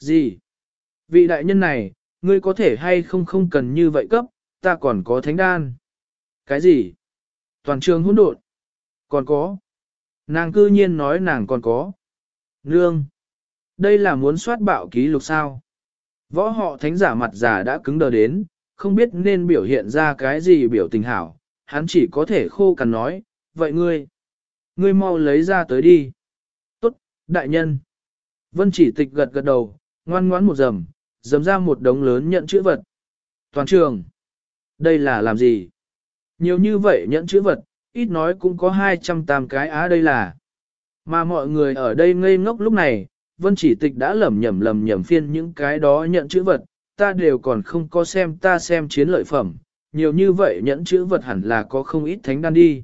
Gì? Vị đại nhân này, ngươi có thể hay không cần như vậy cấp, ta còn có thánh đan. Cái gì? Toàn trường hỗn độn. Còn có. Nàng cư nhiên nói nàng còn có. Nương. Đây là muốn soát bạo ký lục sao? Võ họ thánh giả mặt giả đã cứng đờ đến, không biết nên biểu hiện ra cái gì biểu tình hảo. Hắn chỉ có thể khô cằn nói, vậy ngươi mau lấy ra tới đi. Tốt, đại nhân. Vân chỉ tịch gật gật đầu, ngoan ngoãn một dầm ra một đống lớn nhận chữ vật. Toàn trường. Đây là làm gì? Nhiều như vậy nhận chữ vật, ít nói cũng có 208 cái đây là. Mà mọi người ở đây ngây ngốc lúc này, Vân chỉ tịch đã lẩm nhẩm phiên những cái đó nhận chữ vật, ta đều còn không có xem ta xem chiến lợi phẩm, nhiều như vậy nhẫn chữ vật hẳn là có không ít thánh đan đi.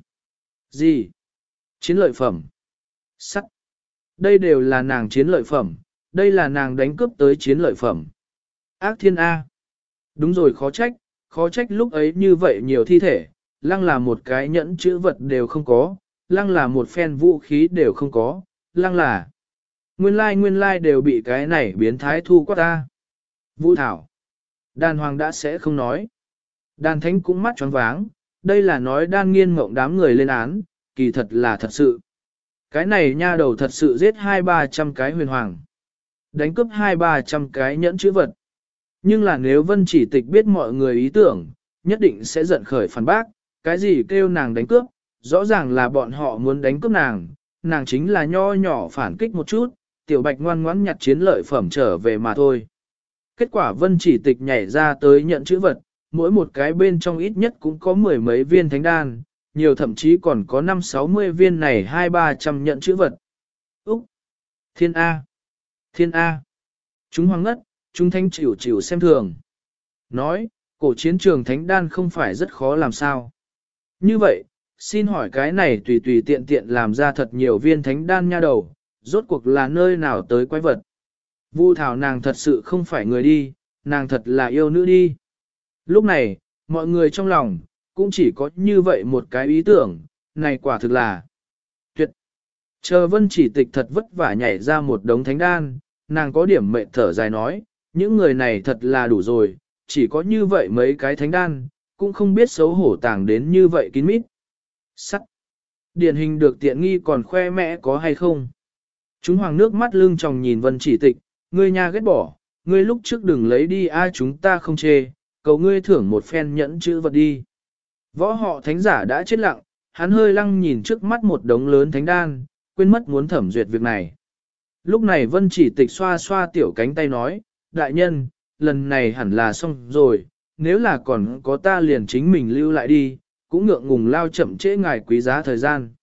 Gì? Chiến lợi phẩm? Sắt. Đây đều là nàng chiến lợi phẩm, đây là nàng đánh cướp tới chiến lợi phẩm. Ác thiên A. Đúng rồi khó trách lúc ấy như vậy nhiều thi thể, lăng là một cái nhẫn chữ vật đều không có, lăng là một phen vũ khí đều không có, lăng là nguyên lai đều bị cái này biến thái thu quát ta. Vũ Thảo. Đàn hoàng đã sẽ không nói. Đàn thánh cũng mắt choáng váng, đây là nói đan nghiên mộng đám người lên án, kỳ thật là thật sự. Cái này nha đầu thật sự giết 200-300 cái huyền hoàng. Đánh cướp 200-300 cái nhẫn chữ vật. Nhưng là nếu Vân chỉ tịch biết mọi người ý tưởng, nhất định sẽ giận khởi phản bác, cái gì kêu nàng đánh cướp, rõ ràng là bọn họ muốn đánh cướp nàng chính là nho nhỏ phản kích một chút, tiểu bạch ngoan ngoãn nhặt chiến lợi phẩm trở về mà thôi. Kết quả Vân chỉ tịch nhảy ra tới nhận chữ vật, mỗi một cái bên trong ít nhất cũng có 10 mấy viên thánh đan, nhiều thậm chí còn có 5-60 viên này 200-300 nhận chữ vật. Úc! Thiên A! Thiên A! Chúng hoang ngất, chúng thánh chịu xem thường. Nói, cổ chiến trường thánh đan không phải rất khó làm sao. Như vậy, xin hỏi cái này tùy tiện làm ra thật nhiều viên thánh đan nha đầu, rốt cuộc là nơi nào tới quái vật. Vu Thảo nàng thật sự không phải người đi, nàng thật là yêu nữ đi. Lúc này, mọi người trong lòng, cũng chỉ có như vậy một cái ý tưởng, này quả thực là tuyệt. Chờ Vân chỉ tịch thật vất vả nhảy ra một đống thánh đan, nàng có điểm mệt thở dài nói, những người này thật là đủ rồi, chỉ có như vậy mấy cái thánh đan, cũng không biết xấu hổ tàng đến như vậy kín mít. Sắt. Điển hình được tiện nghi còn khoe mẽ có hay không? Chúng hoàng nước mắt lưng tròng nhìn Vân chỉ tịch, ngươi nha ghét bỏ, ngươi lúc trước đừng lấy đi ai chúng ta không chê, cầu ngươi thưởng một phen nhẫn chữ vật đi. Võ họ thánh giả đã chết lặng, hắn hơi lăng nhìn trước mắt một đống lớn thánh đan, quên mất muốn thẩm duyệt việc này. Lúc này Vân chỉ tịch xoa xoa tiểu cánh tay nói, đại nhân, lần này hẳn là xong rồi, nếu là còn có ta liền chính mình lưu lại đi, cũng ngượng ngùng lao chậm trễ ngài quý giá thời gian.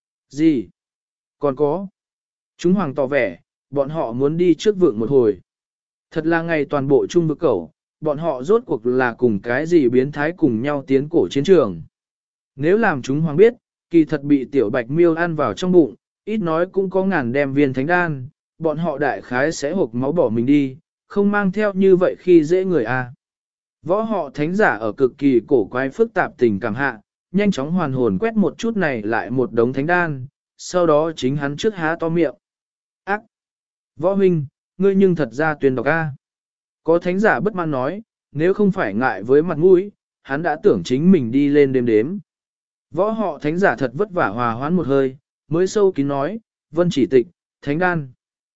Gì? Còn có? Chúng hoàng tỏ vẻ, bọn họ muốn đi trước vượng một hồi. Thật là ngày toàn bộ chung vực cẩu, bọn họ rốt cuộc là cùng cái gì biến thái cùng nhau tiến cổ chiến trường. Nếu làm chúng hoàng biết, kỳ thật bị tiểu bạch miêu ăn vào trong bụng, ít nói cũng có ngàn đem viên thánh đan, bọn họ đại khái sẽ hộp máu bỏ mình đi, không mang theo như vậy khi dễ người a. Võ họ thánh giả ở cực kỳ cổ quái phức tạp tình cảm hạ, nhanh chóng hoàn hồn quét một chút này lại một đống thánh đan, sau đó chính hắn trước há to miệng. Ác! Võ huynh, ngươi nhưng thật ra tuyên độc a. Có thánh giả bất mãn nói, nếu không phải ngại với mặt mũi, hắn đã tưởng chính mình đi lên đêm đếm. Võ họ thánh giả thật vất vả hòa hoãn một hơi, mới sâu kín nói, Vân chỉ tịch, thánh đan.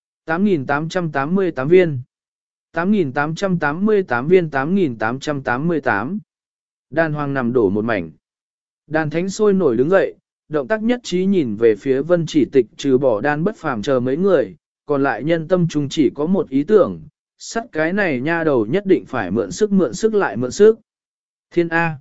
8.888 viên. 8.888 viên 8.888. Đàn hoàng nằm đổ một mảnh. Đàn thánh sôi nổi đứng dậy, động tác nhất trí nhìn về phía Vân chỉ tịch trừ bỏ đan bất phàm chờ mấy người, còn lại nhân tâm trung chỉ có một ý tưởng, sắt cái này nha đầu nhất định phải mượn sức lại mượn sức. Thiên A.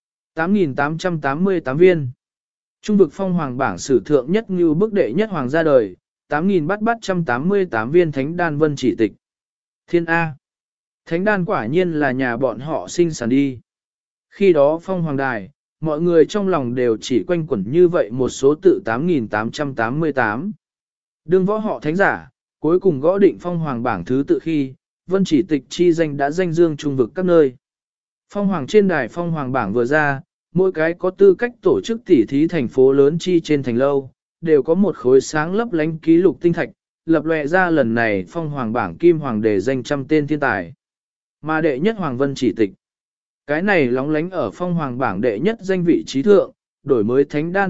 8.888 viên. Trung vực phong hoàng bảng sử thượng nhất như bức đệ nhất hoàng ra đời, 8.888 viên thánh đan Vân chỉ tịch. Thiên A. Thánh đan quả nhiên là nhà bọn họ sinh sản đi. Khi đó phong hoàng đài, mọi người trong lòng đều chỉ quanh quẩn như vậy một số tự 8.888. Đương võ họ thánh giả, cuối cùng gõ định phong hoàng bảng thứ tự khi, Vân chỉ tịch chi danh đã danh dương trung vực các nơi. Phong hoàng trên đài phong hoàng bảng vừa ra, mỗi cái có tư cách tổ chức tỉ thí thành phố lớn chi trên thành lâu, đều có một khối sáng lấp lánh ký lục tinh thạch, lập lòe ra lần này phong hoàng bảng kim hoàng đề danh trăm tên thiên tài. Mà đệ nhất hoàng vân chỉ tịch. Cái này lóng lánh ở phong hoàng bảng đệ nhất danh vị trí thượng, đổi mới thánh đan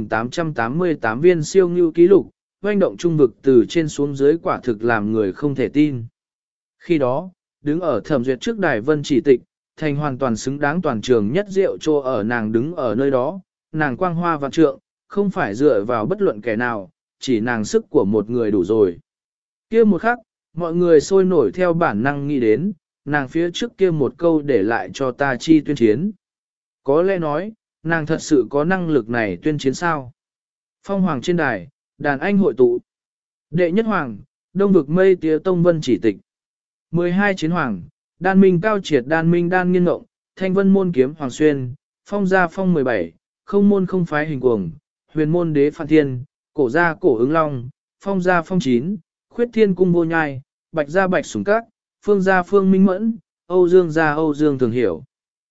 8.888 viên siêu ngưu ký lục, oanh động trung vực từ trên xuống dưới quả thực làm người không thể tin. Khi đó, đứng ở thẩm duyệt trước đài vân chỉ tịch, thành hoàn toàn xứng đáng toàn trường nhất diệu trô ở nàng đứng ở nơi đó, nàng quang hoa vạn trượng, không phải dựa vào bất luận kẻ nào, chỉ nàng sức của một người đủ rồi. Kia một khắc, mọi người sôi nổi theo bản năng nghĩ đến, nàng phía trước kia một câu để lại cho ta chi tuyên chiến. Có lẽ nói, nàng thật sự có năng lực này tuyên chiến sao. Phong hoàng trên đài, đàn anh hội tụ. Đệ nhất hoàng, đông vực mây tía tông vân chỉ tịch. 12 chiến hoàng, đan minh cao triệt đan minh đan nghiên ngộng, thanh vân môn kiếm hoàng xuyên, phong gia phong 17, không môn không phái hình cuồng, huyền môn đế phan thiên, cổ gia cổ ứng long, phong gia phong 9, khuyết thiên cung vô nhai, bạch gia bạch sủng các, phương gia phương minh mẫn, âu dương gia âu dương thường hiểu.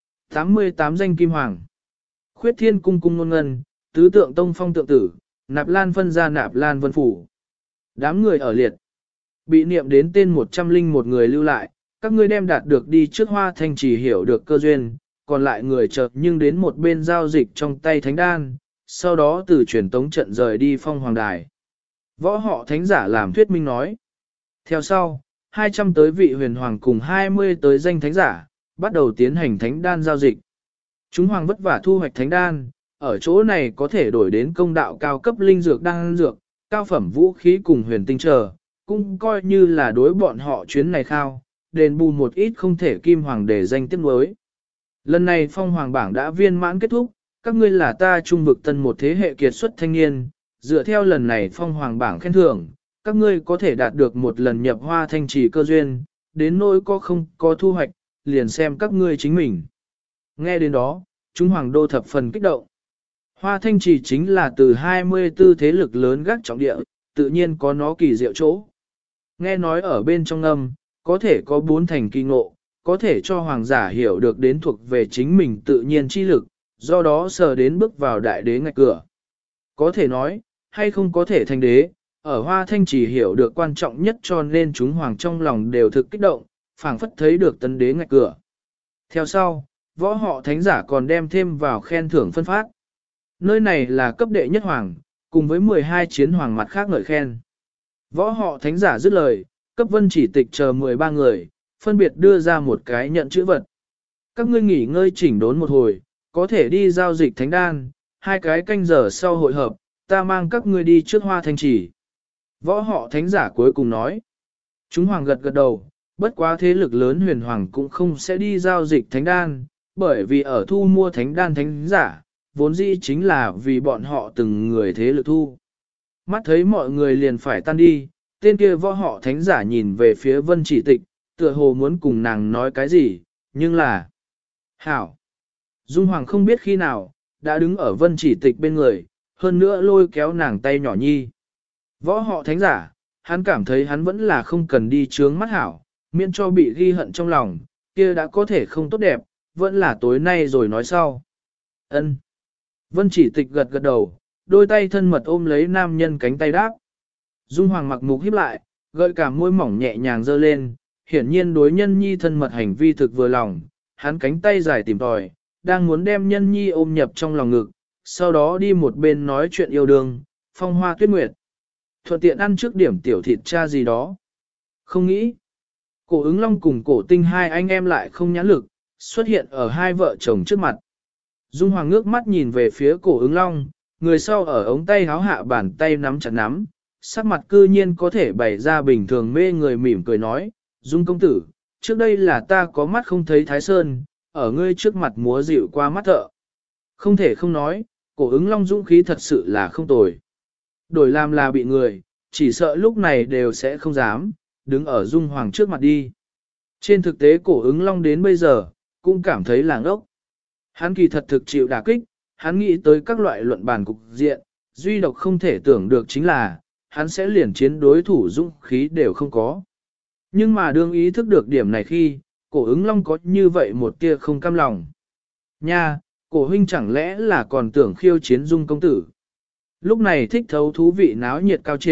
88 danh kim hoàng. Khuyết thiên cung cung nôn ngân, tứ tượng tông phong tượng tử, nạp lan phân gia nạp lan vân phủ. Đám người ở liệt. Bị niệm đến tên 101 người lưu lại, các ngươi đem đạt được đi trước hoa thanh chỉ hiểu được cơ duyên, còn lại người chợt nhưng đến một bên giao dịch trong tay thánh đan, sau đó từ truyền tống trận rời đi phong hoàng đài. Võ họ thánh giả làm thuyết minh nói. Theo sau, 200 tới vị huyền hoàng cùng 20 tới danh thánh giả, bắt đầu tiến hành thánh đan giao dịch. Chúng hoàng vất vả thu hoạch thánh đan, ở chỗ này có thể đổi đến công đạo cao cấp linh dược đan dược, cao phẩm vũ khí cùng huyền tinh trở, cũng coi như là đối bọn họ chuyến này khao, đền bù một ít không thể kim hoàng để danh tiếp nối. Lần này phong hoàng bảng đã viên mãn kết thúc, các ngươi là ta trung vực tân một thế hệ kiệt xuất thanh niên, dựa theo lần này phong hoàng bảng khen thưởng, các ngươi có thể đạt được một lần nhập hoa thanh trì cơ duyên, đến nỗi có không có thu hoạch, liền xem các ngươi chính mình. Nghe đến đó, chúng hoàng đô thập phần kích động. Hoa thanh trì chính là từ 24 thế lực lớn gác trọng địa, tự nhiên có nó kỳ diệu chỗ. Nghe nói ở bên trong âm, có thể có 4 thành kỳ ngộ, có thể cho hoàng giả hiểu được đến thuộc về chính mình tự nhiên chi lực, do đó sờ đến bước vào đại đế ngạch cửa. Có thể nói, hay không có thể thành đế, ở hoa thanh chỉ hiểu được quan trọng nhất cho nên chúng hoàng trong lòng đều thực kích động, phảng phất thấy được tấn đế ngạch cửa. Theo sau, võ họ thánh giả còn đem thêm vào khen thưởng phân phát. Nơi này là cấp đệ nhất hoàng, cùng với 12 chiến hoàng mặt khác ngợi khen. Võ họ thánh giả dứt lời, cấp vân chỉ tịch chờ 13 người, phân biệt đưa ra một cái nhận chữ vật. Các ngươi nghỉ ngơi chỉnh đốn một hồi, có thể đi giao dịch thánh đan, 2 cái canh giờ sau hội hợp, ta mang các ngươi đi trước hoa thanh chỉ. Võ họ thánh giả cuối cùng nói. Chúng hoàng gật gật đầu, bất quá thế lực lớn huyền hoàng cũng không sẽ đi giao dịch thánh đan, bởi vì ở thu mua thánh đan thánh giả, vốn dĩ chính là vì bọn họ từng người thế lực thu. Mắt thấy mọi người liền phải tan đi, tên kia võ họ thánh giả nhìn về phía vân chỉ tịch, tựa hồ muốn cùng nàng nói cái gì, nhưng là... Hảo! Dung Hoàng không biết khi nào, đã đứng ở vân chỉ tịch bên người, hơn nữa lôi kéo nàng tay nhỏ nhi. Võ họ thánh giả, hắn cảm thấy hắn vẫn là không cần đi trướng mắt hảo, miễn cho bị ghi hận trong lòng, kia đã có thể không tốt đẹp, vẫn là tối nay rồi nói sau. Ân. Vân chỉ tịch gật gật đầu, đôi tay thân mật ôm lấy nam nhân cánh tay đáp. Dung Hoàng mặc mục híp lại, gợi cả môi mỏng nhẹ nhàng dơ lên, hiển nhiên đối nhân nhi thân mật hành vi thực vừa lòng, hắn cánh tay dài tìm tòi, đang muốn đem nhân nhi ôm nhập trong lòng ngực, sau đó đi một bên nói chuyện yêu đương, phong hoa tuyết nguyệt. Thuận tiện ăn trước điểm tiểu thịt cha gì đó. Không nghĩ. Cổ ứng long cùng cổ tinh hai anh em lại không nhãn lực, xuất hiện ở hai vợ chồng trước mặt. Dung Hoàng ngước mắt nhìn về phía cổ ứng long, người sau ở ống tay háo hạ bàn tay nắm chặt nắm, sắc mặt cư nhiên có thể bày ra bình thường mê người mỉm cười nói, Dung công tử, trước đây là ta có mắt không thấy Thái Sơn, ở ngươi trước mặt múa dịu qua mắt thợ. Không thể không nói, cổ ứng long dũng khí thật sự là không tồi. Đổi làm là bị người, chỉ sợ lúc này đều sẽ không dám, đứng ở Dung Hoàng trước mặt đi. Trên thực tế cổ ứng long đến bây giờ, cũng cảm thấy làng ốc. Hắn kỳ thật thực chịu đả kích, hắn nghĩ tới các loại luận bàn cục diện, duy độc không thể tưởng được chính là, hắn sẽ liền chiến đối thủ dũng khí đều không có. Nhưng mà đương ý thức được điểm này khi, cổ ứng long có như vậy một tia không cam lòng. Nha, cổ huynh chẳng lẽ là còn tưởng khiêu chiến Dung công tử. Lúc này thích thấu thú vị náo nhiệt cao triệt,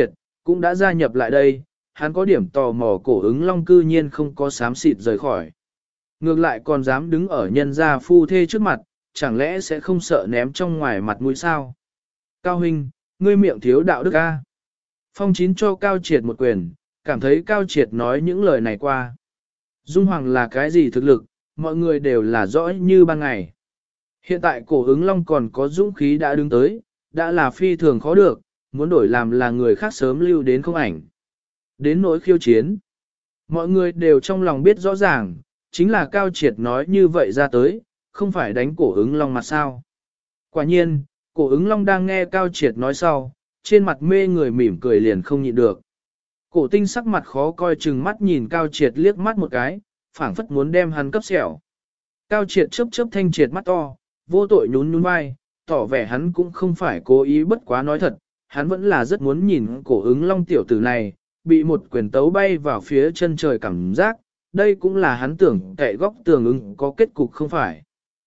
cũng đã gia nhập lại đây, hắn có điểm tò mò cổ ứng long cư nhiên không có xám xịt rời khỏi. Ngược lại còn dám đứng ở nhân gia phu thê trước mặt, chẳng lẽ sẽ không sợ ném trong ngoài mặt mũi sao? Cao huynh, ngươi miệng thiếu đạo đức a. Phong Chín cho Cao Triệt một quyền, cảm thấy Cao Triệt nói những lời này qua. Dung Hoàng là cái gì thực lực, mọi người đều là rõ như ban ngày. Hiện tại cổ ứng long còn có dũng khí đã đứng tới, đã là phi thường khó được, muốn đổi làm là người khác sớm lưu đến không ảnh. Đến nỗi khiêu chiến. Mọi người đều trong lòng biết rõ ràng, chính là Cao Triệt nói như vậy ra tới, không phải đánh cổ ứng long mặt sao. Quả nhiên, cổ ứng long đang nghe Cao Triệt nói sau, trên mặt mê người mỉm cười liền không nhịn được. Cổ tinh sắc mặt khó coi chừng mắt nhìn Cao Triệt liếc mắt một cái, phảng phất muốn đem hắn cấp xẻo. Cao Triệt chớp chớp thanh triệt mắt to, vô tội nhún nhún vai, tỏ vẻ hắn cũng không phải cố ý bất quá nói thật, hắn vẫn là rất muốn nhìn cổ ứng long tiểu tử này, bị một quyền tấu bay vào phía chân trời cảm giác, đây cũng là hắn tưởng cậy góc tường ứng có kết cục không phải.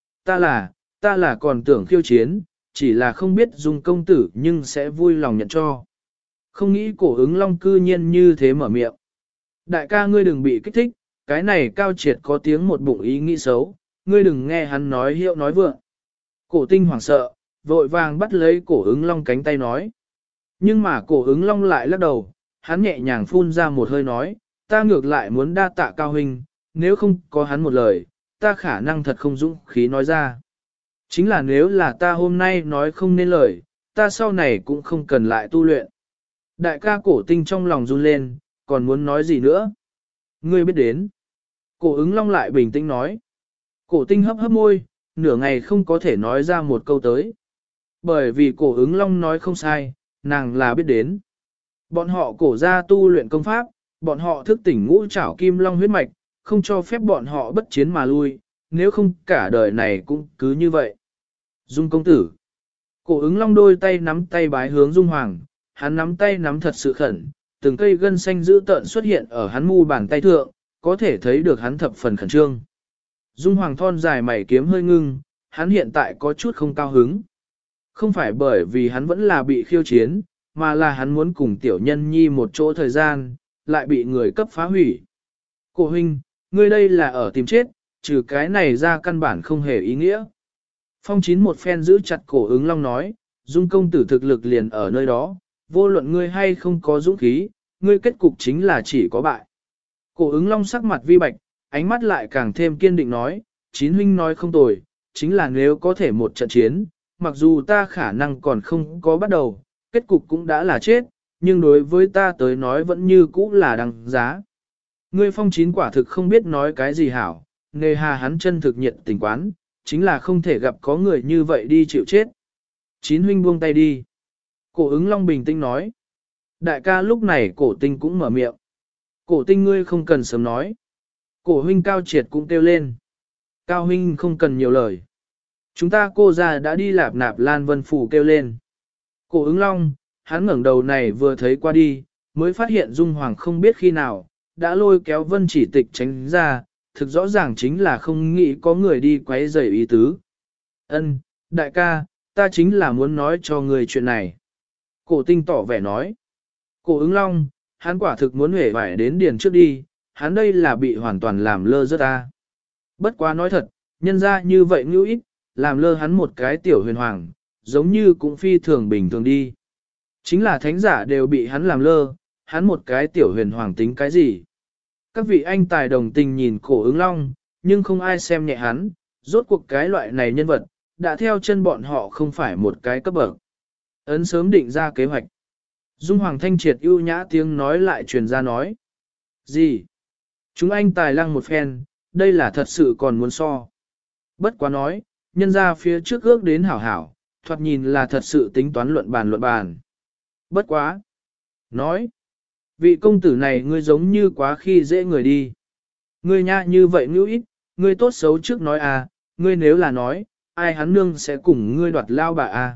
Ta là còn tưởng khiêu chiến, chỉ là không biết Dung công tử nhưng sẽ vui lòng nhận cho. Không nghĩ cổ ứng long cư nhiên như thế mở miệng. Đại ca ngươi đừng bị kích thích, cái này Cao Triệt có tiếng một bụng ý nghĩ xấu, ngươi đừng nghe hắn nói hiệu nói vượng. Cổ tinh hoảng sợ, vội vàng bắt lấy cổ ứng long cánh tay nói. Nhưng mà cổ ứng long lại lắc đầu, hắn nhẹ nhàng phun ra một hơi nói, ta ngược lại muốn đa tạ Cao huynh, nếu không có hắn một lời, ta khả năng thật không dũng khí nói ra. Chính là nếu là ta hôm nay nói không nên lời, ta sau này cũng không cần lại tu luyện. Đại ca cổ tinh trong lòng run lên, còn muốn nói gì nữa? Ngươi biết đến. Cổ ứng long lại bình tĩnh nói. Cổ tinh hấp hấp môi, nửa ngày không có thể nói ra một câu tới. Bởi vì cổ ứng long nói không sai, nàng là biết đến. Bọn họ cổ ra tu luyện công pháp, bọn họ thức tỉnh ngũ trảo kim long huyết mạch, không cho phép bọn họ bất chiến mà lui, nếu không cả đời này cũng cứ như vậy. Dung công tử. Cổ ứng long đôi tay nắm tay bái hướng Dung Hoàng, hắn nắm tay nắm thật sự khẩn, từng cây gân xanh dữ tợn xuất hiện ở hắn mu bàn tay thượng, có thể thấy được hắn thập phần khẩn trương. Dung Hoàng thon dài mày kiếm hơi ngưng, hắn hiện tại có chút không cao hứng. Không phải bởi vì hắn vẫn là bị khiêu chiến, mà là hắn muốn cùng tiểu nhân nhi một chỗ thời gian, lại bị người cấp phá hủy. Cổ huynh, ngươi đây là ở tìm chết, trừ cái này ra căn bản không hề ý nghĩa. Phong Chín một phen giữ chặt cổ ứng long nói, Dung công tử thực lực liền ở nơi đó, vô luận ngươi hay không có dũng khí, ngươi kết cục chính là chỉ có bại. Cổ ứng long sắc mặt vi bạch, ánh mắt lại càng thêm kiên định nói, Chín huynh nói không tồi, chính là nếu có thể một trận chiến, mặc dù ta khả năng còn không có bắt đầu, kết cục cũng đã là chết, nhưng đối với ta tới nói vẫn như cũ là đằng giá. Ngươi Phong Chín quả thực không biết nói cái gì hảo, nề hà hắn chân thực nhiệt tình quán, chính là không thể gặp có người như vậy đi chịu chết. Chín huynh buông tay đi. Cổ ứng long bình tĩnh nói. Đại ca lúc này cổ tinh cũng mở miệng. Cổ tinh ngươi không cần sớm nói. Cổ huynh Cao Triệt cũng kêu lên. Cao huynh không cần nhiều lời. Chúng ta cô già đã đi lạp nạp Lan Vân Phủ kêu lên. Cổ ứng long, hắn ngẩng đầu này vừa thấy qua đi, mới phát hiện Dung Hoàng không biết khi nào, đã lôi kéo Vân Chỉ Tịch tránh ra, thực rõ ràng chính là không nghĩ có người đi quấy rầy ý tứ. Ân, đại ca, ta chính là muốn nói cho người chuyện này. Cổ tinh tỏ vẻ nói. Cổ ứng long, hắn quả thực muốn huệ vải đến điền trước đi, hắn đây là bị hoàn toàn làm lơ rất ta. Bất quá nói thật, nhân ra như vậy ngữ ít, làm lơ hắn một cái tiểu huyền hoàng, giống như cũng phi thường bình thường đi. Chính là thánh giả đều bị hắn làm lơ, hắn một cái tiểu huyền hoàng tính cái gì. Các vị anh tài đồng tình nhìn cổ ứng long, nhưng không ai xem nhẹ hắn, rốt cuộc cái loại này nhân vật, đã theo chân bọn họ không phải một cái cấp bậc. Ấn sớm định ra kế hoạch. Dung Hoàng thanh triệt ưu nhã tiếng nói lại truyền ra nói. Gì? Chúng anh tài lăng một phen, đây là thật sự còn muốn so. Bất quá nói, nhân ra phía trước ước đến hảo hảo, thoạt nhìn là thật sự tính toán luận bàn. Bất quá. Nói. Vị công tử này ngươi giống như quá khi dễ người đi. Ngươi nha như vậy ngữ ít, ngươi tốt xấu trước nói à, ngươi nếu là nói, ai hắn nương sẽ cùng ngươi đoạt lao bà à.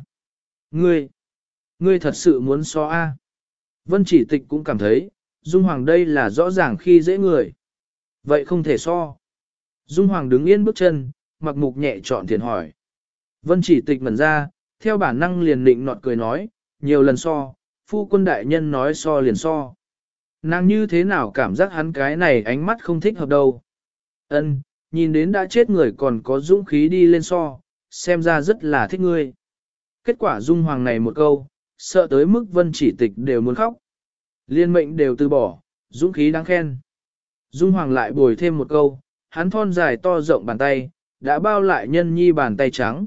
Ngươi thật sự muốn so a? Vân Chỉ Tịch cũng cảm thấy, Dung Hoàng đây là rõ ràng khi dễ người. Vậy không thể so. Dung Hoàng đứng yên bước chân, mặc mục nhẹ chọn thiền hỏi. Vân Chỉ Tịch ngẩn ra, theo bản năng liền định nọt cười nói, nhiều lần so, phu quân đại nhân nói so liền so. Nàng như thế nào cảm giác hắn cái này ánh mắt không thích hợp đâu. Ân, nhìn đến đã chết người còn có dũng khí đi lên so, xem ra rất là thích ngươi. Kết quả Dung Hoàng này một câu, sợ tới mức Vân Chỉ Tịch đều muốn khóc. Liên mệnh đều từ bỏ, dũng khí đáng khen. Dung Hoàng lại bồi thêm một câu, hắn thon dài to rộng bàn tay, đã bao lại nhân nhi bàn tay trắng.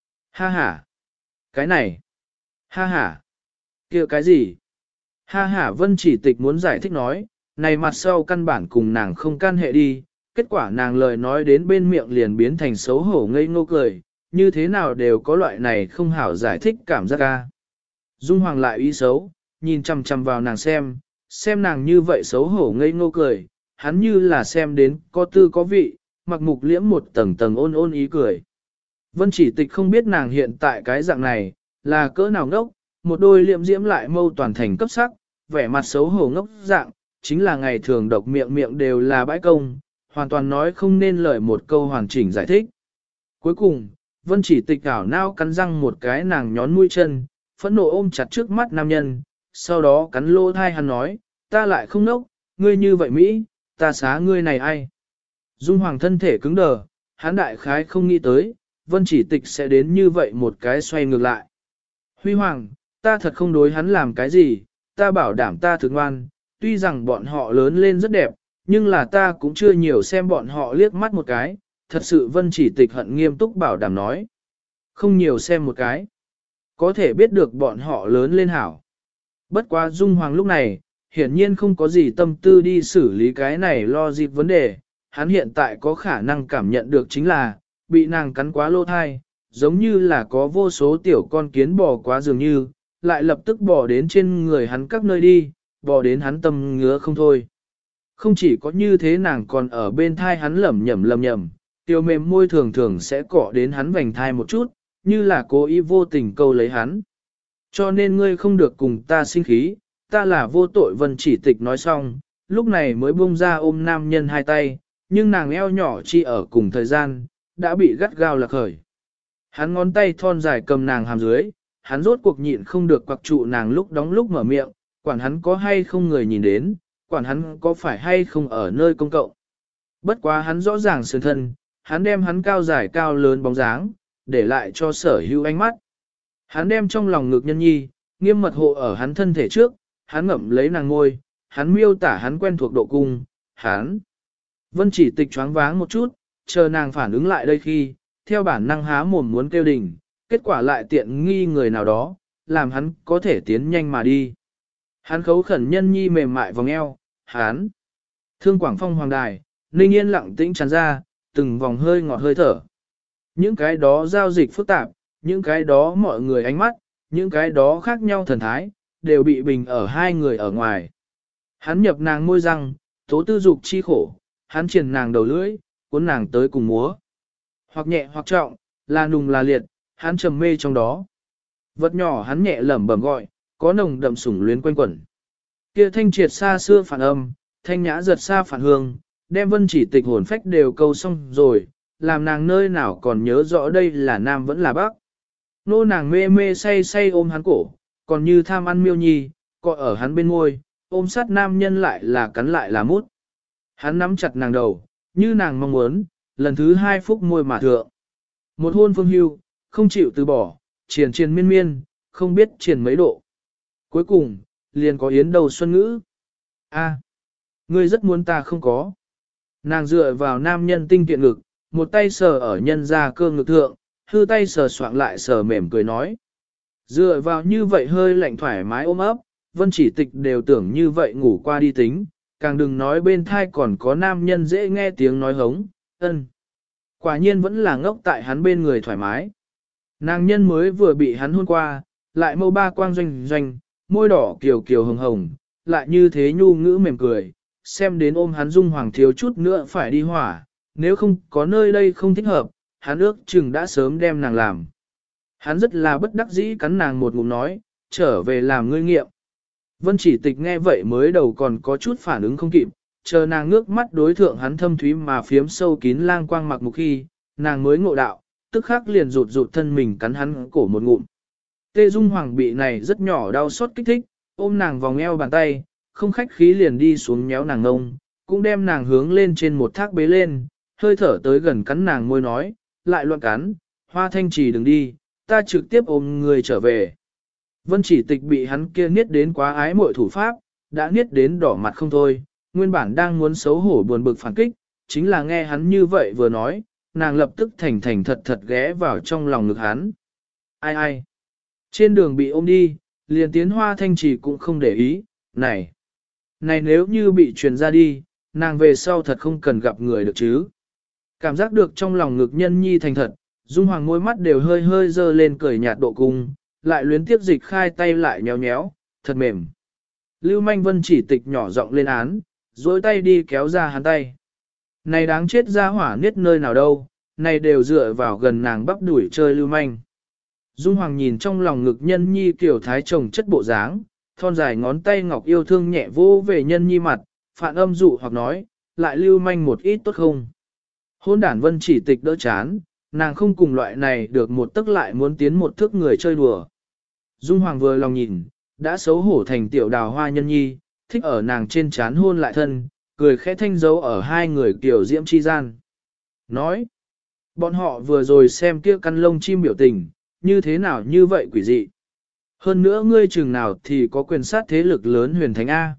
Ha ha! Cái này! Ha ha! Kia cái gì? Ha ha! Vân Chỉ Tịch muốn giải thích nói, này mặt sau căn bản cùng nàng không can hệ đi, kết quả nàng lời nói đến bên miệng liền biến thành xấu hổ ngây ngô cười, như thế nào đều có loại này không hảo giải thích cảm giác ca. Dung Hoàng lại ý xấu, nhìn chằm chằm vào nàng xem nàng như vậy xấu hổ ngây ngô cười, hắn như là xem đến có tư có vị, mặc mục liễm một tầng tầng ôn ôn ý cười. Vân Chỉ Tịch không biết nàng hiện tại cái dạng này, là cỡ nào ngốc, một đôi liệm diễm lại mâu toàn thành cấp sắc, vẻ mặt xấu hổ ngốc dạng, chính là ngày thường độc miệng miệng đều là bãi công, hoàn toàn nói không nên lời một câu hoàn chỉnh giải thích. Cuối cùng, Vân Chỉ Tịch ảo nao cắn răng một cái nàng nhón mũi chân, phẫn nộ ôm chặt trước mắt nam nhân, sau đó cắn lỗ thai hắn nói, ta lại không nốc, ngươi như vậy Mỹ, ta xá ngươi này ai. Dung Hoàng thân thể cứng đờ, hắn đại khái không nghĩ tới, Vân Chỉ Tịch sẽ đến như vậy một cái xoay ngược lại. Huy Hoàng, ta thật không đối hắn làm cái gì, ta bảo đảm ta thực ngoan, tuy rằng bọn họ lớn lên rất đẹp, nhưng là ta cũng chưa nhiều xem bọn họ liếc mắt một cái, thật sự Vân Chỉ Tịch hận nghiêm túc bảo đảm nói. Không nhiều xem một cái, có thể biết được bọn họ lớn lên hảo. Bất quá Dung Hoàng lúc này, hiển nhiên không có gì tâm tư đi xử lý cái này lo dịp vấn đề, hắn hiện tại có khả năng cảm nhận được chính là, bị nàng cắn quá lô thai, giống như là có vô số tiểu con kiến bò quá dường như, lại lập tức bò đến trên người hắn các nơi đi, bò đến hắn tâm ngứa không thôi. Không chỉ có như thế nàng còn ở bên thai hắn lẩm nhẩm, tiêu mềm môi thường thường sẽ cọ đến hắn vành thai một chút, như là cố ý vô tình câu lấy hắn. Cho nên ngươi không được cùng ta sinh khí, ta là vô tội. Vân Chỉ Tịch nói xong, lúc này mới buông ra ôm nam nhân hai tay, nhưng nàng eo nhỏ chi ở cùng thời gian, đã bị gắt gao lạc khởi. Hắn ngón tay thon dài cầm nàng hàm dưới, hắn rốt cuộc nhịn không được quặc trụ nàng lúc đóng lúc mở miệng, quản hắn có hay không người nhìn đến, quản hắn có phải hay không ở nơi công cộng. Bất quá hắn rõ ràng sườn thân, hắn đem hắn cao dài cao lớn bóng dáng, để lại cho Sở Hữu ánh mắt. Hắn đem trong lòng ngực nhân nhi, nghiêm mật hộ ở hắn thân thể trước, hắn ngậm lấy nàng ngôi, hắn miêu tả hắn quen thuộc độ cung, hắn. Vân Chỉ Tịch choáng váng một chút, chờ nàng phản ứng lại đây khi, theo bản năng há mồm muốn kêu đình, kết quả lại tiện nghi người nào đó, làm hắn có thể tiến nhanh mà đi. Hắn khấu khẩn nhân nhi mềm mại vòng eo, hắn. Thương Quảng Phong Hoàng Đài, Ninh Yên lặng tĩnh tràn ra, từng vòng hơi ngọt hơi thở. Những cái đó giao dịch phức tạp, những cái đó mọi người ánh mắt, những cái đó khác nhau thần thái, đều bị bình ở hai người ở ngoài. Hắn nhập nàng môi răng, tố tư dục chi khổ, hắn triển nàng đầu lưỡi, cuốn nàng tới cùng múa. Hoặc nhẹ hoặc trọng, là nùng là liệt, hắn trầm mê trong đó. Vật nhỏ hắn nhẹ lẩm bẩm gọi, có nồng đậm sủng luyến quanh quẩn. Kia thanh triệt xa xưa phản âm, thanh nhã giật xa phản hương, đem Vân Chỉ Tịch hồn phách đều câu xong rồi, làm nàng nơi nào còn nhớ rõ đây là nam vẫn là bắc. Nô nàng mê mê say say ôm hắn cổ, còn như tham ăn miêu nhi, cọ ở hắn bên môi, ôm sát nam nhân lại là cắn lại là mút. Hắn nắm chặt nàng đầu, như nàng mong muốn, lần thứ hai phúc môi mà thượng. Một hôn phương hưu, không chịu từ bỏ, triền triền miên miên, không biết triền mấy độ. Cuối cùng, liền có yến đầu xuân ngữ. A, ngươi rất muốn ta không có. Nàng dựa vào nam nhân tinh kiện ngực, một tay sờ ở nhân ra cơ ngực thượng, hư tay sờ soạng lại sờ mềm cười nói. Dựa vào như vậy hơi lạnh thoải mái ôm ấp, Vân Chỉ Tịch đều tưởng như vậy ngủ qua đi tính, càng đừng nói bên thai còn có nam nhân dễ nghe tiếng nói hống, ân. Quả nhiên vẫn là ngốc tại hắn bên người thoải mái. Nàng nhân mới vừa bị hắn hôn qua, lại mâu ba quang doanh doanh, môi đỏ kiều kiều hồng hồng, lại như thế nhu ngữ mềm cười, xem đến ôm hắn Dung Hoàng thiếu chút nữa phải đi hỏa, nếu không có nơi đây không thích hợp, hắn ước chừng đã sớm đem nàng làm. Hắn rất là bất đắc dĩ cắn nàng một ngụm nói, trở về làm ngươi nghiệm. Vân Chỉ Tịch nghe vậy mới đầu còn có chút phản ứng không kịp, chờ nàng ngước mắt đối thượng hắn thâm thúy mà phiếm sâu kín lang quang mặc một khi, nàng mới ngộ đạo, tức khắc liền rụt rụt thân mình cắn hắn cổ một ngụm. Tê Dung Hoàng bị này rất nhỏ đau xót kích thích, ôm nàng vòng eo bàn tay, không khách khí liền đi xuống nhéo nàng ngông, cũng đem nàng hướng lên trên một thác bế lên, hơi thở tới gần cắn nàng môi nói, lại loạn cắn, Hoa Thanh Trì đừng đi, ta trực tiếp ôm người trở về. Vân Chỉ Tịch bị hắn kia niết đến quá ái muội thủ pháp, đã niết đến đỏ mặt không thôi, nguyên bản đang muốn xấu hổ buồn bực phản kích, chính là nghe hắn như vậy vừa nói, nàng lập tức thành thành thật thật ghé vào trong lòng ngực hắn. Ai ai? Trên đường bị ôm đi, liền tiến Hoa Thanh Trì cũng không để ý, này nếu như bị truyền ra đi, nàng về sau thật không cần gặp người được chứ. Cảm giác được trong lòng ngực nhân nhi thành thật, Dung Hoàng môi mắt đều hơi hơi dơ lên cười nhạt độ cung, lại luyến tiếp dịch khai tay lại nhéo nhéo, thật mềm. Lưu Manh Vân Chỉ Tịch nhỏ giọng lên án, dối tay đi kéo ra hắn tay. Này đáng chết ra hỏa niết nơi nào đâu, này đều dựa vào gần nàng bắp đuổi chơi Lưu Manh. Dung Hoàng nhìn trong lòng ngực nhân nhi kiểu thái chồng chất bộ dáng, thon dài ngón tay ngọc yêu thương nhẹ vô về nhân nhi mặt, phản âm dụ hoặc nói, lại Lưu Manh một ít tốt không. Hôn đản Vân Chỉ Tịch đỡ chán, nàng không cùng loại này được một tức lại muốn tiến một thước người chơi đùa. Dung Hoàng vừa lòng nhìn, đã xấu hổ thành tiểu đào hoa nhân nhi, thích ở nàng trên chán hôn lại thân, cười khẽ thanh dấu ở hai người kiểu diễm chi gian. Nói, bọn họ vừa rồi xem kia căn lông chim biểu tình, như thế nào như vậy quỷ dị. Hơn nữa ngươi chừng nào thì có quyền sát thế lực lớn huyền thánh A.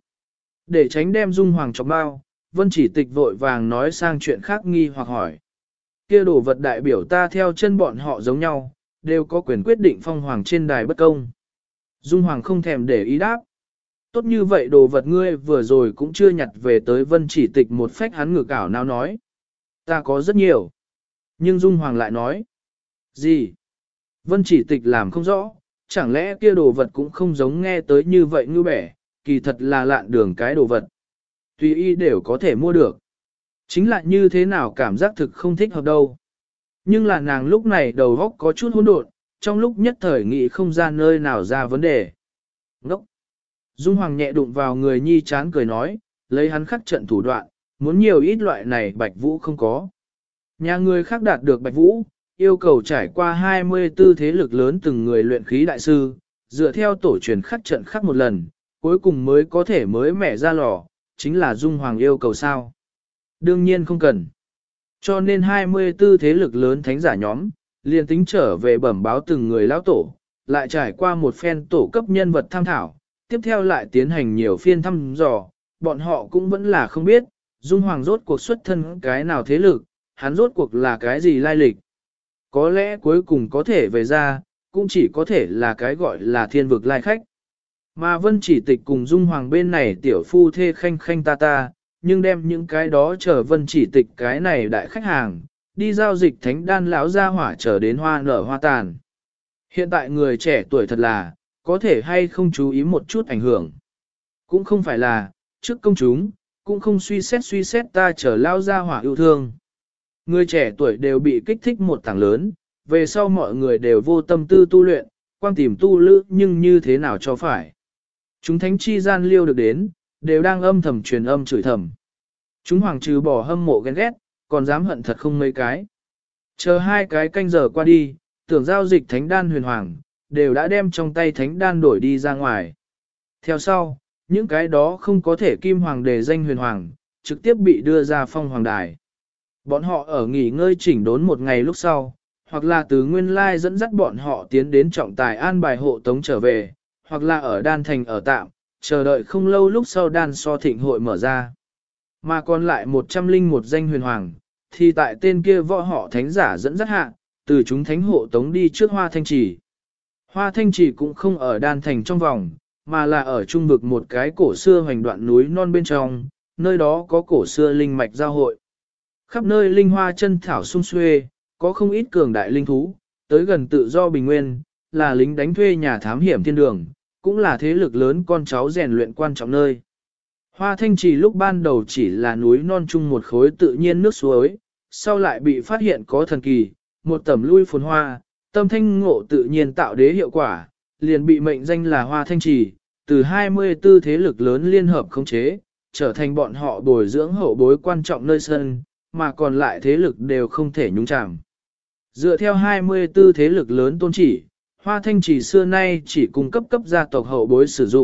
Để tránh đem Dung Hoàng chọc bao, Vân Chỉ Tịch vội vàng nói sang chuyện khác nghi hoặc hỏi. Kia đồ vật đại biểu ta theo chân bọn họ giống nhau, đều có quyền quyết định phong hoàng trên đài bất công. Dung Hoàng không thèm để ý đáp. Tốt như vậy đồ vật ngươi vừa rồi cũng chưa nhặt về tới Vân Chỉ Tịch một phách hắn ngược ảo nào nói. Ta có rất nhiều. Nhưng Dung Hoàng lại nói. Gì? Vân Chỉ Tịch làm không rõ, chẳng lẽ kia đồ vật cũng không giống nghe tới như vậy như bẻ, kỳ thật là lạn đường cái đồ vật. Tùy y đều có thể mua được. Chính là như thế nào cảm giác thực không thích hợp đâu. Nhưng là nàng lúc này đầu óc có chút hỗn độn, trong lúc nhất thời nghĩ không ra nơi nào ra vấn đề. Ngốc! Dung Hoàng nhẹ đụng vào người nhi chán cười nói, lấy hắn khắc trận thủ đoạn, muốn nhiều ít loại này Bạch Vũ không có. Nhà người khác đạt được Bạch Vũ, yêu cầu trải qua 24 thế lực lớn từng người luyện khí đại sư, dựa theo tổ truyền khắc trận khắc một lần, cuối cùng mới có thể mới mẻ ra lò, chính là Dung Hoàng yêu cầu sao. Đương nhiên không cần. Cho nên 24 thế lực lớn thánh giả nhóm, liền tính trở về bẩm báo từng người lão tổ, lại trải qua một phen tổ cấp nhân vật tham thảo, tiếp theo lại tiến hành nhiều phiên thăm dò, bọn họ cũng vẫn là không biết, Dung Hoàng rốt cuộc xuất thân cái nào thế lực, hắn rốt cuộc là cái gì lai lịch. Có lẽ cuối cùng có thể về ra, cũng chỉ có thể là cái gọi là thiên vực lai khách. Mà Vân Chỉ Tịch cùng Dung Hoàng bên này tiểu phu thê khanh khanh ta ta, nhưng đem những cái đó chờ Vân Chỉ Tịch cái này đại khách hàng, đi giao dịch thánh đan lão ra hỏa trở đến hoa nở hoa tàn. Hiện tại người trẻ tuổi thật là, có thể hay không chú ý một chút ảnh hưởng. Cũng không phải là, trước công chúng, cũng không suy xét ta trở lao ra hỏa yêu thương. Người trẻ tuổi đều bị kích thích một tảng lớn, về sau mọi người đều vô tâm tư tu luyện, quang tìm tu lữ nhưng như thế nào cho phải. Chúng thánh chi gian liêu được đến, đều đang âm thầm truyền âm chửi thầm. Chúng hoàng trừ bỏ hâm mộ ghen ghét, còn dám hận thật không mấy cái. Chờ hai cái canh giờ qua đi, tưởng giao dịch thánh đan huyền hoàng, đều đã đem trong tay thánh đan đổi đi ra ngoài. Theo sau, những cái đó không có thể kim hoàng đề danh huyền hoàng, trực tiếp bị đưa ra phong hoàng đài. Bọn họ ở nghỉ ngơi chỉnh đốn một ngày lúc sau, hoặc là từ nguyên lai dẫn dắt bọn họ tiến đến trọng tài an bài hộ tống trở về, hoặc là ở đan thành ở tạm, chờ đợi không lâu lúc sau đan so thịnh hội mở ra. Mà còn lại 101 danh huyền hoàng, thì tại tên kia võ họ thánh giả dẫn dắt hạ, từ chúng thánh hộ tống đi trước Hoa Thanh Trì. Hoa Thanh Trì cũng không ở đan thành trong vòng, mà là ở trung vực một cái cổ xưa hoành đoạn núi non bên trong, nơi đó có cổ xưa linh mạch giao hội. Khắp nơi linh hoa chân thảo sung xuê, có không ít cường đại linh thú, tới gần tự do bình nguyên, là lính đánh thuê nhà thám hiểm thiên đường, cũng là thế lực lớn con cháu rèn luyện quan trọng nơi. Hoa Thanh Trì lúc ban đầu chỉ là núi non chung một khối tự nhiên nước suối, sau lại bị phát hiện có thần kỳ, một tẩm lui phồn hoa, tâm thanh ngộ tự nhiên tạo đế hiệu quả, liền bị mệnh danh là Hoa Thanh Trì, từ 24 thế lực lớn liên hợp khống chế, trở thành bọn họ bồi dưỡng hậu bối quan trọng nơi sân, mà còn lại thế lực đều không thể nhúng chạm. Dựa theo 24 thế lực lớn tôn chỉ, Hoa Thanh Trì xưa nay chỉ cung cấp gia tộc hậu bối sử dụng,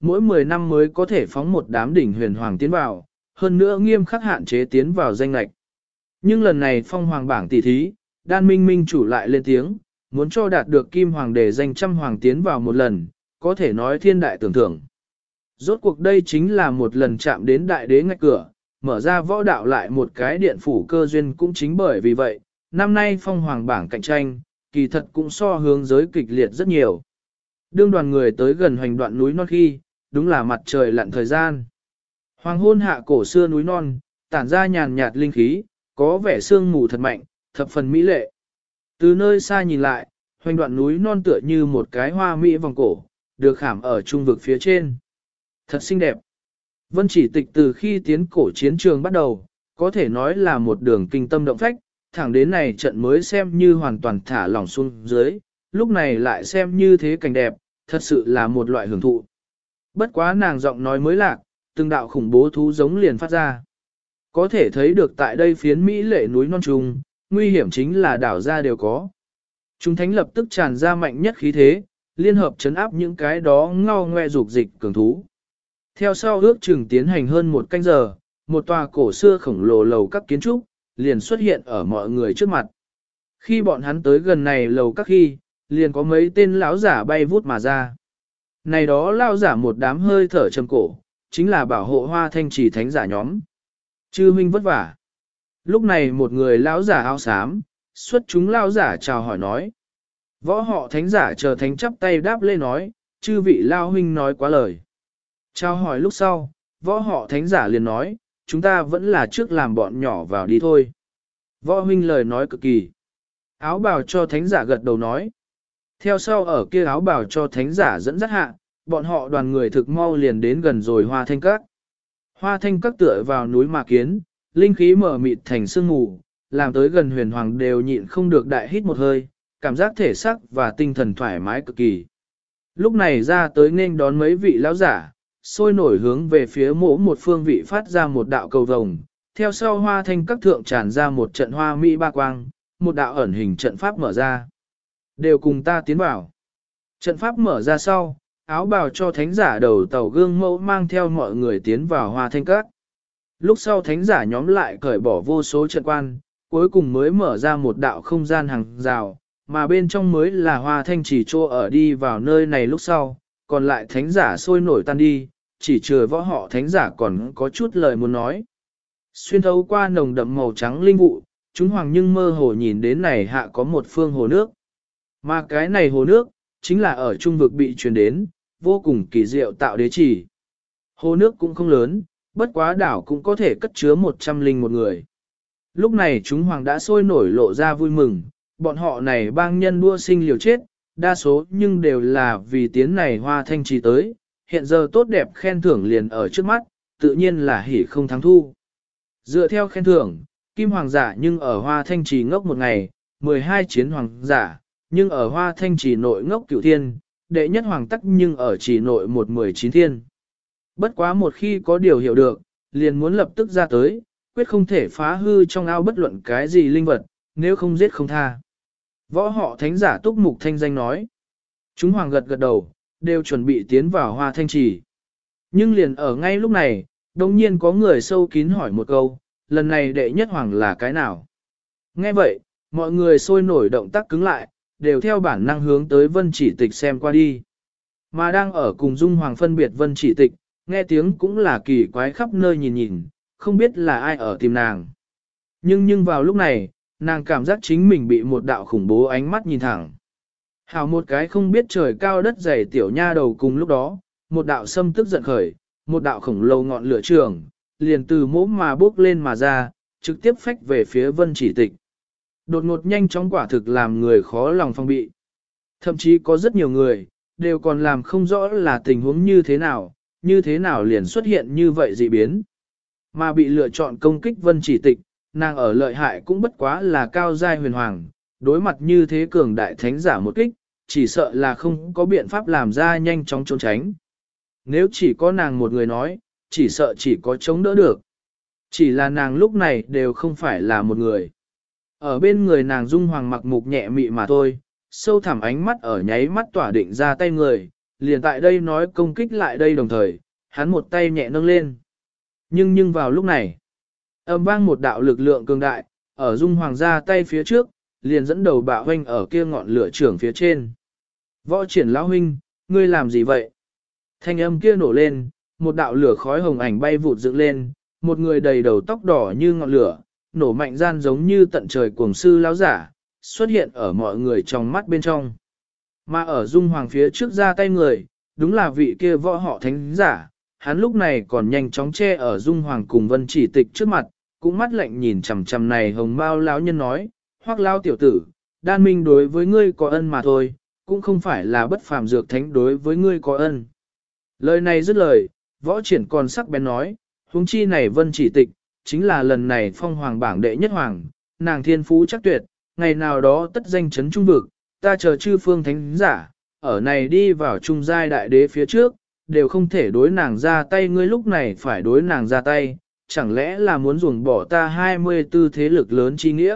mỗi 10 năm mới có thể phóng một đám đỉnh huyền hoàng tiến vào, hơn nữa nghiêm khắc hạn chế tiến vào danh lạch. Nhưng lần này phong hoàng bảng tỷ thí, đan minh minh chủ lại lên tiếng, muốn cho đạt được kim hoàng để danh trăm hoàng tiến vào một lần, có thể nói thiên đại tưởng thưởng. Rốt cuộc đây chính là một lần chạm đến đại đế ngạch cửa, mở ra võ đạo lại một cái điện phủ cơ duyên, cũng chính bởi vì vậy, năm nay phong hoàng bảng cạnh tranh, kỳ thật cũng so hướng giới kịch liệt rất nhiều. Đương đoàn người tới gần hoành đoạn núi non khi, đúng là mặt trời lặn thời gian. Hoàng hôn hạ cổ xưa núi non, tản ra nhàn nhạt linh khí, có vẻ sương mù thật mạnh, thập phần mỹ lệ. Từ nơi xa nhìn lại, hoành đoạn núi non tựa như một cái hoa mỹ vòng cổ, được khảm ở trung vực phía trên. Thật xinh đẹp. Vân Chỉ Tịch từ khi tiến cổ chiến trường bắt đầu, có thể nói là một đường kinh tâm động phách, thẳng đến này trận mới xem như hoàn toàn thả lỏng xuống dưới, lúc này lại xem như thế cảnh đẹp, thật sự là một loại hưởng thụ. Bất quá nàng giọng nói mới lạc, từng đạo khủng bố thú giống liền phát ra. Có thể thấy được tại đây phiến Mỹ lệ núi non trùng, nguy hiểm chính là đảo ra đều có. Chúng thánh lập tức tràn ra mạnh nhất khí thế, liên hợp chấn áp những cái đó ngao ngoe dục dịch cường thú. Theo sau ước chừng tiến hành hơn một canh giờ, một tòa cổ xưa khổng lồ lầu các kiến trúc, liền xuất hiện ở mọi người trước mặt. Khi bọn hắn tới gần này lầu các khi, liền có mấy tên lão giả bay vút mà ra. Này đó lão giả một đám hơi thở trầm cổ, chính là bảo hộ Hoa Thanh Trì thánh giả nhóm. Chư huynh vất vả. Lúc này một người lão giả áo xám, xuất chúng lão giả chào hỏi nói. Võ họ thánh giả chờ thánh chắp tay đáp lê nói, chư vị lão huynh nói quá lời. Chào hỏi lúc sau, võ họ thánh giả liền nói, chúng ta vẫn là trước làm bọn nhỏ vào đi thôi. Võ huynh lời nói cực kỳ. Áo bào cho thánh giả gật đầu nói. Theo sau ở kia áo bào cho thánh giả dẫn dắt hạ, bọn họ đoàn người thực mau liền đến gần rồi Hoa Thanh Các. Hoa Thanh Các tựa vào núi mà kiến, linh khí mở mịt thành sương mù, làm tới gần huyền hoàng đều nhịn không được đại hít một hơi, cảm giác thể xác và tinh thần thoải mái cực kỳ. Lúc này ra tới nên đón mấy vị lão giả, sôi nổi hướng về phía mỗi một phương vị phát ra một đạo cầu vồng, theo sau Hoa Thanh Các thượng tràn ra một trận hoa mỹ ba quang, một đạo ẩn hình trận pháp mở ra. Đều cùng ta tiến vào. Trận pháp mở ra sau, áo bào cho thánh giả đầu tàu gương mẫu mang theo mọi người tiến vào Hoa Thanh Các. Lúc sau thánh giả nhóm lại cởi bỏ vô số trận quan, cuối cùng mới mở ra một đạo không gian hàng rào, mà bên trong mới là Hoa Thanh Trì trô ở. Đi vào nơi này lúc sau, còn lại thánh giả sôi nổi tan đi, chỉ trừ võ họ thánh giả còn có chút lời muốn nói. Xuyên thấu qua nồng đậm màu trắng linh vụ, chúng hoàng nhưng mơ hồ nhìn đến này hạ có một phương hồ nước. Mà cái này hồ nước, chính là ở trung vực bị truyền đến, vô cùng kỳ diệu tạo đế chỉ. Hồ nước cũng không lớn, bất quá đảo cũng có thể cất chứa 101 người. Lúc này chúng hoàng đã sôi nổi lộ ra vui mừng, bọn họ này bang nhân đua sinh liều chết, đa số nhưng đều là vì tiến này Hoa Thanh Trì tới, hiện giờ tốt đẹp khen thưởng liền ở trước mắt, tự nhiên là hỉ không thắng thu. Dựa theo khen thưởng, Kim Hoàng giả nhưng ở Hoa Thanh Trì ngốc một ngày, 12 chiến hoàng giả, nhưng ở Hoa Thanh Trì nội ngốc cửu thiên, đệ nhất hoàng tắc nhưng ở trì nội 19 thiên. Bất quá một khi có điều hiểu được, liền muốn lập tức ra tới, quyết không thể phá hư trong ao bất luận cái gì linh vật, nếu không giết không tha. Võ họ thánh giả Túc Mục Thanh danh nói. Chúng hoàng gật gật đầu, đều chuẩn bị tiến vào Hoa Thanh Trì. Nhưng liền ở ngay lúc này, đồng nhiên có người sâu kín hỏi một câu, lần này đệ nhất hoàng là cái nào? Nghe vậy, mọi người sôi nổi động tác cứng lại, đều theo bản năng hướng tới Vân Chỉ Tịch xem qua đi. Mà đang ở cùng Dung Hoàng phân biệt Vân Chỉ Tịch, nghe tiếng cũng là kỳ quái khắp nơi nhìn nhìn, không biết là ai ở tìm nàng. Nhưng vào lúc này, nàng cảm giác chính mình bị một đạo khủng bố ánh mắt nhìn thẳng. Hào một cái không biết trời cao đất dày tiểu nha đầu cùng lúc đó, một đạo xâm tức giận khởi, một đạo khổng lồ ngọn lửa trường, liền từ mỗ mà bốc lên mà ra, trực tiếp phách về phía Vân Chỉ Tịch. Đột ngột nhanh chóng quả thực làm người khó lòng phòng bị. Thậm chí có rất nhiều người, đều còn làm không rõ là tình huống như thế nào liền xuất hiện như vậy dị biến. Mà bị lựa chọn công kích Vân Chỉ Tịch, nàng ở lợi hại cũng bất quá là cao giai huyền hoàng, đối mặt như thế cường đại thánh giả một kích, chỉ sợ là không có biện pháp làm ra nhanh chóng trốn tránh. Nếu chỉ có nàng một người nói, chỉ sợ chỉ có chống đỡ được. Chỉ là nàng lúc này đều không phải là một người. Ở bên người nàng Dung Hoàng mặc mục nhẹ mị mà thôi, sâu thẳm ánh mắt ở nháy mắt tỏa định ra tay người, liền tại đây nói công kích lại đây đồng thời, hắn một tay nhẹ nâng lên. Nhưng vào lúc này, âm vang một đạo lực lượng cường đại, ở Dung Hoàng ra tay phía trước, liền dẫn đầu bạo hoanh ở kia ngọn lửa trưởng phía trên. Võ Triển lão huynh, ngươi làm gì vậy? Thanh âm kia nổ lên, một đạo lửa khói hồng ảnh bay vụt dựng lên, một người đầy đầu tóc đỏ như ngọn lửa, nổ mạnh gian giống như tận trời cuồng sư lão giả, xuất hiện ở mọi người trong mắt bên trong. Mà ở Dung Hoàng phía trước ra tay người, đúng là vị kia võ họ thánh giả, hắn lúc này còn nhanh chóng che ở Dung Hoàng cùng Vân Chỉ Tịch trước mặt, cũng mắt lạnh nhìn chằm chằm này hồng bao lão nhân nói, Hoắc lão tiểu tử, đan minh đối với ngươi có ân mà thôi, cũng không phải là bất phàm dược thánh đối với ngươi có ân. Lời này dứt lời, Võ Triển còn sắc bén nói, huống chi này Vân Chỉ Tịch, chính là lần này phong hoàng bảng đệ nhất hoàng, nàng thiên phú chắc tuyệt, ngày nào đó tất danh chấn trung vực, ta chờ chư phương thánh giả, ở này đi vào trung giai đại đế phía trước, đều không thể đối nàng ra tay, ngươi lúc này phải đối nàng ra tay, chẳng lẽ là muốn ruồng bỏ ta 24 thế lực lớn chi nghĩa.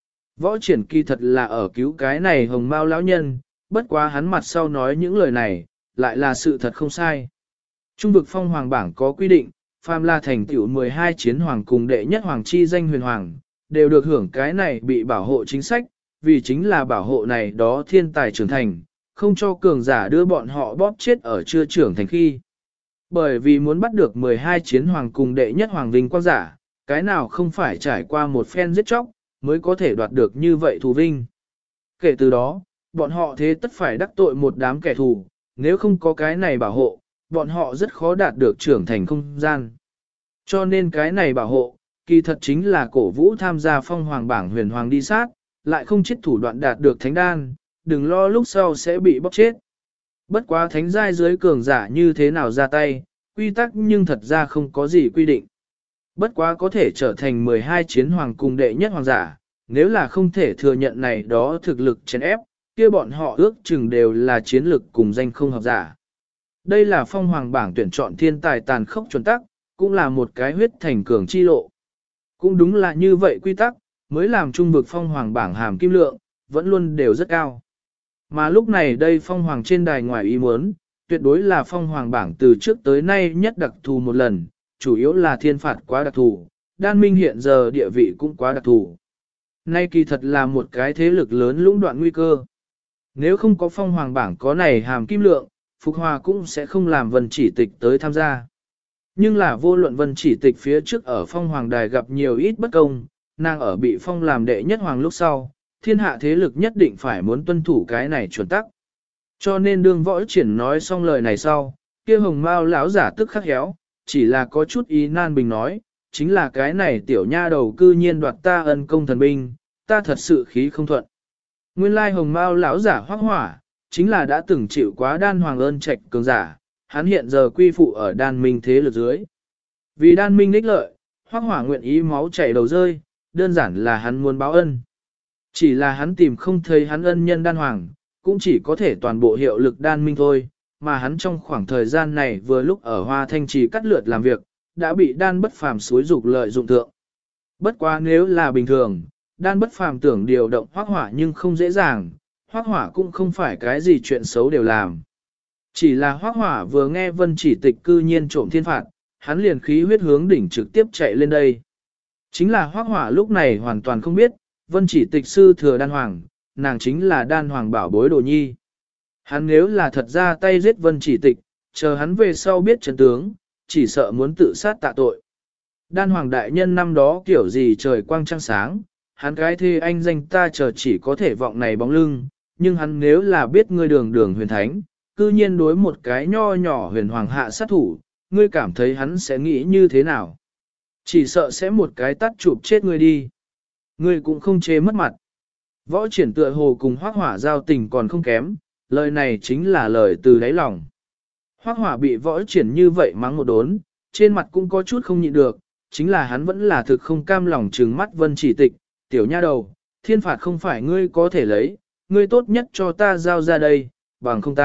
Võ Triển kỳ thật là ở cứu cái này hồng mao lão nhân, bất quá hắn mặt sau nói những lời này, lại là sự thật không sai. Trung vực phong hoàng bảng có quy định, phàm là thành tựu 12 chiến hoàng cùng đệ nhất hoàng chi danh huyền hoàng, đều được hưởng cái này bị bảo hộ chính sách, vì chính là bảo hộ này đó thiên tài trưởng thành, không cho cường giả đưa bọn họ bóp chết ở chưa trưởng thành khi. Bởi vì muốn bắt được 12 chiến hoàng cùng đệ nhất hoàng vinh quang giả, cái nào không phải trải qua một phen giết chóc, mới có thể đoạt được như vậy thù vinh. Kể từ đó, bọn họ thế tất phải đắc tội một đám kẻ thù, nếu không có cái này bảo hộ, bọn họ rất khó đạt được trưởng thành không gian. Cho nên cái này bảo hộ, kỳ thật chính là cổ vũ tham gia phong hoàng bảng huyền hoàng đi sát, lại không chết thủ đoạn đạt được thánh đan, đừng lo lúc sau sẽ bị bóc chết. Bất quá thánh giai dưới cường giả như thế nào ra tay, quy tắc nhưng thật ra không có gì quy định. Bất quá có thể trở thành 12 chiến hoàng cùng đệ nhất hoàng giả, nếu là không thể thừa nhận này đó thực lực chèn ép, kia bọn họ ước chừng đều là chiến lực cùng danh không hợp giả. Đây là phong hoàng bảng tuyển chọn thiên tài tàn khốc chuẩn tắc, cũng là một cái huyết thành cường chi lộ. Cũng đúng là như vậy quy tắc, mới làm trung vực phong hoàng bảng hàm kim lượng, vẫn luôn đều rất cao. Mà lúc này đây phong hoàng trên đài ngoài ý muốn, tuyệt đối là phong hoàng bảng từ trước tới nay nhất đặc thù một lần, chủ yếu là thiên phạt quá đặc thù, đan minh hiện giờ địa vị cũng quá đặc thù. Nay kỳ thật là một cái thế lực lớn lũng đoạn nguy cơ. Nếu không có phong hoàng bảng có này hàm kim lượng, Phục Hòa cũng sẽ không làm Vân Chỉ Tịch tới tham gia. Nhưng là vô luận Vân Chỉ Tịch phía trước ở phong hoàng đài gặp nhiều ít bất công, nàng ở bị phong làm đệ nhất hoàng lúc sau, thiên hạ thế lực nhất định phải muốn tuân thủ cái này chuẩn tắc. Cho nên đương Võ Triển nói xong lời này sau, kia hồng mao lão giả tức khắc héo, chỉ là có chút ý nan bình nói, chính là cái này tiểu nha đầu cư nhiên đoạt ta ân công thần binh, ta thật sự khí không thuận. Nguyên lai hồng mao lão giả Hoắc Hỏa, chính là đã từng chịu quá đan hoàng ơn trạch cường giả, hắn hiện giờ quy phụ ở đan minh thế lực dưới. Vì đan minh ích lợi, Hoắc Hỏa nguyện ý máu chảy đầu rơi, đơn giản là hắn muốn báo ân. Chỉ là hắn tìm không thấy hắn ân nhân đan hoàng, cũng chỉ có thể toàn bộ hiệu lực đan minh thôi, mà hắn trong khoảng thời gian này vừa lúc ở Hoa Thanh Trì cắt lượt làm việc, đã bị đan bất phàm xúi dục lợi dụng thượng. Bất quá nếu là bình thường, đan bất phàm tưởng điều động Hoắc Hỏa nhưng không dễ dàng, Hoắc Hỏa cũng không phải cái gì chuyện xấu đều làm. Chỉ là Hoắc Hỏa vừa nghe Vân Chỉ Tịch cư nhiên trộm thiên phạt, hắn liền khí huyết hướng đỉnh trực tiếp chạy lên đây. Chính là Hoắc Hỏa lúc này hoàn toàn không biết, Vân Chỉ Tịch sư thừa đan hoàng, nàng chính là đan hoàng bảo bối đồ nhi. Hắn nếu là thật ra tay giết Vân Chỉ Tịch, chờ hắn về sau biết chân tướng, chỉ sợ muốn tự sát tạ tội. Đan hoàng đại nhân năm đó kiểu gì trời quang trăng sáng, hắn cái thê anh danh ta chờ chỉ có thể vọng này bóng lưng, nhưng hắn nếu là biết ngươi đường đường huyền thánh, cư nhiên đối một cái nho nhỏ huyền hoàng hạ sát thủ, ngươi cảm thấy hắn sẽ nghĩ như thế nào? Chỉ sợ sẽ một cái tát chụp chết ngươi đi. Ngươi cũng không chế mất mặt. Võ Triển tựa hồ cùng Hoắc Hỏa giao tình còn không kém, lời này chính là lời từ đáy lòng. Hoắc Hỏa bị Võ Triển như vậy mắng một đốn, trên mặt cũng có chút không nhịn được, chính là hắn vẫn là thực không cam lòng trừng mắt Vân Chỉ Tịch, tiểu nha đầu, thiên phạt không phải ngươi có thể lấy, ngươi tốt nhất cho ta giao ra đây, bằng không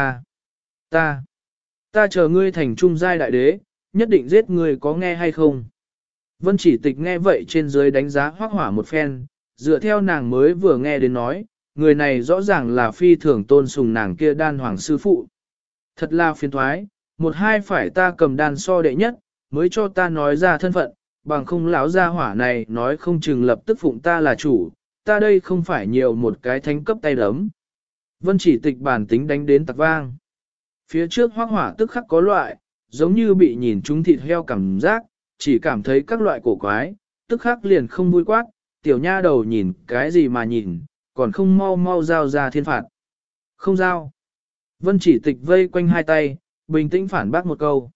ta chờ ngươi thành trung giai đại đế, nhất định giết ngươi có nghe hay không. Vân Chỉ Tịch nghe vậy trên dưới đánh giá Hoắc Hỏa một phen, dựa theo nàng mới vừa nghe đến nói, người này rõ ràng là phi thường tôn sùng nàng kia đan hoàng sư phụ. Thật là phiền thoái, một hai phải ta cầm đàn so đệ nhất, mới cho ta nói ra thân phận, bằng không lão gia hỏa này nói không chừng lập tức phụng ta là chủ, ta đây không phải nhiều một cái thánh cấp tay đấm. Vân Chỉ Tịch bản tính đánh đến tạc vang. Phía trước Hoắc Hỏa tức khắc có loại, giống như bị nhìn trúng thịt heo cảm giác, chỉ cảm thấy các loại cổ quái, tức khắc liền không vui quát, tiểu nha đầu nhìn cái gì mà nhìn, còn không mau mau giao ra thiên phạt. Không giao. Vân Chỉ Tịch vây quanh hai tay, bình tĩnh phản bác một câu.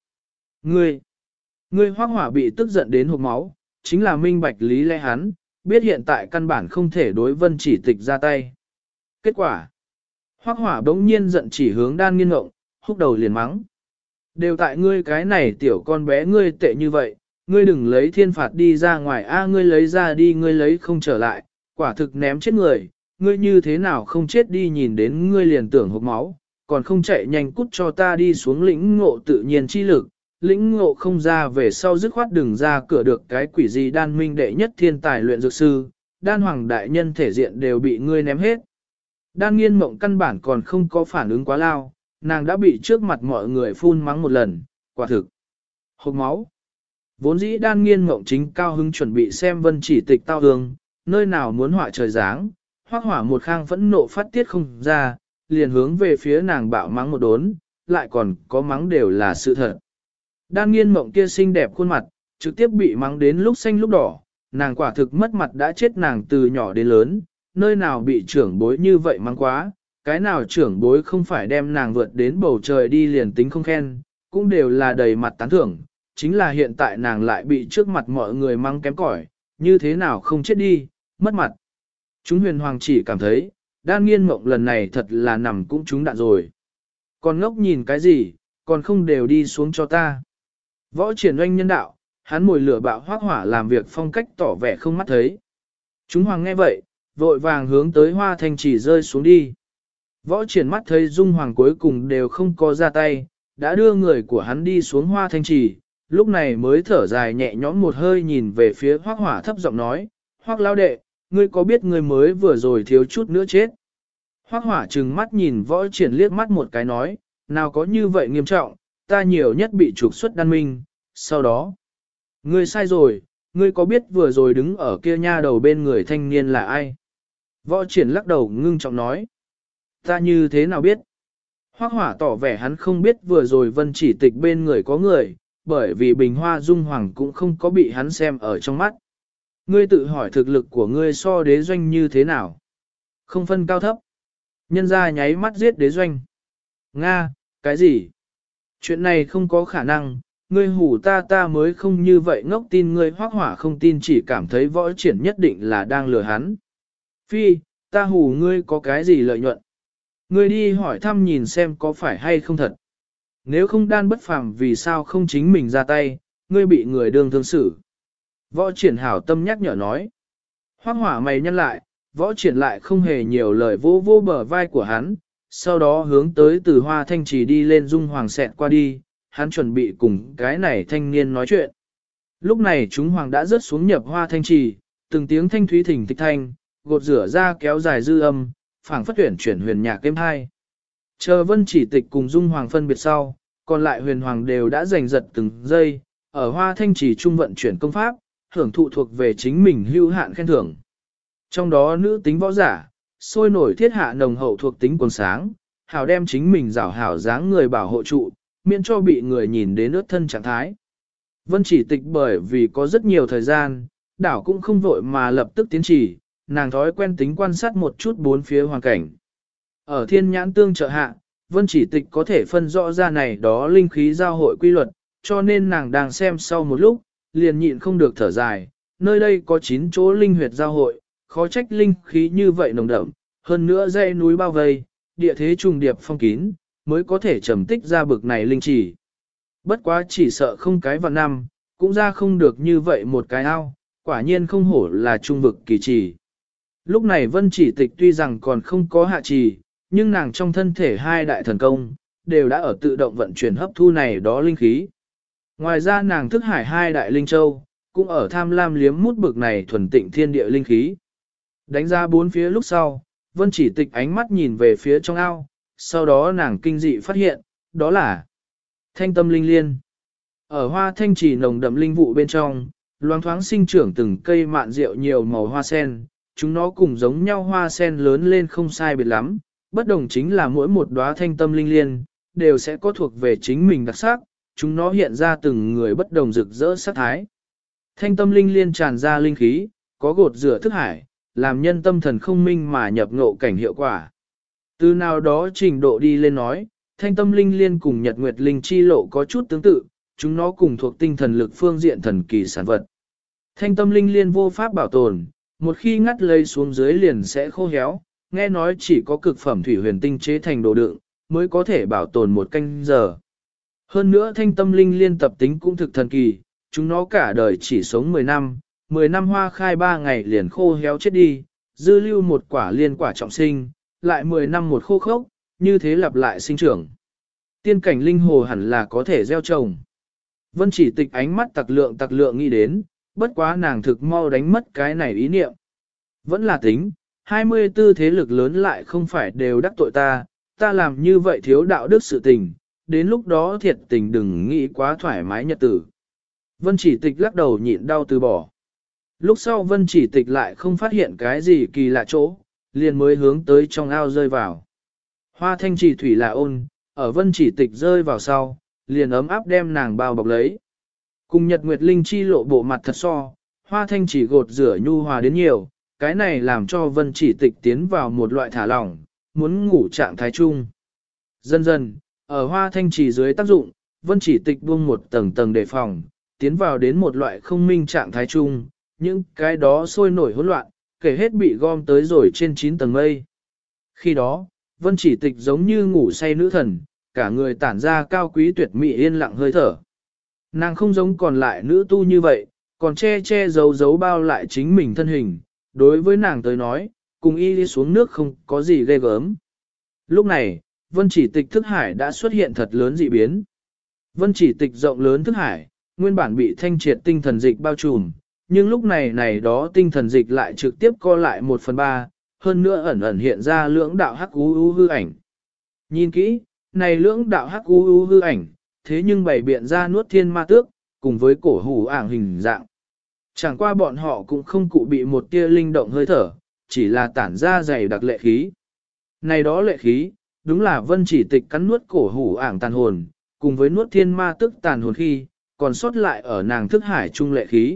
Ngươi Hoắc Hỏa bị tức giận đến hộc máu, chính là minh bạch lý lẽ hắn, biết hiện tại căn bản không thể đối Vân Chỉ Tịch ra tay. Kết quả, Hoắc Hỏa bỗng nhiên giận chỉ hướng Đan Nghiên Ngộng, húc đầu liền mắng. Đều tại ngươi cái này tiểu con bé ngươi tệ như vậy, ngươi đừng lấy thiên phạt đi ra ngoài a, ngươi lấy ra đi, ngươi lấy không trở lại, quả thực ném chết người, ngươi như thế nào không chết đi, nhìn đến ngươi liền tưởng hộc máu, còn không chạy nhanh cút cho ta đi xuống lĩnh ngộ tự nhiên chi lực, lĩnh ngộ không ra về sau dứt khoát đừng ra cửa được cái quỷ gì. Đan minh đệ nhất thiên tài luyện dược sư, Đan hoàng đại nhân thể diện đều bị ngươi ném hết. Đan Nghiên Mộng căn bản còn không có phản ứng quá lao, nàng đã bị trước mặt mọi người phun mắng một lần, quả thực. Hộc máu. Vốn dĩ Đan Nghiên Mộng chính cao hứng chuẩn bị xem Vân Chỉ Tịch tao hương, nơi nào muốn họa trời dáng, Hoắc Hỏa một khang phẫn nộ phát tiết không ra, liền hướng về phía nàng bạo mắng một đốn, lại còn có mắng đều là sự thật. Đan Nghiên Mộng kia xinh đẹp khuôn mặt, trực tiếp bị mắng đến lúc xanh lúc đỏ, nàng quả thực mất mặt đã chết, nàng từ nhỏ đến lớn, nơi nào bị trưởng bối như vậy mắng quá, cái nào trưởng bối không phải đem nàng vượt đến bầu trời đi liền tính không khen, cũng đều là đầy mặt tán thưởng, chính là hiện tại nàng lại bị trước mặt mọi người mắng kém cỏi, như thế nào không chết đi, mất mặt. Chúng Huyền Hoàng chỉ cảm thấy, Đan Nghiên Mộng lần này thật là nằm cũng trúng đạn rồi. Còn ngốc nhìn cái gì, còn không đều đi xuống cho ta. Võ Triển Oanh nhân đạo, hắn mồi lửa bạo Hoắc Hỏa làm việc phong cách tỏ vẻ không mắt thấy. Chúng Hoàng nghe vậy, vội vàng hướng tới Hoa Thanh Chỉ rơi xuống đi. Võ Triển mắt thấy Dung Hoàng cuối cùng đều không có ra tay, đã đưa người của hắn đi xuống Hoa Thanh Chỉ, lúc này mới thở dài nhẹ nhõm một hơi, nhìn về phía Hoắc Hỏa thấp giọng nói, Hoắc lão đệ, ngươi có biết ngươi mới vừa rồi thiếu chút nữa chết. Hoắc Hỏa trừng mắt nhìn Võ Triển liếc mắt một cái nói, nào có như vậy nghiêm trọng, ta nhiều nhất bị trục xuất đan minh, sau đó. Ngươi sai rồi, ngươi có biết vừa rồi đứng ở kia nha đầu bên người thanh niên là ai? Võ Triển lắc đầu ngưng trọng nói. Ta như thế nào biết? Hoắc Hỏa tỏ vẻ hắn không biết vừa rồi Vân Chỉ Tịch bên người có người, bởi vì Bình Hoa Dung Hoàng cũng không có bị hắn xem ở trong mắt. Ngươi tự hỏi thực lực của ngươi so Đế Doanh như thế nào? Không phân cao thấp. Nhân ra nháy mắt giết Đế Doanh. Nga, cái gì? Chuyện này không có khả năng, ngươi hủ ta mới không như vậy ngốc tin ngươi. Hoắc Hỏa không tin, chỉ cảm thấy Võ Triển nhất định là đang lừa hắn. Phi, ta hủ ngươi có cái gì lợi nhuận? Ngươi đi hỏi thăm nhìn xem có phải hay không thật. Nếu không Đan bất phàm vì sao không chính mình ra tay, ngươi bị người đương thương xử. Võ Triển hảo tâm nhắc nhở nói. Hoắc Hỏa mày nhăn lại, Võ Triển lại không hề nhiều lời, vô vô bờ vai của hắn, sau đó hướng tới từ Hoa Thanh Trì đi lên. Dung Hoàng xẹt qua đi, hắn chuẩn bị cùng cái này thanh niên nói chuyện. Lúc này chúng Hoàng đã rớt xuống nhập Hoa Thanh Trì, từng tiếng thanh thúy thỉnh thịch thanh, gột rửa ra kéo dài dư âm, phảng phất chuyển huyền nhạc êm hai. Chờ Vân Chỉ Tịch cùng Dung Hoàng phân biệt sau, còn lại huyền hoàng đều đã giành giật từng giây, ở Hoa Thanh Trì trung vận chuyển công pháp, hưởng thụ thuộc về chính mình hữu hạn khen thưởng. Trong đó nữ tính võ giả, sôi nổi thiết hạ nồng hậu thuộc tính quần sáng, hảo đem chính mình rảo hảo dáng người bảo hộ trụ, miễn cho bị người nhìn đến ướt thân trạng thái. Vân Chỉ Tịch bởi vì có rất nhiều thời gian, đảo cũng không vội mà lập tức tiến chỉ, nàng thói quen tính quan sát một chút bốn phía hoàn cảnh. Ở thiên nhãn tương trợ hạ, Vân Chỉ Tịch có thể phân rõ ra này đó linh khí giao hội quy luật, cho nên nàng đang xem sau một lúc, liền nhịn không được thở dài, nơi đây có 9 chỗ linh huyệt giao hội, khó trách linh khí như vậy nồng đậm, hơn nữa dãy núi bao vây, địa thế trùng điệp phong kín, mới có thể trầm tích ra bực này linh chỉ. Bất quá chỉ sợ không cái vạn năm, cũng ra không được như vậy một cái ao, quả nhiên không hổ là trung vực kỳ trì. Lúc này Vân Chỉ Tịch tuy rằng còn không có hạ trì, nhưng nàng trong thân thể hai đại thần công, đều đã ở tự động vận chuyển hấp thu này đó linh khí. Ngoài ra nàng thức hải hai đại linh châu, cũng ở tham lam liếm mút bực này thuần tịnh thiên địa linh khí. Đánh ra bốn phía lúc sau, Vân Chỉ Tịch ánh mắt nhìn về phía trong ao, sau đó nàng kinh dị phát hiện, đó là thanh tâm linh liên. Ở hoa thanh trì nồng đậm linh vụ bên trong, loáng thoáng sinh trưởng từng cây mạn rượu nhiều màu hoa sen, chúng nó cùng giống nhau hoa sen lớn lên không sai biệt lắm, bất đồng chính là mỗi một đóa thanh tâm linh liên, đều sẽ có thuộc về chính mình đặc sắc, chúng nó hiện ra từng người bất đồng rực rỡ sắc thái. Thanh tâm linh liên tràn ra linh khí, có gột rửa thức hải, làm nhân tâm thần không minh mà nhập ngộ cảnh hiệu quả. Từ nào đó trình độ đi lên nói, thanh tâm linh liên cùng nhật nguyệt linh chi lộ có chút tương tự, chúng nó cùng thuộc tinh thần lực phương diện thần kỳ sản vật. Thanh tâm linh liên vô pháp bảo tồn, một khi ngắt lấy xuống dưới liền sẽ khô héo, nghe nói chỉ có cực phẩm thủy huyền tinh chế thành đồ đựng, mới có thể bảo tồn một canh giờ. Hơn nữa thanh tâm linh liên tập tính cũng thực thần kỳ, chúng nó cả đời chỉ sống 10 năm hoa khai 3 ngày liền khô héo chết đi, dư lưu một quả liên quả trọng sinh, lại 10 năm một khô khốc, như thế lặp lại sinh trưởng. Tiên cảnh linh hồ hẳn là có thể gieo trồng. Vân Chỉ Tịch ánh mắt tặc lượng nghĩ đến, bất quá nàng thực mau đánh mất cái này ý niệm. Vẫn là tính, 24 thế lực lớn lại không phải đều đắc tội ta làm như vậy thiếu đạo đức sự tình, đến lúc đó thiệt tình đừng nghĩ quá thoải mái nhật tử. Vân Chỉ Tịch lắc đầu nhịn đau từ bỏ. Lúc sau Vân Chỉ Tịch lại không phát hiện cái gì kỳ lạ chỗ, liền mới hướng tới trong ao rơi vào. Hoa thanh trì thủy là ôn, ở Vân Chỉ Tịch rơi vào sau, liền ấm áp đem nàng bao bọc lấy. Cùng Nhật Nguyệt Linh chi lộ bộ mặt thật so, hoa thanh chỉ gột rửa nhu hòa đến nhiều, cái này làm cho Vân Chỉ Tịch tiến vào một loại thả lỏng, muốn ngủ trạng thái chung. Dần dần, ở hoa thanh chỉ dưới tác dụng, Vân Chỉ Tịch buông một tầng tầng đề phòng, tiến vào đến một loại không minh trạng thái chung, những cái đó sôi nổi hỗn loạn, kể hết bị gom tới rồi trên 9 tầng mây. Khi đó, Vân Chỉ Tịch giống như ngủ say nữ thần, cả người tản ra cao quý tuyệt mỹ yên lặng hơi thở. Nàng không giống còn lại nữ tu như vậy, còn che giấu bao lại chính mình thân hình, đối với nàng tới nói, cùng y đi xuống nước không có gì ghê gớm. Lúc này, Vân Chỉ Tịch thức hải đã xuất hiện thật lớn dị biến. Vân Chỉ Tịch rộng lớn thức hải, nguyên bản bị thanh triệt tinh thần dịch bao trùm, nhưng lúc này đó tinh thần dịch lại trực tiếp co lại 1/3, hơn nữa ẩn hiện ra lưỡng đạo hắc u hư ảnh. Nhìn kỹ, này lưỡng đạo hắc u hư ảnh, thế nhưng bày biện ra nuốt thiên ma tước, cùng với cổ hủ ảng hình dạng. Chẳng qua bọn họ cũng không cụ bị một tia linh động hơi thở, chỉ là tản ra dày đặc lệ khí. Này đó lệ khí, đúng là Vân Chỉ Tịch cắn nuốt cổ hủ ảng tàn hồn, cùng với nuốt thiên ma tước tàn hồn khi, còn sót lại ở nàng thức hải trung lệ khí.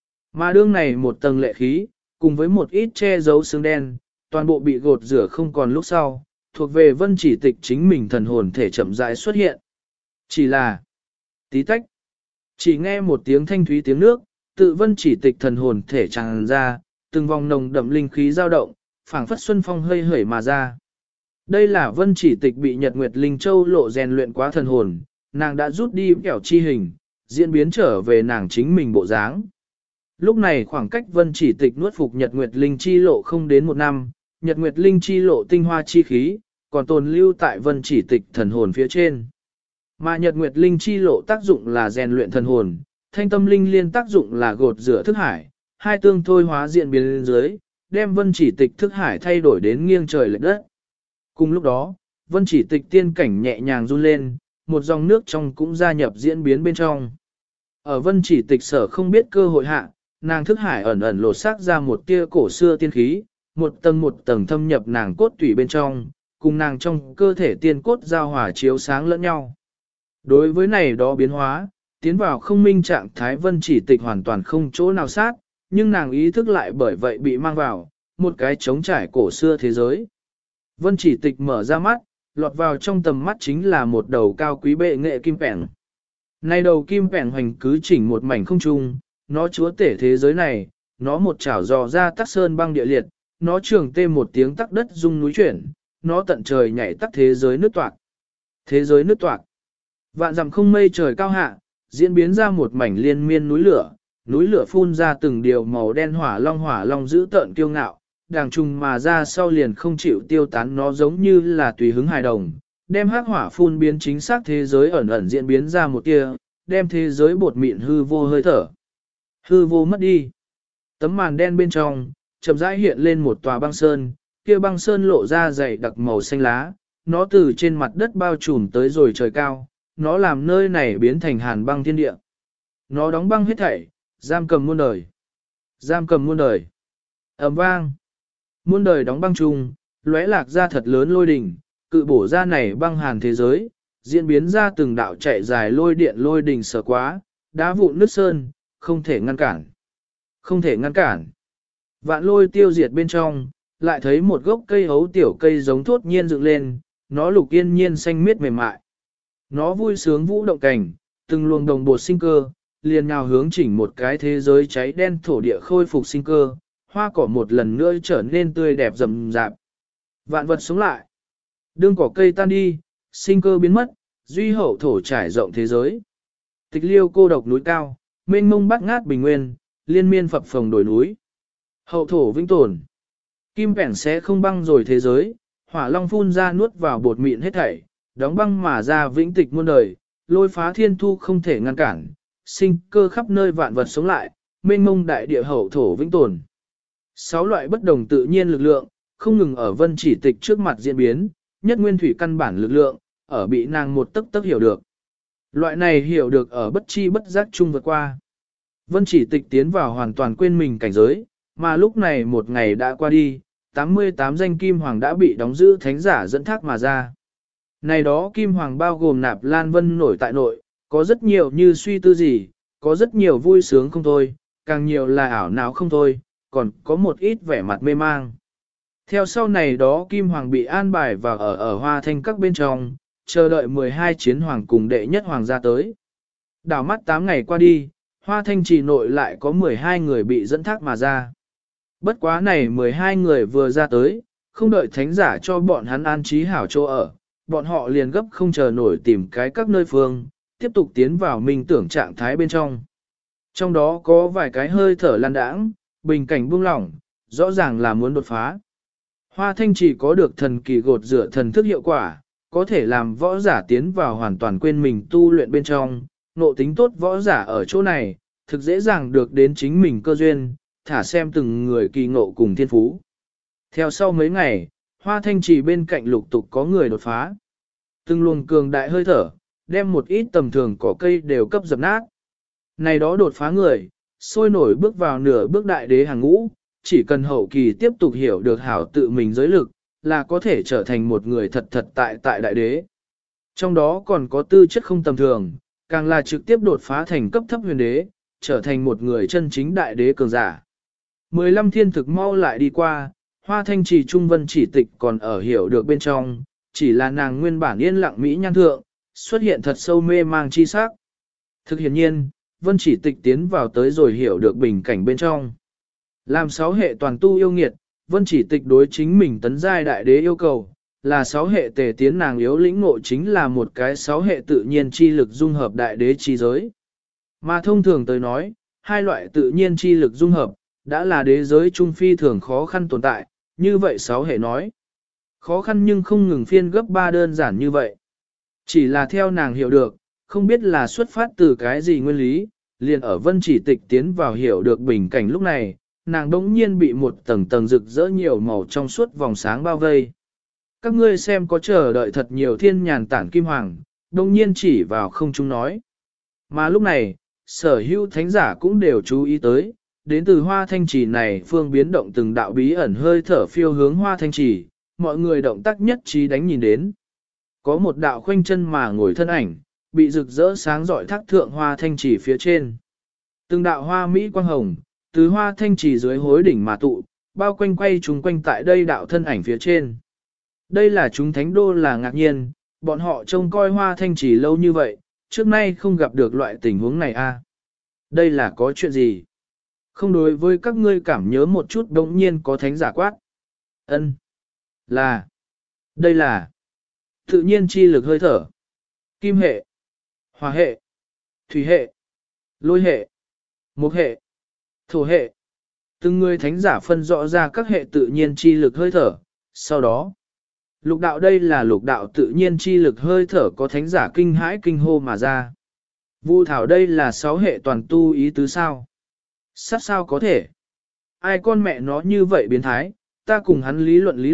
Mà đương này một tầng lệ khí, cùng với một ít che giấu xương đen, toàn bộ bị gột rửa không còn lúc sau, thuộc về Vân Chỉ Tịch chính mình thần hồn thể chậm rãi xuất hiện. Chỉ là tí tách, chỉ nghe một tiếng thanh thúy tiếng nước, tự Vân Chỉ Tịch thần hồn thể tràn ra, từng vòng nồng đậm linh khí dao động, phảng phất xuân phong hơi hởi mà ra. Đây là Vân Chỉ Tịch bị Nhật Nguyệt Linh Châu lộ rèn luyện quá thần hồn, nàng đã rút đi kẻo chi hình, diễn biến trở về nàng chính mình bộ dáng. Lúc này khoảng cách Vân Chỉ Tịch nuốt phục Nhật Nguyệt Linh chi lộ không đến 1 năm, Nhật Nguyệt Linh chi lộ tinh hoa chi khí, còn tồn lưu tại Vân Chỉ Tịch thần hồn phía trên. Mà Nhật Nguyệt Linh chi lộ tác dụng là rèn luyện thần hồn, thanh tâm linh liên tác dụng là gột rửa thức hải, hai tương thôi hóa diễn biến lên dưới, đem Vân Chỉ Tịch thức hải thay đổi đến nghiêng trời lệch đất. Cùng lúc đó, Vân Chỉ Tịch tiên cảnh nhẹ nhàng run lên, một dòng nước trong cũng gia nhập diễn biến bên trong. Ở Vân Chỉ Tịch sở không biết cơ hội hạ, nàng thức hải ẩn lột xác ra một tia cổ xưa tiên khí, một tầng thâm nhập nàng cốt tủy bên trong, cùng nàng trong cơ thể tiên cốt giao hòa chiếu sáng lẫn nhau. Đối với này đó biến hóa, tiến vào không minh trạng thái Vân Chỉ Tịch hoàn toàn không chỗ nào sát, nhưng nàng ý thức lại bởi vậy bị mang vào, một cái trống trải cổ xưa thế giới. Vân Chỉ Tịch mở ra mắt, lọt vào trong tầm mắt chính là một đầu cao quý bệ nghệ kim pẻng. Này đầu kim pẻng hoành cứ chỉnh một mảnh không trung, nó chúa tể thế giới này, nó một chảo dò ra tắc sơn băng địa liệt, nó trường tê một tiếng tắc đất rung núi chuyển, nó tận trời nhảy tắc thế giới nứt toạc. Thế giới nứt toạc. Vạn dặm không mây trời cao hạ, diễn biến ra một mảnh liên miên núi lửa phun ra từng điều màu đen hỏa long giữ tợn kiêu ngạo, đàng trùng mà ra sau liền không chịu tiêu tán, nó giống như là tùy hứng hài đồng, đem hắc hỏa phun biến chính xác thế giới ẩn diễn biến ra một tia, đem thế giới bột mịn hư vô hơi thở. Hư vô mất đi. Tấm màn đen bên trong, chậm rãi hiện lên một tòa băng sơn, kia băng sơn lộ ra dày đặc màu xanh lá, nó từ trên mặt đất bao trùm tới rồi trời cao, nó làm nơi này biến thành hàn băng thiên địa. Nó đóng băng hết thảy, giam cầm muôn đời. Giam cầm muôn đời. Ầm vang. Muôn đời đóng băng chung, lóe lạc ra thật lớn lôi đỉnh, cự bổ ra này băng hàn thế giới, diễn biến ra từng đạo chạy dài lôi điện lôi đỉnh sở quá, đá vụn nứt sơn, không thể ngăn cản. Không thể ngăn cản. Vạn lôi tiêu diệt bên trong, lại thấy một gốc cây hấu tiểu cây giống thốt nhiên dựng lên, nó lục yên nhiên xanh miết mềm mại. Nó vui sướng vũ động cảnh, từng luồng đồng bột sinh cơ, liền nào hướng chỉnh một cái thế giới cháy đen thổ địa khôi phục sinh cơ, hoa cỏ một lần nữa trở nên tươi đẹp rậm rạp. Vạn vật sống lại. Đương cỏ cây tan đi, sinh cơ biến mất, duy hậu thổ trải rộng thế giới. Tịch liêu cô độc núi cao, mênh mông bát ngát bình nguyên, liên miên phập phồng đồi núi. Hậu thổ vĩnh tồn. Kim bẻn sẽ không băng rồi thế giới, hỏa long phun ra nuốt vào bột mịn hết thảy, đóng băng mà ra vĩnh tịch muôn đời, lôi phá thiên thu không thể ngăn cản, sinh cơ khắp nơi vạn vật sống lại, mênh mông đại địa hậu thổ vĩnh tồn. 6 loại bất đồng tự nhiên lực lượng, không ngừng ở vân chỉ tịch trước mặt diễn biến, nhất nguyên thủy căn bản lực lượng, ở bị nàng một tấc tấc hiểu được. Loại này hiểu được ở bất chi bất giác chung vượt qua. Vân chỉ tịch tiến vào hoàn toàn quên mình cảnh giới, mà lúc này một ngày đã qua đi, 88 danh kim hoàng đã bị đóng giữ thánh giả dẫn thác mà ra. Này đó kim hoàng bao gồm nạp lan vân nổi tại nội, có rất nhiều như suy tư gì, có rất nhiều vui sướng không thôi, càng nhiều là ảo não không thôi, còn có một ít vẻ mặt mê mang. Theo sau này đó kim hoàng bị an bài vào ở hoa thanh các bên trong, chờ đợi 12 chiến hoàng cùng đệ nhất hoàng ra tới. Đảo mắt 8 ngày qua đi, hoa thanh trì nội lại có 12 người bị dẫn thác mà ra. Bất quá này 12 người vừa ra tới, không đợi thánh giả cho bọn hắn an trí hảo chỗ ở, bọn họ liền gấp không chờ nổi tìm cái các nơi phương, tiếp tục tiến vào minh tưởng trạng thái bên trong. Trong đó có vài cái hơi thở lan đãng, bình cảnh buông lỏng, rõ ràng là muốn đột phá. Hoa thanh chỉ có được thần kỳ gột rửa thần thức hiệu quả, có thể làm võ giả tiến vào hoàn toàn quên mình tu luyện bên trong, nộ tính tốt võ giả ở chỗ này, thực dễ dàng được đến chính mình cơ duyên, thả xem từng người kỳ ngộ cùng thiên phú. Theo sau mấy ngày, hoa thanh trì bên cạnh lục tục có người đột phá. Từng luồng cường đại hơi thở, đem một ít tầm thường cỏ cây đều cấp dập nát. Này đó đột phá người, sôi nổi bước vào nửa bước đại đế hàng ngũ, chỉ cần hậu kỳ tiếp tục hiểu được hảo tự mình giới lực, là có thể trở thành một người thật thật tại đại đế. Trong đó còn có tư chất không tầm thường, càng là trực tiếp đột phá thành cấp thấp huyền đế, trở thành một người chân chính đại đế cường giả. 15 thiên thực mau lại đi qua, hoa thanh trì trung vân chỉ tịch còn ở hiểu được bên trong, chỉ là nàng nguyên bản yên lặng mỹ nhan thượng, xuất hiện thật sâu mê mang chi sắc. Thực hiện nhiên, vân chỉ tịch tiến vào tới rồi hiểu được bình cảnh bên trong. Làm 6 hệ toàn tu yêu nghiệt, vân chỉ tịch đối chính mình tấn giai đại đế yêu cầu, là 6 hệ tề tiến nàng yếu lĩnh ngộ chính là một cái 6 hệ tự nhiên chi lực dung hợp đại đế chi giới. Mà thông thường tới nói, hai loại tự nhiên chi lực dung hợp, đã là đế giới trung phi thường khó khăn tồn tại, như vậy 6 hệ nói. Khó khăn nhưng không ngừng phiên gấp 3 đơn giản như vậy. Chỉ là theo nàng hiểu được, không biết là xuất phát từ cái gì nguyên lý, liền ở vân chỉ tịch tiến vào hiểu được bình cảnh lúc này, nàng đống nhiên bị một tầng tầng rực rỡ nhiều màu trong suốt vòng sáng bao vây. Các ngươi xem có chờ đợi thật nhiều thiên nhàn tản kim hoàng, đống nhiên chỉ vào không trung nói. Mà lúc này, sở hữu thánh giả cũng đều chú ý tới, đến từ hoa thanh trì này phương biến động từng đạo bí ẩn hơi thở phiêu hướng hoa thanh trì, mọi người động tác nhất trí đánh nhìn đến. Có một đạo khoanh chân mà ngồi thân ảnh, bị rực rỡ sáng rọi thác thượng hoa thanh trì phía trên. Từng đạo hoa mỹ quang hồng, từ hoa thanh trì dưới hối đỉnh mà tụ, bao quanh quay chúng quanh tại đây đạo thân ảnh phía trên. Đây là chúng thánh đô là ngạc nhiên, bọn họ trông coi hoa thanh trì lâu như vậy, trước nay không gặp được loại tình huống này a. Đây là có chuyện gì? Không đối với các ngươi cảm nhớ một chút đống nhiên có thánh giả quát. Ân, là, đây là tự nhiên chi lực hơi thở. Kim hệ, hỏa hệ, thủy hệ, lôi hệ, mộc hệ, thổ hệ. Từng người thánh giả phân rõ ra các hệ tự nhiên chi lực hơi thở. Sau đó, lục đạo đây là lục đạo tự nhiên chi lực hơi thở có thánh giả kinh hãi kinh hô mà ra. Vu thảo đây là 6 hệ toàn tu ý tứ sao? Sát sao có thể? Ai con mẹ nó như vậy biến thái, ta cùng hắn lý luận,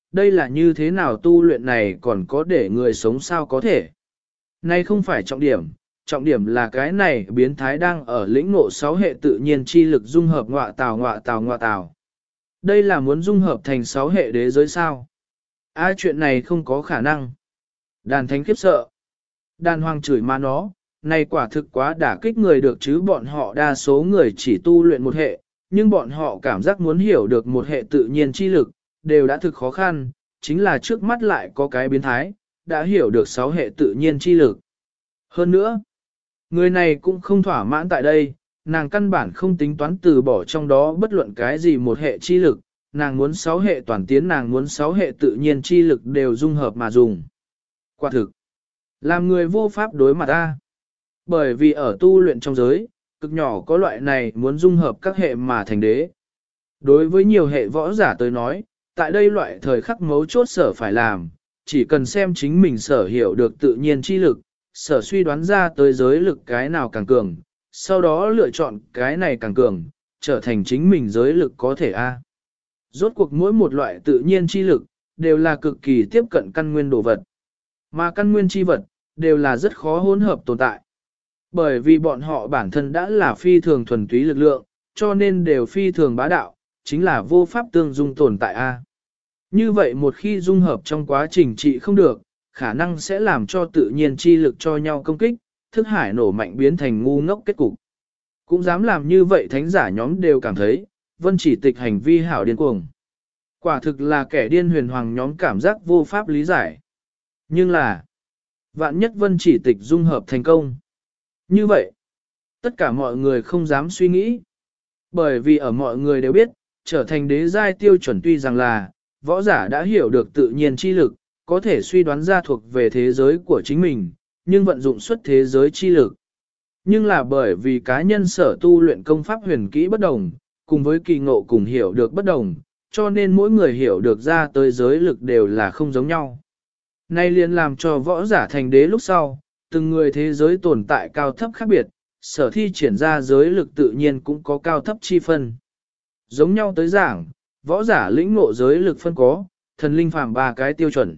đây là như thế nào tu luyện này còn có để người sống sao có thể. Này không phải trọng điểm là cái này biến thái đang ở lĩnh ngộ 6 hệ tự nhiên chi lực dung hợp ngọa tào. Đây là muốn dung hợp thành 6 hệ đế giới sao? Chuyện này không có khả năng. Đàn thánh khiếp sợ. Đàn hoàng chửi ma nó, này quả thực quá đả kích người được chứ bọn họ đa số người chỉ tu luyện một hệ, nhưng bọn họ cảm giác muốn hiểu được một hệ tự nhiên chi lực, đều đã thực khó khăn, chính là trước mắt lại có cái biến thái, đã hiểu được 6 hệ tự nhiên chi lực. Hơn nữa, người này cũng không thỏa mãn tại đây, nàng căn bản không tính toán từ bỏ trong đó bất luận cái gì một hệ chi lực, nàng muốn 6 hệ toàn tiến, nàng muốn 6 hệ tự nhiên chi lực đều dung hợp mà dùng. Quả thực, làm người vô pháp đối mặt ta. Bởi vì ở tu luyện trong giới, cực nhỏ có loại này muốn dung hợp các hệ mà thành đế. Đối với nhiều hệ võ giả tới nói, tại đây loại thời khắc mấu chốt sở phải làm, chỉ cần xem chính mình sở hiểu được tự nhiên chi lực, sở suy đoán ra tới giới lực cái nào càng cường, sau đó lựa chọn cái này càng cường, trở thành chính mình giới lực có thể A. Rốt cuộc mỗi một loại tự nhiên chi lực, đều là cực kỳ tiếp cận căn nguyên đồ vật. Mà căn nguyên chi vật, đều là rất khó hỗn hợp tồn tại. Bởi vì bọn họ bản thân đã là phi thường thuần túy lực lượng, cho nên đều phi thường bá đạo, chính là vô pháp tương dung tồn tại A. Như vậy một khi dung hợp trong quá trình trị không được, khả năng sẽ làm cho tự nhiên chi lực cho nhau công kích, thức hải nổ mạnh biến thành ngu ngốc kết cục. Cũng dám làm như vậy thánh giả nhóm đều cảm thấy, Vân Chỉ Tịch hành vi hảo điên cuồng. Quả thực là kẻ điên huyền hoàng nhóm cảm giác vô pháp lý giải. Nhưng là, vạn nhất Vân Chỉ Tịch dung hợp thành công. Như vậy, tất cả mọi người không dám suy nghĩ. Bởi vì ở mọi người đều biết, trở thành đế giai tiêu chuẩn tuy rằng là, võ giả đã hiểu được tự nhiên chi lực, có thể suy đoán ra thuộc về thế giới của chính mình, nhưng vận dụng xuất thế giới chi lực. Nhưng là bởi vì cá nhân sở tu luyện công pháp huyền kỹ bất đồng, cùng với kỳ ngộ cùng hiểu được bất đồng, cho nên mỗi người hiểu được ra tới giới lực đều là không giống nhau. Nay liền làm cho võ giả thành đế lúc sau, từng người thế giới tồn tại cao thấp khác biệt, sở thi triển ra giới lực tự nhiên cũng có cao thấp chi phân. Giống nhau tới giảng, võ giả lĩnh ngộ giới lực phân có, thần linh phàm 3 cái tiêu chuẩn.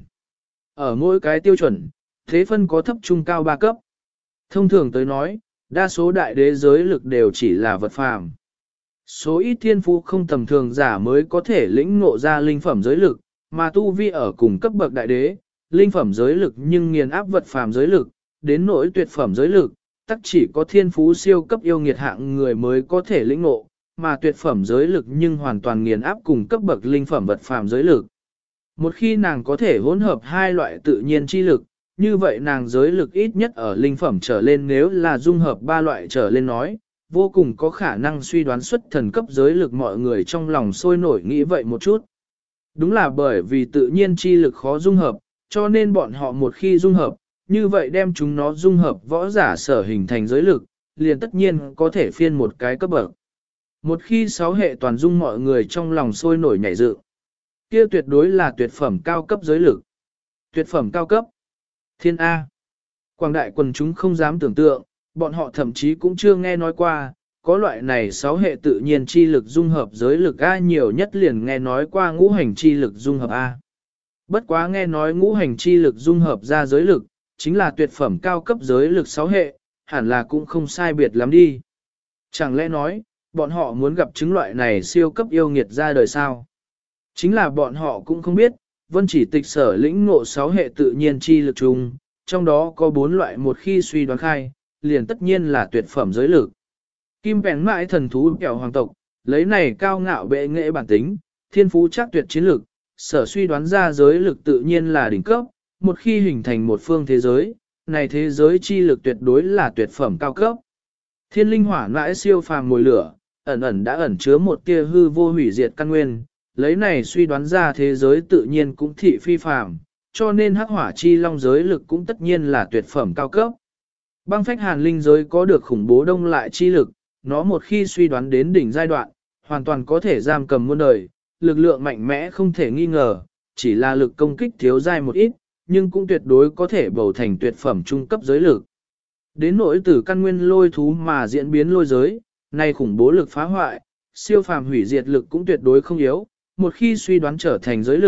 Ở mỗi cái tiêu chuẩn, thế phân có thấp trung cao 3 cấp. Thông thường tới nói, đa số đại đế giới lực đều chỉ là vật phàm. Số ít thiên phú không tầm thường giả mới có thể lĩnh ngộ ra linh phẩm giới lực, mà tu vi ở cùng cấp bậc đại đế, linh phẩm giới lực nhưng nghiền áp vật phàm giới lực, đến nỗi tuyệt phẩm giới lực, tắc chỉ có thiên phú siêu cấp yêu nghiệt hạng người mới có thể lĩnh ngộ, mà tuyệt phẩm giới lực nhưng hoàn toàn nghiền áp cùng cấp bậc linh phẩm vật phàm giới lực. Một khi nàng có thể hỗn hợp hai loại tự nhiên chi lực, như vậy nàng giới lực ít nhất ở linh phẩm trở lên, nếu là dung hợp 3 loại trở lên nói, vô cùng có khả năng suy đoán xuất thần cấp giới lực. Mọi người trong lòng sôi nổi nghĩ vậy một chút. Đúng là bởi vì tự nhiên chi lực khó dung hợp, cho nên bọn họ một khi dung hợp, như vậy đem chúng nó dung hợp võ giả sở hình thành giới lực, liền tất nhiên có thể phiên một cái cấp bậc. Một khi 6 hệ toàn dung, mọi người trong lòng sôi nổi nhảy dựng. Kia tuyệt đối là tuyệt phẩm cao cấp giới lực. Tuyệt phẩm cao cấp. Thiên A. Quảng đại quần chúng không dám tưởng tượng, bọn họ thậm chí cũng chưa nghe nói qua, có loại này 6 hệ tự nhiên chi lực dung hợp giới lực A, nhiều nhất liền nghe nói qua ngũ hành chi lực dung hợp A. Bất quá nghe nói ngũ hành chi lực dung hợp ra giới lực, chính là tuyệt phẩm cao cấp giới lực 6 hệ, hẳn là cũng không sai biệt lắm đi. Chẳng lẽ nói, bọn họ muốn gặp chứng loại này siêu cấp yêu nghiệt ra đời sao? Chính là bọn họ cũng không biết, Vân Chỉ Tịch sở lĩnh ngộ 6 hệ tự nhiên chi lực chung, trong đó có 4 loại một khi suy đoán khai, liền tất nhiên là tuyệt phẩm giới lực. Kim bèn mãi thần thú kẹo hoàng tộc, lấy này cao ngạo bệ nghệ bản tính, thiên phú chắc tuyệt chiến lực, sở suy đoán ra giới lực tự nhiên là đỉnh cấp, một khi hình thành một phương thế giới, này thế giới chi lực tuyệt đối là tuyệt phẩm cao cấp. Thiên linh hỏa mãi siêu phàm mồi lửa, ẩn ẩn đã ẩn chứa một tia hư vô hủy diệt căn nguyên, lấy này suy đoán ra thế giới tự nhiên cũng thị phi phàm, cho nên hắc hỏa chi long giới lực cũng tất nhiên là tuyệt phẩm cao cấp. Băng phách hàn linh giới có được khủng bố đông lại chi lực, nó một khi suy đoán đến đỉnh giai đoạn, hoàn toàn có thể giam cầm muôn đời, lực lượng mạnh mẽ không thể nghi ngờ, chỉ là lực công kích thiếu giai một ít, nhưng cũng tuyệt đối có thể bầu thành tuyệt phẩm trung cấp giới lực. Đến nỗi từ căn nguyên lôi thú mà diễn biến lôi giới, này khủng bố lực phá hoại, siêu phàm hủy diệt lực cũng tuyệt đối không yếu, một khi suy đoán trở thành giới lực,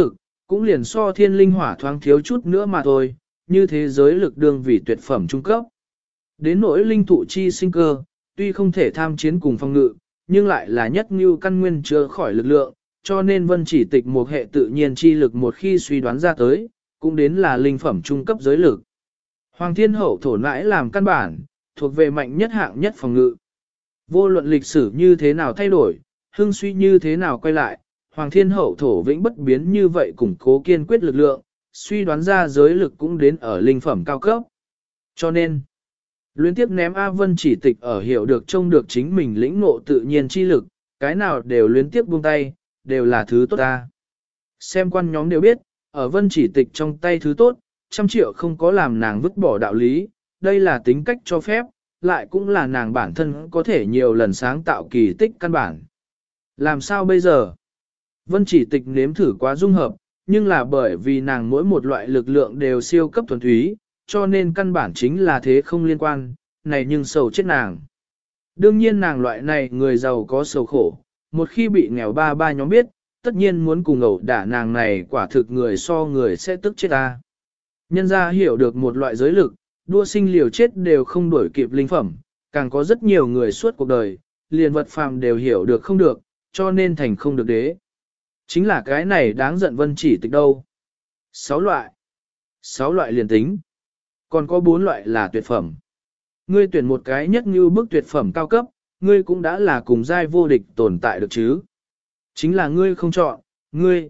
cũng liền so thiên linh hỏa thoáng thiếu chút nữa mà thôi, như thế giới lực đương vì tuyệt phẩm trung cấp. Đến nỗi linh thụ chi sinh cơ, tuy không thể tham chiến cùng phong ngự, nhưng lại là nhất như căn nguyên chứa khỏi lực lượng, cho nên vân chỉ tịch một hệ tự nhiên chi lực một khi suy đoán ra tới, cũng đến là linh phẩm trung cấp giới lực. Hoàng thiên hậu thổ nãi làm căn bản, thuộc về mạnh nhất hạng nhất phòng ngự. Vô luận lịch sử như thế nào thay đổi, hưng suy như thế nào quay lại, Hoàng thiên hậu thổ vĩnh bất biến như vậy củng cố kiên quyết lực lượng, suy đoán ra giới lực cũng đến ở linh phẩm cao cấp. Cho nên, luyến tiếp ném A Vân chỉ tịch ở hiểu được trông được chính mình lĩnh ngộ tự nhiên chi lực, cái nào đều luyến tiếp buông tay, đều là thứ tốt ta. Xem quan nhóm đều biết, ở Vân chỉ tịch trong tay thứ tốt, 100 triệu không có làm nàng vứt bỏ đạo lý, đây là tính cách cho phép, lại cũng là nàng bản thân có thể nhiều lần sáng tạo kỳ tích căn bản. Làm sao bây giờ? Vân chỉ tịch nếm thử quá dung hợp, nhưng là bởi vì nàng mỗi một loại lực lượng đều siêu cấp thuần túy, cho nên căn bản chính là thế không liên quan, này nhưng sầu chết nàng. Đương nhiên nàng loại này người giàu có sầu khổ, một khi bị nghèo ba ba nhóm biết, tất nhiên muốn cùng ẩu đả nàng này quả thực người so người sẽ tức chết ta. Nhân ra hiểu được một loại giới lực, đua sinh liều chết đều không đuổi kịp linh phẩm, càng có rất nhiều người suốt cuộc đời, liền vật phàm đều hiểu được không được, cho nên thành không được đế. Chính là cái này đáng giận vân chỉ tịch đâu. 6 loại liền tính. Còn có 4 loại là tuyệt phẩm. Ngươi tuyển một cái nhất như bức tuyệt phẩm cao cấp, ngươi cũng đã là cùng giai vô địch tồn tại được chứ. Chính là ngươi không chọn, ngươi.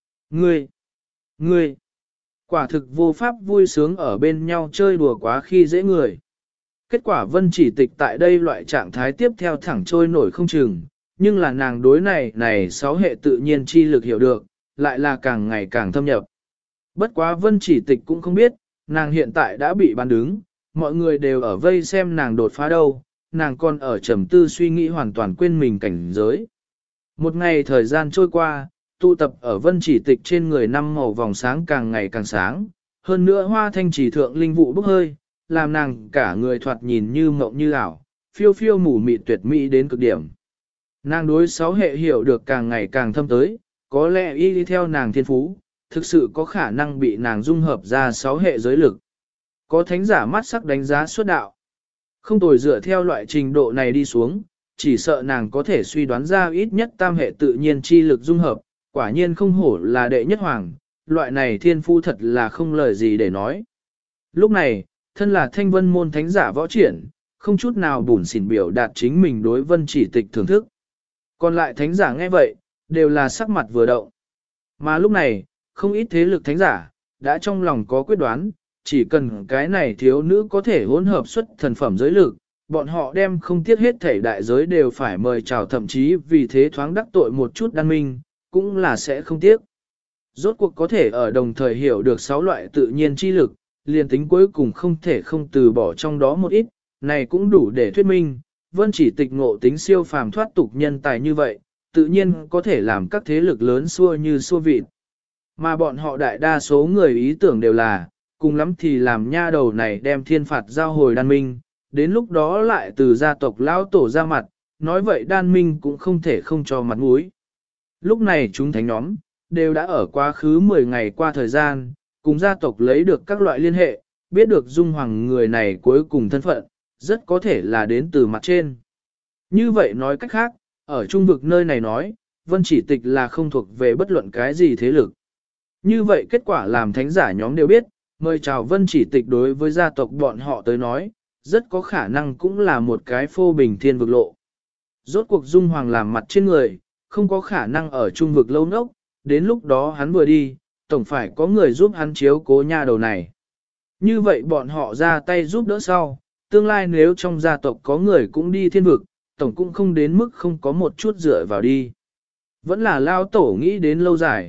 Quả thực vô pháp vui sướng ở bên nhau chơi đùa quá khi dễ người. Kết quả vân chỉ tịch tại đây loại trạng thái tiếp theo thẳng trôi nổi không chừng, nhưng là nàng đối này 6 hệ tự nhiên chi lực hiểu được, lại là càng ngày càng thâm nhập. Bất quá vân chỉ tịch cũng không biết, nàng hiện tại đã bị bán đứng, mọi người đều ở vây xem nàng đột phá đâu, nàng còn ở trầm tư suy nghĩ hoàn toàn quên mình cảnh giới. Một ngày thời gian trôi qua, tụ tập ở vân chỉ tịch trên người năm màu vòng sáng càng ngày càng sáng, hơn nữa hoa thanh chỉ thượng linh vụ bốc hơi, làm nàng cả người thoạt nhìn như mộng như ảo, phiêu phiêu mù mịt tuyệt mỹ đến cực điểm. Nàng đối 6 hệ hiểu được càng ngày càng thâm tới, có lẽ y đi theo nàng thiên phú, thực sự có khả năng bị nàng dung hợp ra 6 hệ giới lực. Có thánh giả mắt sắc đánh giá xuất đạo. Không tồi dựa theo loại trình độ này đi xuống, chỉ sợ nàng có thể suy đoán ra ít nhất tam hệ tự nhiên chi lực dung hợp, quả nhiên không hổ là đệ nhất hoàng, loại này thiên phu thật là không lời gì để nói. Lúc này, thân là thanh vân môn thánh giả võ triển, không chút nào bùn xỉn biểu đạt chính mình đối vân chỉ tịch thưởng thức. Còn lại thánh giả nghe vậy, đều là sắc mặt vừa động. Mà lúc này, không ít thế lực thánh giả, đã trong lòng có quyết đoán, chỉ cần cái này thiếu nữ có thể hỗn hợp xuất thần phẩm giới lực, bọn họ đem không tiếc hết thể đại giới đều phải mời chào, thậm chí vì thế thoáng đắc tội một chút đan minh, cũng là sẽ không tiếc. Rốt cuộc có thể ở đồng thời hiểu được 6 loại tự nhiên chi lực, liền tính cuối cùng không thể không từ bỏ trong đó một ít, này cũng đủ để thuyết minh, vân chỉ tịch ngộ tính siêu phàm thoát tục nhân tài như vậy, tự nhiên có thể làm các thế lực lớn xua như xua vịt. Mà bọn họ đại đa số người ý tưởng đều là, cùng lắm thì làm nha đầu này đem thiên phạt giao hồi đan minh, đến lúc đó lại từ gia tộc lão tổ ra mặt, nói vậy đan minh cũng không thể không cho mặt mũi. Lúc này chúng thánh nhóm, đều đã ở quá khứ 10 ngày qua thời gian, cùng gia tộc lấy được các loại liên hệ, biết được dung hoàng người này cuối cùng thân phận, rất có thể là đến từ mặt trên. Như vậy nói cách khác, ở trung vực nơi này nói, vân chỉ tịch là không thuộc về bất luận cái gì thế lực. Như vậy kết quả làm thánh giả nhóm đều biết, mời chào vân chỉ tịch đối với gia tộc bọn họ tới nói, rất có khả năng cũng là một cái phô bình thiên vực lộ. Rốt cuộc dung hoàng làm mặt trên người, không có khả năng ở trung vực lâu nốc, đến lúc đó hắn vừa đi, tổng phải có người giúp hắn chiếu cố nha đầu này. Như vậy bọn họ ra tay giúp đỡ sau, tương lai nếu trong gia tộc có người cũng đi thiên vực, tổng cũng không đến mức không có một chút dựa vào đi. Vẫn là lao tổ nghĩ đến lâu dài.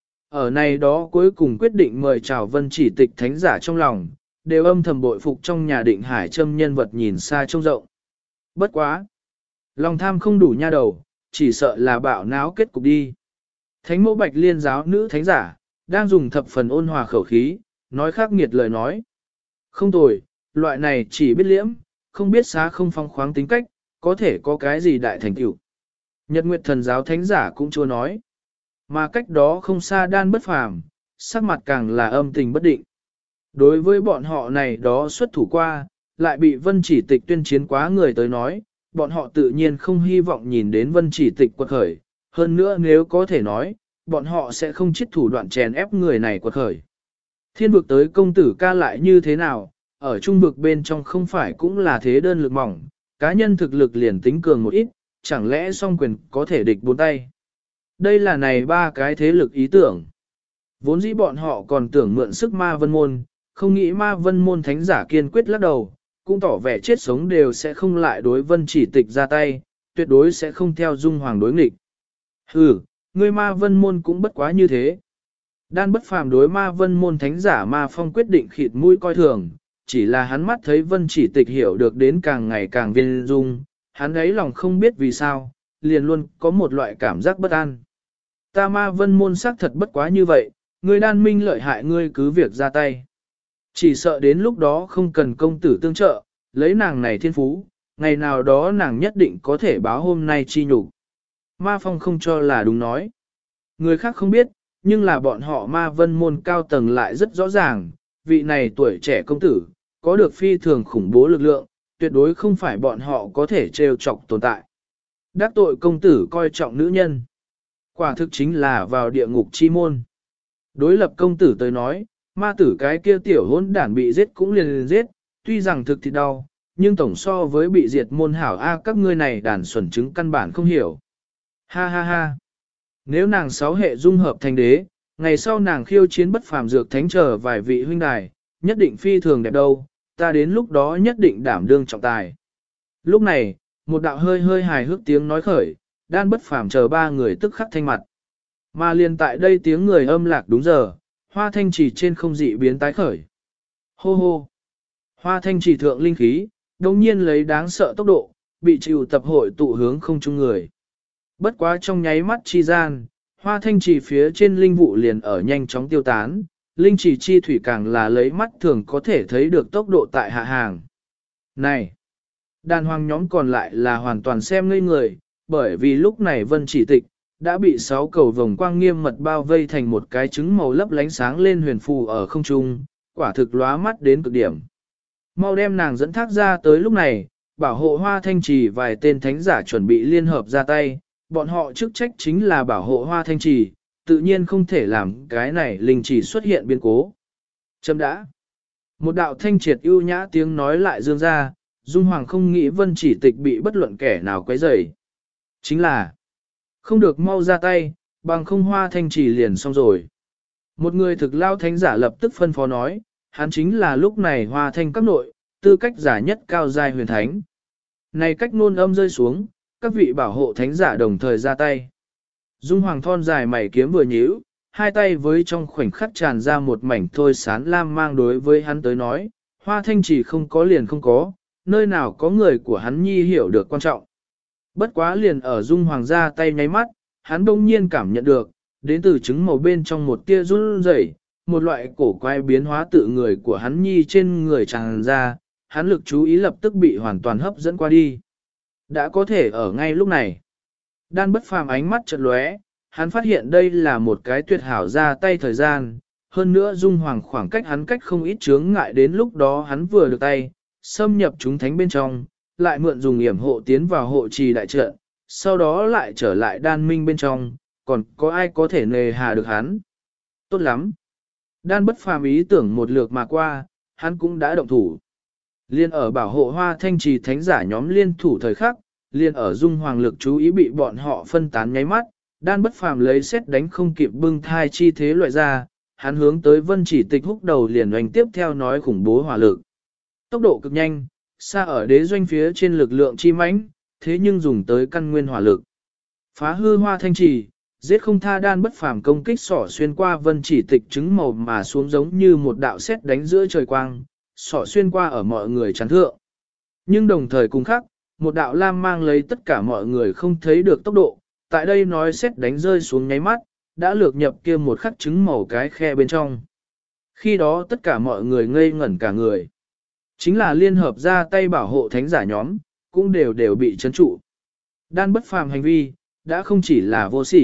Ở này đó cuối cùng quyết định mời chào vân chỉ tịch thánh giả trong lòng, đều âm thầm bội phục trong nhà định hải châm nhân vật nhìn xa trông rộng. Bất quá. Lòng tham không đủ nha đầu, chỉ sợ là bạo náo kết cục đi. Thánh mẫu bạch liên giáo nữ thánh giả, đang dùng thập phần ôn hòa khẩu khí, nói khắc nghiệt lời nói. Không tồi, loại này chỉ biết liễm, không biết xá không phong khoáng tính cách, có thể có cái gì đại thành tựu. Nhật Nguyệt thần giáo thánh giả cũng chưa nói. Mà cách đó không xa đan bất phàm, sắc mặt càng là âm tình bất định. Đối với bọn họ này đó xuất thủ qua, lại bị Vân Chỉ Tịch tuyên chiến quá người tới nói, bọn họ tự nhiên không hy vọng nhìn đến Vân Chỉ Tịch quật khởi, hơn nữa nếu có thể nói, bọn họ sẽ không chết thủ đoạn chèn ép người này quật khởi. Thiên vực tới công tử ca lại như thế nào, ở trung vực bên trong không phải cũng là thế đơn lực mỏng, cá nhân thực lực liền tính cường một ít, chẳng lẽ song quyền có thể địch bốn tay. Đây là này ba cái thế lực ý tưởng. Vốn dĩ bọn họ còn tưởng mượn sức ma vân môn, không nghĩ ma vân môn thánh giả kiên quyết lắc đầu, cũng tỏ vẻ chết sống đều sẽ không lại đối Vân Chỉ Tịch ra tay, tuyệt đối sẽ không theo Dung Hoàng đối nghịch. Hừ, ngươi ma vân môn cũng bất quá như thế. Đan Bất Phàm đối ma vân môn thánh giả ma phong quyết định khịt mũi coi thường, chỉ là hắn mắt thấy Vân Chỉ Tịch hiểu được đến càng ngày càng viên dung, hắn ấy lòng không biết vì sao, liền luôn có một loại cảm giác bất an. Ta ma vân môn xác thật bất quá như vậy, ngươi đan minh lợi hại ngươi cứ việc ra tay. Chỉ sợ đến lúc đó không cần công tử tương trợ, lấy nàng này thiên phú, ngày nào đó nàng nhất định có thể báo hôm nay chi nhục. Ma phong không cho là đúng nói. Người khác không biết, nhưng là bọn họ ma vân môn cao tầng lại rất rõ ràng, vị này tuổi trẻ công tử, có được phi thường khủng bố lực lượng, tuyệt đối không phải bọn họ có thể trêu chọc tồn tại. Đắc tội công tử coi trọng nữ nhân. Quả thực chính là vào địa ngục chi môn. Đối lập công tử tới nói, ma tử cái kia tiểu hỗn đản bị giết cũng liền giết, tuy rằng thực thì đau, nhưng tổng so với bị diệt môn hảo các ngươi này đàn xuẩn trứng căn bản không hiểu. Ha ha ha. Nếu nàng sáu hệ dung hợp thành đế, ngày sau nàng khiêu chiến bất phàm dược thánh trở vài vị huynh đài, nhất định phi thường đẹp đâu, ta đến lúc đó nhất định đảm đương trọng tài. Lúc này, một đạo hơi hơi hài hước tiếng nói khởi, Đan Bất Phàm chờ ba người tức khắc thanh mặt. Mà liền tại đây tiếng người âm lạc đúng giờ, hoa thanh trì trên không dị biến tái khởi. Hô hô! Hoa thanh trì thượng linh khí, đồng nhiên lấy đáng sợ tốc độ, bị chịu tập hội tụ hướng không chung người. Bất quá trong nháy mắt chi gian, hoa thanh trì phía trên linh vụ liền ở nhanh chóng tiêu tán, linh trì chi thủy càng là lấy mắt thường có thể thấy được tốc độ tại hạ hàng. Này! Đàn hoàng nhóm còn lại là hoàn toàn xem ngây người, bởi vì lúc này Vân Chỉ Tịch đã bị 6 cầu vòng quang nghiêm mật bao vây thành một cái trứng màu lấp lánh sáng lên huyền phù ở không trung, quả thực lóa mắt đến cực điểm. Mau đem nàng dẫn thác ra tới lúc này, bảo hộ hoa thanh trì vài tên thánh giả chuẩn bị liên hợp ra tay, bọn họ chức trách chính là bảo hộ hoa thanh trì, tự nhiên không thể làm cái này linh trì xuất hiện biến cố. Chấm đã. Một đạo thanh triệt ưu nhã tiếng nói lại dương ra, Dung Hoàng không nghĩ Vân Chỉ Tịch bị bất luận kẻ nào quấy rầy. Chính là không được mau ra tay, bằng không hoa thanh trì liền xong rồi. Một người thực lao thánh giả lập tức phân phó nói, hắn chính là lúc này hoa thanh các nội, tư cách giả nhất cao giai huyền thánh. Này cách nôn âm rơi xuống, các vị bảo hộ thánh giả đồng thời ra tay. Dung Hoàng thon dài mày kiếm vừa nhíu, hai tay với trong khoảnh khắc tràn ra một mảnh thôi sán lam mang đối với hắn tới nói, hoa thanh trì không có liền không có, nơi nào có người của hắn nhi hiểu được quan trọng. Bất quá liền ở Dung Hoàng ra tay nháy mắt, hắn đông nhiên cảm nhận được, đến từ trứng màu bên trong một tia run rẩy, một loại cổ quái biến hóa tự người của hắn nhi trên người tràn ra, hắn lực chú ý lập tức bị hoàn toàn hấp dẫn qua đi. Đã có thể ở ngay lúc này. Đan Bất Phàm ánh mắt chợt lóe, hắn phát hiện đây là một cái tuyệt hảo ra tay thời gian, hơn nữa Dung Hoàng khoảng cách hắn cách không ít chướng ngại đến lúc đó hắn vừa được tay, xâm nhập chúng thánh bên trong, lại mượn dùng yểm hộ tiến vào hộ trì đại trận, sau đó lại trở lại đan minh bên trong, còn có ai có thể nề hà được hắn. Tốt lắm. Đan Bất Phàm ý tưởng một lượt mà qua, hắn cũng đã động thủ. Liên ở bảo hộ hoa thanh trì thánh giả nhóm liên thủ thời khắc, liên ở Dung Hoàng lực chú ý bị bọn họ phân tán nháy mắt, Đan Bất Phàm lấy xét đánh không kịp bưng thai chi thế loại ra, hắn hướng tới Vân Chỉ Tịch húc đầu liền oanh tiếp theo nói khủng bố hỏa lực. Tốc độ cực nhanh, xa ở đế doanh phía trên lực lượng chi mãnh, thế nhưng dùng tới căn nguyên hỏa lực. Phá hư hoa thanh trì, giết không tha Đan Bất Phàm công kích sỏ xuyên qua Vân Chỉ Tịch trứng màu mà xuống giống như một đạo xét đánh giữa trời quang, sỏ xuyên qua ở mọi người chắn thượng. Nhưng đồng thời cùng khác, một đạo lam mang lấy tất cả mọi người không thấy được tốc độ, tại đây nói xét đánh rơi xuống nháy mắt, đã lược nhập kia một khắc trứng màu cái khe bên trong. Khi đó tất cả mọi người ngây ngẩn cả người. Chính là liên hợp ra tay bảo hộ thánh giả nhóm, cũng đều bị chấn trụ. Đan Bất Phàm hành vi, đã không chỉ là vô sỉ,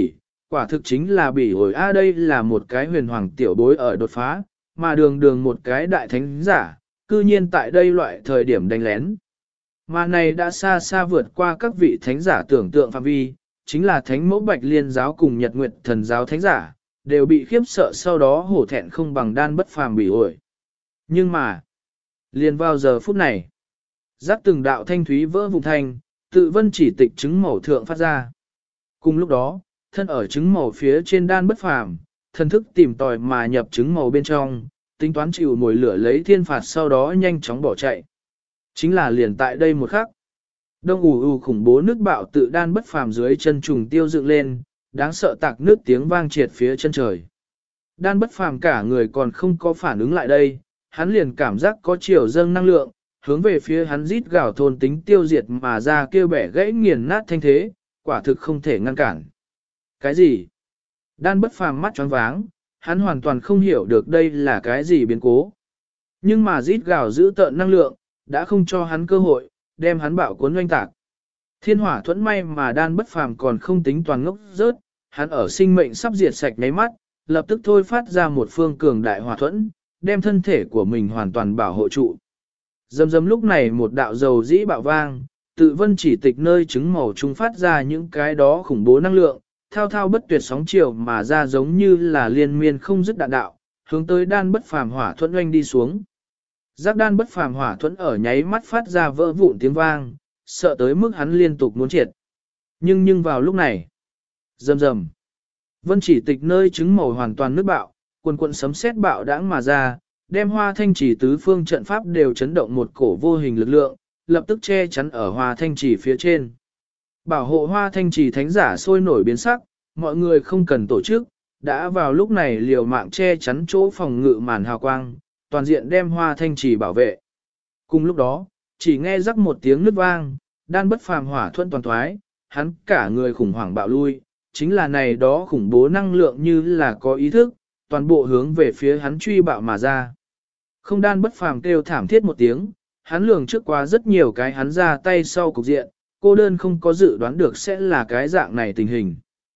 quả thực chính là bỉ ổi đây là một cái huyền hoàng tiểu bối ở đột phá, mà đường đường một cái đại thánh giả, cư nhiên tại đây loại thời điểm đánh lén. Mà này đã xa xa vượt qua các vị thánh giả tưởng tượng phạm vi, chính là thánh mẫu bạch liên giáo cùng nhật nguyệt thần giáo thánh giả, đều bị khiếp sợ sau đó hổ thẹn không bằng đan bất phàm bỉ ổi. Nhưng mà, liền vào giờ phút này, giác từng đạo thanh thúy vỡ vụn thanh, tự vân chỉ tịch chứng màu thượng phát ra. Cùng lúc đó, thân ở chứng màu phía trên đan bất phàm, thần thức tìm tòi mà nhập chứng màu bên trong, tính toán chịu mồi lửa lấy thiên phạt sau đó nhanh chóng bỏ chạy. Chính là liền tại đây một khắc. Đông ù khủng bố nước bạo tự đan bất phàm dưới chân trùng tiêu dựng lên, đáng sợ tạc nước tiếng vang triệt phía chân trời. Đan bất phàm cả người còn không có phản ứng lại đây, hắn liền cảm giác có chiều dâng năng lượng, hướng về phía hắn rít gào thôn tính tiêu diệt mà ra kêu bẻ gãy nghiền nát thanh thế, quả thực không thể ngăn cản. Cái gì? Đan bất phàm mắt choáng váng, hắn hoàn toàn không hiểu được đây là cái gì biến cố. Nhưng mà rít gào giữ tợn năng lượng, đã không cho hắn cơ hội, đem hắn bạo cuốn oanh tạc. Thiên hỏa thuẫn may mà đan bất phàm còn không tính toàn ngốc rớt, hắn ở sinh mệnh sắp diệt sạch nháy mắt, lập tức thôi phát ra một phương cường đại hỏa thuẫn, đem thân thể của mình hoàn toàn bảo hộ trụ. Dầm dầm lúc này một đạo dầu dĩ bạo vang, tự vân chỉ tịch nơi trứng màu trung phát ra những cái đó khủng bố năng lượng, thao thao bất tuyệt sóng chiều mà ra giống như là liên miên không dứt đạn đạo, hướng tới đan bất phàm hỏa thuẫn oanh đi xuống. Giác đan bất phàm hỏa thuẫn ở nháy mắt phát ra vỡ vụn tiếng vang, sợ tới mức hắn liên tục muốn triệt. Nhưng vào lúc này, rầm rầm, vân chỉ tịch nơi trứng màu hoàn toàn nước bạo, quần quần sấm sét bạo đãng mà ra, đem hoa thanh chỉ tứ phương trận pháp đều chấn động một cổ vô hình lực lượng, lập tức che chắn ở hoa thanh chỉ phía trên. Bảo hộ hoa thanh chỉ thánh giả sôi nổi biến sắc, mọi người không cần tổ chức, đã vào lúc này liều mạng che chắn chỗ phòng ngự màn hào quang, toàn diện đem hoa thanh chỉ bảo vệ. Cùng lúc đó, chỉ nghe rắc một tiếng nứt vang, đan bất phàm hỏa thuận toàn thoái, hắn cả người khủng hoảng bạo lui, chính là này đó khủng bố năng lượng như là có ý thức, toàn bộ hướng về phía hắn truy bạo mà ra. Không đan bất phàm kêu thảm thiết một tiếng, hắn lường trước qua rất nhiều cái hắn ra tay sau cục diện, cô đơn không có dự đoán được sẽ là cái dạng này tình hình.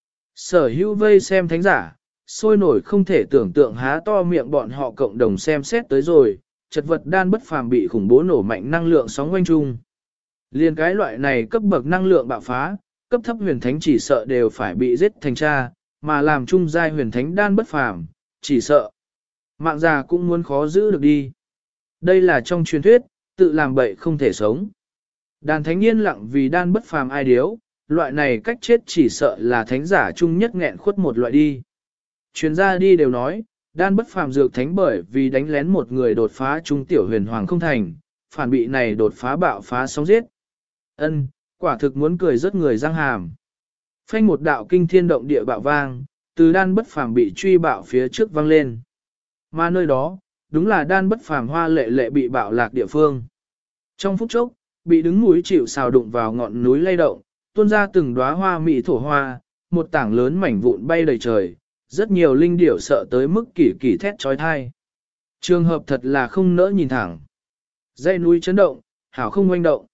Sở hữu vây xem thánh giả, sôi nổi không thể tưởng tượng há to miệng bọn họ cộng đồng xem xét tới rồi, chật vật đan bất phàm bị khủng bố nổ mạnh năng lượng sóng quanh chung. Liên cái loại này cấp bậc năng lượng bạo phá, cấp thấp huyền thánh chỉ sợ đều phải bị giết thành cha, mà làm trung giai huyền thánh đan bất phàm, chỉ sợ mạng già cũng muốn khó giữ được đi. Đây là trong truyền thuyết, tự làm bậy không thể sống. Đàn thánh yên lặng vì đan bất phàm ai điếu, loại này cách chết chỉ sợ là thánh giả chung nhất nghẹn khuất một loại đi. Chuyên gia đi đều nói, đan bất phàm dược thánh bởi vì đánh lén một người đột phá trung tiểu huyền hoàng không thành, phản bị này đột phá bạo phá sóng giết. Ân, quả thực muốn cười rớt người răng hàm. Phanh một đạo kinh thiên động địa bạo vang, từ đan bất phàm bị truy bạo phía trước vang lên. Mà nơi đó, đúng là đan bất phàm hoa lệ lệ bị bạo lạc địa phương. Trong phút chốc, bị đứng núi chịu xào đụng vào ngọn núi lay động, tuôn ra từng đóa hoa mỹ thổ hoa, một tảng lớn mảnh vụn bay đầy trời, rất nhiều linh điểu sợ tới mức kỳ kỳ thét trói thai. Trường hợp thật là không nỡ nhìn thẳng. Dãy núi chấn động, hảo không oanh động.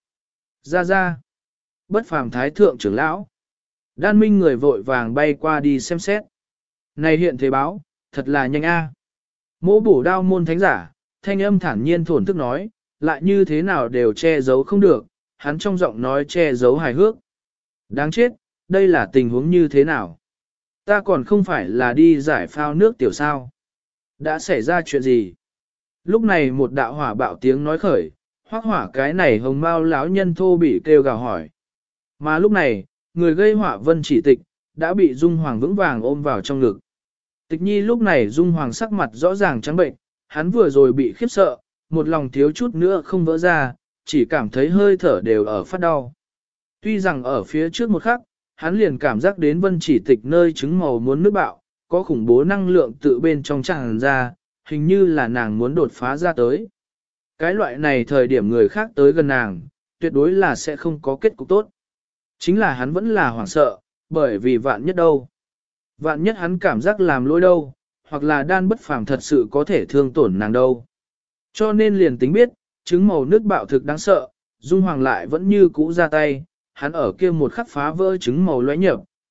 Ra. Bất phàm thái thượng trưởng lão. Đan minh người vội vàng bay qua đi xem xét. Này hiện thế báo, thật là nhanh a. Mỗ bổ đao môn thánh giả, thanh âm thản nhiên thổn thức nói, lại như thế nào đều che giấu không được, hắn trong giọng nói che giấu hài hước. Đáng chết, đây là tình huống như thế nào? Ta còn không phải là đi giải phao nước tiểu sao? Đã xảy ra chuyện gì? Lúc này một đạo hỏa bạo tiếng nói khởi, hoác hỏa cái này hồng mao lão nhân thô bị kêu gào hỏi. Mà lúc này, người gây hỏa vân chỉ tịch, đã bị Dung Hoàng vững vàng ôm vào trong ngực. Tịch nhi lúc này Dung Hoàng sắc mặt rõ ràng trắng bệnh, hắn vừa rồi bị khiếp sợ, một lòng thiếu chút nữa không vỡ ra, chỉ cảm thấy hơi thở đều ở phát đau. Tuy rằng ở phía trước một khắc, hắn liền cảm giác đến vân chỉ tịch nơi trứng màu muốn nước bạo, có khủng bố năng lượng tự bên trong tràn ra, hình như là nàng muốn đột phá ra tới. Cái loại này thời điểm người khác tới gần nàng, tuyệt đối là sẽ không có kết cục tốt. Chính là hắn vẫn là hoảng sợ, bởi vì vạn nhất đâu. Vạn nhất hắn cảm giác làm lỗi đâu, hoặc là đan bất phàm thật sự có thể thương tổn nàng đâu. Cho nên liền tính biết, trứng màu nước bạo thực đáng sợ, Dung Hoàng lại vẫn như cũ ra tay, hắn ở kia một khắc phá vỡ trứng màu lóe nhập,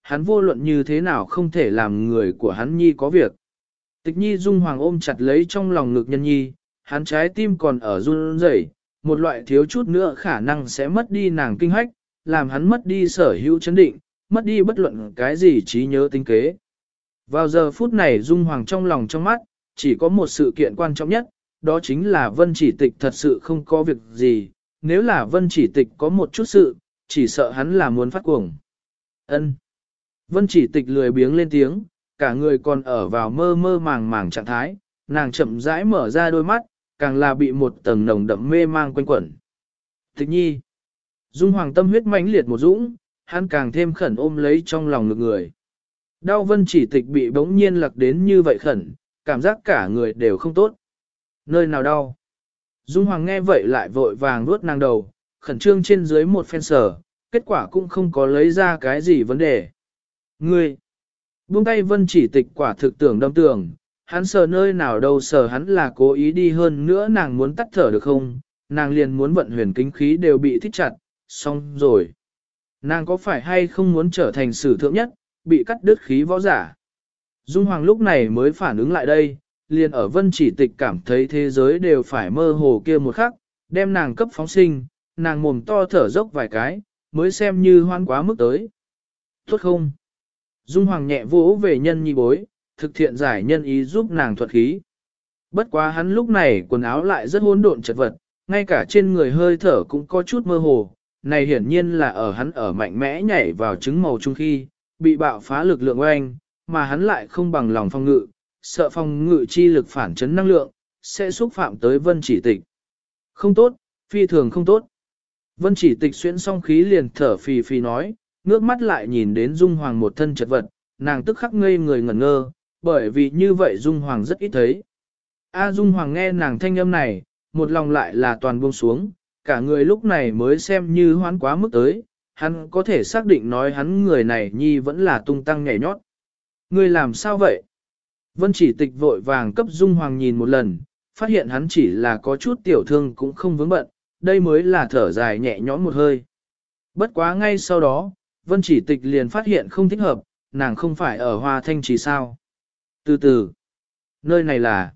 hắn vô luận như thế nào không thể làm người của hắn nhi có việc. Tịch nhi Dung Hoàng ôm chặt lấy trong lòng ngực nhân nhi, hắn trái tim còn ở run rẩy, một loại thiếu chút nữa khả năng sẽ mất đi nàng kinh hách, làm hắn mất đi sở hữu chấn định, mất đi bất luận cái gì trí nhớ tính kế. Vào giờ phút này Dung Hoàng trong lòng trong mắt, chỉ có một sự kiện quan trọng nhất, đó chính là Vân Chỉ Tịch thật sự không có việc gì, nếu là Vân Chỉ Tịch có một chút sự, chỉ sợ hắn là muốn phát cuồng. Ân. Vân Chỉ Tịch lười biếng lên tiếng, cả người còn ở vào mơ mơ màng màng trạng thái, nàng chậm rãi mở ra đôi mắt, càng là bị một tầng nồng đậm mê mang quanh quẩn. Tịch nhi. Dung Hoàng tâm huyết mãnh liệt một dũng, hắn càng thêm khẩn ôm lấy trong lòng ngực người. Đau Vân Chỉ Tịch bị bỗng nhiên lặc đến như vậy khẩn, cảm giác cả người đều không tốt. Nơi nào đau? Dung Hoàng nghe vậy lại vội vàng nuốt nàng đầu, khẩn trương trên dưới một phen sở, kết quả cũng không có lấy ra cái gì vấn đề. Ngươi! Buông tay Vân Chỉ Tịch quả thực tưởng đâm tường, hắn sờ nơi nào đâu sờ hắn là cố ý đi hơn nữa nàng muốn tắt thở được không, nàng liền muốn vận huyền kính khí đều bị thích chặt, xong rồi. Nàng có phải hay không muốn trở thành sử thượng nhất, bị cắt đứt khí võ giả. Dung Hoàng lúc này mới phản ứng lại đây, liền ở Vân Chỉ Tịch cảm thấy thế giới đều phải mơ hồ kia một khắc, đem nàng cấp phóng sinh, nàng mồm to thở dốc vài cái, mới xem như hoan quá mức tới. Tốt không? Dung Hoàng nhẹ vỗ về nhân nhi bối, thực thiện giải nhân ý giúp nàng thuật khí. Bất quá hắn lúc này quần áo lại rất hỗn độn chật vật, ngay cả trên người hơi thở cũng có chút mơ hồ, này hiển nhiên là ở hắn ở mạnh mẽ nhảy vào trứng màu trung khi, bị bạo phá lực lượng oanh, mà hắn lại không bằng lòng phòng ngự, sợ phòng ngự chi lực phản chấn năng lượng, sẽ xúc phạm tới Vân Chỉ Tịch. Không tốt, phi thường không tốt. Vân Chỉ Tịch xuyên xong khí liền thở phì phì nói, ngước mắt lại nhìn đến Dung Hoàng một thân chật vật, nàng tức khắc ngây người ngẩn ngơ, bởi vì như vậy Dung Hoàng rất ít thấy. Dung Hoàng nghe nàng thanh âm này, một lòng lại là toàn buông xuống, cả người lúc này mới xem như hoán quá mức tới, hắn có thể xác định nói hắn người này nhi vẫn là tung tăng nhảy nhót. Ngươi làm sao vậy? Vân Chỉ Tịch vội vàng cấp Dung Hoàng nhìn một lần, phát hiện hắn chỉ là có chút tiểu thương cũng không vướng bận, đây mới là thở dài nhẹ nhõm một hơi. Bất quá ngay sau đó, Vân Chỉ Tịch liền phát hiện không thích hợp, nàng không phải ở Hoa Thanh Trì sao. Từ từ, nơi này là...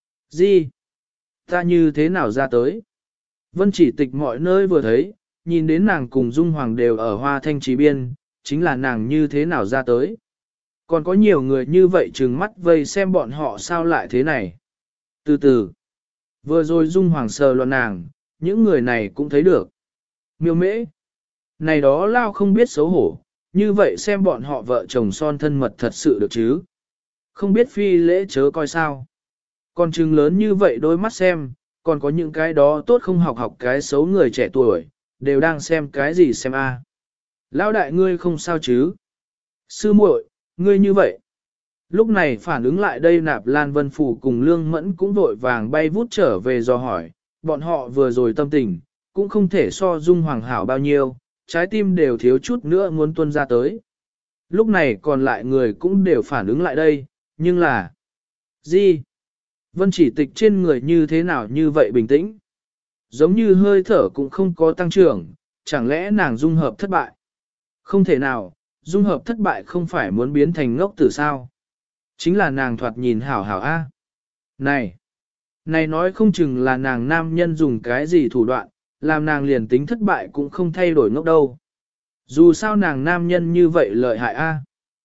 Gì? Ta như thế nào ra tới? Vân Chỉ Tịch mọi nơi vừa thấy, nhìn đến nàng cùng Dung Hoàng đều ở Hoa Thanh Trì biên, chính là nàng như thế nào ra tới. Còn có nhiều người như vậy trừng mắt vây xem bọn họ sao lại thế này. Từ từ, vừa rồi Dung Hoàng sờ loạn nàng, những người này cũng thấy được. Miêu mễ, này đó lao không biết xấu hổ, như vậy xem bọn họ vợ chồng son thân mật thật sự được chứ. Không biết phi lễ chớ coi sao. Còn trừng lớn như vậy đôi mắt xem, còn có những cái đó tốt không học học cái xấu người trẻ tuổi, đều đang xem cái gì xem a. Lão đại ngươi không sao chứ? Sư muội, ngươi như vậy. Lúc này phản ứng lại đây Nạp Lan Vân Phủ cùng Lương Mẫn cũng vội vàng bay vút trở về dò hỏi, bọn họ vừa rồi tâm tình, cũng không thể so Dung Hoàng hảo bao nhiêu, trái tim đều thiếu chút nữa muốn tuôn ra tới. Lúc này còn lại người cũng đều phản ứng lại đây, nhưng là... Gì? Vân Chỉ Tịch trên người như thế nào như vậy bình tĩnh? Giống như hơi thở cũng không có tăng trưởng, chẳng lẽ nàng dung hợp thất bại? Không thể nào, dung hợp thất bại không phải muốn biến thành ngốc tử sao? Chính là nàng thoạt nhìn hảo hảo a. Này! Này nói không chừng là nàng nam nhân dùng cái gì thủ đoạn, làm nàng liền tính thất bại cũng không thay đổi ngốc đâu. Dù sao nàng nam nhân như vậy lợi hại a.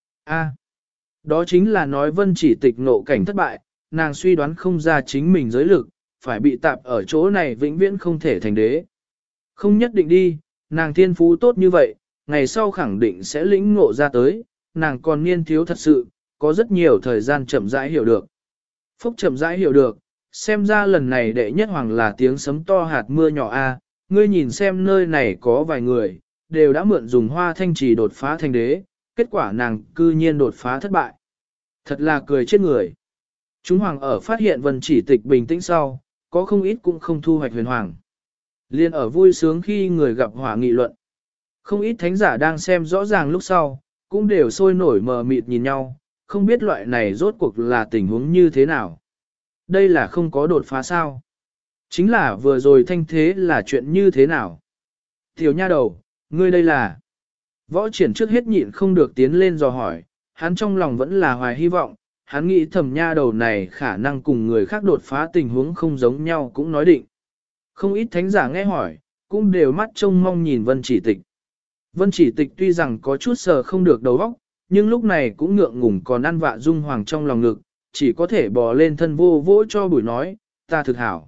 A. Đó chính là nói Vân Chỉ Tịch nộ cảnh thất bại, nàng suy đoán không ra chính mình giới lực, phải bị tạp ở chỗ này vĩnh viễn không thể thành đế. Không nhất định đi, nàng thiên phú tốt như vậy, ngày sau khẳng định sẽ lĩnh ngộ ra tới, nàng còn niên thiếu thật sự, có rất nhiều thời gian chậm rãi hiểu được. Phúc chậm rãi hiểu được, xem ra lần này đệ nhất hoàng là tiếng sấm to hạt mưa nhỏ a. Ngươi nhìn xem nơi này có vài người, đều đã mượn dùng Hoa Thanh Trì đột phá thành đế, kết quả nàng cư nhiên đột phá thất bại. Thật là cười chết người. Chúng hoàng ở phát hiện Vân Chỉ Tịch bình tĩnh sau, có không ít cũng không thu hoạch huyền hoàng. Liên ở vui sướng khi người gặp hỏa nghị luận. Không ít thánh giả đang xem rõ ràng lúc sau, cũng đều sôi nổi mờ mịt nhìn nhau, không biết loại này rốt cuộc là tình huống như thế nào. Đây là không có đột phá sao. Chính là vừa rồi thanh thế là chuyện như thế nào. Tiểu nha đầu, ngươi đây là... Võ triển trước hết nhịn không được tiến lên dò hỏi, hắn trong lòng vẫn là hoài hy vọng, hắn nghĩ thầm nha đầu này khả năng cùng người khác đột phá tình huống không giống nhau cũng nói định. Không ít thánh giả nghe hỏi, cũng đều mắt trông mong nhìn Vân Chỉ Tịch. Vân Chỉ Tịch tuy rằng có chút sờ không được đầu óc, nhưng lúc này cũng ngượng ngùng còn ăn vạ Dung Hoàng trong lòng ngực, chỉ có thể bò lên thân vô vỗ cho bùi nói, ta thực hảo.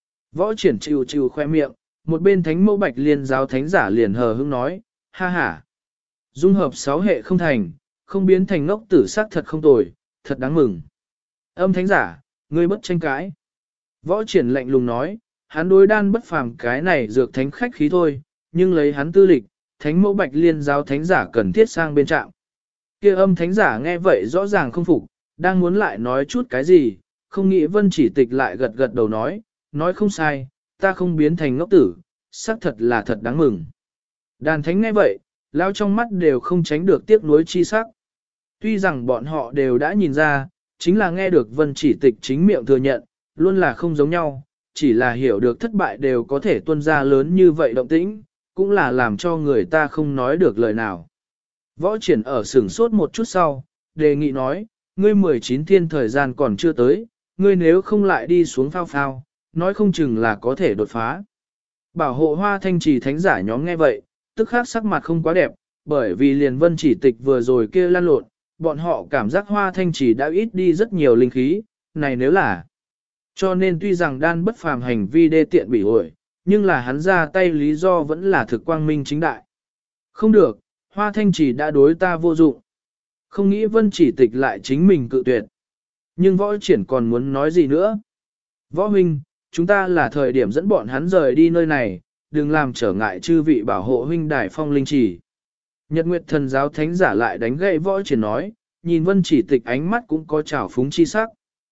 Võ triển chịu chịu khoe miệng, một bên thánh mẫu bạch liên giáo thánh giả liền hờ hững nói, ha ha. Dung hợp 6 hệ không thành, không biến thành ngốc tử sắc thật không tồi, thật đáng mừng. Âm thánh giả, ngươi bất tranh cãi. Võ triển lạnh lùng nói, hắn đối đan bất phàm cái này dược thánh khách khí thôi, nhưng lấy hắn tư lịch, thánh mẫu bạch liên giáo thánh giả cần thiết sang bên trạm. Kia âm thánh giả nghe vậy rõ ràng không phục, đang muốn lại nói chút cái gì, không nghĩ Vân Chỉ Tịch lại gật gật đầu nói không sai, ta không biến thành ngốc tử, xác thật là thật đáng mừng. Đàn thánh nghe vậy, lao trong mắt đều không tránh được tiếc nuối chi sắc. Tuy rằng bọn họ đều đã nhìn ra, chính là nghe được Vân Chỉ Tịch chính miệng thừa nhận, luôn là không giống nhau, chỉ là hiểu được thất bại đều có thể tuôn ra lớn như vậy động tĩnh, cũng là làm cho người ta không nói được lời nào. Võ triển ở sửng sốt một chút sau, đề nghị nói, ngươi 19 thiên thời gian còn chưa tới, ngươi nếu không lại đi xuống phao phao, nói không chừng là có thể đột phá. Bảo hộ hoa thanh trì thánh giả nhóm nghe vậy, tức khắc sắc mặt không quá đẹp, bởi vì liền Vân Chỉ Tịch vừa rồi kia lan lộn, bọn họ cảm giác hoa thanh trì đã ít đi rất nhiều linh khí, này nếu là. Cho nên tuy rằng đan bất phàm hành vi đê tiện bị ổi, nhưng là hắn ra tay lý do vẫn là thực quang minh chính đại. Không được, hoa thanh trì đã đối ta vô dụng. Không nghĩ Vân Chỉ Tịch lại chính mình cự tuyệt. Nhưng võ triển còn muốn nói gì nữa? Võ huynh, chúng ta là thời điểm dẫn bọn hắn rời đi nơi này, đừng làm trở ngại chư vị bảo hộ huynh đài phong linh chỉ. Nhật Nguyệt thần giáo thánh giả lại đánh gậy võ triển nói, nhìn Vân Chỉ Tịch ánh mắt cũng có trào phúng chi sắc.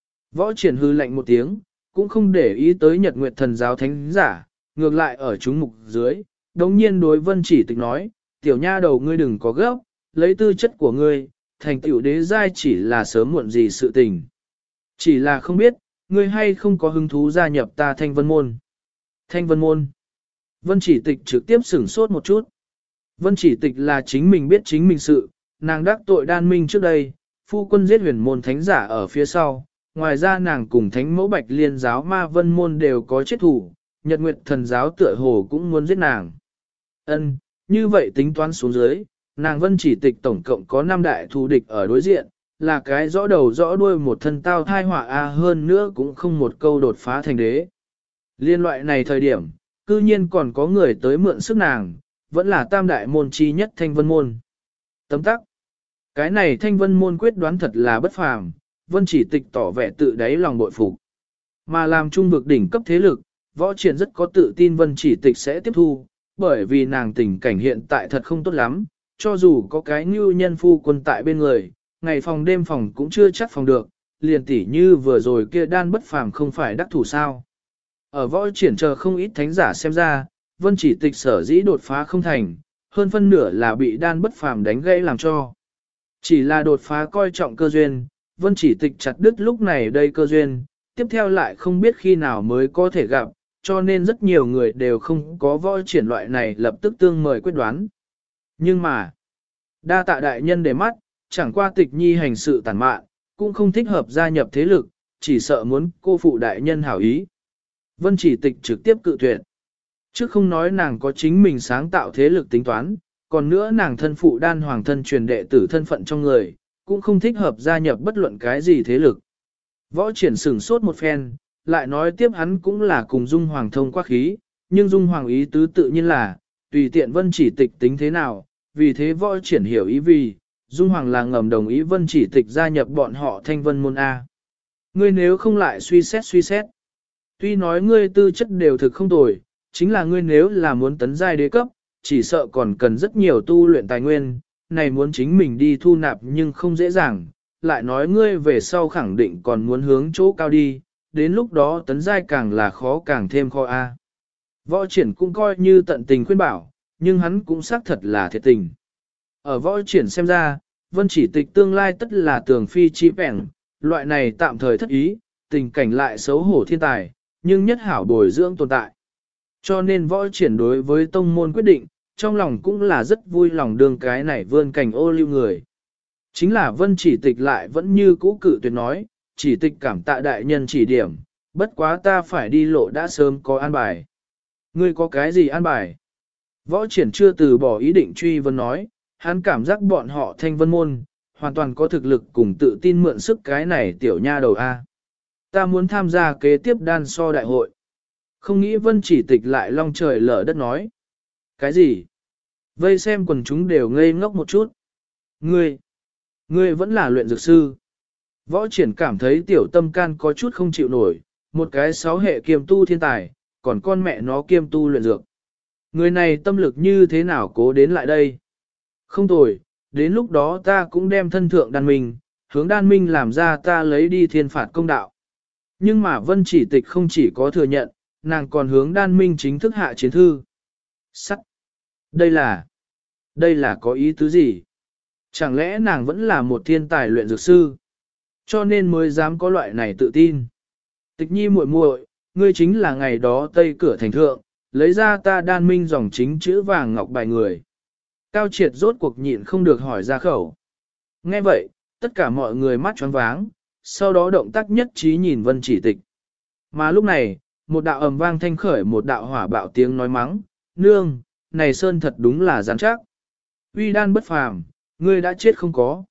Võ triển hư lạnh một tiếng, cũng không để ý tới Nhật Nguyệt thần giáo thánh giả, ngược lại ở chúng mục dưới, đồng nhiên đối Vân Chỉ Tịch nói, tiểu nha đầu ngươi đừng có gấp, lấy tư chất của ngươi, thành tựu đế giai chỉ là sớm muộn gì sự tình. Chỉ là không biết, ngươi hay không có hứng thú gia nhập ta Thanh Vân Môn. Thanh Vân Môn. Vân Chỉ Tịch trực tiếp sửng sốt một chút. Vân Chỉ Tịch là chính mình biết chính mình sự, nàng đắc tội đan minh trước đây, phu quân giết huyền môn thánh giả ở phía sau, ngoài ra nàng cùng thánh mẫu bạch liên giáo ma vân môn đều có chết thủ, Nhật Nguyệt thần giáo tựa hồ cũng muốn giết nàng. Ân, như vậy tính toán xuống dưới, nàng Vân Chỉ Tịch tổng cộng có 5 đại thù địch ở đối diện, là cái rõ đầu rõ đuôi một thân tao thai họa a hơn nữa cũng không một câu đột phá thành đế. Liên loại này thời điểm, cư nhiên còn có người tới mượn sức nàng, vẫn là tam đại môn chi nhất Thanh Vân Môn. Tấm tắc. Cái này Thanh Vân Môn quyết đoán thật là bất phàm, Vân Chỉ Tịch tỏ vẻ tự đáy lòng bội phục. Mà làm trung vực đỉnh cấp thế lực, võ triển rất có tự tin Vân Chỉ Tịch sẽ tiếp thu, bởi vì nàng tình cảnh hiện tại thật không tốt lắm, cho dù có cái như nhân phu quân tại bên người, ngày phòng đêm phòng cũng chưa chắc phòng được, liền tỉ như vừa rồi kia đan bất phàm không phải đắc thủ sao. Ở võ triển chờ không ít thánh giả xem ra, Vân Chỉ Tịch sở dĩ đột phá không thành, hơn phân nửa là bị đan bất phàm đánh gãy làm cho. Chỉ là đột phá coi trọng cơ duyên, Vân Chỉ Tịch chặt đứt lúc này đây cơ duyên, tiếp theo lại không biết khi nào mới có thể gặp, cho nên rất nhiều người đều không có võ triển loại này lập tức tương mời quyết đoán. Nhưng mà, đa tạ đại nhân để mắt, chẳng qua Tịch nhi hành sự tàn mạn, cũng không thích hợp gia nhập thế lực, chỉ sợ muốn cô phụ đại nhân hảo ý. Vân Chỉ Tịch trực tiếp cự tuyệt. Chứ không nói nàng có chính mình sáng tạo thế lực tính toán, còn nữa nàng thân phụ đan hoàng thân truyền đệ tử thân phận trong người, cũng không thích hợp gia nhập bất luận cái gì thế lực. Võ triển sửng sốt một phen, lại nói tiếp hắn cũng là cùng Dung Hoàng thông qua khí, nhưng Dung Hoàng ý tứ tự nhiên là, tùy tiện Vân Chỉ Tịch tính thế nào, vì thế võ triển hiểu ý vì, Dung Hoàng là ngầm đồng ý Vân Chỉ Tịch gia nhập bọn họ Thanh Vân Môn A. Ngươi nếu không lại suy xét. Tuy nói ngươi tư chất đều thực không tồi, chính là ngươi nếu là muốn tấn giai đế cấp, chỉ sợ còn cần rất nhiều tu luyện tài nguyên, này muốn chính mình đi thu nạp nhưng không dễ dàng, lại nói ngươi về sau khẳng định còn muốn hướng chỗ cao đi, đến lúc đó tấn giai càng là khó càng thêm khó a. Võ triển cũng coi như tận tình khuyên bảo, nhưng hắn cũng xác thật là thiệt tình. Ở võ triển xem ra, Vân Chỉ Tịch tương lai tất là tường phi chi vẹn, loại này tạm thời thất ý, tình cảnh lại xấu hổ thiên tài, nhưng nhất hảo bồi dưỡng tồn tại. Cho nên võ triển đối với tông môn quyết định, trong lòng cũng là rất vui lòng đương cái này vươn cảnh ô lưu người. Chính là Vân Chỉ Tịch lại vẫn như cũ cự tuyệt nói, Chỉ Tịch cảm tạ đại nhân chỉ điểm, bất quá ta phải đi lộ đã sớm có an bài. Ngươi có cái gì an bài? Võ Triển chưa từ bỏ ý định truy vấn nói, hắn cảm giác bọn họ thanh vân môn, hoàn toàn có thực lực cùng tự tin mượn sức cái này tiểu nha đầu A. Ta muốn tham gia kế tiếp đan so đại hội. Không nghĩ Vân Chỉ Tịch lại long trời lở đất nói. Cái gì? Vây xem quần chúng đều ngây ngốc một chút. Ngươi vẫn là luyện dược sư. Võ Triển cảm thấy tiểu tâm can có chút không chịu nổi, một cái 6 hệ kiêm tu thiên tài, còn con mẹ nó kiêm tu luyện dược. Người này tâm lực như thế nào cố đến lại đây? Không tồi, đến lúc đó ta cũng đem thân thượng đan minh, hướng đan minh làm ra ta lấy đi thiên phạt công đạo. Nhưng mà Vân Chỉ Tịch không chỉ có thừa nhận, nàng còn hướng đan minh chính thức hạ chiến thư. Sắc! Đây là có ý tứ gì? Chẳng lẽ nàng vẫn là một thiên tài luyện dược sư? Cho nên mới dám có loại này tự tin. Tịch nhi muội muội, ngươi chính là ngày đó tây cửa thành thượng, lấy ra ta đan minh dòng chính chữ vàng ngọc bài người. Cao Triệt rốt cuộc nhịn không được hỏi ra khẩu. Nghe vậy, tất cả mọi người mắt choáng váng, sau đó động tác nhất trí nhìn Vân Chỉ Tịch. Mà lúc này, một đạo ầm vang thanh khởi một đạo hỏa bạo tiếng nói mắng, nương, này sơn thật đúng là rắn chắc. Uy đan bất phàm, ngươi đã chết không có.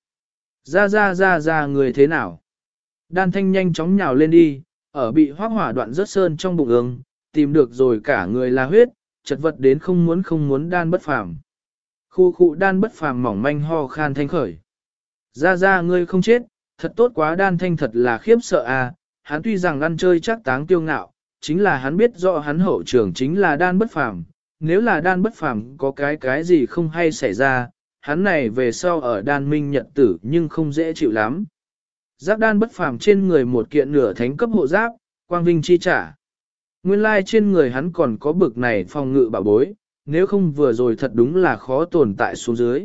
Ra người thế nào? Đan thanh nhanh chóng nhào lên đi, ở bị hoác hỏa đoạn rớt sơn trong bụng ương, tìm được rồi cả người là huyết, chật vật đến không muốn đan bất phàm. Khu đan bất phàm mỏng manh ho khan thanh khởi. Ra ngươi không chết, thật tốt quá đan thanh thật là khiếp sợ à, hắn tuy rằng ăn chơi chắc táng tiêu ngạo, chính là hắn biết rõ hắn hậu trưởng chính là đan bất phàm, nếu là đan bất phàm có cái gì không hay xảy ra, hắn này về sau ở đan minh nhật tử nhưng không dễ chịu lắm. Giác đan bất phàm trên người một kiện nửa thánh cấp hộ giáp, quang vinh chi trả. Nguyên lai trên người hắn còn có bực này phòng ngự bảo bối, nếu không vừa rồi thật đúng là khó tồn tại xuống dưới.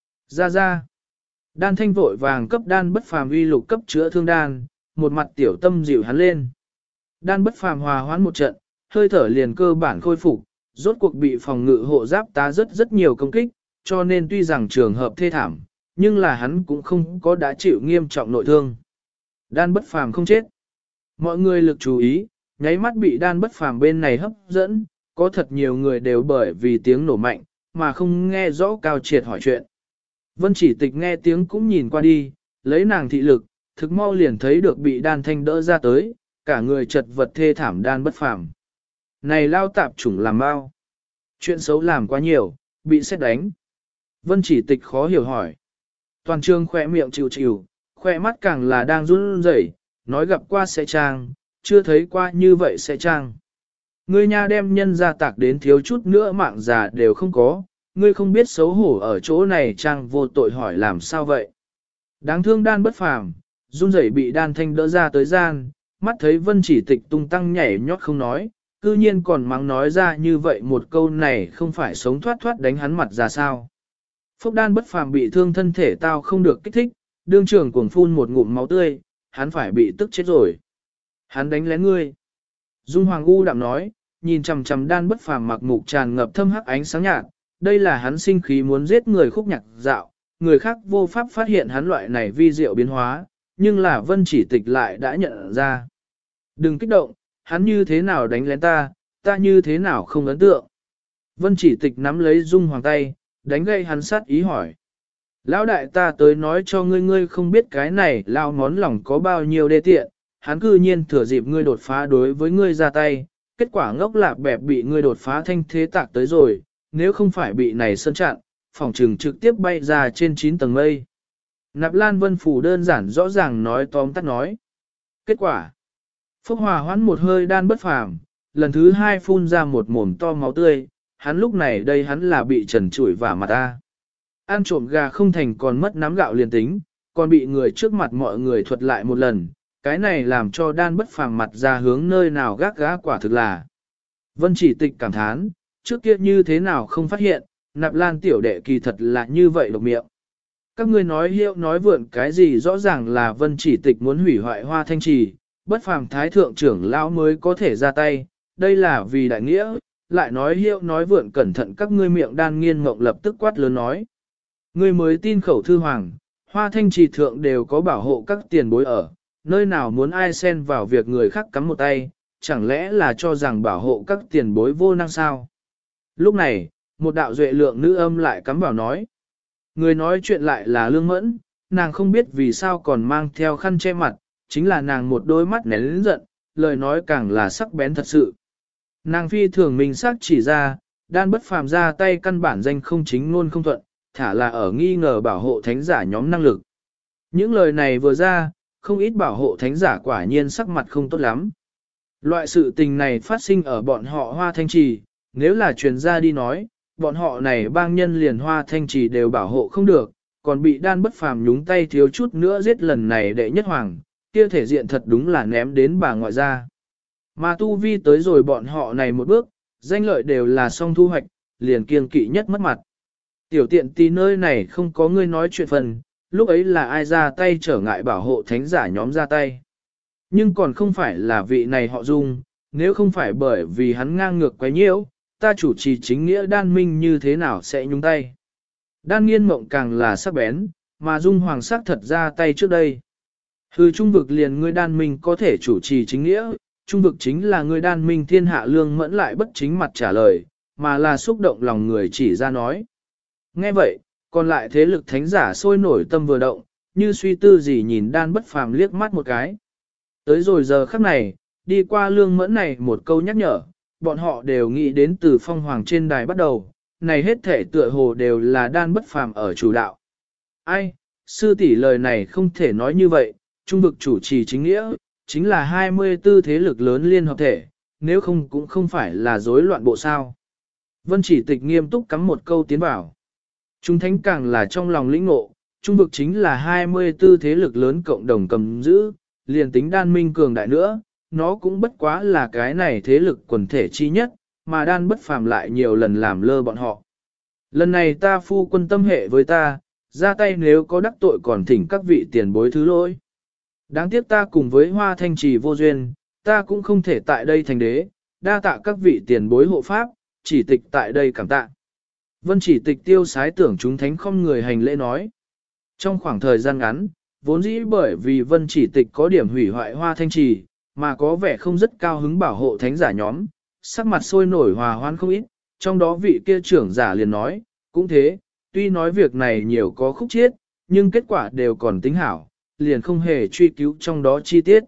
Ra. Đan thanh vội vàng cấp đan bất phàm uy lục cấp chữa thương đan, một mặt tiểu tâm dịu hắn lên. Đan bất phàm hòa hoãn một trận, hơi thở liền cơ bản khôi phục, rốt cuộc bị phòng ngự hộ giáp tá rất nhiều công kích, cho nên tuy rằng trường hợp thê thảm, nhưng là hắn cũng không có đã chịu nghiêm trọng nội thương. Đan bất phàm không chết. Mọi người lực chú ý, nháy mắt bị đan bất phàm bên này hấp dẫn, có thật nhiều người đều bởi vì tiếng nổ mạnh, mà không nghe rõ Cao Triệt hỏi chuyện. Vân Chỉ Tịch nghe tiếng cũng nhìn qua đi, lấy nàng thị lực, thực mau liền thấy được bị đan thanh đỡ ra tới, cả người chật vật thê thảm đan bất phàm. Này lao tạp chủng làm bao. Chuyện xấu làm quá nhiều, bị xét đánh. Vân Chỉ Tịch khó hiểu hỏi. Toàn trường khỏe miệng chịu, khỏe mắt càng là đang run rẩy, nói gặp qua sẽ trang, chưa thấy qua như vậy sẽ trang. Ngươi nha đem nhân ra tạc đến thiếu chút nữa mạng già đều không có, ngươi không biết xấu hổ ở chỗ này trang vô tội hỏi làm sao vậy. Đáng thương đan bất phàm, run rẩy bị đan thanh đỡ ra tới gian, mắt thấy Vân Chỉ Tịch tung tăng nhảy nhót không nói, cư nhiên còn mắng nói ra như vậy một câu này không phải sống thoát đánh hắn mặt ra sao. Phúc đan bất phàm bị thương thân thể tao không được kích thích, đương trưởng cuồng phun một ngụm máu tươi, hắn phải bị tức chết rồi. Hắn đánh lén ngươi. Dung Hoàng U đạm nói, nhìn chằm chằm đan bất phàm mặc mục tràn ngập thâm hắc ánh sáng nhạt, đây là hắn sinh khí muốn giết người khúc nhạc dạo, người khác vô pháp phát hiện hắn loại này vi diệu biến hóa, nhưng là Vân Chỉ Tịch lại đã nhận ra. Đừng kích động, hắn như thế nào đánh lén ta như thế nào không ấn tượng. Vân Chỉ Tịch nắm lấy Dung Hoàng tay, đánh gây hắn sát ý hỏi. Lão đại ta tới nói cho ngươi không biết cái này lao món lòng có bao nhiêu đê tiện, hắn cư nhiên thừa dịp ngươi đột phá đối với ngươi ra tay, kết quả ngốc lạc bẹp bị ngươi đột phá thanh thế tạc tới rồi, nếu không phải bị này sơn chặn, phòng trừng trực tiếp bay ra trên 9 tầng mây. Nạp Lan Vân Phủ đơn giản rõ ràng nói tóm tắt nói. Kết quả, Phúc Hòa hoãn một hơi đan bất phàm, lần thứ 2 phun ra một mồm to máu tươi, hắn lúc này đây hắn là bị trần trụi vả mặt ta. Ăn trộm gà không thành còn mất nắm gạo liền tính, còn bị người trước mặt mọi người thuật lại một lần, cái này làm cho đan bất phàm mặt ra hướng nơi nào gác gá quả thực là. Vân Chỉ Tịch cảm thán, trước kia như thế nào không phát hiện, Nạp Lan tiểu đệ kỳ thật là như vậy độc miệng. Các ngươi nói hiệu nói vượn cái gì rõ ràng là Vân Chỉ Tịch muốn hủy hoại Hoa Thanh Trì, bất phàm thái thượng trưởng lão mới có thể ra tay, đây là vì đại nghĩa, lại nói hiệu nói vượn cẩn thận các ngươi miệng đan nghiên mộng lập tức quát lớn nói. Ngươi mới tin khẩu thư hoàng, Hoa Thanh Trì thượng đều có bảo hộ các tiền bối ở, nơi nào muốn ai xen vào việc người khác cắm một tay, chẳng lẽ là cho rằng bảo hộ các tiền bối vô năng sao? Lúc này, một đạo duệ lượng nữ âm lại cắm vào nói. Người nói chuyện lại là Lương Mẫn, nàng không biết vì sao còn mang theo khăn che mặt, chính là nàng một đôi mắt nén lớn giận, lời nói càng là sắc bén thật sự. Nàng phi thường mình sắc chỉ ra, đan bất phàm ra tay căn bản danh không chính ngôn không thuận, thả là ở nghi ngờ bảo hộ thánh giả nhóm năng lực. Những lời này vừa ra, không ít bảo hộ thánh giả quả nhiên sắc mặt không tốt lắm. Loại sự tình này phát sinh ở bọn họ Hoa Thanh Trì, nếu là truyền ra đi nói, bọn họ này bang nhân liền Hoa Thanh Trì đều bảo hộ không được, còn bị đan bất phàm nhúng tay thiếu chút nữa giết lần này đệ nhất hoàng, kia thể diện thật đúng là ném đến bà ngoại gia. Mà tu vi tới rồi bọn họ này một bước, danh lợi đều là song thu hoạch, liền kiêng kỵ nhất mất mặt. Tiểu tiện tì nơi này không có ngươi nói chuyện phần, lúc ấy là ai ra tay trở ngại bảo hộ thánh giả nhóm ra tay. Nhưng còn không phải là vị này họ Dung, nếu không phải bởi vì hắn ngang ngược quấy nhiễu, ta chủ trì chính nghĩa đan minh như thế nào sẽ nhúng tay. Đan nghiên mộng càng là sắc bén, mà Dung hoàng sắc thật ra tay trước đây. Hư trung vực liền ngươi đan minh có thể chủ trì chính nghĩa, trung vực chính là ngươi đan minh thiên hạ Lương Mẫn lại bất chính mặt trả lời, mà là xúc động lòng người chỉ ra nói. Nghe vậy, còn lại thế lực thánh giả sôi nổi tâm vừa động, như suy tư gì nhìn đan bất phàm liếc mắt một cái. Tới rồi giờ khắc này, đi qua Lương Mẫn này một câu nhắc nhở, bọn họ đều nghĩ đến từ phong hoàng trên đài bắt đầu, này hết thể tựa hồ đều là đan bất phàm ở chủ đạo. Ai, sư tỷ lời này không thể nói như vậy, trung vực chủ trì chính nghĩa, chính là 24 thế lực lớn liên hợp thể, nếu không cũng không phải là rối loạn bộ sao. Vân Chỉ Tịch nghiêm túc cắm một câu tiến vào. Chúng thánh càng là trong lòng lĩnh ngộ, trung vực chính là 24 thế lực lớn cộng đồng cầm giữ, liền tính đan minh cường đại nữa, nó cũng bất quá là cái này thế lực quần thể chi nhất, mà đan bất phàm lại nhiều lần làm lơ bọn họ. Lần này ta phu quân tâm hệ với ta, ra tay nếu có đắc tội còn thỉnh các vị tiền bối thứ lỗi. Đáng tiếc ta cùng với Hoa Thanh Trì vô duyên, ta cũng không thể tại đây thành đế, đa tạ các vị tiền bối hộ pháp, chỉ tịch tại đây cảm tạ. Vân Chỉ Tịch tiêu sái tưởng chúng thánh không người hành lễ nói. Trong khoảng thời gian ngắn, vốn dĩ bởi vì Vân Chỉ Tịch có điểm hủy hoại Hoa Thanh Trì, mà có vẻ không rất cao hứng bảo hộ thánh giả nhóm, sắc mặt sôi nổi hòa hoan không ít, trong đó vị kia trưởng giả liền nói, cũng thế, tuy nói việc này nhiều có khúc chiết, nhưng kết quả đều còn tính hảo, liền không hề truy cứu trong đó chi tiết.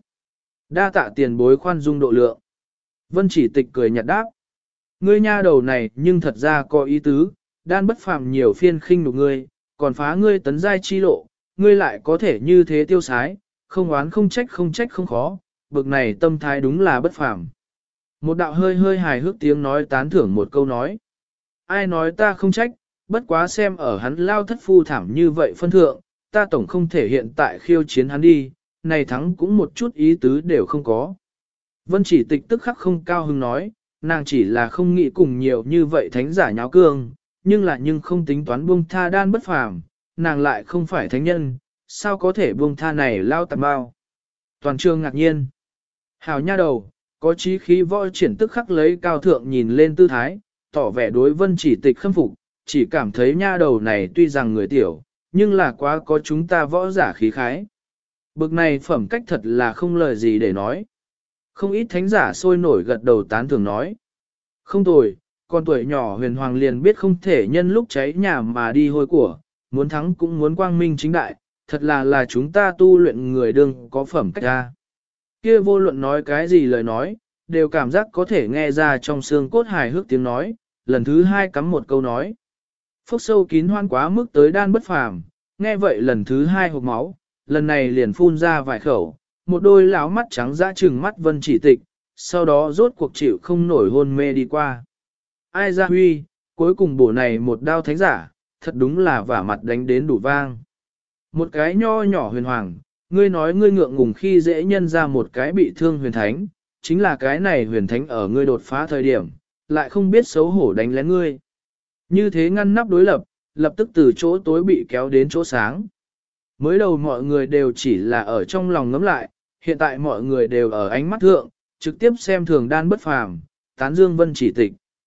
Đa tạ tiền bối khoan dung độ lượng. Vân Chỉ Tịch cười nhạt đáp. Ngươi nha đầu này nhưng thật ra có ý tứ, đan bất phàm nhiều phiên khinh nhục ngươi, còn phá ngươi tấn giai chi lộ, ngươi lại có thể như thế tiêu sái, không oán không trách không khó, bực này tâm thái đúng là bất phàm. Một đạo hơi hơi hài hước tiếng nói tán thưởng một câu nói. Ai nói ta không trách, bất quá xem ở hắn lao thất phu thảm như vậy phân thượng, ta tổng không thể hiện tại khiêu chiến hắn đi, này thắng cũng một chút ý tứ đều không có. Vân Chỉ Tịch tức khắc không cao hứng nói, nàng chỉ là không nghĩ cùng nhiều như vậy thánh giả nháo cương, nhưng không tính toán buông tha đan bất phàm, nàng lại không phải thánh nhân, sao có thể buông tha này lao tạp bao. Toàn trường ngạc nhiên. Hào nha đầu, có chí khí võ triển tức khắc lấy cao thượng nhìn lên tư thái, tỏ vẻ đối Vân Chỉ Tịch khâm phục, chỉ cảm thấy nha đầu này tuy rằng người tiểu, nhưng là quá có chúng ta võ giả khí khái. Bực này phẩm cách thật là không lời gì để nói. Không ít thánh giả sôi nổi gật đầu tán thưởng nói. Không tồi, con tuổi nhỏ huyền hoàng liền biết không thể nhân lúc cháy nhà mà đi hôi của, muốn thắng cũng muốn quang minh chính đại, thật là chúng ta tu luyện người đương có phẩm cách ra. Kia vô luận nói cái gì lời nói, đều cảm giác có thể nghe ra trong xương cốt hài hước tiếng nói, lần thứ hai cắm một câu nói. Phốc sâu kín hoan quá mức tới đan bất phàm, nghe vậy lần thứ hai hộp máu, lần này liền phun ra vài khẩu, một đôi lão mắt trắng dã trừng mắt Vân Chỉ Tịch, sau đó rốt cuộc chịu không nổi hôn mê đi qua. Ai ra huy, cuối cùng bổ này một đao thánh giả, thật đúng là vả mặt đánh đến đủ vang. Một cái nho nhỏ huyền hoàng, ngươi nói ngươi ngượng ngùng khi dễ nhân ra một cái bị thương huyền thánh, chính là cái này huyền thánh ở ngươi đột phá thời điểm, lại không biết xấu hổ đánh lén ngươi. Như thế ngăn nắp đối lập, lập tức từ chỗ tối bị kéo đến chỗ sáng. Mới đầu mọi người đều chỉ là ở trong lòng ngấm lại, hiện tại mọi người đều ở ánh mắt thượng, trực tiếp xem thường đan bất phàm, tán dương Vân Chỉ Tịch.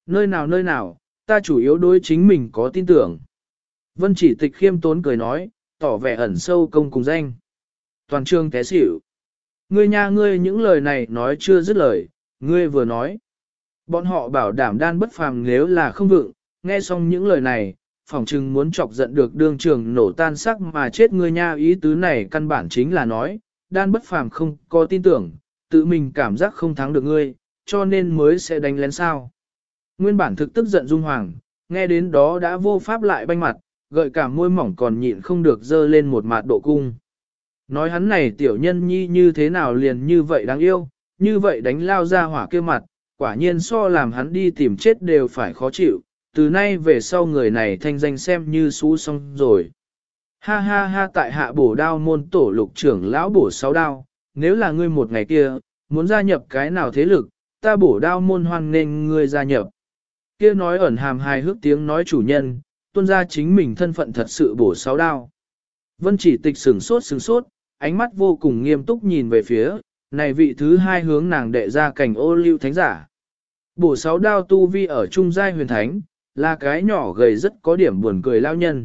Nơi nào, ta chủ yếu đối chính mình có tin tưởng. Vân Chỉ Tịch khiêm tốn cười nói, tỏ vẻ ẩn sâu công cùng danh. Toàn trường té xỉu. Ngươi nha ngươi những lời này nói chưa dứt lời, ngươi vừa nói. Bọn họ bảo đảm đan bất phàm nếu là không vựng, nghe xong những lời này, phỏng chừng muốn chọc giận được đương trường nổ tan sắc mà chết ngươi nha, ý tứ này căn bản chính là nói, đan bất phàm không có tin tưởng, tự mình cảm giác không thắng được ngươi, cho nên mới sẽ đánh lén sao. Nguyên bản thực tức giận Dung Hoàng, nghe đến đó đã vô pháp lại banh mặt, gợi cả môi mỏng còn nhịn không được dơ lên một mạt độ cung. Nói hắn này tiểu nhân nhi như thế nào liền như vậy đáng yêu, như vậy đánh lao ra hỏa kia mặt, quả nhiên so làm hắn đi tìm chết đều phải khó chịu, từ nay về sau người này thanh danh xem như xú xong rồi. Ha ha ha, tại hạ bổ đao môn tổ lục trưởng lão bổ 6 đao, nếu là ngươi một ngày kia, muốn gia nhập cái nào thế lực, ta bổ đao môn hoan nên ngươi gia nhập. Kia nói ẩn hàm hài hước tiếng nói chủ nhân, tuôn ra chính mình thân phận thật sự bổ 6 đao. Vân Chỉ Tịch sửng sốt, ánh mắt vô cùng nghiêm túc nhìn về phía, này vị thứ hai hướng nàng đệ ra cảnh ô lưu thánh giả. Bổ 6 đao tu vi ở trung giai huyền thánh, là cái nhỏ gầy rất có điểm buồn cười lao nhân.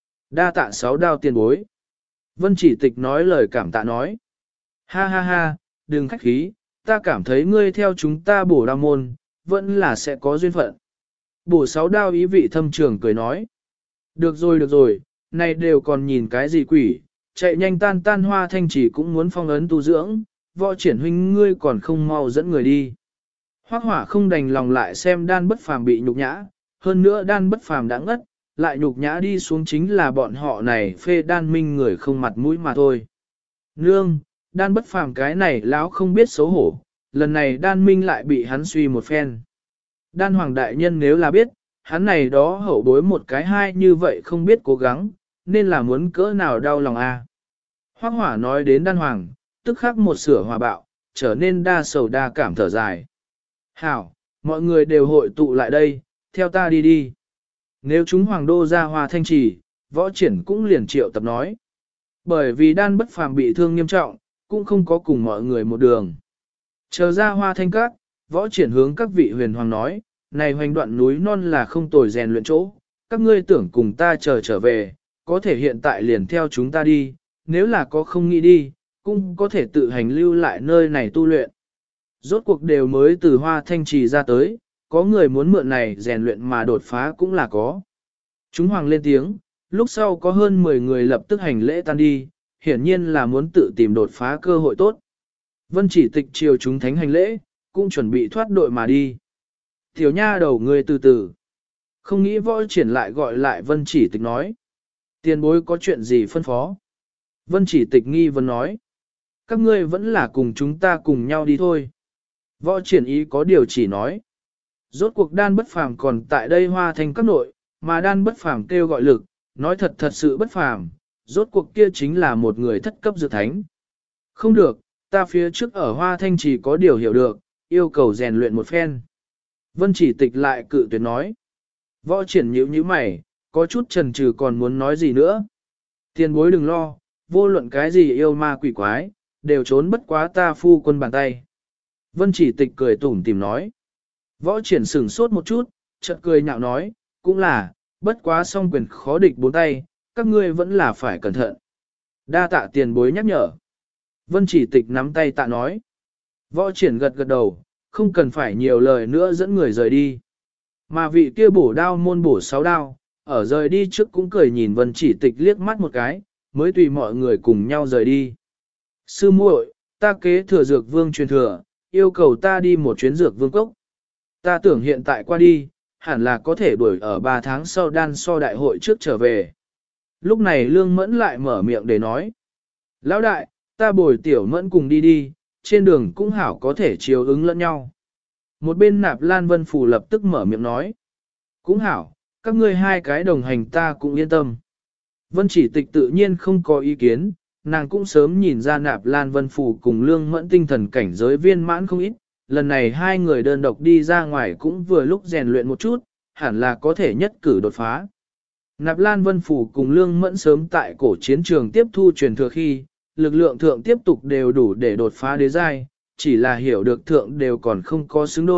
Đa tạ 6 đao tiền bối. Vân Chỉ Tịch nói lời cảm tạ nói. Ha ha ha, đừng khách khí, ta cảm thấy ngươi theo chúng ta bổ đao môn, vẫn là sẽ có duyên phận. Bổ 6 đao ý vị thâm trường cười nói. Được rồi, này đều còn nhìn cái gì quỷ, chạy nhanh tan hoa thanh chỉ cũng muốn phong ấn tu dưỡng, võ triển huynh ngươi còn không mau dẫn người đi. Hoắc Hỏa không đành lòng lại xem đan bất phàm bị nhục nhã, hơn nữa đan bất phàm đã ngất, lại nhục nhã đi xuống chính là bọn họ này phê đan minh người không mặt mũi mà thôi. Nương, đan bất phàm cái này lão không biết xấu hổ, lần này đan minh lại bị hắn suy một phen. Đan hoàng đại nhân nếu là biết, hắn này đó hậu bối một cái hai như vậy không biết cố gắng, nên là muốn cỡ nào đau lòng a. Hoắc Hỏa nói đến đan hoàng, tức khắc một sửa hòa bạo, trở nên đa sầu đa cảm thở dài. Hảo, mọi người đều hội tụ lại đây, theo ta đi. Nếu chúng hoàng đô ra hòa thanh trì, võ triển cũng liền triệu tập nói. Bởi vì đan bất phàm bị thương nghiêm trọng, cũng không có cùng mọi người một đường. Chờ ra hoa thanh các, võ triển hướng các vị huyền hoàng nói, này hoành đoạn núi non là không tồi rèn luyện chỗ, các ngươi tưởng cùng ta trở về, có thể hiện tại liền theo chúng ta đi, nếu là có không nghĩ đi, cũng có thể tự hành lưu lại nơi này tu luyện. Rốt cuộc đều mới từ hoa thanh trì ra tới, có người muốn mượn này rèn luyện mà đột phá cũng là có. Chúng hoàng lên tiếng, lúc sau có hơn 10 người lập tức hành lễ tan đi, hiển nhiên là muốn tự tìm đột phá cơ hội tốt. Vân Chỉ Tịch chiều chúng thánh hành lễ, cũng chuẩn bị thoát đội mà đi. Tiểu nha đầu người từ từ. Không nghĩ võ triển lại gọi lại Vân Chỉ Tịch nói. Tiền bối có chuyện gì phân phó? Vân Chỉ Tịch nghi vấn nói. Các ngươi vẫn là cùng chúng ta cùng nhau đi thôi. Võ triển ý có điều chỉ nói. Rốt cuộc đan bất phàm còn tại đây hoa thành các nội, mà đan bất phàm kêu gọi lực, nói thật sự bất phàm, rốt cuộc kia chính là một người thất cấp dược thánh. Không được, ta phía trước ở hoa thanh chỉ có điều hiểu được, yêu cầu rèn luyện một phen. Vân Chỉ Tịch lại cự tuyệt nói. Võ triển nhíu mày, có chút chần chừ còn muốn nói gì nữa. Tiền bối đừng lo, vô luận cái gì yêu ma quỷ quái, đều trốn bất quá ta phu quân bàn tay. Vân Chỉ Tịch cười tủm tỉm nói. Võ triển sửng sốt một chút, chợt cười nhạo nói, cũng là, bất quá song quyền khó địch bốn tay, các ngươi vẫn là phải cẩn thận. Đa tạ tiền bối nhắc nhở. Vân Chỉ Tịch nắm tay tạ nói. Võ triển gật đầu, không cần phải nhiều lời nữa dẫn người rời đi. Mà vị kia bổ đao môn bổ 6 đao, ở rời đi trước cũng cười nhìn Vân Chỉ Tịch liếc mắt một cái, mới tùy mọi người cùng nhau rời đi. Sư muội, ta kế thừa dược vương truyền thừa, yêu cầu ta đi một chuyến dược vương cốc. Ta tưởng hiện tại qua đi, hẳn là có thể đuổi ở 3 tháng sau đan so đại hội trước trở về. Lúc này Lương Mẫn lại mở miệng để nói. Lão đại, ta bồi Tiểu Mẫn cùng đi, trên đường cũng hảo có thể chiếu ứng lẫn nhau. Một bên Nạp Lan Vân Phù lập tức mở miệng nói. Cũng hảo, các ngươi hai cái đồng hành ta cũng yên tâm. Vân Chỉ Tịch tự nhiên không có ý kiến, nàng cũng sớm nhìn ra Nạp Lan Vân Phù cùng Lương Mẫn tinh thần cảnh giới viên mãn không ít. Lần này hai người đơn độc đi ra ngoài cũng vừa lúc rèn luyện một chút, hẳn là có thể nhất cử đột phá. Nạp Lan Vân Phủ cùng Lương Mẫn sớm tại cổ chiến trường tiếp thu truyền thừa khi, lực lượng thượng tiếp tục đều đủ để đột phá đế giai, chỉ là hiểu được thượng đều còn không có xứng đôi,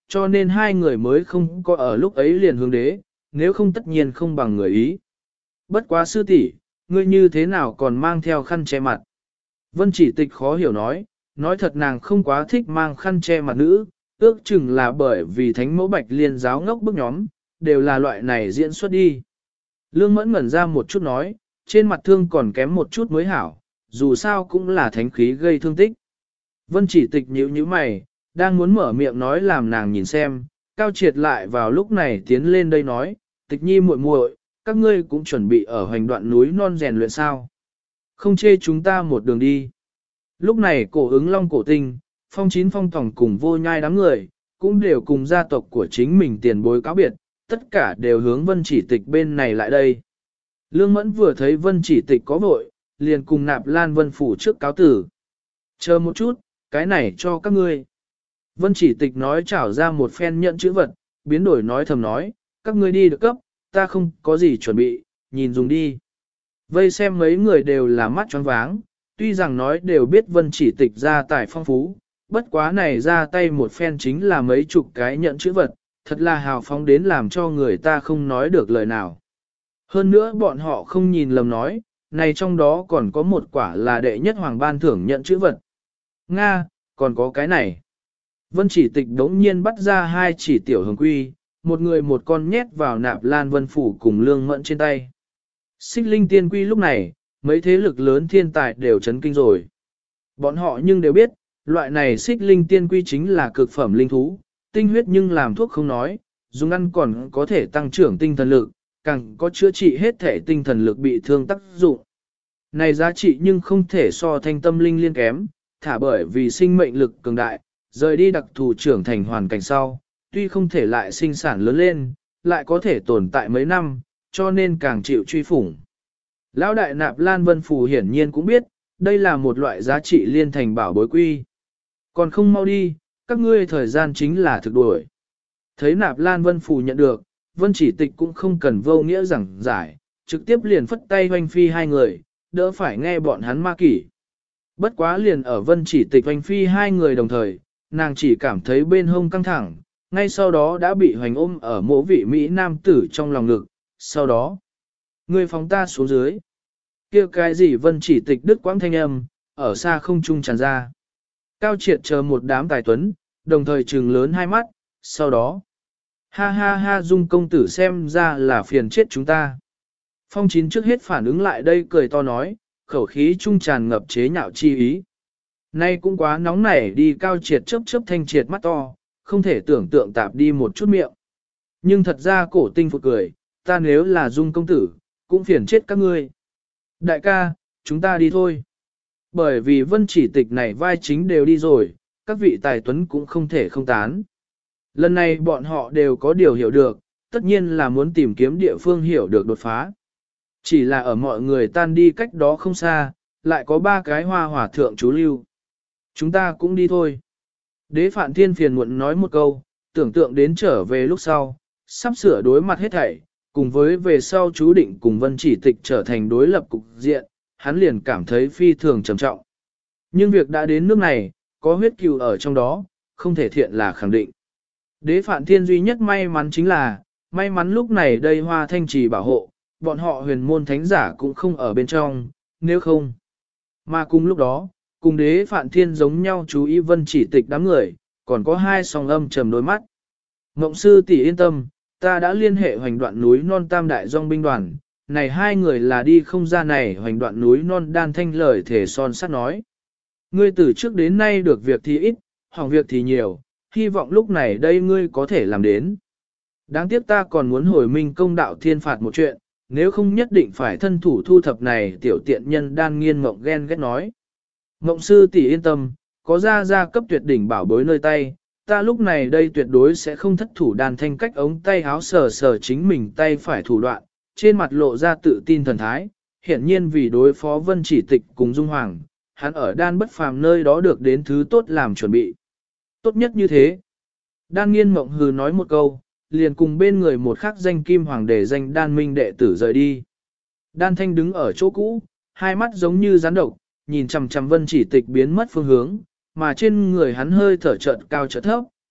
cho nên hai người mới không có ở lúc ấy liền hướng đế, nếu không tất nhiên không bằng người ý. Bất quá sư tỷ, ngươi như thế nào còn mang theo khăn che mặt? Vân Chỉ Tịch khó hiểu nói thật nàng không quá thích mang khăn che mặt nữ, ước chừng là bởi vì thánh mẫu bạch liên giáo ngốc bức nhóm, đều là loại này diễn xuất đi. Lương Mẫn ngẩn ra một chút nói, trên mặt thương còn kém một chút mới hảo, dù sao cũng là thánh khí gây thương tích. Vân Chỉ Tịch nhíu nhíu mày, đang muốn mở miệng nói làm nàng nhìn xem, Cao Triệt lại vào lúc này tiến lên đây nói, Tịch Nhi muội muội, các ngươi cũng chuẩn bị ở hoành đoạn núi non rèn luyện sao? Không chê chúng ta một đường đi. Lúc này cổ ứng long cổ tinh, phong chín phong tổng cùng vô nhai đám người, cũng đều cùng gia tộc của chính mình tiền bối cáo biệt, tất cả đều hướng Vân Chỉ Tịch bên này lại đây. Lương Mẫn vừa thấy Vân Chỉ Tịch có vội, liền cùng Nạp Lan Vân phủ trước cáo tử. Chờ một chút, cái này cho các ngươi. Vân Chỉ Tịch nói trảo ra một phen nhận chữ vật, biến đổi nói thầm nói, các ngươi đi được cấp, ta không có gì chuẩn bị, nhìn dùng đi. Vây xem mấy người đều là mắt choáng váng, tuy rằng nói đều biết Vân Chỉ Tịch ra tài phong phú, bất quá này ra tay một phen chính là mấy chục cái nhận chữ vật, thật là hào phóng đến làm cho người ta không nói được lời nào. Hơn nữa bọn họ không nhìn lầm nói, này trong đó còn có một quả là đệ nhất hoàng ban thưởng nhận chữ vật. Nga, còn có cái này. Vân Chỉ Tịch đống nhiên bắt ra hai chỉ tiểu hồng quy, một người một con nhét vào Nạp Lan Vân phủ cùng Lương Mẫn trên tay. Xích linh tiên quy lúc này, mấy thế lực lớn thiên tài đều chấn kinh rồi. Bọn họ nhưng đều biết, loại này xích linh tiên quy chính là cực phẩm linh thú, tinh huyết nhưng làm thuốc không nói, dùng ăn còn có thể tăng trưởng tinh thần lực, càng có chữa trị hết thể tinh thần lực bị thương tác dụng. Này giá trị nhưng không thể so thanh tâm linh liên kém, thả bởi vì sinh mệnh lực cường đại, rời đi đặc thù trưởng thành hoàn cảnh sau, tuy không thể lại sinh sản lớn lên, lại có thể tồn tại mấy năm, cho nên càng chịu truy phủng. Lão đại Nạp Lan Vân Phù hiển nhiên cũng biết, đây là một loại giá trị liên thành bảo bối quy. Còn không mau đi, các ngươi thời gian chính là thực đuổi. Thấy Nạp Lan Vân Phù nhận được, Vân Chỉ Tịch cũng không cần vô nghĩa giảng giải, trực tiếp liền phất tay hoanh phi hai người, đỡ phải nghe bọn hắn ma kỷ. Bất quá liền ở Vân Chỉ Tịch hoanh phi hai người đồng thời, nàng chỉ cảm thấy bên hông căng thẳng, ngay sau đó đã bị hoành ôm ở mỗ vị Mỹ nam tử trong lòng ngực, sau đó, người phóng ta xuống dưới. Kia cái gì Vân Chỉ Tịch đứt quãng thanh âm, ở xa không trung tràn ra. Cao Triệt chờ một đám tài tuấn, đồng thời trừng lớn hai mắt, sau đó, ha ha ha Dung công tử xem ra là phiền chết chúng ta. Phong Chín trước hết phản ứng lại đây cười to nói, khẩu khí trung tràn ngập chế nhạo chi ý. Nay cũng quá nóng nảy đi. Cao Triệt chớp chớp thanh triệt mắt to, không thể tưởng tượng tạp đi một chút miệng. Nhưng thật ra cổ tinh phụt cười, ta nếu là Dung công tử, cũng phiền chết các ngươi. Đại ca, chúng ta đi thôi. Bởi vì Vân Chỉ Tịch này vai chính đều đi rồi, các vị tài tuấn cũng không thể không tán. Lần này bọn họ đều có điều hiểu được, tất nhiên là muốn tìm kiếm địa phương hiểu được đột phá. Chỉ là ở mọi người tan đi cách đó không xa, lại có ba cái hoa hỏa thượng chú lưu. Chúng ta cũng đi thôi. Đế Phạn Thiên phiền muộn nói một câu, tưởng tượng đến trở về lúc sau, sắp sửa đối mặt hết thảy, cùng với về sau chú định cùng Vân Chỉ Tịch trở thành đối lập cục diện, hắn liền cảm thấy phi thường trầm trọng. Nhưng việc đã đến nước này, có huyết cừu ở trong đó, không thể thiện là khẳng định. Đế Phạn Thiên duy nhất may mắn chính là, may mắn lúc này đây Hoa Thanh Trì bảo hộ, bọn họ huyền môn thánh giả cũng không ở bên trong, nếu không. Mà cùng lúc đó, cùng Đế Phạn Thiên giống nhau chú ý Vân Chỉ Tịch đám người, còn có hai song âm trầm đôi mắt. Ngộng sư tỷ yên tâm, ta đã liên hệ hoành đoạn núi non tam đại dòng binh đoàn, này hai người là đi không ra này hoành đoạn núi non đan thanh lời thể son sắt nói. Ngươi từ trước đến nay được việc thì ít, hỏng việc thì nhiều, hy vọng lúc này đây ngươi có thể làm đến. Đáng tiếc ta còn muốn hồi minh công đạo thiên phạt một chuyện, nếu không nhất định phải thân thủ thu thập này tiểu tiện nhân đan nghiên mộng ghen ghét nói. Mộng sư tỷ yên tâm, có ra cấp tuyệt đỉnh bảo bối nơi tay, ta lúc này đây tuyệt đối sẽ không thất thủ đàn thanh cách ống tay háo sờ sờ chính mình tay phải thủ đoạn, trên mặt lộ ra tự tin thần thái, hiển nhiên vì đối phó Vân Chỉ Tịch cùng Dung Hoàng, hắn ở đan bất phàm nơi đó được đến thứ tốt làm chuẩn bị. Tốt nhất như thế. Đan nghiên mộng hừ nói một câu, liền cùng bên người một khắc danh kim hoàng để danh đan minh đệ tử rời đi. Đan thanh đứng ở chỗ cũ, hai mắt giống như rắn độc, nhìn chằm chằm Vân Chỉ Tịch biến mất phương hướng, mà trên người hắn hơi thở chợt cao chợt thấp,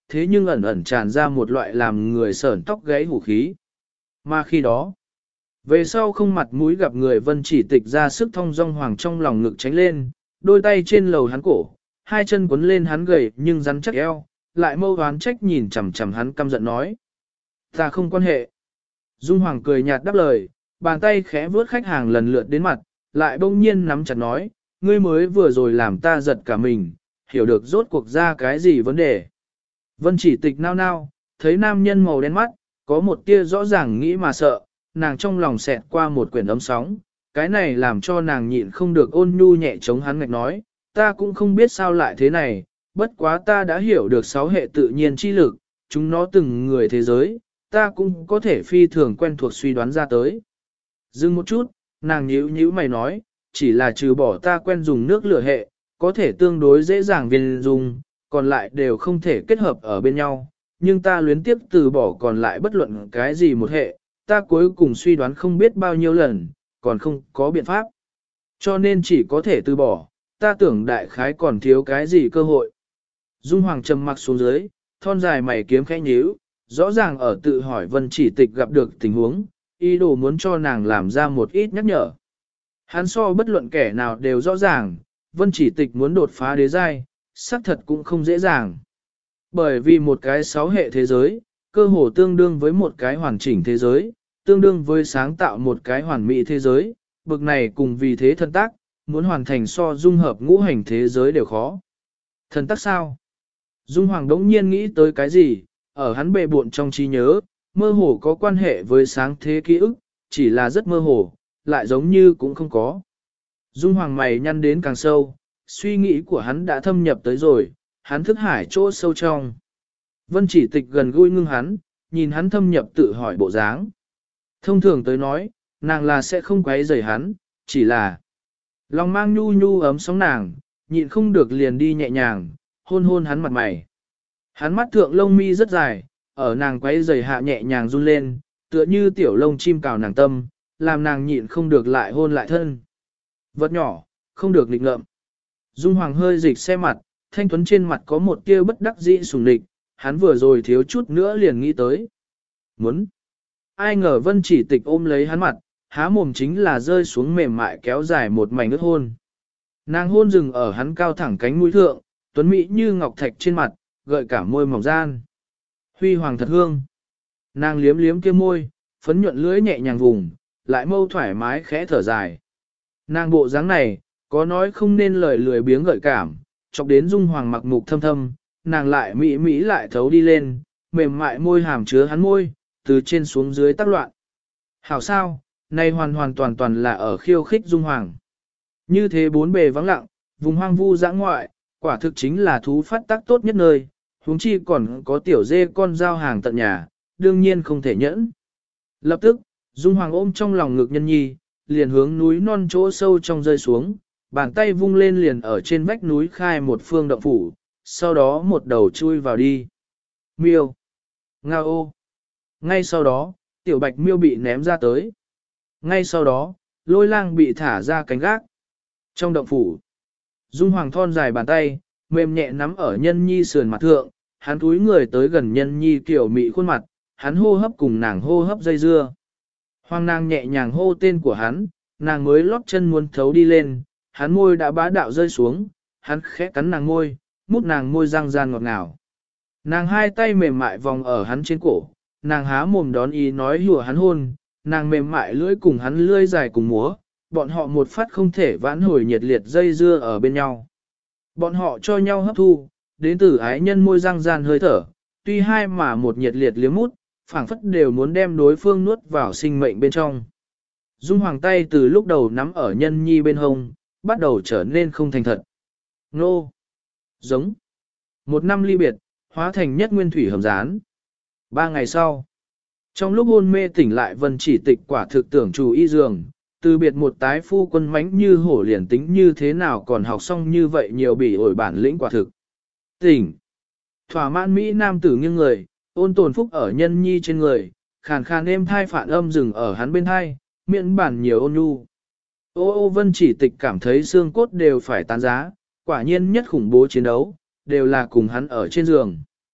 thế nhưng ẩn ẩn tràn ra một loại làm người sởn tóc gáy hủ khí. Mà khi đó, về sau không mặt mũi gặp người Vân Chỉ Tịch ra sức thong dong hoàng trong lòng ngực tránh lên, đôi tay trên lầu hắn cổ, hai chân quấn lên hắn gầy nhưng rắn chắc eo, lại mâu đoán trách nhìn chằm chằm hắn căm giận nói. Ta không quan hệ. Dung Hoàng cười nhạt đáp lời, bàn tay khẽ vuốt khách hàng lần lượt đến mặt, lại bỗng nhiên nắm chặt nói, ngươi mới vừa rồi làm ta giật cả mình, hiểu được rốt cuộc ra cái gì vấn đề. Vân Chỉ Tịch nao nao, thấy nam nhân màu đen mắt, có một tia rõ ràng nghĩ mà sợ, nàng trong lòng xẹt qua một quyển ấm sóng, cái này làm cho nàng nhịn không được ôn nhu nhẹ chống hắn ngạch nói, ta cũng không biết sao lại thế này, bất quá ta đã hiểu được 6 hệ tự nhiên chi lực, chúng nó từng người thế giới, ta cũng có thể phi thường quen thuộc suy đoán ra tới. Dừng một chút, nàng nhíu nhíu mày nói, chỉ là trừ bỏ ta quen dùng nước lửa hệ, có thể tương đối dễ dàng viên dùng, còn lại đều không thể kết hợp ở bên nhau, nhưng ta luyến tiếp từ bỏ còn lại bất luận cái gì một hệ, ta cuối cùng suy đoán không biết bao nhiêu lần, còn không có biện pháp. Cho nên chỉ có thể từ bỏ, ta tưởng đại khái còn thiếu cái gì cơ hội. Dung Hoàng trầm mặc xuống dưới, thon dài mày kiếm khẽ nhíu, rõ ràng ở tự hỏi Vân Chỉ Tịch gặp được tình huống, ý đồ muốn cho nàng làm ra một ít nhắc nhở. Hắn so bất luận kẻ nào đều rõ ràng, Vân Chỉ Tịch muốn đột phá đế giai, xác thật cũng không dễ dàng. Bởi vì một cái 6 hệ thế giới, cơ hồ tương đương với một cái hoàn chỉnh thế giới, tương đương với sáng tạo một cái hoàn mỹ thế giới, bực này cùng vì thế thân tác, muốn hoàn thành so dung hợp ngũ hành thế giới đều khó. Thần tác sao? Dung Hoàng đống nhiên nghĩ tới cái gì, ở hắn bề buộn trong trí nhớ, mơ hồ có quan hệ với sáng thế ký ức, chỉ là rất mơ hồ, lại giống như cũng không có. Dung Hoàng mày nhăn đến càng sâu, suy nghĩ của hắn đã thâm nhập tới rồi, hắn thức hải chỗ sâu trong. Vân Chỉ Tịch gần gũi ngưng hắn, nhìn hắn thâm nhập tự hỏi bộ dáng. Thông thường tới nói, nàng là sẽ không quấy rầy hắn, chỉ là lòng mang nhu nhu ấm sóng nàng, nhịn không được liền đi nhẹ nhàng, hôn hôn hắn mặt mày. Hắn mắt thượng lông mi rất dài, ở nàng quấy rầy hạ nhẹ nhàng run lên, tựa như tiểu lông chim cào nàng tâm, làm nàng nhịn không được lại hôn lại thân. Vật nhỏ, không được nghịch ngợm. Dung Hoàng hơi dịch xe mặt, thanh tuấn trên mặt có một tia bất đắc dĩ sùng địch, hắn vừa rồi thiếu chút nữa liền nghĩ tới. Muốn. Ai ngờ Vân Chỉ Tịch ôm lấy hắn mặt, há mồm chính là rơi xuống mềm mại kéo dài một mảnh ướt hôn. Nàng hôn dừng ở hắn cao thẳng cánh mũi thượng, tuấn mỹ như ngọc thạch trên mặt, gợi cả môi mỏng gian. Huy hoàng thật hương. Nàng liếm liếm kia môi, phấn nhuận lưỡi nhẹ nhàng vùng, lại mâu thoải mái khẽ thở dài. Nàng bộ dáng này, có nói không nên lời lười biếng gợi cảm, chọc đến Dung Hoàng mặc mục thâm thâm, nàng lại mỹ mỹ lại thấu đi lên, mềm mại môi hàm chứa hắn môi, từ trên xuống dưới tác loạn. Hảo sao, này hoàn toàn là ở khiêu khích Dung Hoàng. Như thế bốn bề vắng lặng, vùng hoang vu dã ngoại, quả thực chính là thú phát tác tốt nhất nơi, huống chi còn có tiểu dê con giao hàng tận nhà, đương nhiên không thể nhẫn. Lập tức, Dung Hoàng ôm trong lòng ngực nhân nhi, liền hướng núi non chỗ sâu trong rơi xuống, bàn tay vung lên liền ở trên vách núi khai một phương động phủ, sau đó một đầu chui vào đi. Miêu. Nga ô. Ngay sau đó, tiểu bạch miêu bị ném ra tới. Ngay sau đó, lôi lang bị thả ra cánh gác. Trong động phủ, Dung Hoàng thon dài bàn tay, mềm nhẹ nắm ở nhân nhi sườn mặt thượng, hắn túi người tới gần nhân nhi kiểu mị khuôn mặt, hắn hô hấp cùng nàng hô hấp dây dưa. Hoàng nàng nhẹ nhàng hô tên của hắn, nàng mới lót chân muốn thấu đi lên, hắn môi đã bá đạo rơi xuống, hắn khẽ cắn nàng môi, mút nàng môi răng gian ngọt ngào. Nàng hai tay mềm mại vòng ở hắn trên cổ, nàng há mồm đón ý nói hùa hắn hôn, nàng mềm mại lưỡi cùng hắn lưỡi dài cùng múa, bọn họ một phát không thể vãn hồi nhiệt liệt dây dưa ở bên nhau. Bọn họ cho nhau hấp thu, đến từ ái nhân môi răng gian hơi thở, tuy hai mà một nhiệt liệt liếm mút, phảng phất đều muốn đem đối phương nuốt vào sinh mệnh bên trong. Dung Hoàng tay từ lúc đầu nắm ở nhân nhi bên hông, bắt đầu trở nên không thành thật. Nô! Giống! Một năm ly biệt, hóa thành nhất nguyên thủy hầm rán. 3 ngày sau, trong lúc hôn mê tỉnh lại Vân Chỉ Tịch quả thực tưởng chủ y giường, từ biệt một tái phu quân mánh như hổ liền tính như thế nào còn học xong như vậy nhiều bỉ ổi bản lĩnh quả thực. Tỉnh! Thỏa mãn Mỹ nam tử nghiêng người, ôn tồn phúc ở nhân nhi trên người, khàn khàn êm thai phản âm dừng ở hắn bên thai, miệng bản nhiều ôn nhu. Ô Vân Chỉ Tịch cảm thấy xương cốt đều phải tán giá, quả nhiên nhất khủng bố chiến đấu, đều là cùng hắn ở trên giường.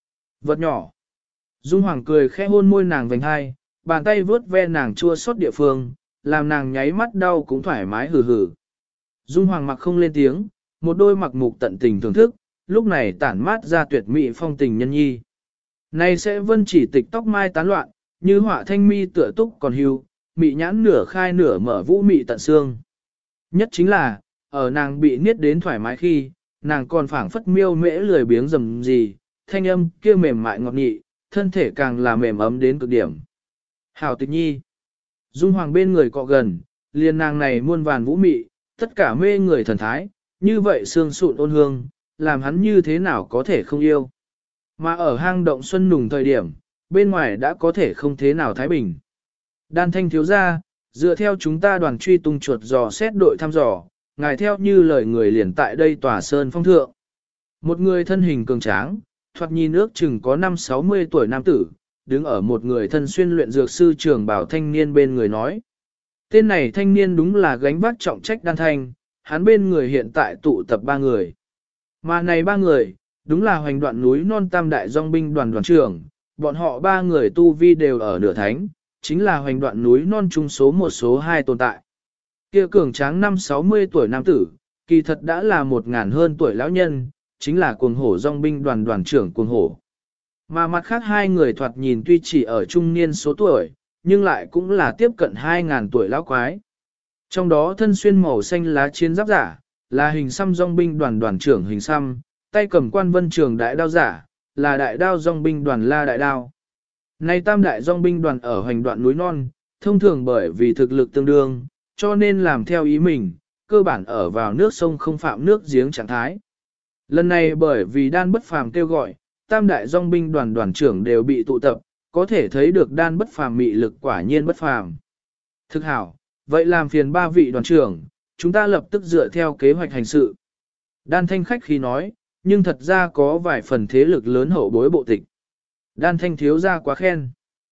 Vật nhỏ. Dung Hoàng cười khẽ hôn môi nàng vành hai, bàn tay vướt ve nàng chua xót địa phương, làm nàng nháy mắt đau cũng thoải mái hừ hừ. Dung Hoàng mặc không lên tiếng, một đôi mặc mục tận tình thưởng thức, lúc này tản mát ra tuyệt mỹ phong tình nhân nhi. Này sẽ vân chỉ tịch tóc mai tán loạn, như họa thanh mi tựa túc còn hưu, mị nhãn nửa khai nửa mở vũ mị tận xương. Nhất chính là, ở nàng bị niết đến thoải mái khi, nàng còn phảng phất miêu mễ lười biếng rầm gì, thanh âm kia mềm mại ngọt nhị, thân thể càng là mềm ấm đến cực điểm. Hảo tịch nhi. Dung Hoàng bên người cọ gần, liền nàng này muôn vàn vũ mị, tất cả mê người thần thái, như vậy xương sụn ôn hương, làm hắn như thế nào có thể không yêu. Mà ở hang động xuân nùng thời điểm, bên ngoài đã có thể không thế nào thái bình. Đan thanh thiếu ra, dựa theo chúng ta đoàn truy tung chuột dò xét đội thăm dò, ngài theo như lời người liền tại đây tòa sơn phong thượng. Một người thân hình cường tráng, thoạt nhìn ước chừng có 5-60 tuổi nam tử, đứng ở một người thân xuyên luyện dược sư trường bảo thanh niên bên người nói. Tên này thanh niên đúng là gánh vác trọng trách đan thanh, hắn bên người hiện tại tụ tập 3 người. Mà này 3 người, đúng là hoành đoạn núi non tam đại dòng binh đoàn đoàn trưởng, bọn họ 3 người tu vi đều ở nửa thánh, chính là hoành đoạn núi non trung số 1 số 2 tồn tại. Kia cường tráng 5-60 tuổi nam tử, kỳ thật đã là 1000 hơn tuổi lão nhân, chính là cuồng hổ dòng binh đoàn đoàn trưởng cuồng hổ. Mà mặt khác 2 người thoạt nhìn tuy chỉ ở trung niên số tuổi, nhưng lại cũng là tiếp cận 2000 tuổi lão quái. Trong đó thân xuyên màu xanh lá chiến giáp giả, là hình xăm dòng binh đoàn đoàn trưởng hình xăm, tay cầm quan vân trường đại đao giả, là đại đao dòng binh đoàn la đại đao. Nay tam đại dòng binh đoàn ở hoành đoạn núi non, thông thường bởi vì thực lực tương đương, cho nên làm theo ý mình, cơ bản ở vào nước sông không phạm nước giếng trạng thái. Lần này bởi vì đan bất phàm kêu gọi, tam đại dòng binh đoàn đoàn trưởng đều bị tụ tập, có thể thấy được đan bất phàm mị lực quả nhiên bất phàm. Thực hảo, vậy làm phiền 3 vị đoàn trưởng, chúng ta lập tức dựa theo kế hoạch hành sự. Đan thanh khách khi nói, nhưng thật ra có vài phần thế lực lớn hậu bối bộ tịch. Đan thanh thiếu ra quá khen.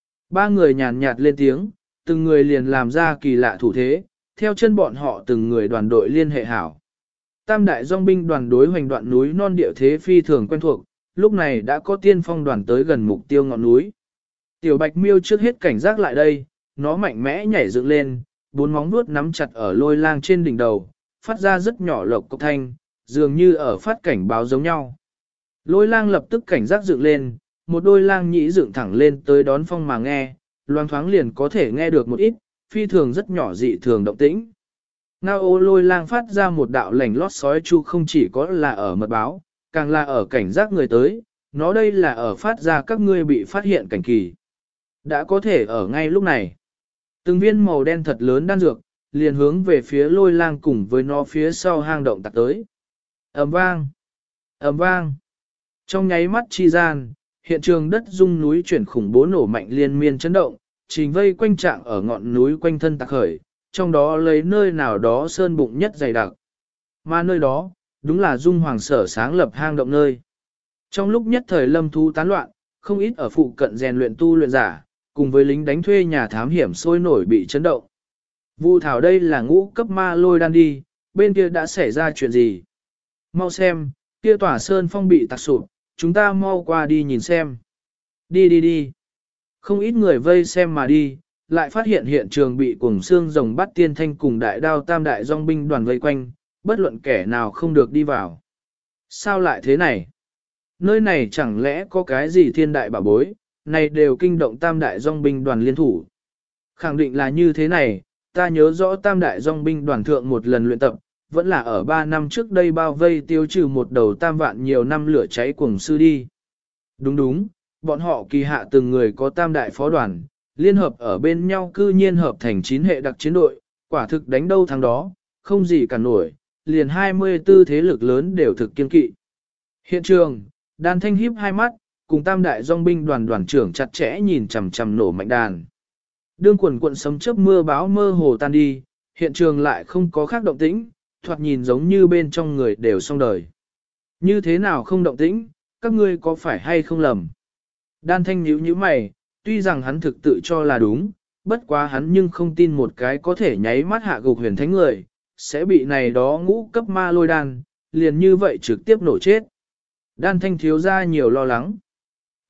3 người nhàn nhạt lên tiếng, từng người liền làm ra kỳ lạ thủ thế, theo chân bọn họ từng người đoàn đội liên hệ hảo. Tam đại dòng binh đoàn đối hoành đoạn núi non địa thế phi thường quen thuộc, lúc này đã có tiên phong đoàn tới gần mục tiêu ngọn núi. Tiểu bạch miêu trước hết cảnh giác lại đây, nó mạnh mẽ nhảy dựng lên, 4 móng vuốt nắm chặt ở lôi lang trên đỉnh đầu, phát ra rất nhỏ lộc cốc thanh, dường như ở phát cảnh báo giống nhau. Lôi lang lập tức cảnh giác dựng lên, một đôi lang nhĩ dựng thẳng lên tới đón phong mà nghe, loang thoáng liền có thể nghe được một ít, phi thường rất nhỏ dị thường động tĩnh. Ngao ô lôi lang phát ra một đạo lảnh lót sói chu không chỉ có là ở mật báo, càng là ở cảnh giác người tới, nó đây là ở phát ra các ngươi bị phát hiện cảnh kỳ. Đã có thể ở ngay lúc này. Từng viên màu đen thật lớn đan dược, liền hướng về phía lôi lang cùng với nó phía sau hang động tạc tới. Ầm vang! Ầm vang! Trong nháy mắt chi gian, hiện trường đất rung núi chuyển khủng bố nổ mạnh liên miên chấn động, trình vây quanh trạng ở ngọn núi quanh thân tạc khởi, trong đó lấy nơi nào đó sơn bụng nhất dày đặc. Mà nơi đó, đúng là Dung Hoàng sở sáng lập hang động nơi. Trong lúc nhất thời lâm thú tán loạn, không ít ở phụ cận rèn luyện tu luyện giả, cùng với lính đánh thuê nhà thám hiểm sôi nổi bị chấn động. Vu thảo đây là ngũ cấp ma lôi đan đi, bên kia đã xảy ra chuyện gì? Mau xem, kia tỏa sơn phong bị tạc sụp, chúng ta mau qua đi nhìn xem. Đi đi đi. Không ít người vây xem mà đi, lại phát hiện hiện trường bị cuồng xương rồng bắt tiên thanh cùng đại đao tam đại dòng binh đoàn vây quanh, bất luận kẻ nào không được đi vào. Sao lại thế này? Nơi này chẳng lẽ có cái gì thiên đại bảo bối, này đều kinh động tam đại dòng binh đoàn liên thủ. Khẳng định là như thế này, ta nhớ rõ tam đại dòng binh đoàn thượng một lần luyện tập, vẫn là ở 3 năm trước đây bao vây tiêu trừ một đầu tam vạn nhiều năm lửa cháy cuồng sư đi. Đúng đúng, bọn họ kỳ hạ từng người có tam đại phó đoàn, liên hợp ở bên nhau cư nhiên hợp thành 9 hệ đặc chiến đội, quả thực đánh đâu thắng đó, không gì cả nổi, liền 24 thế lực lớn đều thực kiên kỵ. Hiện trường, đàn thanh híp hai mắt, cùng tam đại dòng binh đoàn đoàn trưởng chặt chẽ nhìn chằm chằm nổ mạnh đàn. Đương quần quận sấm chớp mưa báo mơ hồ tan đi, hiện trường lại không có khác động tĩnh, thoạt nhìn giống như bên trong người đều xong đời. Như thế nào không động tĩnh, các ngươi có phải hay không lầm? Đan thanh nhíu nhíu mày, tuy rằng hắn thực tự cho là đúng, bất quá hắn nhưng không tin một cái có thể nháy mắt hạ gục huyền thánh người, sẽ bị này đó ngũ cấp ma lôi đan, liền như vậy trực tiếp nổ chết. Đan thanh thiếu ra nhiều lo lắng.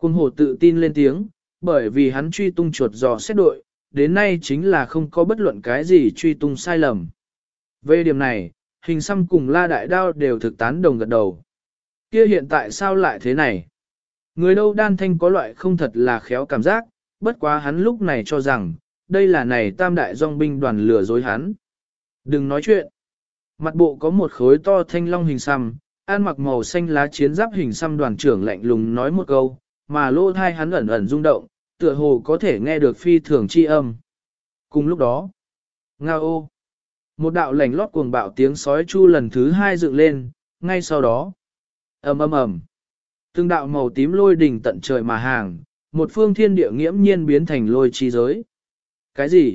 Cuồng hổ tự tin lên tiếng, bởi vì hắn truy tung chuột dò xét đội, đến nay chính là không có bất luận cái gì truy tung sai lầm. Về điểm này, hình xăm cùng la đại đao đều thực tán đồng gật đầu. Kia hiện tại sao lại thế này? Người đâu Đan Thanh có loại không thật là khéo cảm giác, bất quá hắn lúc này cho rằng, đây là này tam đại dòng binh đoàn lừa dối hắn. Đừng nói chuyện. Mặt bộ có một khối to thanh long hình xăm, ăn mặc màu xanh lá chiến giáp hình xăm đoàn trưởng lạnh lùng nói một câu, mà lô thai hắn ẩn ẩn rung động, tựa hồ có thể nghe được phi thường chi âm. Cùng lúc đó, nga ô, một đạo lảnh lót cuồng bạo tiếng sói chu lần thứ hai dựng lên, ngay sau đó, ầm ầm ầm, từng đạo màu tím lôi đỉnh tận trời mà hàng, một phương thiên địa nghiễm nhiên biến thành lôi chi giới. Cái gì?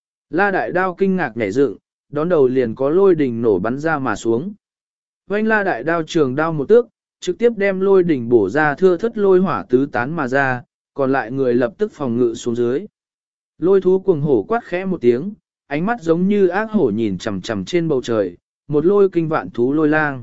La đại đao kinh ngạc nhảy dựng, đón đầu liền có lôi đỉnh nổ bắn ra mà xuống. Oanh la đại đao trường đao một tước, trực tiếp đem lôi đỉnh bổ ra thưa thất lôi hỏa tứ tán mà ra, còn lại người lập tức phòng ngự xuống dưới. Lôi thú cuồng hổ quát khẽ một tiếng, ánh mắt giống như ác hổ nhìn chằm chằm trên bầu trời, một lôi kinh vạn thú lôi lang.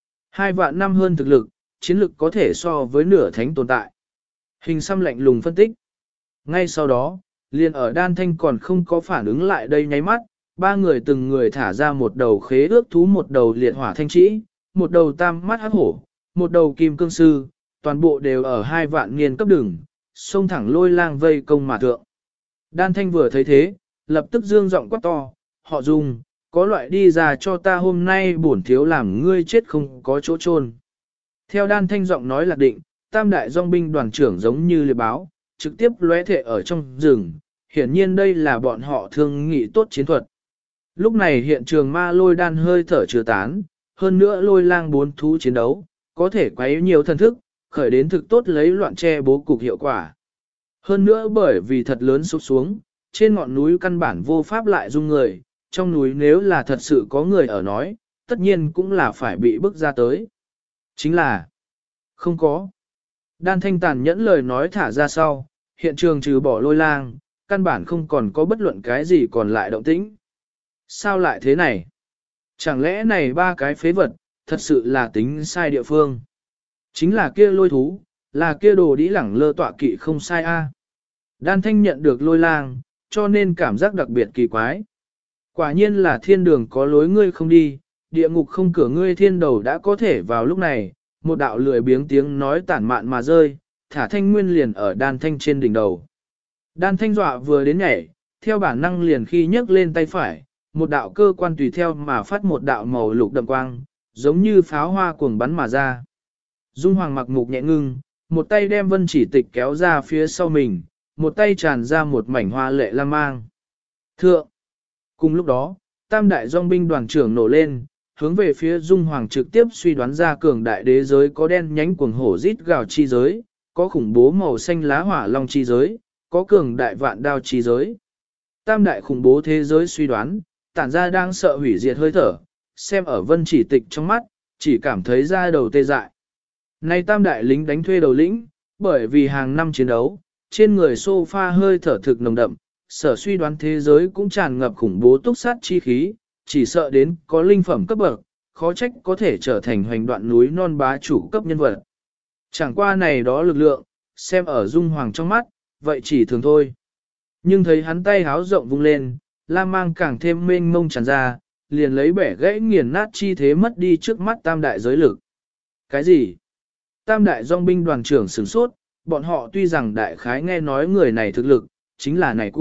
2 vạn năm hơn thực lực, chiến lực có thể so với nửa thánh tồn tại. Hình xăm lạnh lùng phân tích. Ngay sau đó, liền ở Đan Thanh còn không có phản ứng lại đây nháy mắt, 3 người từng người thả ra một đầu khế ước thú, một đầu liệt hỏa thanh trĩ, một đầu tam mắt hắc hổ, một đầu kim cương sư, toàn bộ đều ở 2 vạn niên cấp đường, xông thẳng lôi lang vây công mà thượng. Đan Thanh vừa thấy thế, lập tức dương giọng quát to, họ Dung, có loại đi ra cho ta hôm nay bổn thiếu làm ngươi chết không có chỗ chôn. Theo Đan Thanh giọng nói lạc định, tam đại dòng binh đoàn trưởng giống như liệp báo, trực tiếp lóe thể ở trong rừng, hiển nhiên đây là bọn họ thương nghị tốt chiến thuật. Lúc này hiện trường ma lôi đan hơi thở chưa tán, hơn nữa lôi lang 4 thú chiến đấu, có thể quấy nhiều thần thức, khởi đến thực tốt lấy loạn che bố cục hiệu quả. Hơn nữa bởi vì thật lớn sụp xuống, trên ngọn núi căn bản vô pháp lại dung người, trong núi nếu là thật sự có người ở nói, tất nhiên cũng là phải bị bức ra tới. Chính là, không có. Đan Thanh tàn nhẫn lời nói thả ra sau, hiện trường trừ bỏ lôi lang, căn bản không còn có bất luận cái gì còn lại động tĩnh. Sao lại thế này? Chẳng lẽ này 3 cái phế vật, thật sự là tính sai địa phương? Chính là kia lôi thú, là kia đồ đĩ lẳng lơ tọa kỵ không sai a. Đan Thanh nhận được lôi lang, cho nên cảm giác đặc biệt kỳ quái. Quả nhiên là thiên đường có lối ngươi không đi, địa ngục không cửa ngươi thiên đầu đã có thể vào lúc này, một đạo lười biếng tiếng nói tản mạn mà rơi, thả Thanh Nguyên liền ở Đan Thanh trên đỉnh đầu. Đan Thanh dọa vừa đến nhảy, theo bản năng liền khi nhấc lên tay phải, một đạo cơ quan tùy theo mà phát một đạo màu lục đậm quang, giống như pháo hoa cuồng bắn mà ra. Dung Hoàng mặc mục nhẹ ngưng, một tay đem Vân Chỉ Tịch kéo ra phía sau mình, một tay tràn ra một mảnh hoa lệ lam mang. Thượng! Cùng lúc đó, tam đại dòng binh đoàn trưởng nổ lên, hướng về phía Dung Hoàng trực tiếp suy đoán ra cường đại đế giới có đen nhánh cuồng hổ rít gào chi giới, có khủng bố màu xanh lá hỏa long chi giới, có cường đại vạn đao chi giới. Tam đại khủng bố thế giới suy đoán, tản ra đang sợ hủy diệt hơi thở, xem ở Vân Chỉ Tịch trong mắt, chỉ cảm thấy da đầu tê dại. Này tam đại lính đánh thuê đầu lĩnh, bởi vì hàng năm chiến đấu, trên người sofa hơi thở thực nồng đậm, sở suy đoán thế giới cũng tràn ngập khủng bố túc sát chi khí, chỉ sợ đến có linh phẩm cấp bậc, khó trách có thể trở thành hoành đoạn núi non bá chủ cấp nhân vật. Chẳng qua này đó lực lượng, xem ở Dung Hoàng trong mắt, vậy chỉ thường thôi. Nhưng thấy hắn tay háo rộng vung lên, lam mang càng thêm mênh mông tràn ra, liền lấy bẻ gãy nghiền nát chi thế mất đi trước mắt tam đại giới lực. Cái gì? Tam đại dòng binh đoàn trưởng sửng sốt, bọn họ tuy rằng đại khái nghe nói người này thực lực, chính là này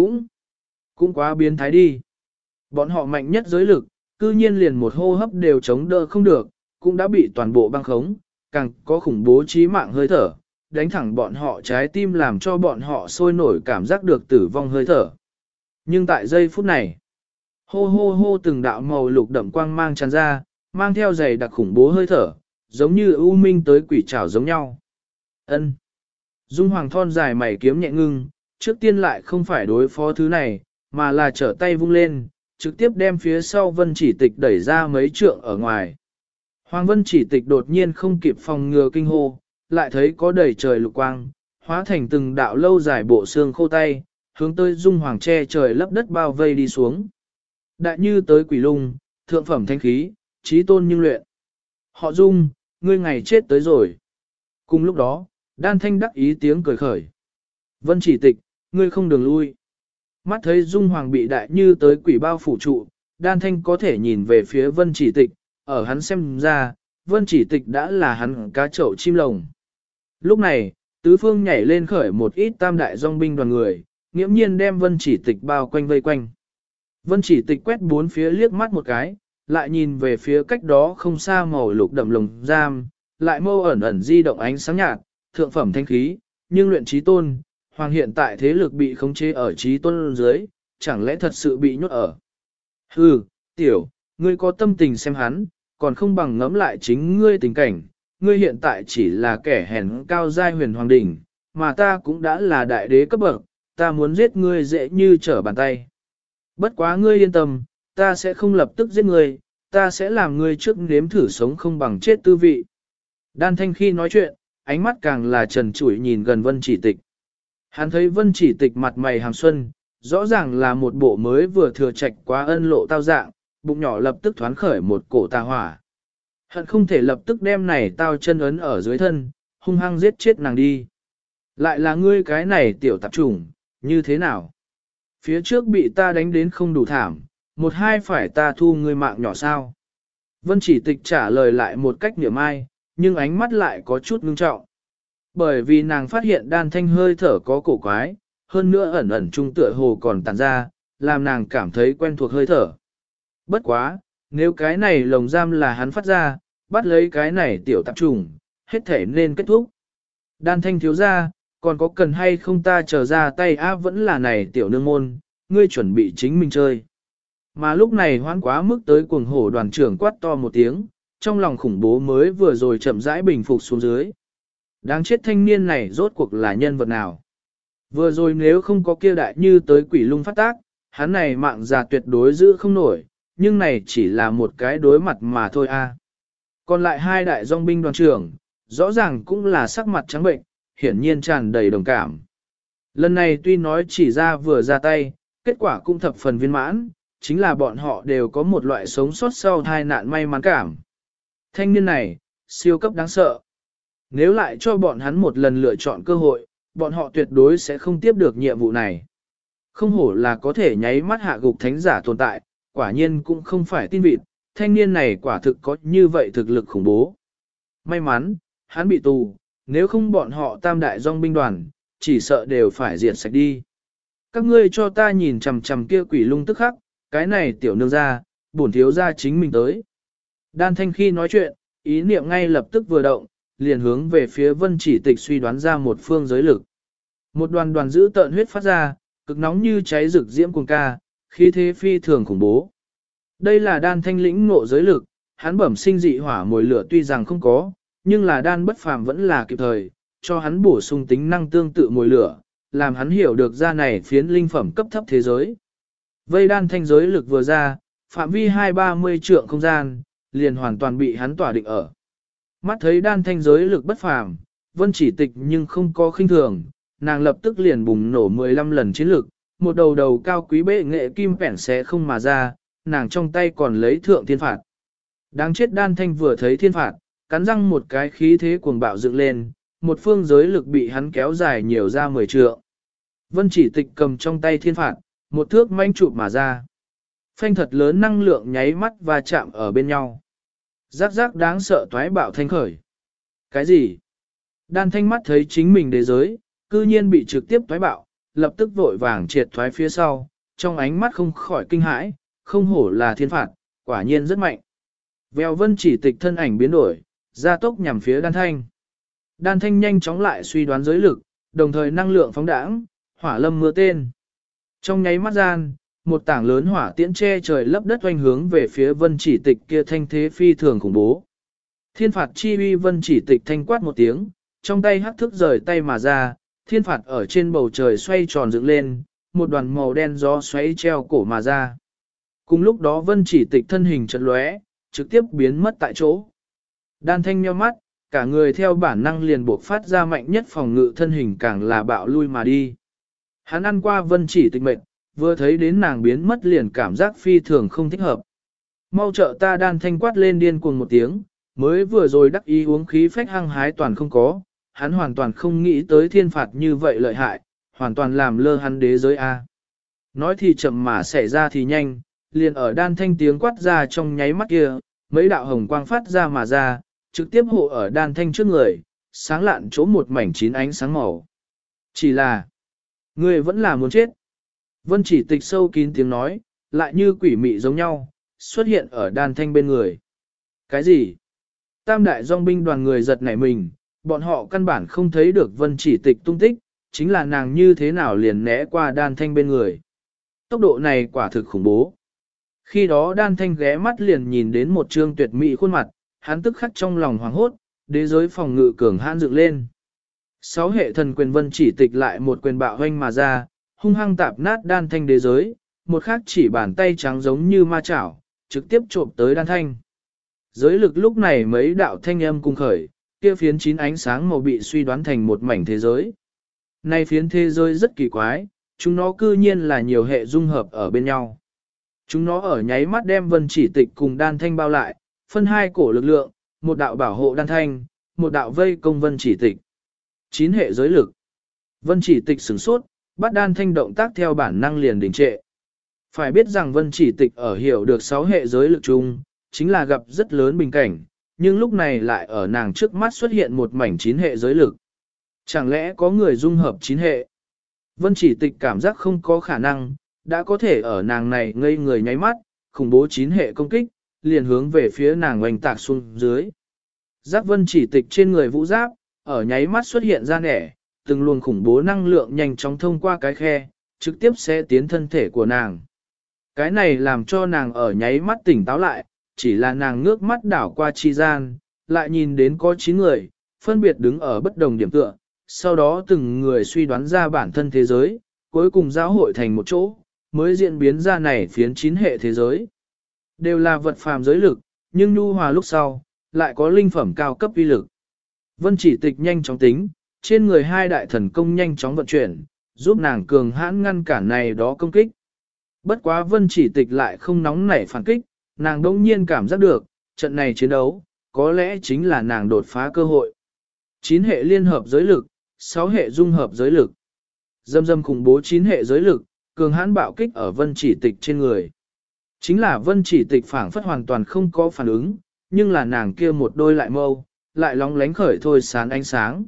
cũng quá biến thái đi. Bọn họ mạnh nhất giới lực, cư nhiên liền một hô hấp đều chống đỡ không được, cũng đã bị toàn bộ băng khống, càng có khủng bố chí mạng hơi thở, đánh thẳng bọn họ trái tim làm cho bọn họ sôi nổi cảm giác được tử vong hơi thở. Nhưng tại giây phút này, hô hô hô từng đạo màu lục đậm quang mang tràn ra, mang theo dày đặc khủng bố hơi thở, giống như ưu minh tới quỷ trảo giống nhau. Ân. Dung Hoàng thon dài mày kiếm nhẹ ngưng, trước tiên lại không phải đối phó thứ này, mà là trở tay vung lên, trực tiếp đem phía sau Vân Chỉ Tịch đẩy ra mấy trượng ở ngoài. Hoàng Vân Chỉ Tịch đột nhiên không kịp phòng ngừa kinh hô, lại thấy có đầy trời lục quang, hóa thành từng đạo lâu dài bộ xương khô tay, hướng tới Dung Hoàng che trời lấp đất bao vây đi xuống. Đại như tới quỷ lung, thượng phẩm thanh khí, trí tôn nhưng luyện. Họ Dung, ngươi ngày chết tới rồi. Cùng lúc đó, Đan Thanh đắc ý tiếng cười khởi. Vân Chỉ Tịch, ngươi không đường lui. Mắt thấy Dung Hoàng bị đại như tới quỷ bao phủ trụ, Đan Thanh có thể nhìn về phía Vân Chỉ Tịch, ở hắn xem ra, Vân Chỉ Tịch đã là hắn cá chậu chim lồng. Lúc này, tứ phương nhảy lên khởi một ít tam đại dòng binh đoàn người, nghiễm nhiên đem Vân Chỉ Tịch bao quanh vây quanh. Vân Chỉ Tịch quét bốn phía liếc mắt một cái, lại nhìn về phía cách đó không xa màu lục đậm lồng giam, lại mâu ẩn ẩn di động ánh sáng nhạt, thượng phẩm thanh khí, nhưng luyện trí tôn, hoàng hiện tại thế lực bị khống chế ở trí tôn dưới, chẳng lẽ thật sự bị nhốt ở. Hừ, tiểu, ngươi có tâm tình xem hắn, còn không bằng ngẫm lại chính ngươi tình cảnh, ngươi hiện tại chỉ là kẻ hèn cao giai huyền hoàng đỉnh, mà ta cũng đã là đại đế cấp bậc, ta muốn giết ngươi dễ như trở bàn tay. Bất quá ngươi yên tâm, ta sẽ không lập tức giết ngươi, ta sẽ làm ngươi trước nếm thử sống không bằng chết tư vị. Đan Thanh khi nói chuyện, ánh mắt càng là trần trụi nhìn gần Vân Chỉ Tịch. Hắn thấy Vân Chỉ Tịch mặt mày hàm xuân, rõ ràng là một bộ mới vừa thừa trạch quá ân lộ tao dạng, bụng nhỏ lập tức thoáng khởi một cổ tà hỏa. Hận không thể lập tức đem này tao chân ấn ở dưới thân, hung hăng giết chết nàng đi. Lại là ngươi cái này tiểu tạp chủng, như thế nào? Phía trước bị ta đánh đến không đủ thảm, một hai phải ta thu ngươi mạng nhỏ sao? Vân Chỉ Tịch trả lời lại một cách niệm ai, nhưng ánh mắt lại có chút ngưng trọng. Bởi vì nàng phát hiện Đan Thanh hơi thở có cổ quái, hơn nữa ẩn ẩn trung tựa hồ còn tàn ra, làm nàng cảm thấy quen thuộc hơi thở. Bất quá, nếu cái này lồng giam là hắn phát ra, bắt lấy cái này tiểu tạp trùng, hết thể nên kết thúc. Đan Thanh thiếu ra, còn có cần hay không ta trở ra tay áp vẫn là này tiểu nương môn, ngươi chuẩn bị chính mình chơi. Mà lúc này hoán quá mức tới cuồng hổ đoàn trưởng quát to một tiếng, trong lòng khủng bố mới vừa rồi chậm rãi bình phục xuống dưới. Đáng chết thanh niên này rốt cuộc là nhân vật nào? Vừa rồi nếu không có kia đại như tới quỷ lung phát tác, hắn này mạng già tuyệt đối giữ không nổi, nhưng này chỉ là một cái đối mặt mà thôi a. Còn lại hai đại dòng binh đoàn trưởng, rõ ràng cũng là sắc mặt trắng bệnh, hiển nhiên tràn đầy đồng cảm. Lần này tuy nói chỉ ra vừa ra tay, kết quả cũng thập phần viên mãn, chính là bọn họ đều có một loại sống sót sau tai nạn may mắn cảm. Thanh niên này, siêu cấp đáng sợ. Nếu lại cho bọn hắn một lần lựa chọn cơ hội, bọn họ tuyệt đối sẽ không tiếp được nhiệm vụ này. Không hổ là có thể nháy mắt hạ gục thánh giả tồn tại, quả nhiên cũng không phải tin vịt, thanh niên này quả thực có như vậy thực lực khủng bố. May mắn, hắn bị tù, nếu không bọn họ tam đại dòng binh đoàn, chỉ sợ đều phải diệt sạch đi. Các ngươi cho ta nhìn chằm chằm kia quỷ lung tức khắc, cái này tiểu nương ra, bổn thiếu ra chính mình tới. Đan Thanh khi nói chuyện, ý niệm ngay lập tức vừa động, liền hướng về phía Vân Chỉ Tịch suy đoán ra một phương giới lực. Một đoàn đoàn giữ tợn huyết phát ra, cực nóng như cháy rực diễm cuồng ca, khí thế phi thường khủng bố. Đây là Đan Thanh lĩnh ngộ giới lực, hắn bẩm sinh dị hỏa mồi lửa tuy rằng không có, nhưng là đan bất phàm vẫn là kịp thời, cho hắn bổ sung tính năng tương tự mồi lửa, làm hắn hiểu được ra này phiến linh phẩm cấp thấp thế giới. Vây Đan Thanh giới lực vừa ra, phạm vi 2-30 trượng không gian, liền hoàn toàn bị hắn tỏa định ở. Mắt thấy Đan Thanh giới lực bất phàm, Vân Chỉ Tịch nhưng không có khinh thường, nàng lập tức liền bùng nổ 15 lần chiến lực, một đầu đầu cao quý bệ nghệ kim pẻn xé không mà ra, nàng trong tay còn lấy thượng thiên phạt. Đáng chết Đan Thanh vừa thấy thiên phạt, cắn răng một cái khí thế cuồng bạo dựng lên, một phương giới lực bị hắn kéo dài nhiều ra 10 trượng. Vân Chỉ Tịch cầm trong tay thiên phạt, một thước manh chụp mà ra. Phanh thật lớn năng lượng nháy mắt và chạm ở bên nhau. Rắc rắc đáng sợ toái bạo thanh khởi. Cái gì? Đan Thanh mắt thấy chính mình đế giới, cư nhiên bị trực tiếp toái bạo, lập tức vội vàng triệt thoái phía sau, trong ánh mắt không khỏi kinh hãi, không hổ là thiên phạt, quả nhiên rất mạnh. Vèo Vân Chỉ Tịch thân ảnh biến đổi, gia tốc nhằm phía Đan Thanh. Đan Thanh nhanh chóng lại suy đoán giới lực, đồng thời năng lượng phóng đãng, hỏa lâm mưa tên. Trong nháy mắt gian, một tảng lớn hỏa tiễn che trời lấp đất oanh hướng về phía Vân Chỉ Tịch kia thanh thế phi thường khủng bố. Thiên phạt chi uy Vân Chỉ Tịch thanh quát một tiếng, trong tay hắc thức rời tay mà ra, thiên phạt ở trên bầu trời xoay tròn dựng lên, một đoàn màu đen gió xoáy treo cổ mà ra. Cùng lúc đó Vân Chỉ Tịch thân hình chợt lóe, trực tiếp biến mất tại chỗ. Đan Thanh nhíu mắt, cả người theo bản năng liền buộc phát ra mạnh nhất phòng ngự thân hình càng là bạo lui mà đi. Hắn ăn qua Vân Chỉ Tịch mệnh, vừa thấy đến nàng biến mất liền cảm giác phi thường không thích hợp. Mau trợ ta Đan Thanh quát lên điên cuồng một tiếng, mới vừa rồi đắc ý uống khí phách hăng hái toàn không có, hắn hoàn toàn không nghĩ tới thiên phạt như vậy lợi hại, hoàn toàn làm lơ hắn đế giới A. Nói thì chậm mà xảy ra thì nhanh, liền ở đan thanh tiếng quát ra trong nháy mắt kia, mấy đạo hồng quang phát ra mà ra, trực tiếp hộ ở đan thanh trước người, sáng lạn chỗ một mảnh chín ánh sáng màu. Chỉ là, người vẫn là muốn chết. Vân Chỉ Tịch sâu kín tiếng nói, lại như quỷ mị giống nhau, xuất hiện ở đan thanh bên người. Cái gì? Tam đại dòng binh đoàn người giật nảy mình, bọn họ căn bản không thấy được Vân Chỉ Tịch tung tích, chính là nàng như thế nào liền né qua đan thanh bên người. Tốc độ này quả thực khủng bố. Khi đó đan thanh ghé mắt liền nhìn đến một trương tuyệt mỹ khuôn mặt, hắn tức khắc trong lòng hoảng hốt, đế giới phòng ngự cường hãn dựng lên. 6 hệ thần quyền Vân Chỉ Tịch lại một quyền bạo hoanh mà ra, hung hăng tạp nát đan thanh đế giới, một khác chỉ bàn tay trắng giống như ma chảo, trực tiếp trộm tới đan thanh. Giới lực lúc này mấy đạo thanh âm cùng khởi, kia phiến chín ánh sáng màu bị suy đoán thành một mảnh thế giới. Này phiến thế giới rất kỳ quái, chúng nó cư nhiên là nhiều hệ dung hợp ở bên nhau. Chúng nó ở nháy mắt đem Vân Chỉ Tịch cùng đan thanh bao lại, phân hai cổ lực lượng, một đạo bảo hộ đan thanh, một đạo vây công Vân Chỉ Tịch. 9 hệ giới lực. Vân Chỉ Tịch sửng sốt, bắt đan thanh động tác theo bản năng liền đình trệ. Phải biết rằng Vân Chỉ Tịch ở hiểu được 6 hệ giới lực chung, chính là gặp rất lớn bình cảnh, nhưng lúc này lại ở nàng trước mắt xuất hiện một mảnh 9 hệ giới lực. Chẳng lẽ có người dung hợp 9 hệ? Vân Chỉ Tịch cảm giác không có khả năng, đã có thể ở nàng này ngây người nháy mắt, khủng bố 9 hệ công kích, liền hướng về phía nàng oanh tạc xuống dưới. Giáp Vân Chỉ Tịch trên người vũ giáp, ở nháy mắt xuất hiện ra nẻ, từng luồng khủng bố năng lượng nhanh chóng thông qua cái khe, trực tiếp sẽ tiến thân thể của nàng. Cái này làm cho nàng ở nháy mắt tỉnh táo lại, chỉ là nàng ngước mắt đảo qua chi gian, lại nhìn đến có 9 người, phân biệt đứng ở bất đồng điểm tựa, sau đó từng người suy đoán ra bản thân thế giới, cuối cùng giao hội thành một chỗ, mới diễn biến ra này phiến 9 hệ thế giới. Đều là vật phàm giới lực, nhưng nhu hòa lúc sau, lại có linh phẩm cao cấp uy lực. Vân Chỉ Tịch nhanh chóng tính, trên người hai đại thần công nhanh chóng vận chuyển, giúp nàng cường hãn ngăn cản này đó công kích. Bất quá Vân Chỉ Tịch lại không nóng nảy phản kích, nàng đông nhiên cảm giác được, trận này chiến đấu, có lẽ chính là nàng đột phá cơ hội. 9 hệ liên hợp giới lực, 6 hệ dung hợp giới lực. Dâm dâm khủng bố 9 hệ giới lực, cường hãn bạo kích ở Vân Chỉ Tịch trên người. Chính là Vân Chỉ Tịch phảng phất hoàn toàn không có phản ứng, nhưng là nàng kia một đôi lại mâu, lại lóng lánh khởi thôi sán ánh sáng.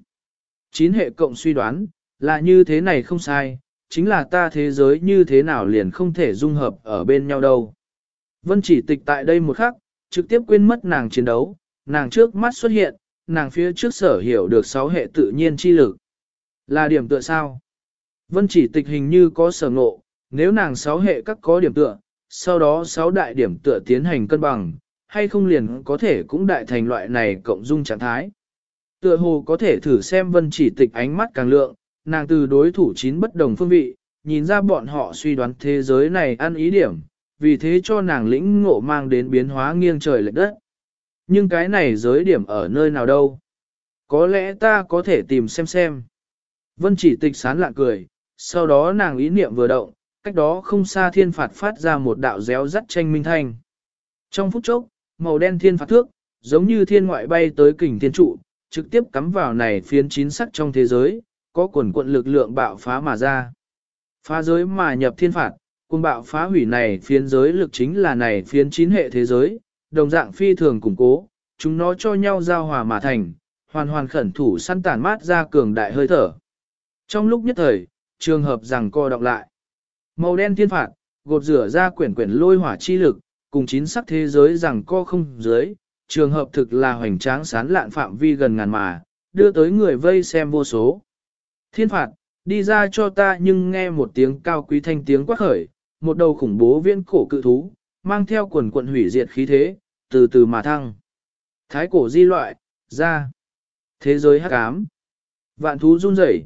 9 hệ cộng suy đoán, là như thế này không sai, chính là ta thế giới như thế nào liền không thể dung hợp ở bên nhau đâu. Vân Chỉ Tịch tại đây một khắc, trực tiếp quên mất nàng chiến đấu, nàng trước mắt xuất hiện, nàng phía trước sở hiểu được 6 hệ tự nhiên chi lực. Là điểm tựa sao? Vân Chỉ Tịch hình như có sở ngộ, nếu nàng 6 hệ các có điểm tựa, sau đó 6 đại điểm tựa tiến hành cân bằng, hay không liền có thể cũng đại thành loại này cộng dung trạng thái. Tựa hồ có thể thử xem Vân Chỉ Tịch ánh mắt càng lượng, nàng từ đối thủ 9 bất đồng phương vị, nhìn ra bọn họ suy đoán thế giới này ăn ý điểm, vì thế cho nàng lĩnh ngộ mang đến biến hóa nghiêng trời lệch đất. Nhưng cái này giới điểm ở nơi nào đâu? Có lẽ ta có thể tìm xem. Vân Chỉ Tịch sán lạ cười, sau đó nàng ý niệm vừa động, cách đó không xa thiên phạt phát ra một đạo réo rắt tranh minh thanh. Trong phút chốc, màu đen thiên phạt thước, giống như thiên ngoại bay tới kình thiên trụ, trực tiếp cắm vào này phiến 9 sắc trong thế giới, có quần quận lực lượng bạo phá mà ra. Phá giới mà nhập thiên phạt, cùng bạo phá hủy này phiến giới lực chính là này phiến 9 hệ thế giới, đồng dạng phi thường củng cố, chúng nó cho nhau giao hòa mà thành, hoàn hoàn khẩn thủ săn tản mát ra cường đại hơi thở. Trong lúc nhất thời, trường hợp rằng co đọc lại. Màu đen thiên phạt, gột rửa ra quyển quyển lôi hỏa chi lực, cùng 9 sắc thế giới rằng co không dưới, trường hợp thực là hoành tráng sán lạn phạm vi gần ngàn mà, đưa tới người vây xem vô số. Thiên phạt, đi ra cho ta nhưng nghe một tiếng cao quý thanh tiếng quát khởi, một đầu khủng bố viễn cổ cự thú, mang theo quần quận hủy diệt khí thế, từ từ mà thăng. Thái cổ di loại, ra. Thế giới hắc ám. Vạn thú run rẩy.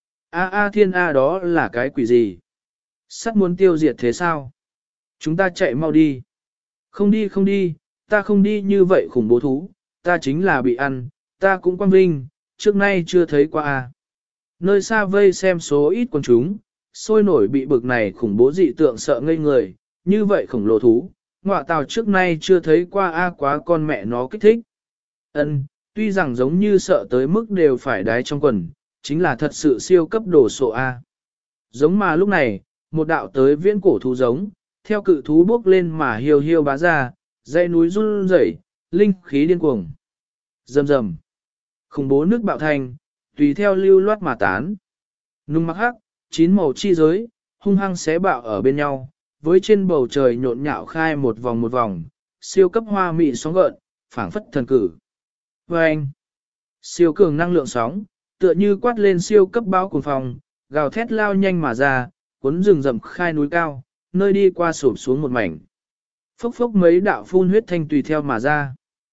A thiên A đó là cái quỷ gì? Sắt muốn tiêu diệt thế sao? Chúng ta chạy mau đi. Không đi, ta không đi như vậy khủng bố thú, ta chính là bị ăn, ta cũng quang vinh, trước nay chưa thấy qua a. Nơi xa vây xem số ít quần chúng, sôi nổi bị bực này khủng bố dị tượng sợ ngây người, như vậy khủng lồ thú, ngọa tào trước nay chưa thấy qua a quá con mẹ nó kích thích. Ân, Tuy rằng giống như sợ tới mức đều phải đái trong quần, chính là thật sự siêu cấp đồ sộ A. Giống mà lúc này, một đạo tới viễn cổ thú giống, theo cự thú bước lên mà hiêu hiêu bá ra, dãy núi run rẩy, linh khí điên cuồng. Rầm rầm. Khủng bố nước bạo thành, tùy theo lưu loát mà tán. Nung mặc hắc, chín màu chi giới, hung hăng xé bạo ở bên nhau, với trên bầu trời nhộn nhạo khai một vòng, siêu cấp hoa mị sóng gợn, phảng phất thần cử. Và anh, siêu cường năng lượng sóng, tựa như quát lên siêu cấp bão cuồng phòng, gào thét lao nhanh mà ra, cuốn rừng rậm khai núi cao, nơi đi qua sụp xuống một mảnh. Phốc phốc mấy đạo phun huyết thanh tùy theo mà ra.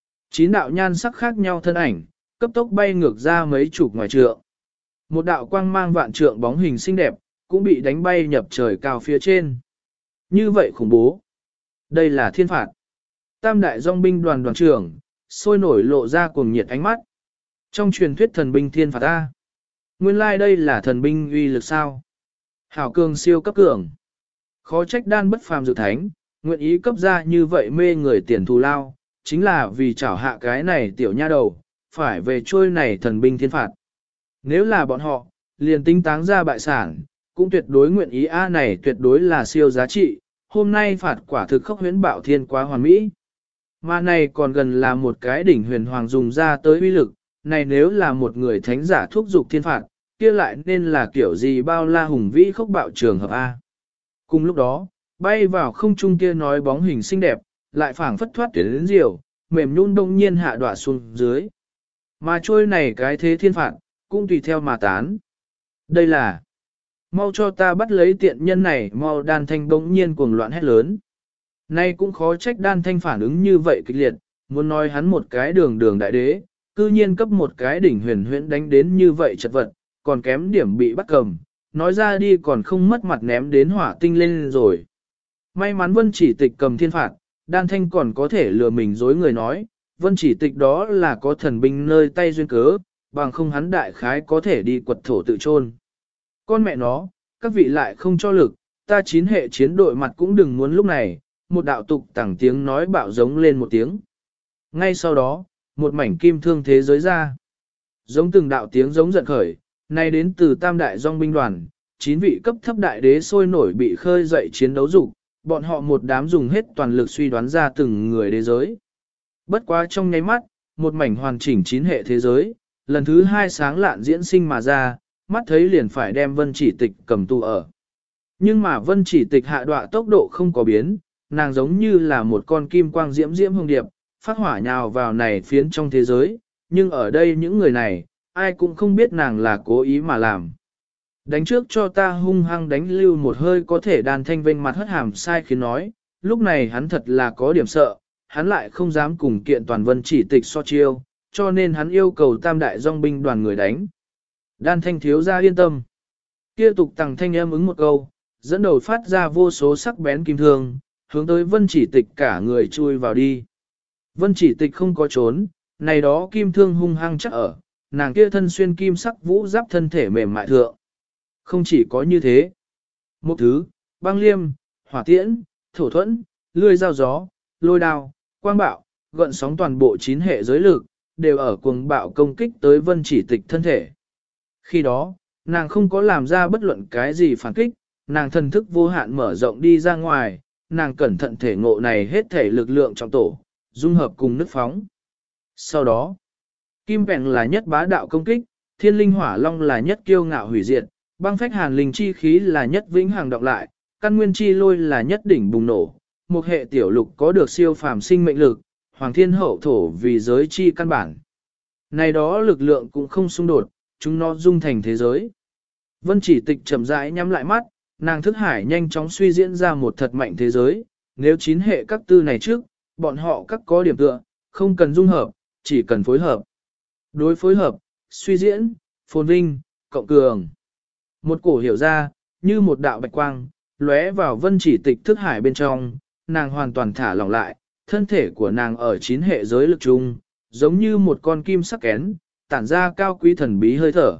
9 đạo nhan sắc khác nhau thân ảnh, cấp tốc bay ngược ra mấy chục ngoài trượng. Một đạo quang mang vạn trượng bóng hình xinh đẹp, cũng bị đánh bay nhập trời cao phía trên. Như vậy khủng bố. Đây là thiên phạt. Tam đại dòng binh đoàn đoàn trưởng, sôi nổi lộ ra cuồng nhiệt ánh mắt. Trong truyền thuyết thần binh thiên phạt ta. Nguyên lai đây là thần binh uy lực sao. Hảo cường siêu cấp cường. Khó trách đan bất phàm dự thánh, nguyện ý cấp ra như vậy mê người tiền thù lao, chính là vì chảo hạ cái này tiểu nha đầu, phải về trôi này thần binh thiên phạt. Nếu là bọn họ, liền tinh táng ra bại sản, cũng tuyệt đối nguyện ý A này tuyệt đối là siêu giá trị, hôm nay phạt quả thực khốc huyễn bạo thiên quá hoàn mỹ. Mà này còn gần là một cái đỉnh huyền hoàng dùng ra tới uy lực, này nếu là một người thánh giả thúc dục thiên phạt, kia lại nên là kiểu gì bao la hùng vĩ khốc bạo trường hợp A. Cùng lúc đó, bay vào không trung kia nói bóng hình xinh đẹp, lại phảng phất thoát tuyến đến diều, mềm nhún đông nhiên hạ đọa xuống dưới. Mà trôi này cái thế thiên phạt, cũng tùy theo mà tán. Đây là, mau cho ta bắt lấy tiện nhân này, mau đan thanh bỗng nhiên cuồng loạn hét lớn. Nay cũng khó trách đan thanh phản ứng như vậy kịch liệt, muốn nói hắn một cái đường đại đế, cư nhiên cấp một cái đỉnh huyền huyễn đánh đến như vậy chật vật, còn kém điểm bị bắt cầm, nói ra đi còn không mất mặt ném đến hỏa tinh lên rồi. May mắn Vân Chỉ Tịch cầm thiên phạt, đan thanh còn có thể lừa mình dối người nói, Vân Chỉ Tịch đó là có thần binh nơi tay duyên cớ, bằng không hắn đại khái có thể đi quật thổ tự chôn. Con mẹ nó, các vị lại không cho lực, ta 9 hệ chiến đội mặt cũng đừng muốn lúc này, một đạo tục tẳng tiếng nói bạo giống lên một tiếng. Ngay sau đó, một mảnh kim thương thế giới ra. Giống từng đạo tiếng giống giận khởi, nay đến từ tam đại dòng binh đoàn, 9 vị cấp thấp đại đế sôi nổi bị khơi dậy chiến đấu dục, bọn họ một đám dùng hết toàn lực suy đoán ra từng người đế giới. Bất quá trong nháy mắt, một mảnh hoàn chỉnh 9 hệ thế giới, lần thứ 2 sáng lạn diễn sinh mà ra, mắt thấy liền phải đem Vân Chỉ Tịch cầm tù ở. Nhưng mà Vân Chỉ Tịch hạ đọa tốc độ không có biến, nàng giống như là một con kim quang diễm diễm hương điệp, phát hỏa nhào vào này phiến trong thế giới, nhưng ở đây những người này, ai cũng không biết nàng là cố ý mà làm. Đánh trước cho ta hung hăng đánh lưu một hơi có thể đàn thanh vênh mặt hất hàm sai khiến nói, lúc này hắn thật là có điểm sợ, hắn lại không dám cùng kiện toàn Vân Chỉ Tịch so chiêu, cho nên hắn yêu cầu tam đại dòng binh đoàn người đánh. Đan thanh thiếu ra yên tâm. Kia tục tằng thanh em ứng một câu, dẫn đầu phát ra vô số sắc bén kim thương, hướng tới Vân Chỉ Tịch cả người chui vào đi. Vân Chỉ Tịch không có trốn, này đó kim thương hung hăng chắc ở, nàng kia thân xuyên kim sắc vũ giáp thân thể mềm mại thượng. Không chỉ có như thế. Một thứ, băng liêm, hỏa tiễn, thổ thuẫn, lươi dao gió, lôi đao, quang bạo, gợn sóng toàn bộ 9 hệ giới lực, đều ở cuồng bạo công kích tới Vân Chỉ Tịch thân thể. Khi đó, nàng không có làm ra bất luận cái gì phản kích, nàng thần thức vô hạn mở rộng đi ra ngoài, nàng cẩn thận thể ngộ này hết thể lực lượng trong tổ, dung hợp cùng nước phóng. Sau đó, Kim Vẹn là nhất bá đạo công kích, Thiên Linh Hỏa Long là nhất kiêu ngạo hủy diệt, băng phách hàn linh chi khí là nhất vĩnh hằng đọc lại, căn nguyên chi lôi là nhất đỉnh bùng nổ, một hệ tiểu lục có được siêu phàm sinh mệnh lực, hoàng thiên hậu thổ vì giới chi căn bản. Này đó lực lượng cũng không xung đột, chúng nó dung thành thế giới. Vân Chỉ Tịch chậm rãi nhắm lại mắt, nàng thức hải nhanh chóng suy diễn ra một thật mạnh thế giới, nếu 9 hệ các tư này trước, bọn họ các có điểm tựa, không cần dung hợp, chỉ cần phối hợp. Đối phối hợp, suy diễn, phồn vinh, cộng cường. Một cổ hiểu ra, như một đạo bạch quang, lóe vào Vân Chỉ Tịch thức hải bên trong, nàng hoàn toàn thả lỏng lại, thân thể của nàng ở 9 hệ giới lực chung, giống như một con kim sắc kén, tản ra cao quý thần bí hơi thở.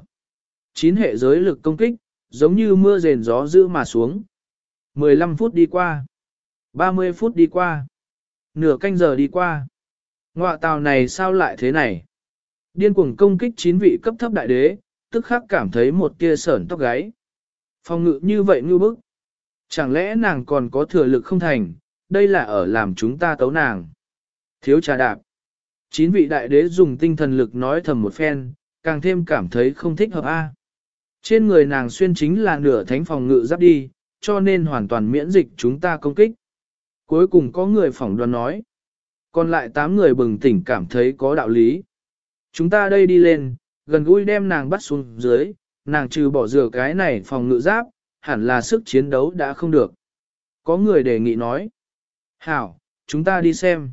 9 hệ giới lực công kích, giống như mưa rền gió dữ mà xuống. 15 phút đi qua. 30 phút đi qua. Nửa canh giờ đi qua. Ngọa tàu này sao lại thế này? Điên cuồng công kích 9 vị cấp thấp đại đế, tức khắc cảm thấy một tia sởn tóc gáy. Phòng ngự như vậy ngư bức. Chẳng lẽ nàng còn có thừa lực không thành, đây là ở làm chúng ta tấu nàng. Thiếu trà đạp. 9 vị đại đế dùng tinh thần lực nói thầm một phen, càng thêm cảm thấy không thích hợp a. Trên người nàng xuyên chính là nửa thánh phòng ngự giáp đi, cho nên hoàn toàn miễn dịch chúng ta công kích. Cuối cùng có người phỏng đoán nói. Còn lại 8 người bừng tỉnh cảm thấy có đạo lý. Chúng ta đây đi lên, gần gũi đem nàng bắt xuống dưới, nàng trừ bỏ rửa cái này phòng ngự giáp, hẳn là sức chiến đấu đã không được. Có người đề nghị nói. Hảo, chúng ta đi xem.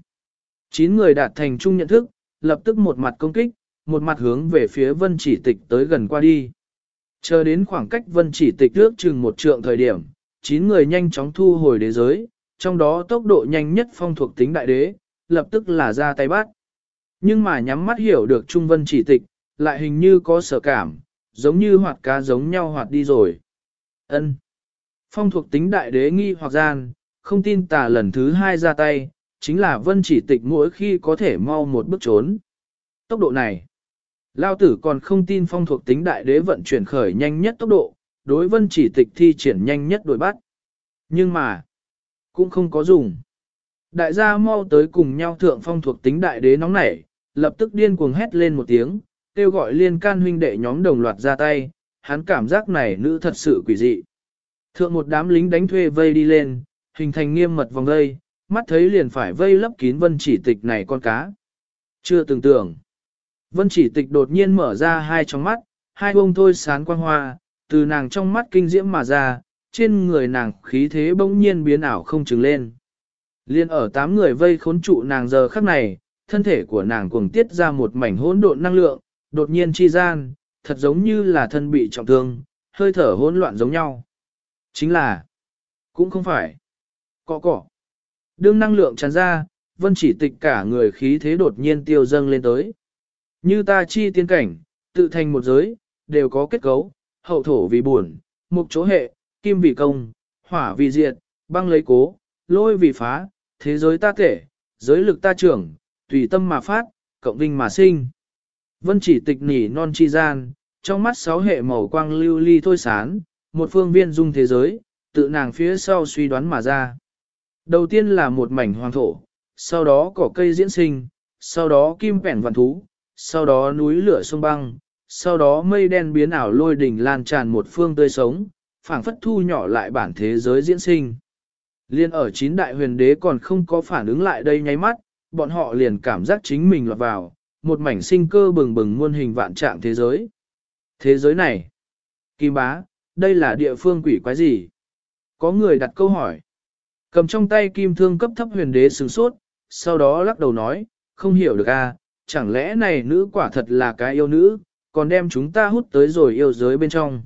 9 người đạt thành chung nhận thức, lập tức một mặt công kích, một mặt hướng về phía vân chỉ tịch tới gần qua đi. Chờ đến khoảng cách vân chỉ tịch ước chừng một trượng thời điểm, 9 người nhanh chóng thu hồi đế giới, trong đó tốc độ nhanh nhất phong thuộc tính đại đế, lập tức là ra tay bắt. Nhưng mà nhắm mắt hiểu được trung vân chỉ tịch, lại hình như có sở cảm, giống như hoạt cá giống nhau hoạt đi rồi. Ân. Phong thuộc tính đại đế nghi hoặc gian, không tin tà lần thứ 2 ra tay, chính là vân chỉ tịch mỗi khi có thể mau một bước trốn. Tốc độ này, Lao tử còn không tin phong thuộc tính đại đế vận chuyển khởi nhanh nhất tốc độ, đối vân chỉ tịch thi triển nhanh nhất đuổi bắt. Nhưng mà, cũng không có dùng. Đại gia mau tới cùng nhau thượng phong thuộc tính đại đế nóng nảy, lập tức điên cuồng hét lên một tiếng, kêu gọi liên can huynh đệ nhóm đồng loạt ra tay, hắn cảm giác này nữ thật sự quỷ dị. Thượng một đám lính đánh thuê vây đi lên, hình thành nghiêm mật vòng vây, mắt thấy liền phải vây lấp kín vân chỉ tịch này con cá. Chưa từng tưởng. Vân chỉ tịch đột nhiên mở ra hai tròng mắt, hai bông thôi sán quang hoa, từ nàng trong mắt kinh diễm mà ra, trên người nàng khí thế bỗng nhiên biến ảo không chừng lên. Liên ở 8 người vây khốn trụ nàng giờ khắc này, thân thể của nàng cuồng tiết ra một mảnh hỗn độn năng lượng, đột nhiên chi gian, thật giống như là thân bị trọng thương, hơi thở hỗn loạn giống nhau. Chính là, cũng không phải. Cọ. Đương năng lượng tràn ra, vân chỉ tịch cả người khí thế đột nhiên tiêu dâng lên tới. Như ta chi tiên cảnh, tự thành một giới, đều có kết cấu, hậu thổ vì buồn, mục chỗ hệ, kim vì công, hỏa vì diệt, băng lấy cố, lôi vì phá, thế giới ta thể, giới lực ta trưởng, tùy tâm mà phát, cộng vinh mà sinh. Vân chỉ tịch nỉ non chi gian, trong mắt 6 hệ màu quang lưu ly thôi sán, một phương viên dung thế giới, tự nàng phía sau suy đoán mà ra. Đầu tiên là một mảnh hoàng thổ, sau đó cỏ cây diễn sinh, sau đó kim pẻn vạn thú, sau đó núi lửa sông băng, sau đó mây đen biến ảo lôi đỉnh lan tràn một phương tươi sống, phảng phất thu nhỏ lại bản thế giới diễn sinh. Liên ở 9 đại huyền đế còn không có phản ứng lại đây nháy mắt, bọn họ liền cảm giác chính mình lọt vào, một mảnh sinh cơ bừng bừng muôn hình vạn trạng thế giới. Thế giới này, Kim Bá, đây là địa phương quỷ quái gì? Có người đặt câu hỏi. Cầm trong tay kim thương cấp thấp huyền đế sửng sốt, sau đó lắc đầu nói, không hiểu được a, chẳng lẽ này nữ quả thật là cái yêu nữ, còn đem chúng ta hút tới rồi yêu giới bên trong.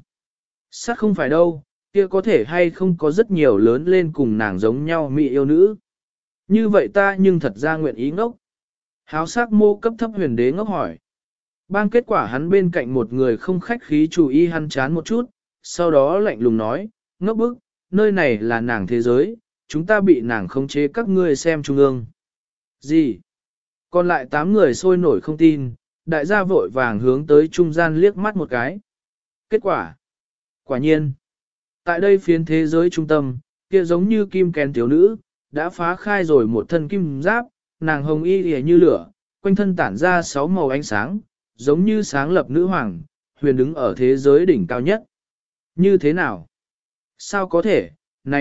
Sát không phải đâu, kia có thể hay không có rất nhiều lớn lên cùng nàng giống nhau mỹ yêu nữ. Như vậy ta nhưng thật ra nguyện ý ngốc. Háo sắc mô cấp thấp huyền đế ngốc hỏi. Bang kết quả hắn bên cạnh một người không khách khí chú ý hắn chán một chút, sau đó lạnh lùng nói, ngốc bức, nơi này là nàng thế giới, chúng ta bị nàng khống chế các ngươi xem trung ương. Gì? Còn lại 8 người sôi nổi không tin, đại gia vội vàng hướng tới trung gian liếc mắt một cái. Kết quả? Quả nhiên. Tại đây phiến thế giới trung tâm, kia giống như kim kén thiếu nữ, đã phá khai rồi một thân kim giáp, nàng hồng y lìa như lửa, quanh thân tản ra 6 màu ánh sáng, giống như sáng lập nữ hoàng, huyền đứng ở thế giới đỉnh cao nhất. Như thế nào? Sao có thể, này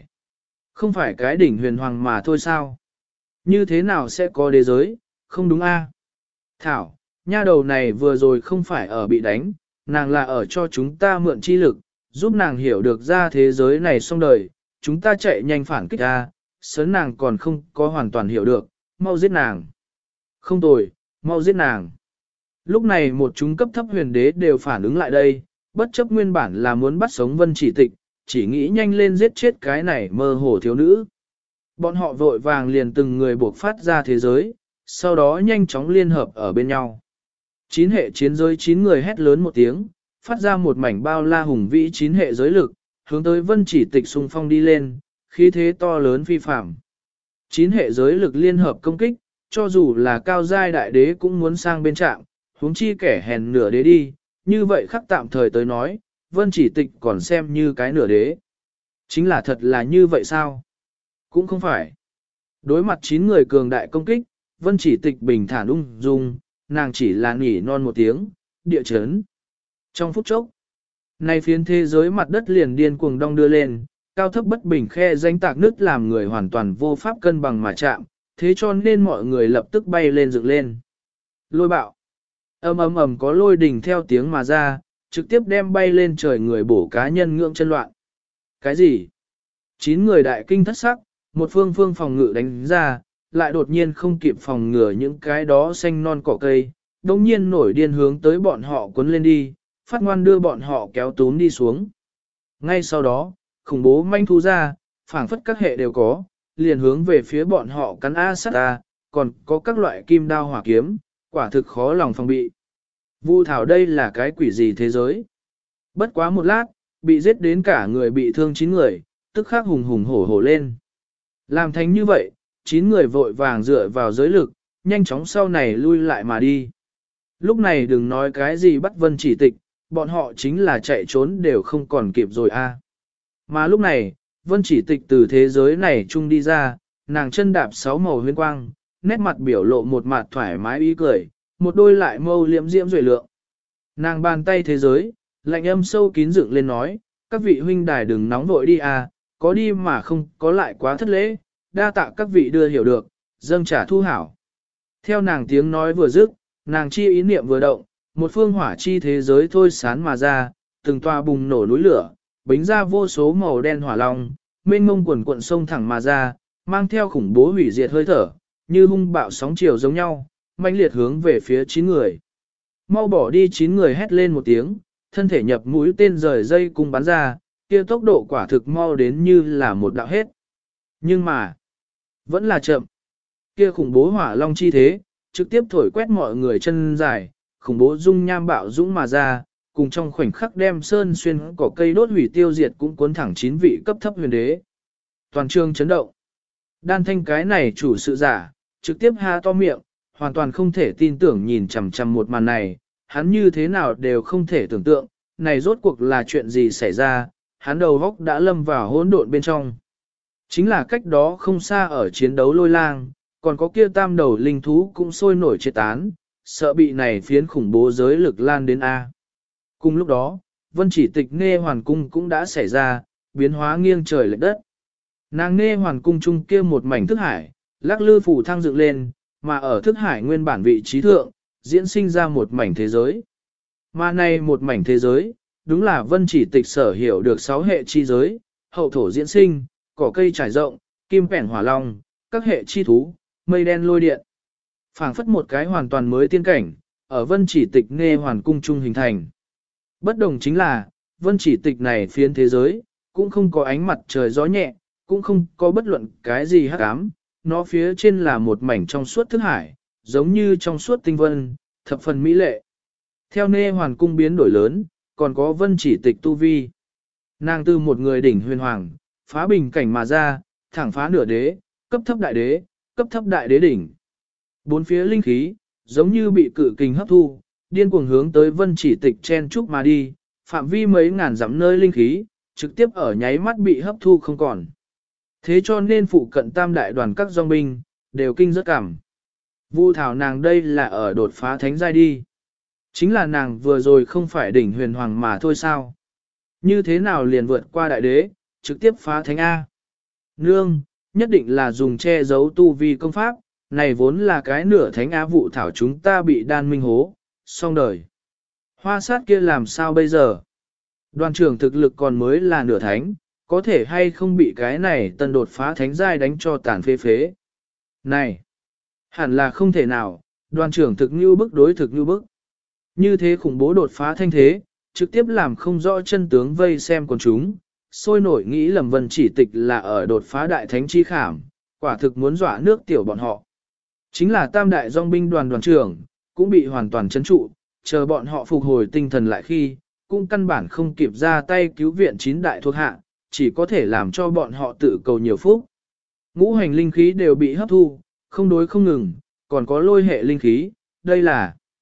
không phải cái đỉnh huyền hoàng mà thôi sao? Như thế nào sẽ có đế giới, không đúng a? Thảo, nha đầu này vừa rồi không phải ở bị đánh, nàng là ở cho chúng ta mượn chi lực, giúp nàng hiểu được ra thế giới này xong đời, chúng ta chạy nhanh phản kích ra, sớm nàng còn không có hoàn toàn hiểu được, mau giết nàng. Không tồi, mau giết nàng. Lúc này một chúng cấp thấp huyền đế đều phản ứng lại đây, bất chấp nguyên bản là muốn bắt sống vân chỉ tịch, chỉ nghĩ nhanh lên giết chết cái này mơ hồ thiếu nữ. Bọn họ vội vàng liền từng người buộc phát ra thế giới, sau đó nhanh chóng liên hợp ở bên nhau. 9 hệ chiến giới 9 người hét lớn một tiếng, phát ra một mảnh bao la hùng vĩ 9 hệ giới lực, hướng tới vân chỉ tịch xung phong đi lên, khí thế to lớn phi phạm. 9 hệ giới lực liên hợp công kích, cho dù là cao giai đại đế cũng muốn sang bên trạng, huống chi kẻ hèn nửa đế đi, như vậy khắc tạm thời tới nói, vân chỉ tịch còn xem như cái nửa đế. Chính là thật là như vậy sao? Cũng không phải. Đối mặt 9 người cường đại công kích, vân chỉ tịch bình thản ung dung, nàng chỉ là nỉ non một tiếng, địa chấn. Trong phút chốc, nay phiến thế giới mặt đất liền điên cuồng đong đưa lên, cao thấp bất bình khe rãnh tạc nứt làm người hoàn toàn vô pháp cân bằng mà chạm, thế cho nên mọi người lập tức bay lên dựng lên. Lôi bạo. Ầm ầm ầm có lôi đỉnh theo tiếng mà ra, trực tiếp đem bay lên trời người bổ cá nhân ngưỡng chân loạn. Cái gì? 9 người đại kinh thất sắc, một phương phòng ngự đánh ra, lại đột nhiên không kịp phòng ngừa những cái đó xanh non cỏ cây, đồng nhiên nổi điên hướng tới bọn họ cuốn lên đi, phát ngoan đưa bọn họ kéo túm đi xuống. Ngay sau đó, khủng bố manh thu ra, phảng phất các hệ đều có, liền hướng về phía bọn họ cắn A sát A, còn có các loại kim đao hỏa kiếm, quả thực khó lòng phòng bị. Vu thảo đây là cái quỷ gì thế giới? Bất quá một lát, bị giết đến cả người bị thương 9 người, tức khắc hùng hùng hổ hổ lên. Làm thành như vậy, 9 người vội vàng dựa vào giới lực, nhanh chóng sau này lui lại mà đi. Lúc này đừng nói cái gì bắt vân chỉ tịch, bọn họ chính là chạy trốn đều không còn kịp rồi a. Mà lúc này, vân chỉ tịch từ thế giới này chung đi ra, nàng chân đạp 6 màu huyên quang, nét mặt biểu lộ một mặt thoải mái ý cười, một đôi lại mâu liễm diễm duệ lượng. Nàng bàn tay thế giới, lạnh âm sâu kín dựng lên nói, các vị huynh đài đừng nóng vội đi a, có đi mà không có lại quá thất lễ, đa tạ các vị đưa hiểu được, dâng trả thu hảo. Theo nàng tiếng nói vừa dứt, nàng chi ý niệm vừa động, một phương hỏa chi thế giới thôi sán mà ra, từng tòa bùng nổ núi lửa, bính ra vô số màu đen hỏa long, mênh mông quần cuộn sông thẳng mà ra, mang theo khủng bố hủy diệt hơi thở, như hung bạo sóng chiều giống nhau, mãnh liệt hướng về phía 9 người. Mau bỏ đi 9 người hét lên một tiếng, thân thể nhập mũi tên rời dây cung bắn ra, kia tốc độ quả thực mau đến như là một đạo hết. Nhưng mà, vẫn là chậm. Kia khủng bố hỏa long chi thế, trực tiếp thổi quét mọi người chân dài, khủng bố dung nham bạo dũng mà ra, cùng trong khoảnh khắc đem sơn xuyên cỏ cây đốt hủy tiêu diệt cũng cuốn thẳng 9 vị cấp thấp huyền đế. Toàn trường chấn động. Đan thanh cái này chủ sự giả, trực tiếp ha to miệng, hoàn toàn không thể tin tưởng nhìn chằm chằm một màn này, hắn như thế nào đều không thể tưởng tượng, này rốt cuộc là chuyện gì xảy ra, hắn đầu góc đã lâm vào hỗn độn bên trong. Chính là cách đó không xa ở chiến đấu lôi lang, còn có kia tam đầu linh thú cũng sôi nổi chế tán, sợ bị này phiến khủng bố giới lực lan đến A. Cùng lúc đó, vân chỉ tịch Nê Hoàn Cung cũng đã xảy ra, biến hóa nghiêng trời lệch đất. Nàng Nê Hoàn Cung chung kia một mảnh thức hải, lắc lư phủ thăng dựng lên, mà ở thức hải nguyên bản vị trí thượng, diễn sinh ra một mảnh thế giới. Mà này một mảnh thế giới, đúng là vân chỉ tịch sở hiểu được 6 hệ chi giới, hậu thổ diễn sinh, cỏ cây trải rộng, kim pẻn hỏa long, các hệ chi thú, mây đen lôi điện. Phảng phất một cái hoàn toàn mới tiên cảnh, ở vân chỉ tịch Nê Hoàn Cung chung hình thành. Bất đồng chính là, vân chỉ tịch này phiến thế giới, cũng không có ánh mặt trời gió nhẹ, cũng không có bất luận cái gì hắc ám, nó phía trên là một mảnh trong suốt thức hải, giống như trong suốt tinh vân, thập phần mỹ lệ. Theo Nê Hoàn Cung biến đổi lớn, còn có vân chỉ tịch tu vi. Nàng từ một người đỉnh huyền hoàng, phá bình cảnh mà ra, thẳng phá nửa đế, cấp thấp đại đế đỉnh. Bốn phía linh khí, giống như bị cự kình hấp thu, điên cuồng hướng tới vân chỉ tịch chen chúc mà đi, phạm vi mấy ngàn dặm nơi linh khí, trực tiếp ở nháy mắt bị hấp thu không còn. Thế cho nên phụ cận tam đại đoàn các dòng binh, đều kinh rất cảm. Vu thảo nàng đây là ở đột phá thánh giai đi. Chính là nàng vừa rồi không phải đỉnh huyền hoàng mà thôi sao. Như thế nào liền vượt qua đại đế, trực tiếp phá thánh A. Nương, nhất định là dùng che giấu tu vi công pháp, này vốn là cái nửa thánh á vụ thảo chúng ta bị đan minh hố, xong đời. Hoa sát kia làm sao bây giờ? Đoàn trưởng thực lực còn mới là nửa thánh, có thể hay không bị cái này tân đột phá thánh giai đánh cho tàn phế phế. Này, hẳn là không thể nào, đoàn trưởng thực như bức đối thực như bức. Như thế khủng bố đột phá thanh thế, trực tiếp làm không rõ chân tướng vây xem con chúng, sôi nổi nghĩ lầm vân chỉ tịch là ở đột phá đại thánh chi khảm, quả thực muốn dọa nước tiểu bọn họ. Chính là tam đại dòng binh đoàn trưởng, cũng bị hoàn toàn chấn trụ, chờ bọn họ phục hồi tinh thần lại khi, cũng căn bản không kịp ra tay cứu viện 9 đại thuộc hạ, chỉ có thể làm cho bọn họ tự cầu nhiều phúc. Ngũ hành linh khí đều bị hấp thu, không đối không ngừng, còn có lôi hệ linh khí, đây là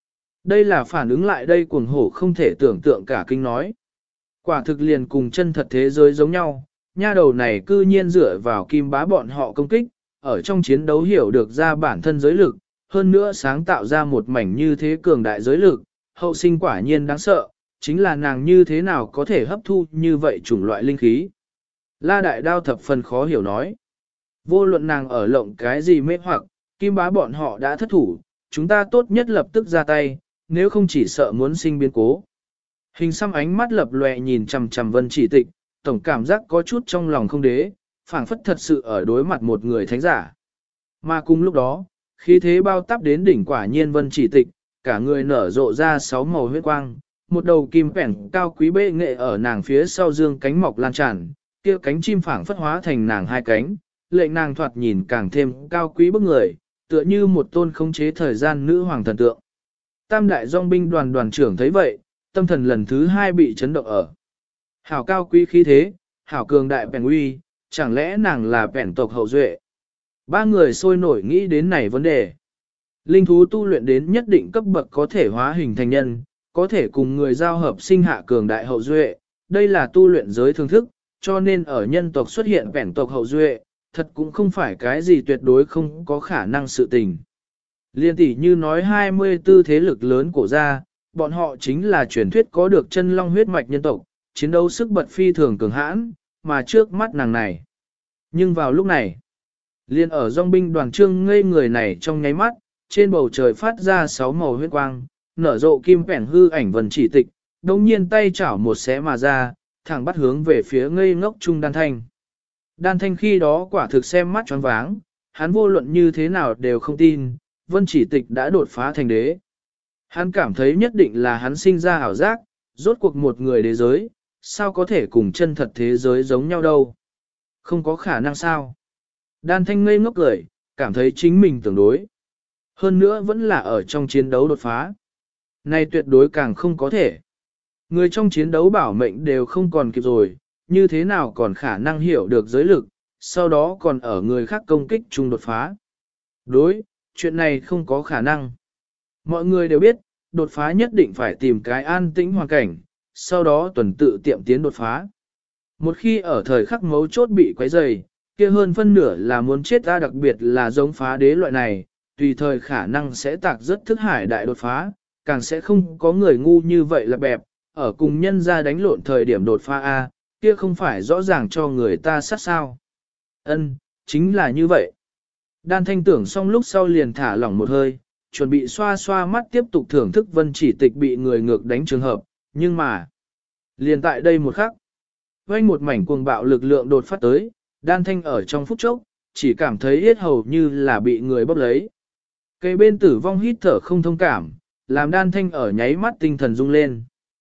Đây là phản ứng lại đây cuồng hổ không thể tưởng tượng cả kinh nói. Quả thực liền cùng chân thật thế giới giống nhau, nha đầu này cư nhiên dựa vào kim bá bọn họ công kích, ở trong chiến đấu hiểu được ra bản thân giới lực, hơn nữa sáng tạo ra một mảnh như thế cường đại giới lực, hậu sinh quả nhiên đáng sợ, chính là nàng như thế nào có thể hấp thu như vậy chủng loại linh khí. La Đại Đao thập phần khó hiểu nói. Vô luận nàng ở lộng cái gì mê hoặc, kim bá bọn họ đã thất thủ, chúng ta tốt nhất lập tức ra tay, nếu không chỉ sợ muốn sinh biến cố. Hình xăm ánh mắt lập lòe nhìn chằm chằm Vân Chỉ Tịch, tổng cảm giác có chút trong lòng không đế, phảng phất thật sự ở đối mặt một người thánh giả. Mà cùng lúc đó, khí thế bao táp đến đỉnh quả nhiên Vân Chỉ Tịch, cả người nở rộ ra 6 màu huyết quang, một đầu kim phèn cao quý bệ nghệ ở nàng phía sau dương cánh mọc lan tràn, kia cánh chim phảng phất hóa thành nàng hai cánh, lệnh nàng thoạt nhìn càng thêm cao quý bức người, tựa như một tôn khống chế thời gian nữ hoàng thần tượng. Tam đại dòng binh đoàn đoàn trưởng thấy vậy, tâm thần lần thứ 2 bị chấn động ở. Hảo cao quý khí thế, hảo cường đại bèn uy, chẳng lẽ nàng là bèn tộc hậu duệ? Ba người sôi nổi nghĩ đến này vấn đề. Linh thú tu luyện đến nhất định cấp bậc có thể hóa hình thành nhân, có thể cùng người giao hợp sinh hạ cường đại hậu duệ, đây là tu luyện giới thường thức, cho nên ở nhân tộc xuất hiện bèn tộc hậu duệ, thật cũng không phải cái gì tuyệt đối không có khả năng sự tình. Liên tỷ như nói 24 thế lực lớn cổ gia, bọn họ chính là truyền thuyết có được chân long huyết mạch nhân tộc, chiến đấu sức bật phi thường cường hãn, mà trước mắt nàng này. Nhưng vào lúc này, liên ở dòng binh đoàn trương ngây người này trong nháy mắt, trên bầu trời phát ra 6 màu huyết quang, nở rộ kim phèn hư ảnh Vân Chỉ Tịch, đồng nhiên tay chảo một xé mà ra, thẳng bắt hướng về phía ngây ngốc trung Đan Thanh. Đan Thanh khi đó quả thực xem mắt choáng váng, hắn vô luận như thế nào đều không tin, Vân Chỉ Tịch đã đột phá thành đế. Hắn cảm thấy nhất định là hắn sinh ra ảo giác, rốt cuộc một người đế giới, sao có thể cùng chân thật thế giới giống nhau đâu. Không có khả năng sao. Đan Thanh ngây ngốc cười, cảm thấy chính mình tưởng đối. Hơn nữa vẫn là ở trong chiến đấu đột phá. Này tuyệt đối càng không có thể. Người trong chiến đấu bảo mệnh đều không còn kịp rồi, như thế nào còn khả năng hiểu được giới lực, sau đó còn ở người khác công kích chung đột phá. Đối, chuyện này không có khả năng. Mọi người đều biết, đột phá nhất định phải tìm cái an tĩnh hoàn cảnh, sau đó tuần tự tiệm tiến đột phá. Một khi ở thời khắc mấu chốt bị quấy rầy, kia hơn phân nửa là muốn chết ra, đặc biệt là giống phá đế loại này, tùy thời khả năng sẽ tạc rất thức hải đại đột phá, càng sẽ không có người ngu như vậy là bẹp, ở cùng nhân ra đánh lộn thời điểm đột phá A, kia không phải rõ ràng cho người ta sát sao. Ân, chính là như vậy. Đan Thanh tưởng xong lúc sau liền thả lỏng một hơi, chuẩn bị xoa xoa mắt tiếp tục thưởng thức Vân Chỉ Tịch bị người ngược đánh trường hợp, nhưng mà, liền tại đây một khắc, vang một mảnh cuồng bạo lực lượng đột phát tới, Đan Thanh ở trong phút chốc, chỉ cảm thấy yết hầu như là bị người bóp lấy. Cây bên tử vong hít thở không thông cảm, làm Đan Thanh ở nháy mắt tinh thần rung lên.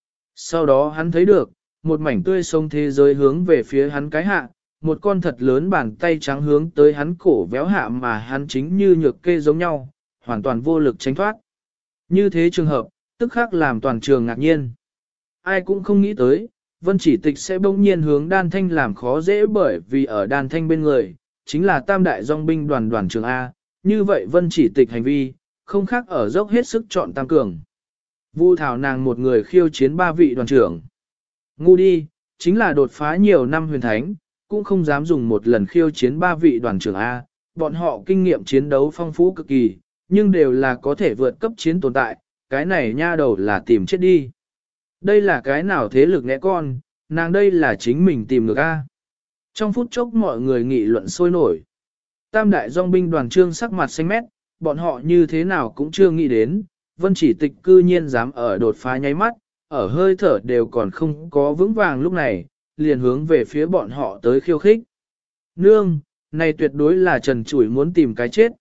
Sau đó hắn thấy được, một mảnh tươi sống thế giới hướng về phía hắn cái hạ, một con thật lớn bàn tay trắng hướng tới hắn cổ véo hạ mà hắn chính như nhược kê giống nhau, hoàn toàn vô lực tránh thoát. Như thế trường hợp, tức khắc làm toàn trường ngạc nhiên. Ai cũng không nghĩ tới, Vân Chỉ Tịch sẽ bỗng nhiên hướng Đan Thanh làm khó dễ bởi vì ở Đan Thanh bên người, chính là tam đại dòng binh đoàn đoàn trường A, như vậy Vân Chỉ Tịch hành vi, không khác ở dốc hết sức chọn tam cường. Vu thảo nàng một người khiêu chiến 3 vị đoàn trưởng. Ngu đi, chính là đột phá nhiều năm huyền thánh, cũng không dám dùng một lần khiêu chiến 3 vị đoàn trưởng A, bọn họ kinh nghiệm chiến đấu phong phú cực kỳ, nhưng đều là có thể vượt cấp chiến tồn tại, cái này nha đầu là tìm chết đi. Đây là cái nào thế lực ngẽ con, nàng đây là chính mình tìm được A. Trong phút chốc mọi người nghị luận sôi nổi. Tam đại dòng binh đoàn trương sắc mặt xanh mét, bọn họ như thế nào cũng chưa nghĩ đến, Vân Chỉ Tịch cư nhiên dám ở đột phá nháy mắt, ở hơi thở đều còn không có vững vàng lúc này, liền hướng về phía bọn họ tới khiêu khích. Nương, này tuyệt đối là trần chủi muốn tìm cái chết.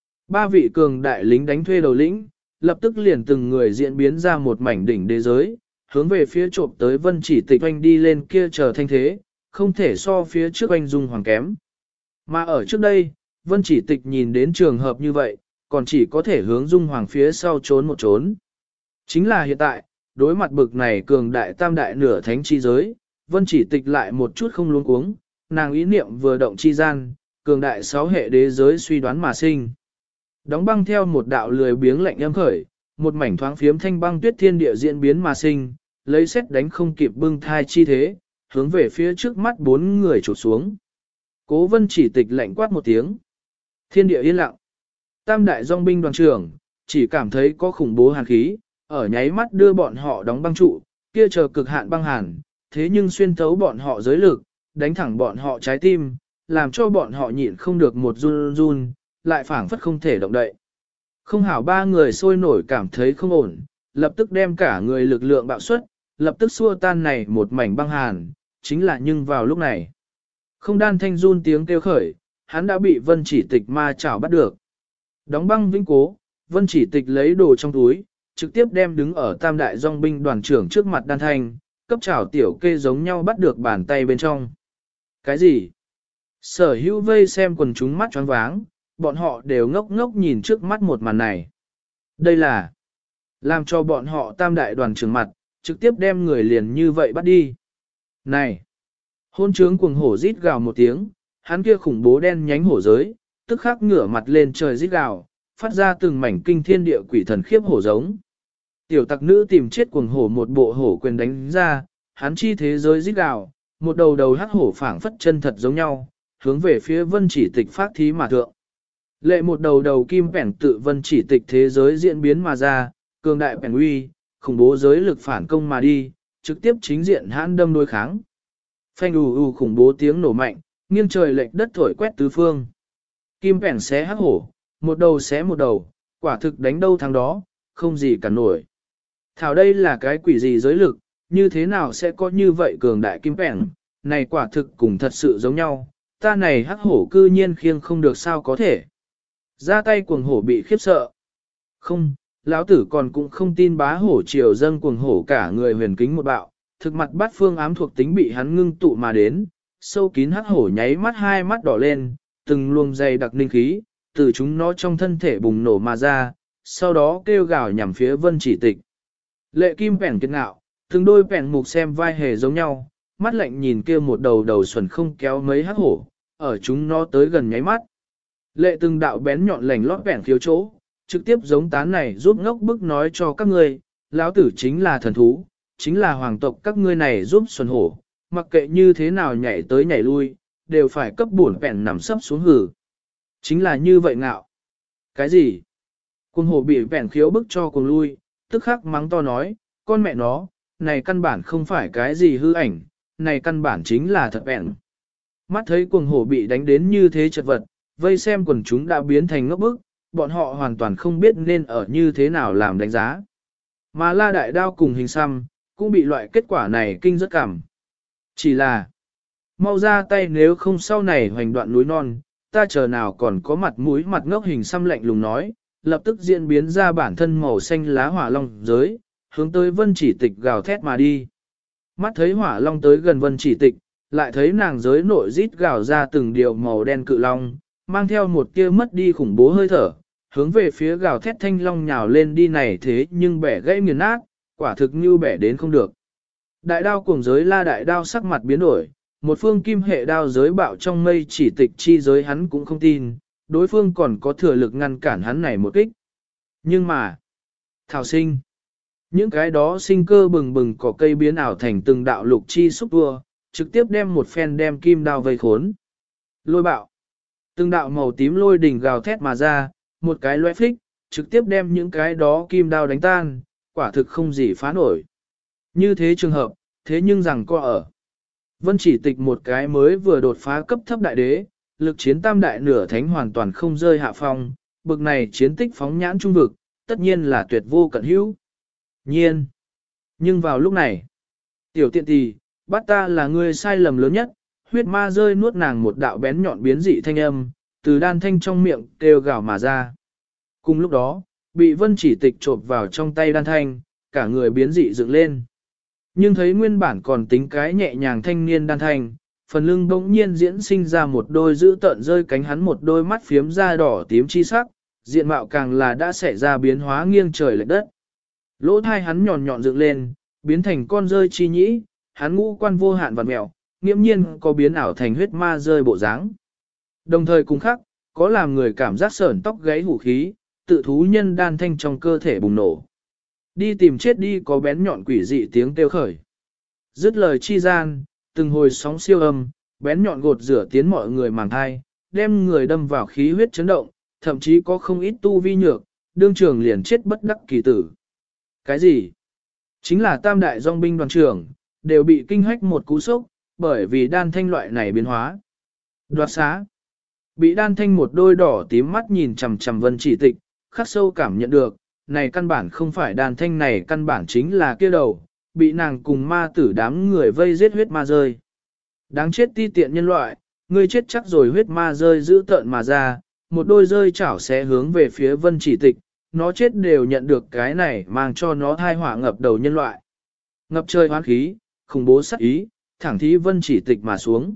3 vị cường đại lính đánh thuê đầu lĩnh, lập tức liền từng người diễn biến ra một mảnh đỉnh đế giới, hướng về phía trộm tới Vân Chỉ Tịch oanh đi lên kia chờ thanh thế, không thể so phía trước oanh dung hoàng kém. Mà ở trước đây, Vân Chỉ Tịch nhìn đến trường hợp như vậy, còn chỉ có thể hướng dung hoàng phía sau trốn một trốn. Chính là hiện tại, đối mặt bực này cường đại tam đại nửa thánh chi giới, Vân Chỉ Tịch lại một chút không luống cuống, nàng ý niệm vừa động chi gian, cường đại 6 hệ đế giới suy đoán mà sinh. Đóng băng theo một đạo lười biếng lạnh âm khởi, một mảnh thoáng phiếm thanh băng tuyết thiên địa diễn biến mà sinh, lấy xét đánh không kịp bưng thai chi thế, hướng về phía trước mắt bốn người chụp xuống. Cố Vân Chỉ Tịch lạnh quát một tiếng. Thiên địa yên lặng. Tam đại dòng binh đoàn trưởng, chỉ cảm thấy có khủng bố hàn khí, ở nháy mắt đưa bọn họ đóng băng trụ, kia chờ cực hạn băng hàn, thế nhưng xuyên thấu bọn họ giới lực, đánh thẳng bọn họ trái tim, làm cho bọn họ nhịn không được một run run, lại phảng phất không thể động đậy. Không hảo ba người sôi nổi cảm thấy không ổn, lập tức đem cả người lực lượng bạo xuất, lập tức xua tan này một mảnh băng hàn, chính là nhưng vào lúc này. Không đan thanh run tiếng kêu khởi, hắn đã bị Vân Chỉ Tịch ma chảo bắt được. Đóng băng vĩnh cố, Vân Chỉ Tịch lấy đồ trong túi, trực tiếp đem đứng ở tam đại dòng binh đoàn trưởng trước mặt đan thanh, cấp chảo tiểu kê giống nhau bắt được bàn tay bên trong. Cái gì? Sở hữu vây xem quần chúng mắt choáng váng, bọn họ đều ngốc ngốc nhìn trước mắt một màn này. Đây là làm cho bọn họ tam đại đoàn trưởng mặt, trực tiếp đem người liền như vậy bắt đi. Này! Hôn trướng cuồng hổ rít gào một tiếng, hắn kia khủng bố đen nhánh hổ giới, tức khắc ngửa mặt lên trời rít gào, phát ra từng mảnh kinh thiên địa quỷ thần khiếp hổ giống. Tiểu tặc nữ tìm chết cuồng hổ một bộ hổ quyền đánh ra, hắn chi thế giới rít gào, một đầu đầu hắc hổ phảng phất chân thật giống nhau, hướng về phía Vân Chỉ Tịch phát thí mà thượng. Lệ một đầu đầu kim bẻn tự Vân Chỉ Tịch thế giới diễn biến mà ra, cường đại bẻn uy, khủng bố giới lực phản công mà đi, trực tiếp chính diện hãn đâm đối kháng. Phanh ù khủng bố tiếng nổ mạnh, nghiêng trời lệch đất thổi quét tứ phương. Kim bẻn xé hắc hổ, một đầu xé một đầu, quả thực đánh đâu thắng đó, không gì cả nổi. Thảo đây là cái quỷ gì giới lực, như thế nào sẽ có như vậy cường đại kim bẻn, này quả thực cùng thật sự giống nhau, ta này hắc hổ cư nhiên khiêng không được sao có thể. Ra tay cuồng hổ bị khiếp sợ. Không, lão tử còn cũng không tin bá hổ triều dâng cuồng hổ cả người huyền kính một bạo, thực mặt bát phương ám thuộc tính bị hắn ngưng tụ mà đến, sâu kín hắc hổ nháy mắt hai mắt đỏ lên, từng luồng dày đặc linh khí, từ chúng nó trong thân thể bùng nổ mà ra, sau đó kêu gào nhằm phía Vân Chỉ Tịch. Lệ kim bẻn kiệt ngạo, từng đôi bẻn mục xem vai hề giống nhau, mắt lạnh nhìn kia một đầu đầu xuẩn không kéo mấy hắc hổ, ở chúng nó tới gần nháy mắt. Lệ từng đạo bén nhọn lành lót bẻn khiếu chỗ, trực tiếp giống tán này giúp ngốc bức nói cho các ngươi, lão tử chính là thần thú, chính là hoàng tộc các ngươi này giúp xuân hổ, mặc kệ như thế nào nhảy tới nhảy lui, đều phải cấp bổn bẻn nằm sấp xuống hử. Chính là như vậy ngạo. Cái gì? Cuồng hổ bị bẻn khiếu bức cho cuồng lui, tức khắc mắng to nói, con mẹ nó, này căn bản không phải cái gì hư ảnh, này căn bản chính là thật bẻn. Mắt thấy cuồng hổ bị đánh đến như thế chật vật, vây xem quần chúng đã biến thành ngốc bức, bọn họ hoàn toàn không biết nên ở như thế nào làm đánh giá. Mà La Đại Đao cùng Hình Xăm, cũng bị loại kết quả này kinh rất cảm. Chỉ là, mau ra tay nếu không sau này hoành đoạn núi non, ta chờ nào còn có mặt mũi mặt ngốc. Hình Xăm lạnh lùng nói, lập tức diễn biến ra bản thân màu xanh lá hỏa long giới, hướng tới Vân Chỉ Tịch gào thét mà đi. Mắt thấy hỏa long tới gần Vân Chỉ Tịch, lại thấy nàng giới nội rít gào ra từng điều màu đen cự long, mang theo một tia mất đi khủng bố hơi thở, hướng về phía gào thét thanh long nhào lên đi này thế nhưng bẻ gãy nghiền nát, quả thực như bẻ đến không được. Đại đao cuồng giới La Đại Đao sắc mặt biến đổi, một phương kim hệ đao giới bạo trong mây Chỉ Tịch chi giới hắn cũng không tin, đối phương còn có thừa lực ngăn cản hắn này một kích. Nhưng mà, thảo sinh, những cái đó sinh cơ bừng bừng cỏ cây biến ảo thành từng đạo lục chi xúc vua, trực tiếp đem một phen đem kim đao vây khốn. Lôi bạo, từng đạo màu tím lôi đỉnh gào thét mà ra, một cái loe phích, trực tiếp đem những cái đó kim đao đánh tan, quả thực không gì phá nổi. Như thế trường hợp, thế nhưng rằng co ở. Vân Chỉ Tịch một cái mới vừa đột phá cấp thấp đại đế, lực chiến tam đại nửa thánh hoàn toàn không rơi hạ phong, bực này chiến tích phóng nhãn trung vực, tất nhiên là tuyệt vô cận hữu. Nhiên. Nhưng vào lúc này, tiểu tiện tỳ, bắt ta là người sai lầm lớn nhất, huyết ma rơi nuốt nàng một đạo bén nhọn biến dị thanh âm, từ đan thanh trong miệng kêu gào mà ra. Cùng lúc đó, bị Vân Chỉ Tịch chộp vào trong tay đan thanh, cả người biến dị dựng lên. Nhưng thấy nguyên bản còn tính cái nhẹ nhàng thanh niên đan thanh, phần lưng bỗng nhiên diễn sinh ra một đôi giữ tợn rơi cánh hắn một đôi mắt phiếm da đỏ tím chi sắc, diện mạo càng là đã xảy ra biến hóa nghiêng trời lệch đất. Lỗ thai hắn nhọn nhọn dựng lên, biến thành con rơi chi nhĩ, hắn ngũ quan vô hạn vặn mẹo, nghiễm nhiên có biến ảo thành huyết ma rơi bộ dáng. Đồng thời cùng khác, có làm người cảm giác sởn tóc gáy hủ khí, tự thú nhân đan thanh trong cơ thể bùng nổ. Đi tìm chết đi, có bén nhọn quỷ dị tiếng kêu khởi. Dứt lời chi gian, từng hồi sóng siêu âm, bén nhọn gột rửa tiến mọi người màng thai, đem người đâm vào khí huyết chấn động, thậm chí có không ít tu vi nhược, đương trường liền chết bất đắc kỳ tử. Cái gì? Chính là tam đại dòng binh đoàn trưởng, đều bị kinh hách một cú sốc, bởi vì đan thanh loại này biến hóa. Đoạt xá. Bị đan thanh một đôi đỏ tím mắt nhìn chằm chằm Vân Chỉ Tịch, khắc sâu cảm nhận được, này căn bản không phải đan thanh, này căn bản chính là kia đầu, bị nàng cùng ma tử đám người vây giết huyết ma rơi. Đáng chết ti tiện nhân loại, ngươi chết chắc rồi. Huyết ma rơi giữ tợn mà ra, một đôi rơi chảo sẽ hướng về phía Vân Chỉ Tịch, nó chết đều nhận được cái này mang cho nó thai họa ngập đầu nhân loại. Ngập trời hoán khí, khủng bố sát ý, thẳng thí Vân Chỉ Tịch mà xuống.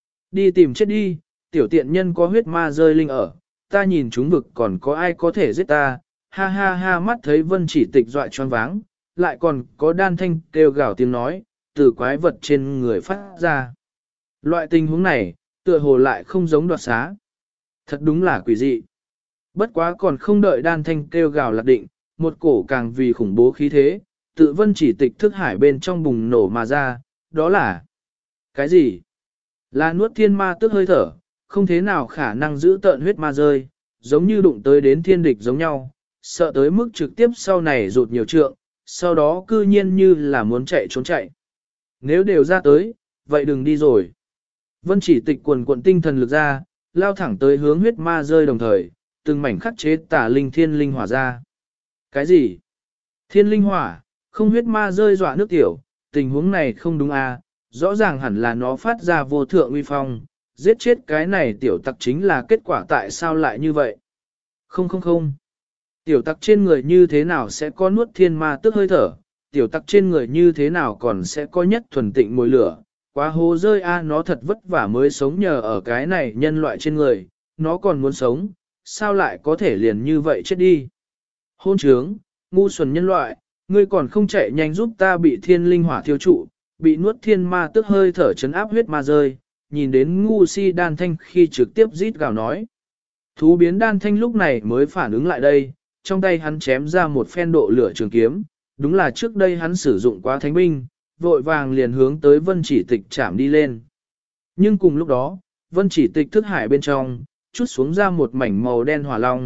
Đi tìm chết đi, tiểu tiện nhân có huyết ma rơi linh ở, ta nhìn chúng vực còn có ai có thể giết ta, ha ha ha. Mắt thấy Vân Chỉ Tịch dọa choáng váng, lại còn có đan thanh kêu gào tiếng nói, từ quái vật trên người phát ra. Loại tình huống này, tựa hồ lại không giống đoạt xá. Thật đúng là quỷ dị. Bất quá còn không đợi đan thanh kêu gào lạc định, một cổ càng vì khủng bố khí thế, tự Vân Chỉ Tịch thức hải bên trong bùng nổ mà ra, đó là cái gì? Là nuốt thiên ma tức hơi thở, không thế nào khả năng giữ tợn huyết ma rơi, giống như đụng tới đến thiên địch giống nhau, sợ tới mức trực tiếp sau này rụt nhiều trượng, sau đó cư nhiên như là muốn chạy trốn chạy. Nếu đều ra tới, vậy đừng đi rồi. Vân Chỉ Tịch quần quận tinh thần lực ra, lao thẳng tới hướng huyết ma rơi, đồng thời, từng mảnh khắc chế tả linh thiên linh hỏa ra. Cái gì? Thiên linh hỏa, không huyết ma rơi dọa nước tiểu, tình huống này không đúng à, rõ ràng hẳn là nó phát ra vô thượng uy phong, giết chết cái này tiểu tặc chính là kết quả, tại sao lại như vậy? Không không không. Tiểu tặc trên người như thế nào sẽ có nuốt thiên ma tức hơi thở, tiểu tặc trên người như thế nào còn sẽ có nhất thuần tịnh mùi lửa, quá hố rơi a, nó thật vất vả mới sống nhờ ở cái này nhân loại trên người, nó còn muốn sống, sao lại có thể liền như vậy chết đi? Hôn trướng, ngu xuẩn nhân loại, ngươi còn không chạy nhanh giúp ta, bị thiên linh hỏa thiêu trụ, bị nuốt thiên ma tức hơi thở chấn áp huyết ma rơi, nhìn đến ngu si đan thanh khi trực tiếp rít gào nói. Thú biến đan thanh lúc này mới phản ứng lại đây, trong tay hắn chém ra một phen độ lửa trường kiếm, đúng là trước đây hắn sử dụng quá thánh binh, vội vàng liền hướng tới Vân Chỉ Tịch chạm đi lên. Nhưng cùng lúc đó, Vân Chỉ Tịch thức hải bên trong, chút xuống ra một mảnh màu đen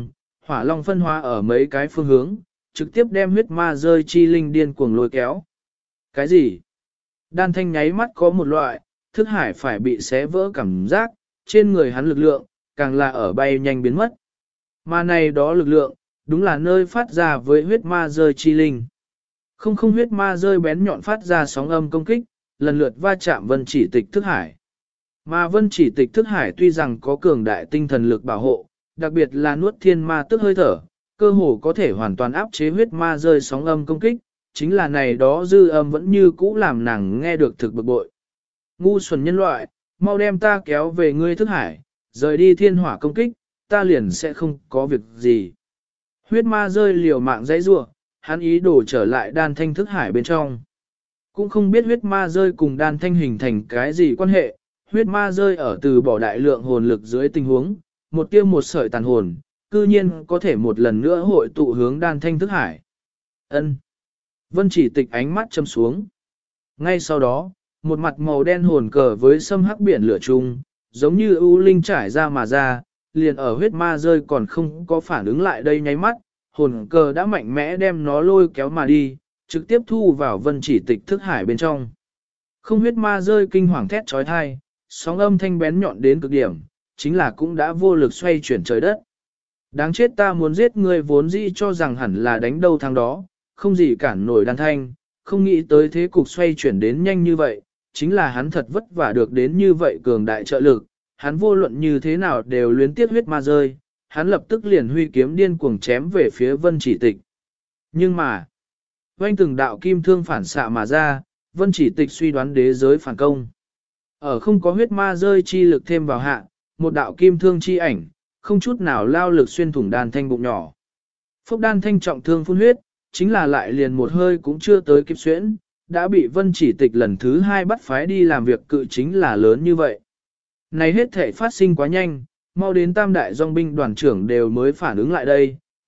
hỏa long phân hóa ở mấy cái phương hướng, trực tiếp đem huyết ma rơi chi linh điên cuồng lôi kéo. Cái gì? Đan thanh nháy mắt có một loại, thức hải phải bị xé vỡ cảm giác, trên người hắn lực lượng, càng là ở bay nhanh biến mất. Mà này đó lực lượng, đúng là nơi phát ra với huyết ma rơi chi linh. Không huyết ma rơi bén nhọn phát ra sóng âm công kích, lần lượt va chạm Vân Chỉ Tịch thức hải. Mà Vân Chỉ Tịch thức hải tuy rằng có cường đại tinh thần lực bảo hộ, đặc biệt là nuốt thiên ma tức hơi thở, cơ hồ có thể hoàn toàn áp chế huyết ma rơi sóng âm công kích, chính là này đó dư âm vẫn như cũ làm nàng nghe được thực bực bội. Ngu xuẩn nhân loại, mau đem ta kéo về ngươi thức hải, rời đi thiên hỏa công kích, ta liền sẽ không có việc gì. Huyết ma rơi liều mạng dãy rủa, hắn ý đồ trở lại đan thanh thức hải bên trong. Cũng không biết huyết ma rơi cùng đan thanh hình thành cái gì quan hệ, huyết ma rơi ở từ bỏ đại lượng hồn lực dưới tình huống, một tiêu một sợi tàn hồn, cư nhiên có thể một lần nữa hội tụ hướng đan thanh thức hải. Ân. Vân Chỉ Tịch ánh mắt châm xuống. Ngay sau đó, một mặt màu đen hồn cờ với sâm hắc biển lửa chung, giống như ưu linh trải ra mà ra, liền ở huyết ma rơi còn không có phản ứng lại đây nháy mắt, hồn cờ đã mạnh mẽ đem nó lôi kéo mà đi, trực tiếp thu vào Vân Chỉ Tịch thức hải bên trong. Không huyết ma rơi kinh hoàng thét trói thai, sóng âm thanh bén nhọn đến cực điểm, chính là cũng đã vô lực xoay chuyển trời đất. Đáng chết, ta muốn giết ngươi, vốn dĩ cho rằng hẳn là đánh đâu thắng đó, không gì cản nổi đan thanh, không nghĩ tới thế cục xoay chuyển đến nhanh như vậy, chính là hắn thật vất vả được đến như vậy cường đại trợ lực, hắn vô luận như thế nào đều luyến tiếc huyết ma rơi, hắn lập tức liền huy kiếm điên cuồng chém về phía Vân Chỉ Tịch. Nhưng mà, vang từng đạo kim thương phản xạ mà ra, Vân Chỉ Tịch suy đoán đế giới phản công. Ở không có huyết ma rơi chi lực thêm vào hạ, một đạo kim thương chi ảnh, không chút nào lao lực xuyên thủng đan thanh bụng nhỏ. Phốc đan thanh trọng thương phun huyết, chính là lại liền một hơi cũng chưa tới kịp xuyễn, đã bị Vân Chỉ Tịch lần thứ 2 bắt phái đi làm việc cự chính là lớn như vậy. Này hết thể phát sinh quá nhanh, mau đến tam đại dòng binh đoàn trưởng đều mới phản ứng lại đây,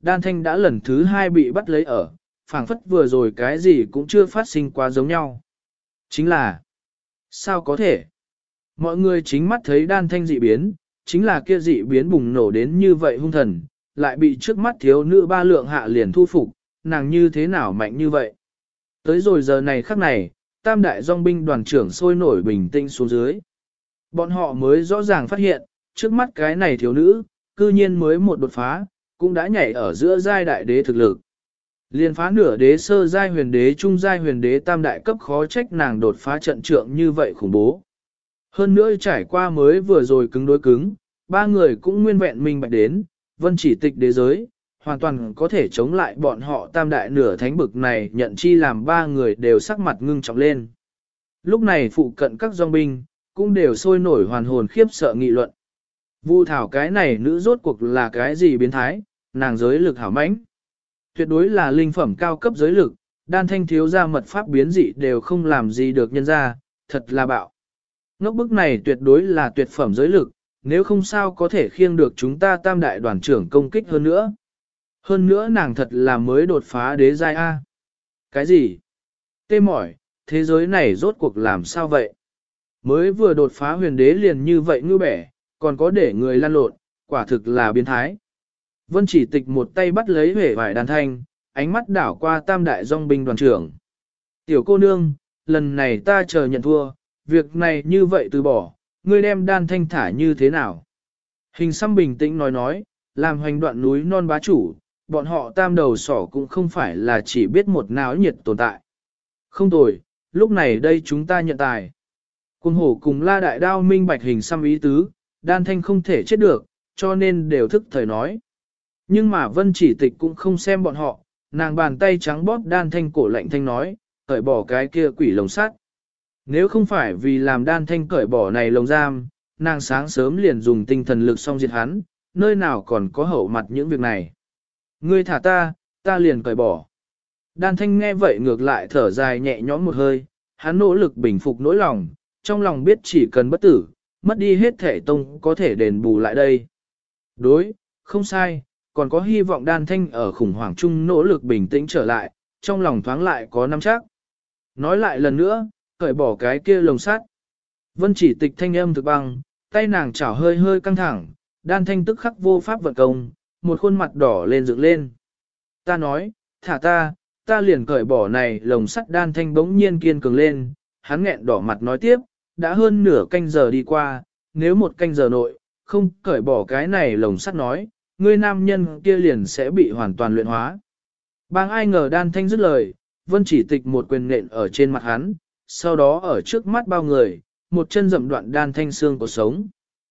đan thanh đã lần thứ 2 bị bắt lấy ở, phảng phất vừa rồi cái gì cũng chưa phát sinh quá giống nhau. Chính là, sao có thể? Mọi người chính mắt thấy đan thanh dị biến, chính là kia dị biến bùng nổ đến như vậy hung thần, lại bị trước mắt thiếu nữ ba lượng hạ liền thu phục, nàng như thế nào mạnh như vậy? Tới rồi giờ này khắc này, tam đại dòng binh đoàn trưởng sôi nổi bình tĩnh xuống dưới. Bọn họ mới rõ ràng phát hiện, trước mắt cái này thiếu nữ, cư nhiên mới một đột phá, cũng đã nhảy ở giữa giai đại đế thực lực. Liên phá nửa đế sơ giai huyền đế trung giai huyền đế tam đại cấp khó trách nàng đột phá trận trượng như vậy khủng bố. Hơn nữa trải qua mới vừa rồi cứng đối cứng, ba người cũng nguyên vẹn minh bạch đến, vân chỉ tịch đế giới, hoàn toàn có thể chống lại bọn họ tam đại nửa thánh bực này nhận chi làm ba người đều sắc mặt ngưng trọng lên. Lúc này phụ cận các dòng binh, cũng đều sôi nổi hoàn hồn khiếp sợ nghị luận. Vu thảo cái này nữ rốt cuộc là cái gì biến thái, nàng giới lực hảo mãnh. Tuyệt đối là linh phẩm cao cấp giới lực, đan thanh thiếu ra mật pháp biến dị đều không làm gì được nhân ra, thật là bạo. Ngốc bức này tuyệt đối là tuyệt phẩm giới lực, nếu không sao có thể khiêng được chúng ta tam đại đoàn trưởng công kích hơn nữa. Hơn nữa nàng thật là mới đột phá đế giai A. Cái gì? Tê mỏi, thế giới này rốt cuộc làm sao vậy? Mới vừa đột phá huyền đế liền như vậy ngư bẻ, còn có để người lăn lộn, quả thực là biến thái. Vân chỉ tịch một tay bắt lấy huệ vải đàn thanh, ánh mắt đảo qua tam đại dòng binh đoàn trưởng. Tiểu cô nương, lần này ta chờ nhận thua, việc này như vậy từ bỏ, ngươi đem đan thanh thả như thế nào? Hình xăm bình tĩnh nói, làm hoành đoạn núi non bá chủ, bọn họ tam đầu sỏ cũng không phải là chỉ biết một náo nhiệt tồn tại. Không tồi, lúc này đây chúng ta nhận tài. Cung hổ cùng la đại đao minh bạch hình xăm ý tứ, đan thanh không thể chết được, cho nên đều thức thời nói. Nhưng mà vân chỉ tịch cũng không xem bọn họ, nàng bàn tay trắng bóp đan thanh cổ lạnh thanh nói, cởi bỏ cái kia quỷ lồng sắt. Nếu không phải vì làm đan thanh cởi bỏ này lồng giam, nàng sáng sớm liền dùng tinh thần lực xong diệt hắn, nơi nào còn có hậu mặt những việc này. Ngươi thả ta liền cởi bỏ. Đan thanh nghe vậy ngược lại thở dài nhẹ nhõm một hơi, hắn nỗ lực bình phục nỗi lòng, trong lòng biết chỉ cần bất tử, mất đi hết thể tông có thể đền bù lại đây. Đối, không sai, còn có hy vọng đan thanh ở khủng hoảng chung nỗ lực bình tĩnh trở lại, trong lòng thoáng lại có nắm chắc. Nói lại lần nữa, cởi bỏ cái kia lồng sắt. Vân chỉ tịch thanh âm thực băng, tay nàng chảo hơi hơi căng thẳng, đan thanh tức khắc vô pháp vận công, một khuôn mặt đỏ lên dựng lên. Ta nói, thả ta liền cởi bỏ này lồng sắt đan thanh bỗng nhiên kiên cường lên, hắn nghẹn đỏ mặt nói tiếp, đã hơn nửa canh giờ đi qua, nếu một canh giờ nội, không cởi bỏ cái này lồng sắt nói, ngươi nam nhân kia liền sẽ bị hoàn toàn luyện hóa. Bang ai ngờ đan thanh dứt lời, vân chỉ tịch một quyền nện ở trên mặt hắn, sau đó ở trước mắt bao người, một chân dậm đoạn đan thanh xương của sống.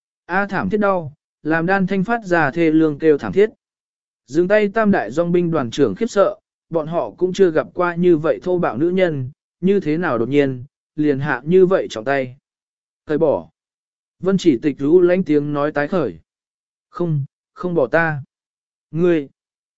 A thảm thiết đau, làm đan thanh phát ra thê lương kêu thảm thiết. Dừng tay tam đại dòng binh đoàn trưởng khiếp sợ, bọn họ cũng chưa gặp qua như vậy thô bạo nữ nhân, như thế nào đột nhiên, liền hạ như vậy trọng tay. Cởi bỏ. Vân chỉ tịch rú lánh tiếng nói tái khởi. Không bỏ ta. Ngươi.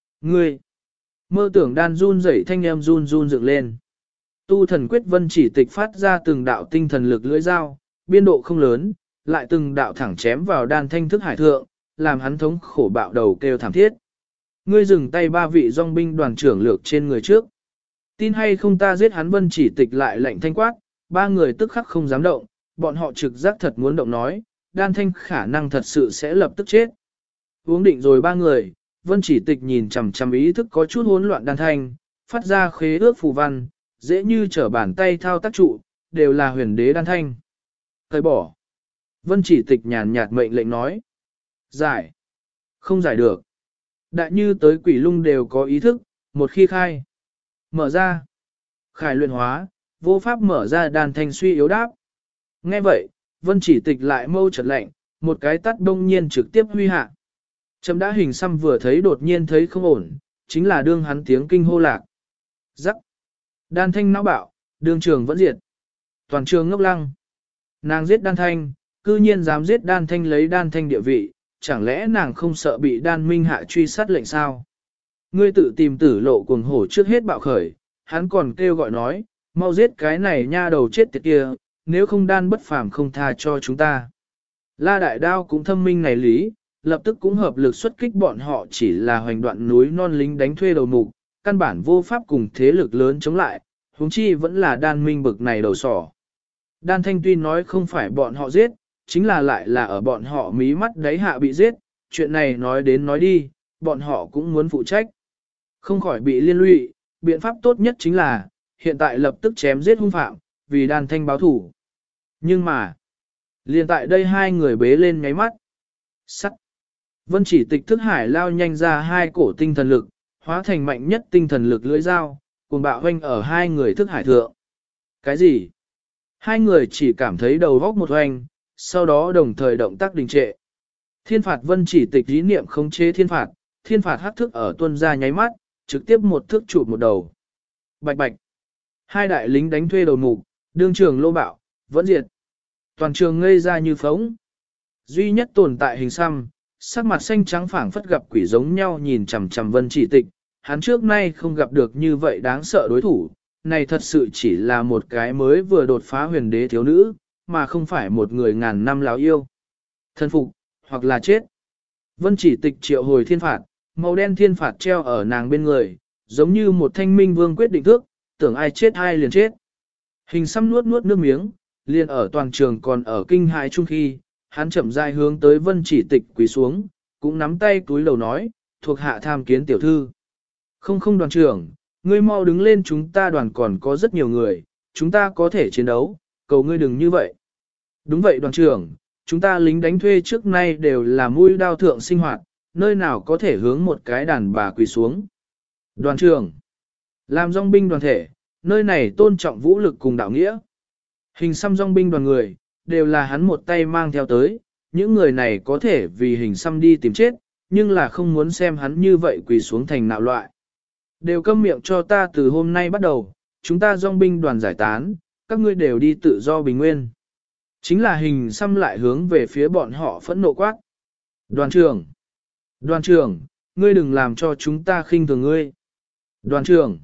Mơ tưởng đan run rẩy thanh em run dựng lên. Tu thần quyết vân chỉ tịch phát ra từng đạo tinh thần lực lưỡi dao, biên độ không lớn, lại từng đạo thẳng chém vào đan thanh thức hải thượng, làm hắn thống khổ bạo đầu kêu thảm thiết. Ngươi dừng tay ba vị dòng binh đoàn trưởng lược trên người trước. Tin hay không ta giết hắn vân chỉ tịch lại lệnh thanh quát, ba người tức khắc không dám động, bọn họ trực giác thật muốn động nói, đan thanh khả năng thật sự sẽ lập tức chết. Uống định rồi ba người, vân chỉ tịch nhìn chằm chằm ý thức có chút hỗn loạn đan thanh, phát ra khế ước phù văn, dễ như trở bàn tay thao tác trụ, đều là huyền đế đan thanh. Cởi bỏ. Vân chỉ tịch nhàn nhạt mệnh lệnh nói. Giải. Không giải được. Đại như tới quỷ lung đều có ý thức, một khi khai. Mở ra. Khải luyện hóa, vô pháp mở ra đan thanh suy yếu đáp. Nghe vậy, vân chỉ tịch lại mâu chợt lạnh, một cái tắt đông nhiên trực tiếp huy hạ. Trầm đã hình xăm vừa thấy đột nhiên thấy không ổn, chính là đương hắn tiếng kinh hô lạc. Rắc. Đan thanh não bạo, đương trường vẫn diệt. Toàn trường ngốc lăng. Nàng giết đan thanh, cư nhiên dám giết đan thanh lấy đan thanh địa vị, chẳng lẽ nàng không sợ bị đan minh hạ truy sát lệnh sao? Ngươi tự tìm tử lộ cuồng hổ trước hết bạo khởi, hắn còn kêu gọi nói, mau giết cái này nha đầu chết tiệt kia, nếu không đan bất phàm không tha cho chúng ta. La đại đao cũng thâm minh này lý, lập tức cũng hợp lực xuất kích bọn họ chỉ là hoành đoạn núi non lính đánh thuê đầu mục, căn bản vô pháp cùng thế lực lớn chống lại, huống chi vẫn là đan minh bực này đầu sỏ. Đan Thanh tuy nói không phải bọn họ giết, chính là lại là ở bọn họ mí mắt đáy hạ bị giết, chuyện này nói đến nói đi, bọn họ cũng muốn phụ trách. Không khỏi bị liên lụy, biện pháp tốt nhất chính là, hiện tại lập tức chém giết hung phạm, vì Đan Thanh báo thủ. Nhưng mà, liền tại đây hai người bế lên nháy mắt. Sắt. Vân Chỉ Tịch thức hải lao nhanh ra hai cổ tinh thần lực, hóa thành mạnh nhất tinh thần lực lưỡi dao, cùng bạo hoanh ở hai người thức hải thượng. Cái gì? Hai người chỉ cảm thấy đầu góc một hoanh, sau đó đồng thời động tác đình trệ. Thiên phạt Vân Chỉ Tịch ý niệm khống chế thiên phạt hắc thức ở tuân ra nháy mắt, trực tiếp một thước chụp một đầu. Bạch bạch. Hai đại lính đánh thuê đầu mục, đương trường lô bạo, vẫn diệt. Toàn trường ngây ra như phóng. Duy nhất tồn tại hình xăm, sắc mặt xanh trắng phảng phất gặp quỷ giống nhau nhìn chằm chằm Vân Chỉ Tịch. Hắn trước nay không gặp được như vậy đáng sợ đối thủ, này thật sự chỉ là một cái mới vừa đột phá huyền đế thiếu nữ, mà không phải một người ngàn năm láo yêu. Thân phục, hoặc là chết. Vân Chỉ Tịch triệu hồi thiên phạt, màu đen thiên phạt treo ở nàng bên người, giống như một thanh minh vương quyết định thước, tưởng ai chết ai liền chết. Hình xăm nuốt nuốt nước miếng, liền ở toàn trường còn ở kinh hãi chung khi, hắn chậm rãi hướng tới Vân Chỉ Tịch quỳ xuống, cũng nắm tay túi lầu nói, thuộc hạ tham kiến tiểu thư. Không đoàn trưởng, ngươi mau đứng lên, chúng ta đoàn còn có rất nhiều người, chúng ta có thể chiến đấu, cầu ngươi đừng như vậy. Đúng vậy đoàn trưởng, chúng ta lính đánh thuê trước nay đều là mũi đao thượng sinh hoạt, nơi nào có thể hướng một cái đàn bà quỳ xuống. Đoàn trưởng, làm dòng binh đoàn thể, nơi này tôn trọng vũ lực cùng đạo nghĩa. Hình xăm dòng binh đoàn người, đều là hắn một tay mang theo tới, những người này có thể vì hình xăm đi tìm chết, nhưng là không muốn xem hắn như vậy quỳ xuống thành nạo loại. Đều câm miệng cho ta, từ hôm nay bắt đầu, chúng ta dòng binh đoàn giải tán, các ngươi đều đi tự do bình nguyên. Chính là hình xăm lại hướng về phía bọn họ phẫn nộ quát. Đoàn trưởng, ngươi đừng làm cho chúng ta khinh thường ngươi. Đoàn trưởng,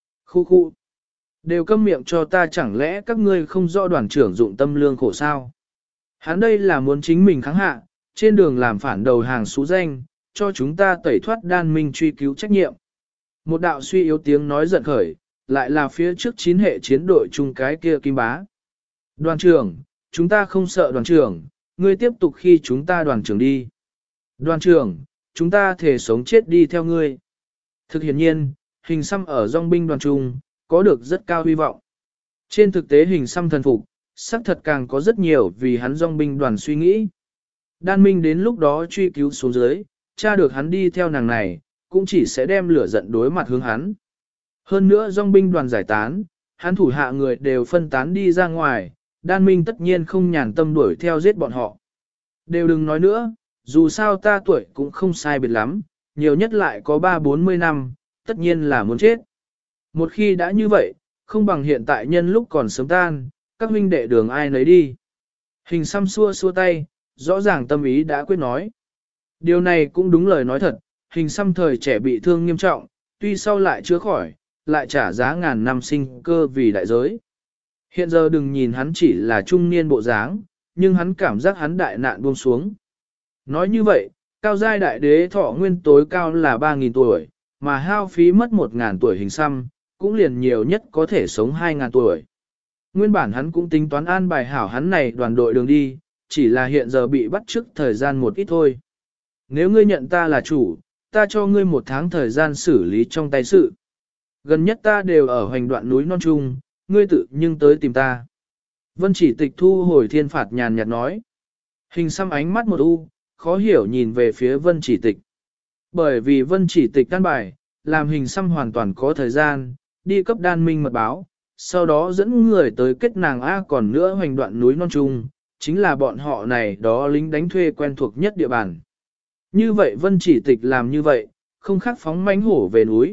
khu, đều câm miệng cho ta, chẳng lẽ các ngươi không rõ đoàn trưởng dụng tâm lương khổ sao? Hắn đây là muốn chính mình kháng hạ, trên đường làm phản đầu hàng xú danh, cho chúng ta tẩy thoát đan minh truy cứu trách nhiệm. Một đạo suy yếu tiếng nói giận khởi, lại là phía trước 9 hệ chiến đội chung cái kia Kim Bá. Đoàn trưởng, chúng ta không sợ đoàn trưởng, ngươi tiếp tục khi chúng ta đoàn trưởng đi. Đoàn trưởng, chúng ta thể sống chết đi theo ngươi. Thực hiện nhiên, hình xăm ở dòng binh đoàn trung, có được rất cao hy vọng. Trên thực tế hình xăm thần phục, xác thật càng có rất nhiều vì hắn dòng binh đoàn suy nghĩ. Đan Minh đến lúc đó truy cứu xuống dưới, tra được hắn đi theo nàng này, cũng chỉ sẽ đem lửa giận đối mặt hướng hắn. Hơn nữa dòng binh đoàn giải tán, hắn thủ hạ người đều phân tán đi ra ngoài, Đan Minh tất nhiên không nhàn tâm đuổi theo giết bọn họ. Đều đừng nói nữa, dù sao ta tuổi cũng không sai biệt lắm, nhiều nhất lại có 30-40 năm, tất nhiên là muốn chết. Một khi đã như vậy, không bằng hiện tại nhân lúc còn sớm tan, các huynh đệ đường ai nấy đi. Hình xăm xua xua tay, rõ ràng tâm ý đã quyết nói. Điều này cũng đúng lời nói thật, hình xăm thời trẻ bị thương nghiêm trọng, tuy sau lại chữa khỏi, lại trả giá ngàn năm sinh cơ vì đại giới. Hiện giờ đừng nhìn hắn chỉ là trung niên bộ dáng, nhưng hắn cảm giác hắn đại nạn buông xuống. Nói như vậy, cao giai đại đế thọ nguyên tối cao là 3.000 tuổi, mà hao phí mất 1.000 tuổi hình xăm, cũng liền nhiều nhất có thể sống 2.000 tuổi. Nguyên bản hắn cũng tính toán an bài hảo hắn này đoàn đội đường đi, chỉ là hiện giờ bị bắt trước thời gian một ít thôi. Nếu ngươi nhận ta là chủ, ta cho ngươi 1 tháng thời gian xử lý trong tay sự. Gần nhất ta đều ở hoành đoạn núi non trung, ngươi tự nhưng tới tìm ta. Vân Chỉ Tịch thu hồi thiên phạt nhàn nhạt nói. Hình xăm ánh mắt một u, khó hiểu nhìn về phía Vân Chỉ Tịch. Bởi vì Vân Chỉ Tịch căn bài, làm hình xăm hoàn toàn có thời gian, đi cấp Đan Minh mật báo, sau đó dẫn người tới kết nàng A, còn nữa hoành đoạn núi non trung, chính là bọn họ này đó lính đánh thuê quen thuộc nhất địa bàn. Như vậy Vân Chỉ Tịch làm như vậy, không khác phóng mãnh hổ về núi.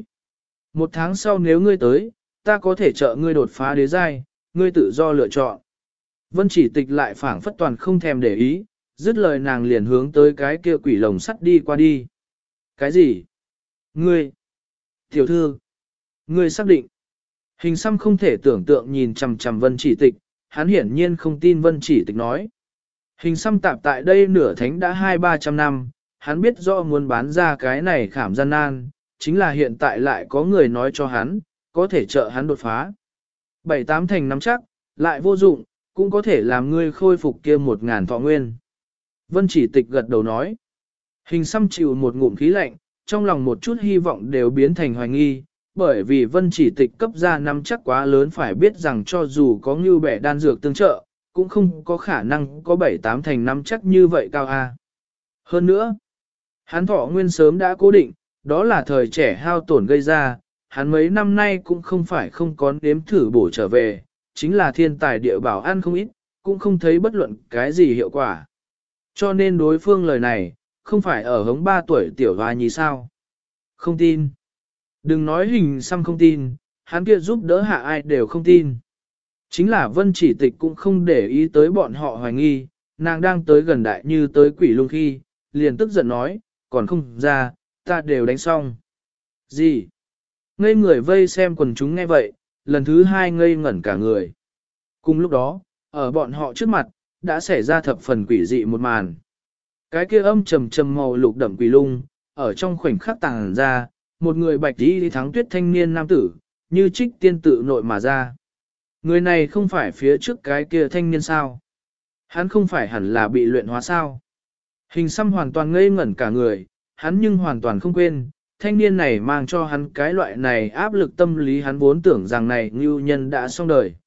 1 tháng sau nếu ngươi tới, ta có thể trợ ngươi đột phá đế giai, ngươi tự do lựa chọn. Vân Chỉ Tịch lại phảng phất toàn không thèm để ý, dứt lời nàng liền hướng tới cái kia quỷ lồng sắt đi qua đi. Cái gì? Ngươi? Tiểu thư? Ngươi xác định? Hình xăm không thể tưởng tượng nhìn chằm chằm Vân Chỉ Tịch, hắn hiển nhiên không tin Vân Chỉ Tịch nói. Hình xăm tạp tại đây nửa thánh đã 200-300 năm, hắn biết rõ muốn bán ra cái này khảm gian nan, chính là hiện tại lại có người nói cho hắn, có thể trợ hắn đột phá. 7-8 thành nắm chắc, lại vô dụng, cũng có thể làm ngươi khôi phục kia 1000 thọ nguyên. Vân Chỉ Tịch gật đầu nói. Hình xăm chịu một ngụm khí lạnh, trong lòng một chút hy vọng đều biến thành hoài nghi, bởi vì Vân Chỉ Tịch cấp ra nắm chắc quá lớn, phải biết rằng cho dù có như bẻ đan dược tương trợ, cũng không có khả năng có 7-8 thành nắm chắc như vậy cao a. Hơn nữa, hắn thọ nguyên sớm đã cố định, đó là thời trẻ hao tổn gây ra, hắn mấy năm nay cũng không phải không có nếm thử bổ trở về, chính là thiên tài địa bảo ăn không ít, cũng không thấy bất luận cái gì hiệu quả. Cho nên đối phương lời này, không phải ở hống 3 tuổi tiểu hoa nhi sao. Không tin. Đừng nói hình xăm không tin, hắn kia giúp đỡ hạ ai đều không tin. Chính là Vân Chỉ Tịch cũng không để ý tới bọn họ hoài nghi, nàng đang tới gần đại như tới quỷ lung khi, liền tức giận nói, còn không ra, ta đều đánh xong. Gì? Ngây người vây xem quần chúng nghe vậy, lần thứ 2 ngây ngẩn cả người. Cùng lúc đó, ở bọn họ trước mặt, đã xảy ra thập phần quỷ dị một màn. Cái kia âm trầm trầm màu lục đậm quỷ lung, ở trong khoảnh khắc tàng ra, một người bạch đi thắng tuyết thanh niên nam tử, như trích tiên tự nội mà ra. Người này không phải phía trước cái kia thanh niên sao? Hắn không phải hẳn là bị luyện hóa sao? Hình xăm hoàn toàn ngây ngẩn cả người, hắn nhưng hoàn toàn không quên, thanh niên này mang cho hắn cái loại này áp lực tâm lý, hắn vốn tưởng rằng này ngưu nhân đã xong đời,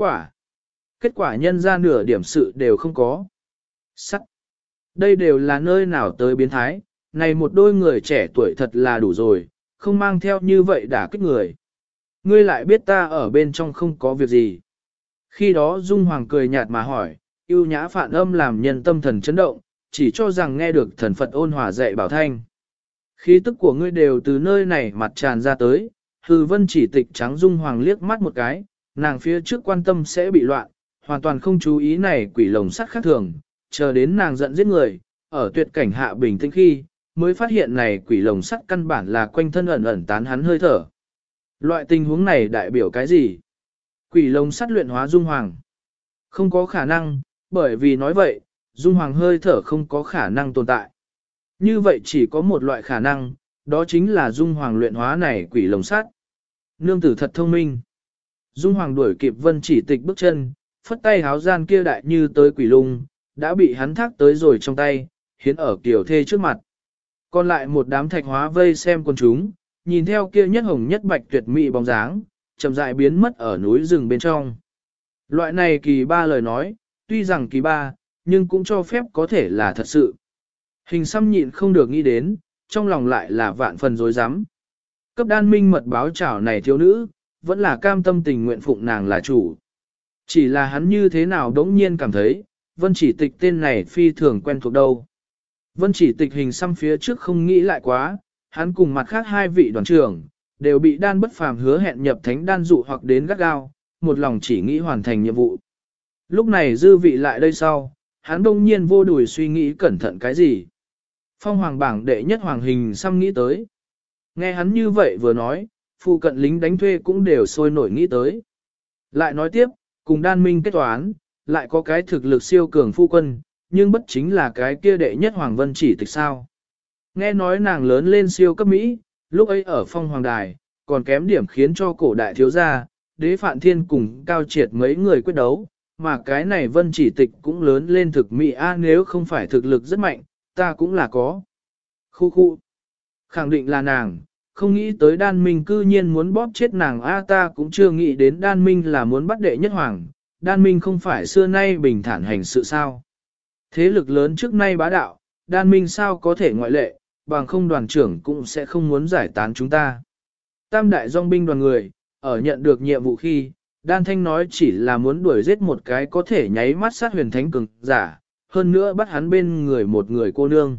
kết quả nhân ra nửa điểm sự đều không có. Sắt! Đây đều là nơi nào tới biến thái, này một đôi người trẻ tuổi thật là đủ rồi, không mang theo như vậy đả kích người. Ngươi lại biết ta ở bên trong không có việc gì. Khi đó Dung Hoàng cười nhạt mà hỏi, yêu nhã phản âm làm nhân tâm thần chấn động, chỉ cho rằng nghe được thần Phật ôn hòa dạy bảo thanh. Khí tức của ngươi đều từ nơi này mặt tràn ra tới, hư Vân Chỉ Tịch trắng Dung Hoàng liếc mắt một cái, nàng phía trước quan tâm sẽ bị loạn, hoàn toàn không chú ý này quỷ lồng sắt khác thường, chờ đến nàng giận giết người, ở tuyệt cảnh hạ bình tĩnh khi, mới phát hiện này quỷ lồng sắt căn bản là quanh thân ẩn ẩn tán hắn hơi thở. Loại tình huống này đại biểu cái gì? Quỷ lồng sắt luyện hóa Dung Hoàng. Không có khả năng, bởi vì nói vậy, Dung Hoàng hơi thở không có khả năng tồn tại. Như vậy chỉ có một loại khả năng, đó chính là Dung Hoàng luyện hóa này quỷ lồng sắt. Nương tử thật thông minh. Dung Hoàng đuổi kịp Vân Chỉ Tịch bước chân, phất tay háo gian kia đại như tới quỷ lung, đã bị hắn thác tới rồi trong tay, hiến ở kiểu thê trước mặt. Còn lại một đám thạch hóa vây xem con chúng, nhìn theo kia nhất hồng nhất bạch tuyệt mỹ bóng dáng, chậm rãi biến mất ở núi rừng bên trong. Loại này kỳ ba lời nói, tuy rằng kỳ ba, nhưng cũng cho phép có thể là thật sự. Hình xăm nhịn không được nghĩ đến, trong lòng lại là vạn phần dối rắm. Cấp đan minh mật báo chảo này thiếu nữ, vẫn là cam tâm tình nguyện phụng nàng là chủ. Chỉ là hắn như thế nào đống nhiên cảm thấy, Vân Chỉ Tịch tên này phi thường quen thuộc đâu. Vân Chỉ Tịch hình xăm phía trước không nghĩ lại quá, hắn cùng mặt khác 2 vị đoàn trưởng, đều bị đan bất phàm hứa hẹn nhập thánh đan dụ hoặc đến gắt gao, một lòng chỉ nghĩ hoàn thành nhiệm vụ. Lúc này dư vị lại đây sau, hắn đông nhiên vô đùi suy nghĩ cẩn thận cái gì. Phong hoàng bảng đệ nhất hoàng hình xăm nghĩ tới. Nghe hắn như vậy vừa nói, phụ cận lính đánh thuê cũng đều sôi nổi nghĩ tới. Lại nói tiếp, cùng đan minh kết toán, lại có cái thực lực siêu cường phu quân, nhưng bất chính là cái kia đệ nhất hoàng Vân Chỉ Tịch sao. Nghe nói nàng lớn lên siêu cấp Mỹ, lúc ấy ở phong hoàng đài, còn kém điểm khiến cho cổ đại thiếu gia, đế phạn thiên cùng cao triệt mấy người quyết đấu, mà cái này Vân Chỉ Tịch cũng lớn lên thực Mỹ nếu không phải thực lực rất mạnh, ta cũng là có. Khu. Khẳng định là nàng, không nghĩ tới đan minh cư nhiên muốn bóp chết nàng ta cũng chưa nghĩ đến đan minh là muốn bắt đệ nhất hoàng, đan minh không phải xưa nay bình thản hành sự sao. Thế lực lớn trước nay bá đạo, đan minh sao có thể ngoại lệ, bằng không đoàn trưởng cũng sẽ không muốn giải tán chúng ta. Tam đại dòng binh đoàn người, ở nhận được nhiệm vụ khi, đan thanh nói chỉ là muốn đuổi giết một cái có thể nháy mắt sát huyền thánh cường giả, hơn nữa bắt hắn bên người một người cô nương.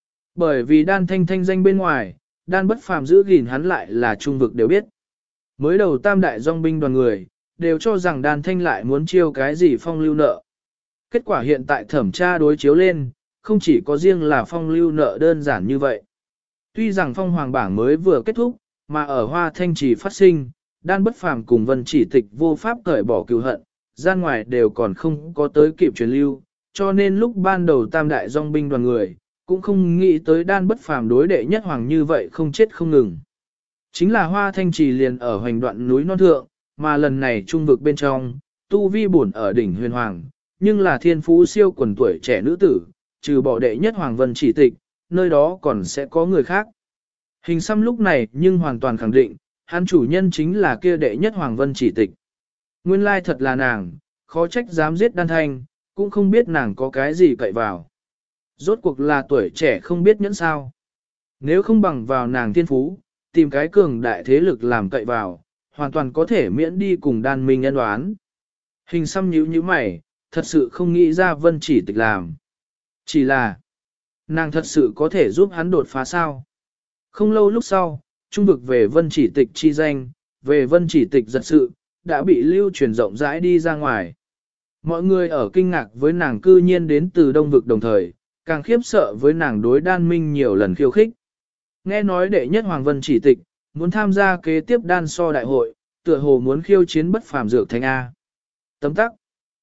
Bởi vì đan thanh thanh danh bên ngoài, đan bất phàm giữ gìn hắn lại là trung vực đều biết. Mới đầu tam đại dòng binh đoàn người, đều cho rằng đan thanh lại muốn chiêu cái gì phong lưu nợ. Kết quả hiện tại thẩm tra đối chiếu lên, không chỉ có riêng là phong lưu nợ đơn giản như vậy. Tuy rằng phong hoàng bảng mới vừa kết thúc, mà ở Hoa Thanh Trì phát sinh, đan bất phàm cùng Vân Chỉ Tịch vô pháp cởi bỏ cừu hận, gian ngoài đều còn không có tới kịp truyền lưu, cho nên lúc ban đầu tam đại dòng binh đoàn người, cũng không nghĩ tới đan bất phàm đối đệ nhất hoàng như vậy không chết không ngừng. Chính là Hoa Thanh Trì liền ở hoành đoạn núi non thượng, mà lần này trung vực bên trong, tu vi bổn ở đỉnh huyền hoàng, nhưng là thiên phú siêu quần tuổi trẻ nữ tử, trừ bỏ đệ nhất hoàng Vân Chỉ Tịch, nơi đó còn sẽ có người khác. Hình xăm lúc này nhưng hoàn toàn khẳng định, hắn chủ nhân chính là kia đệ nhất hoàng Vân Chỉ Tịch. Nguyên lai thật là nàng, khó trách dám giết đan thanh, cũng không biết nàng có cái gì cậy vào. Rốt cuộc là tuổi trẻ không biết nhẫn sao. Nếu không bằng vào nàng thiên phú, tìm cái cường đại thế lực làm cậy vào, hoàn toàn có thể miễn đi cùng đan minh nhân đoán. Hình xăm nhíu như mày, thật sự không nghĩ ra Vân Chỉ Tịch làm. Chỉ là, nàng thật sự có thể giúp hắn đột phá sao. Không lâu lúc sau, trung vực về Vân Chỉ Tịch chi danh, về Vân Chỉ Tịch giật sự, đã bị lưu truyền rộng rãi đi ra ngoài. Mọi người ở kinh ngạc với nàng cư nhiên đến từ đông vực đồng thời, càng khiếp sợ với nàng đối đan minh nhiều lần khiêu khích. Nghe nói đệ nhất hoàng Vân Chỉ Tịch, muốn tham gia kế tiếp đan so đại hội, tựa hồ muốn khiêu chiến bất phàm dược thánh A. Tấm tắc.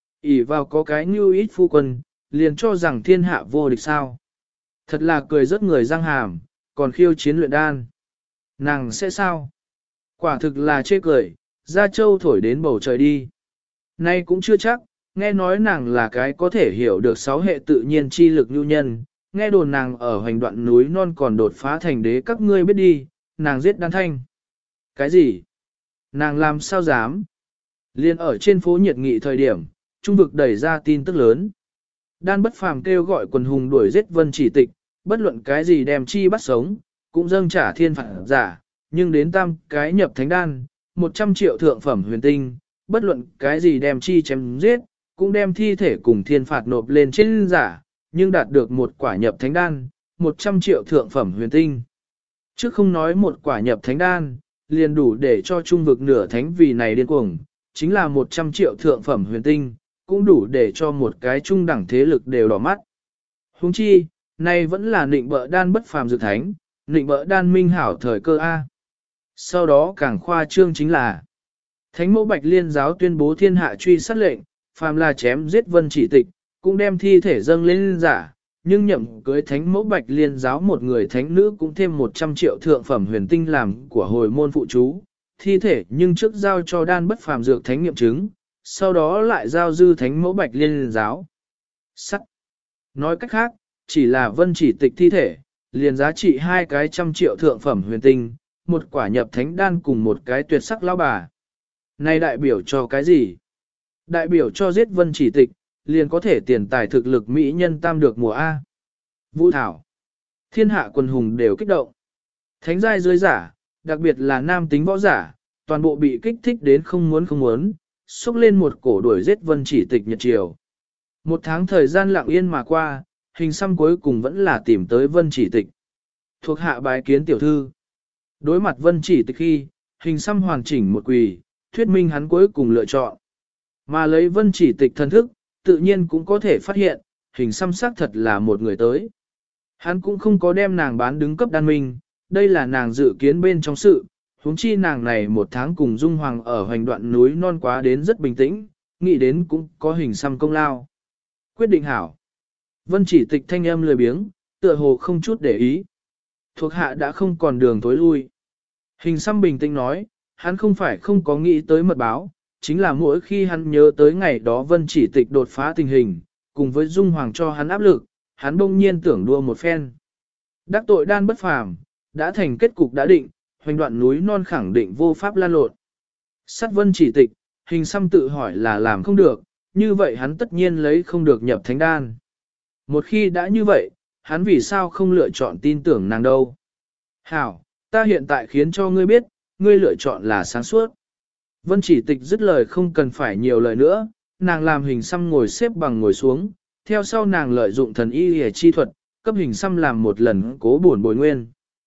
ỷ vào có cái như ít phu quân, liền cho rằng thiên hạ vô địch sao. Thật là cười rất người răng hàm, còn khiêu chiến luyện đan. Nàng sẽ sao? Quả thực là chê cười, ra châu thổi đến bầu trời đi. Nay cũng chưa chắc, nghe nói nàng là cái có thể hiểu được 6 hệ tự nhiên chi lực nhu nhân, nghe đồn nàng ở hoành đoạn núi non còn đột phá thành đế các ngươi biết đi, nàng giết đan thanh. Cái gì? Nàng làm sao dám? Liên ở trên phố nhiệt nghị thời điểm, trung vực đẩy ra tin tức lớn. Đan bất phàm kêu gọi quần hùng đuổi giết Vân Chỉ Tịch, bất luận cái gì đem chi bắt sống, cũng dâng trả thiên phạt giả, nhưng đến tam cái nhập thánh đan, 100 triệu thượng phẩm huyền tinh, bất luận cái gì đem chi chém giết, cũng đem thi thể cùng thiên phạt nộp lên trên giả, nhưng đạt được một quả nhập thánh đan, 100 triệu thượng phẩm huyền tinh. Chứ không nói một quả nhập thánh đan, liền đủ để cho trung vực nửa thánh vì này điên cuồng, chính là 100 triệu thượng phẩm huyền tinh, cũng đủ để cho một cái trung đẳng thế lực đều đỏ mắt. Huống chi, nay vẫn là nịnh bợ đan bất phàm dược thánh, nịnh bợ đan minh hảo thời cơ A. Sau đó càng khoa trương chính là Thánh mẫu Bạch Liên giáo tuyên bố thiên hạ truy sát lệnh, phàm là chém giết Vân Chỉ Tịch, cũng đem thi thể dâng lên giả, nhưng nhậm cưới thánh mẫu Bạch Liên giáo một người thánh nữ cũng thêm 100 triệu thượng phẩm huyền tinh làm của hồi môn phụ chú, thi thể nhưng trước giao cho đan bất phàm dược thánh nghiệm chứng, sau đó lại giao dư thánh mẫu Bạch Liên giáo. Sắt. Nói cách khác, chỉ là Vân Chỉ Tịch thi thể, liền giá trị 200 triệu thượng phẩm huyền tinh, một quả nhập thánh đan cùng một cái tuyệt sắc lão bà. Này đại biểu cho cái gì? Đại biểu cho giết Vân Chỉ Tịch, liền có thể tiền tài thực lực mỹ nhân tam được mùa A. Vũ Thảo. Thiên hạ quần hùng đều kích động. Thánh giai dưới giả, đặc biệt là nam tính võ giả, toàn bộ bị kích thích đến không muốn, xúc lên một cổ đuổi giết Vân Chỉ Tịch nhật chiều. Một tháng thời gian lặng yên mà qua, hình xăm cuối cùng vẫn là tìm tới Vân Chỉ Tịch. Thuộc hạ bái kiến tiểu thư. Đối mặt Vân Chỉ Tịch khi, hình xăm hoàn chỉnh một quỳ, thuyết minh hắn cuối cùng lựa chọn. Mà lấy Vân Chỉ Tịch thân thức, tự nhiên cũng có thể phát hiện, hình xăm xác thật là một người tới. Hắn cũng không có đem nàng bán đứng cấp đan minh, đây là nàng dự kiến bên trong sự, huống chi nàng này một tháng cùng Dung Hoàng ở hoành đoạn núi non quá đến rất bình tĩnh, nghĩ đến cũng có hình xăm công lao. Quyết định hảo. Vân Chỉ Tịch thanh âm lười biếng, tựa hồ không chút để ý. Thuộc hạ đã không còn đường tối lui. Hình xăm bình tĩnh nói, hắn không phải không có nghĩ tới mật báo, chính là mỗi khi hắn nhớ tới ngày đó Vân Chỉ Tịch đột phá tình hình, cùng với Dung Hoàng cho hắn áp lực, hắn bỗng nhiên tưởng đua một phen. Đắc tội đan bất phàm, đã thành kết cục đã định, hoành đoạn núi non khẳng định vô pháp lan lộn. Sát Vân Chỉ Tịch, hình xăm tự hỏi là làm không được, như vậy hắn tất nhiên lấy không được nhập thánh đan. Một khi đã như vậy, hắn vì sao không lựa chọn tin tưởng nàng đâu. Hảo, ta hiện tại khiến cho ngươi biết, ngươi lựa chọn là sáng suốt. Vân Chỉ Tịch dứt lời không cần phải nhiều lời nữa, nàng làm hình xăm ngồi xếp bằng ngồi xuống, theo sau nàng lợi dụng thần y hề chi thuật, cấp hình xăm làm một lần cố bổn bồi nguyên.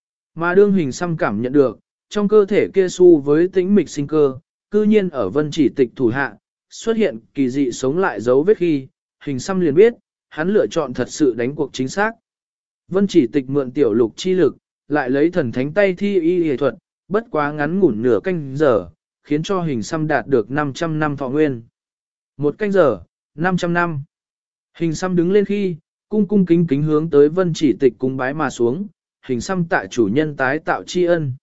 Mà đương hình xăm cảm nhận được, trong cơ thể kia su với tĩnh mịch sinh cơ, cư nhiên ở Vân Chỉ Tịch thủ hạ, xuất hiện kỳ dị sống lại dấu vết khi, hình xăm liền biết, hắn lựa chọn thật sự đánh cuộc chính xác. Vân Chỉ Tịch mượn tiểu lục chi lực, lại lấy thần thánh tay thi y hề thuật, bất quá ngắn ngủn nửa canh giờ, khiến cho hình xăm đạt được 500 năm thọ nguyên. Một canh giờ, 500 năm. Hình xăm đứng lên khi, cung cung kính kính hướng tới Vân Chỉ Tịch cung bái mà xuống, hình xăm tại chủ nhân tái tạo tri ân.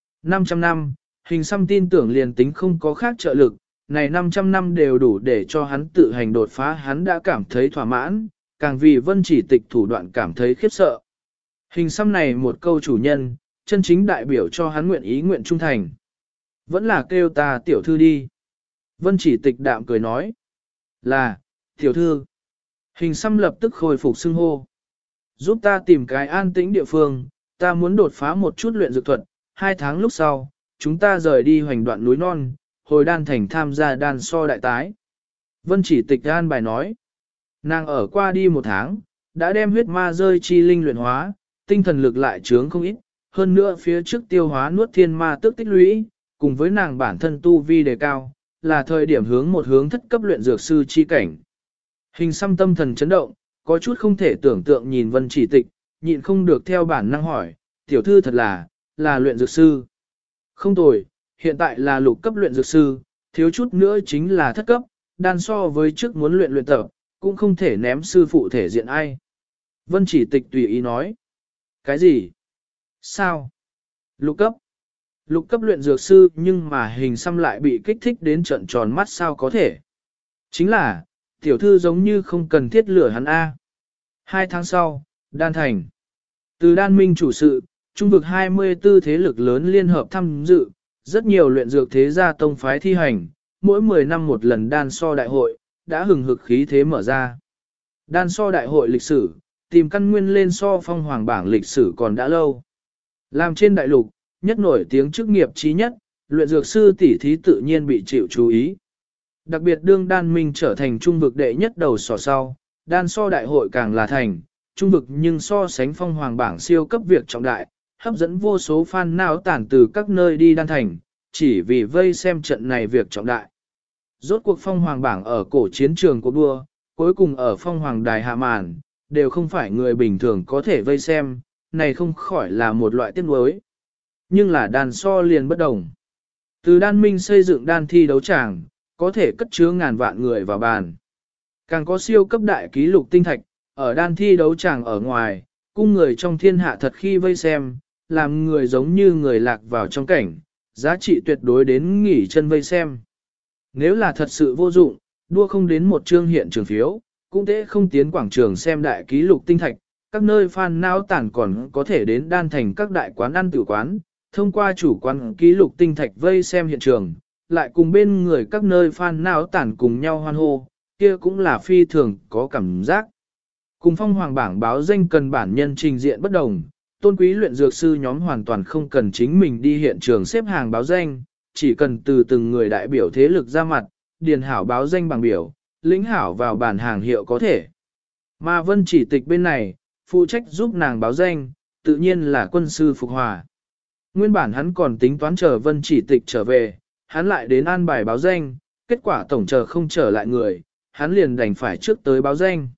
500 năm, hình xăm tin tưởng liền tính không có khác trợ lực, này 500 năm đều đủ để cho hắn tự hành đột phá, hắn đã cảm thấy thỏa mãn, càng vì Vân Chỉ Tịch thủ đoạn cảm thấy khiếp sợ. Hình xăm này một câu chủ nhân, chân chính đại biểu cho hắn nguyện ý nguyện trung thành. Vẫn là kêu ta tiểu thư đi. Vân Chỉ Tịch đạm cười nói. Là, tiểu thư. Hình xăm lập tức khôi phục xưng hô. Giúp ta tìm cái an tĩnh địa phương, ta muốn đột phá một chút luyện dược thuật. 2 tháng lúc sau, chúng ta rời đi hoành đoạn núi non, hồi đan thành tham gia đan so đại tái. Vân Chỉ Tịch an bài nói. Nàng ở qua đi 1 tháng, đã đem huyết ma rơi chi linh luyện hóa, tinh thần lực lại trướng không ít. Hơn nữa phía trước tiêu hóa nuốt thiên ma tức tích lũy, cùng với nàng bản thân tu vi đề cao, là thời điểm hướng một hướng thất cấp luyện dược sư chi cảnh. Hình xăm tâm thần chấn động, có chút không thể tưởng tượng nhìn Vân Chỉ Tịch, nhịn không được theo bản năng hỏi, tiểu thư thật là luyện dược sư. Không tồi, hiện tại là lục cấp luyện dược sư, thiếu chút nữa chính là thất cấp, đan so với trước muốn luyện tập, cũng không thể ném sư phụ thể diện ai. Vân Chỉ Tịch tùy ý nói. Cái gì? Sao? Lục cấp? Lục cấp luyện dược sư nhưng mà hình xăm lại bị kích thích đến trận tròn mắt sao có thể? Chính là, tiểu thư giống như không cần thiết lửa hắn A. 2 tháng sau, đan thành. Từ đan minh chủ sự, trung vực 24 thế lực lớn liên hợp tham dự, rất nhiều luyện dược thế gia tông phái thi hành, mỗi 10 năm một lần đan so đại hội, đã hừng hực khí thế mở ra. Đan so đại hội lịch sử, tìm căn nguyên lên so phong hoàng bảng lịch sử còn đã lâu. Làm trên đại lục, nhất nổi tiếng chức nghiệp trí nhất, luyện dược sư tỷ thí tự nhiên bị chịu chú ý. Đặc biệt đương đan minh trở thành trung vực đệ nhất đầu sỏ sau, đan so đại hội càng là thành, trung vực nhưng so sánh phong hoàng bảng siêu cấp việc trọng đại, hấp dẫn vô số fan não tản từ các nơi đi đan thành, chỉ vì vây xem trận này việc trọng đại. Rốt cuộc phong hoàng bảng ở cổ chiến trường của đua, cuối cùng ở phong hoàng đài hạ màn, đều không phải người bình thường có thể vây xem, này không khỏi là một loại tiếc nuối. Nhưng là đan so liền bất đồng. Từ đan minh xây dựng đan thi đấu tràng, có thể cất chứa ngàn vạn người vào bàn. Càng có siêu cấp đại ký lục tinh thạch, ở đan thi đấu tràng ở ngoài, cung người trong thiên hạ thật khi vây xem, làm người giống như người lạc vào trong cảnh, giá trị tuyệt đối đến nghỉ chân vây xem. Nếu là thật sự vô dụng, đua không đến một chương hiện trường phiếu, cũng thế không tiến quảng trường xem đại ký lục tinh thạch, các nơi fan não tản còn có thể đến đan thành các đại quán ăn tử quán, thông qua chủ quán ký lục tinh thạch vây xem hiện trường, lại cùng bên người các nơi fan não tản cùng nhau hoan hô, kia cũng là phi thường có cảm giác. Cùng phong hoàng bảng báo danh cần bản nhân trình diện bất đồng, tôn quý luyện dược sư nhóm hoàn toàn không cần chính mình đi hiện trường xếp hàng báo danh, chỉ cần từ từng người đại biểu thế lực ra mặt, điền hảo báo danh bằng biểu, lĩnh hảo vào bản hàng hiệu có thể. Mà Vân Chỉ Tịch bên này, phụ trách giúp nàng báo danh, tự nhiên là quân sư Phục Hòa. Nguyên bản hắn còn tính toán chờ Vân Chỉ Tịch trở về, hắn lại đến an bài báo danh, kết quả tổng chờ không trở lại người, hắn liền đành phải trước tới báo danh.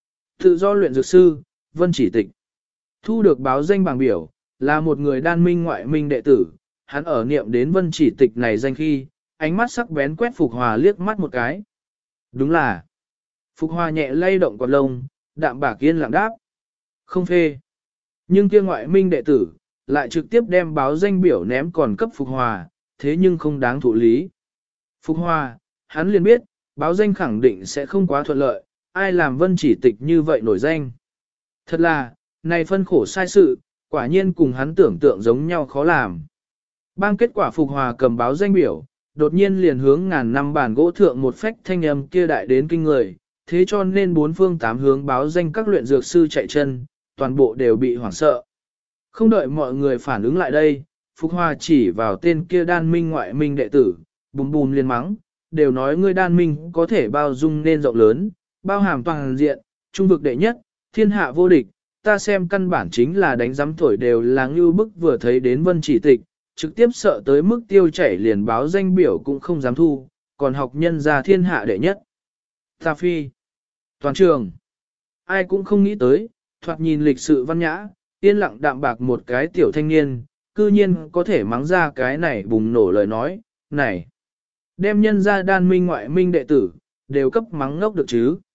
Tự do luyện dược sư, Vân Chỉ Tịch. Thu được báo danh bảng biểu, là một người đan minh ngoại minh đệ tử, hắn ở niệm đến Vân Chỉ Tịch này danh khi, ánh mắt sắc bén quét Phục Hòa liếc mắt một cái. Đúng là. Phục Hòa nhẹ lay động quạt lông, đạm bạc yên lặng đáp. Không phê. Nhưng kia ngoại minh đệ tử, lại trực tiếp đem báo danh biểu ném còn cấp Phục Hòa, thế nhưng không đáng thụ lý. Phục Hòa, hắn liền biết, báo danh khẳng định sẽ không quá thuận lợi, ai làm Vân Chỉ Tịch như vậy nổi danh. Thật là, này phân khổ sai sự, quả nhiên cùng hắn tưởng tượng giống nhau khó làm. Bang kết quả Phục Hòa cầm báo danh biểu, đột nhiên liền hướng ngàn năm bản gỗ thượng một phách thanh âm kia đại đến kinh người, thế cho nên bốn phương tám hướng báo danh các luyện dược sư chạy chân, toàn bộ đều bị hoảng sợ. Không đợi mọi người phản ứng lại đây, Phục Hòa chỉ vào tên kia đan minh ngoại minh đệ tử, bùm bùm liền mắng, đều nói ngươi đan minh có thể bao dung nên rộng lớn, bao hàm toàn diện, trung vực đệ nhất, thiên hạ vô địch, ta xem căn bản chính là đánh giám thổi đều là ngưu bức vừa thấy đến Vân Chỉ Tịch, trực tiếp sợ tới mức tiêu chảy liền báo danh biểu cũng không dám thu, còn học nhân ra thiên hạ đệ nhất. Ta phi, toàn trường, ai cũng không nghĩ tới, thoạt nhìn lịch sự văn nhã, yên lặng đạm bạc một cái tiểu thanh niên, cư nhiên có thể mắng ra cái này bùng nổ lời nói, này, đem nhân ra đan minh ngoại minh đệ tử, đều cấp mắng ngốc được chứ.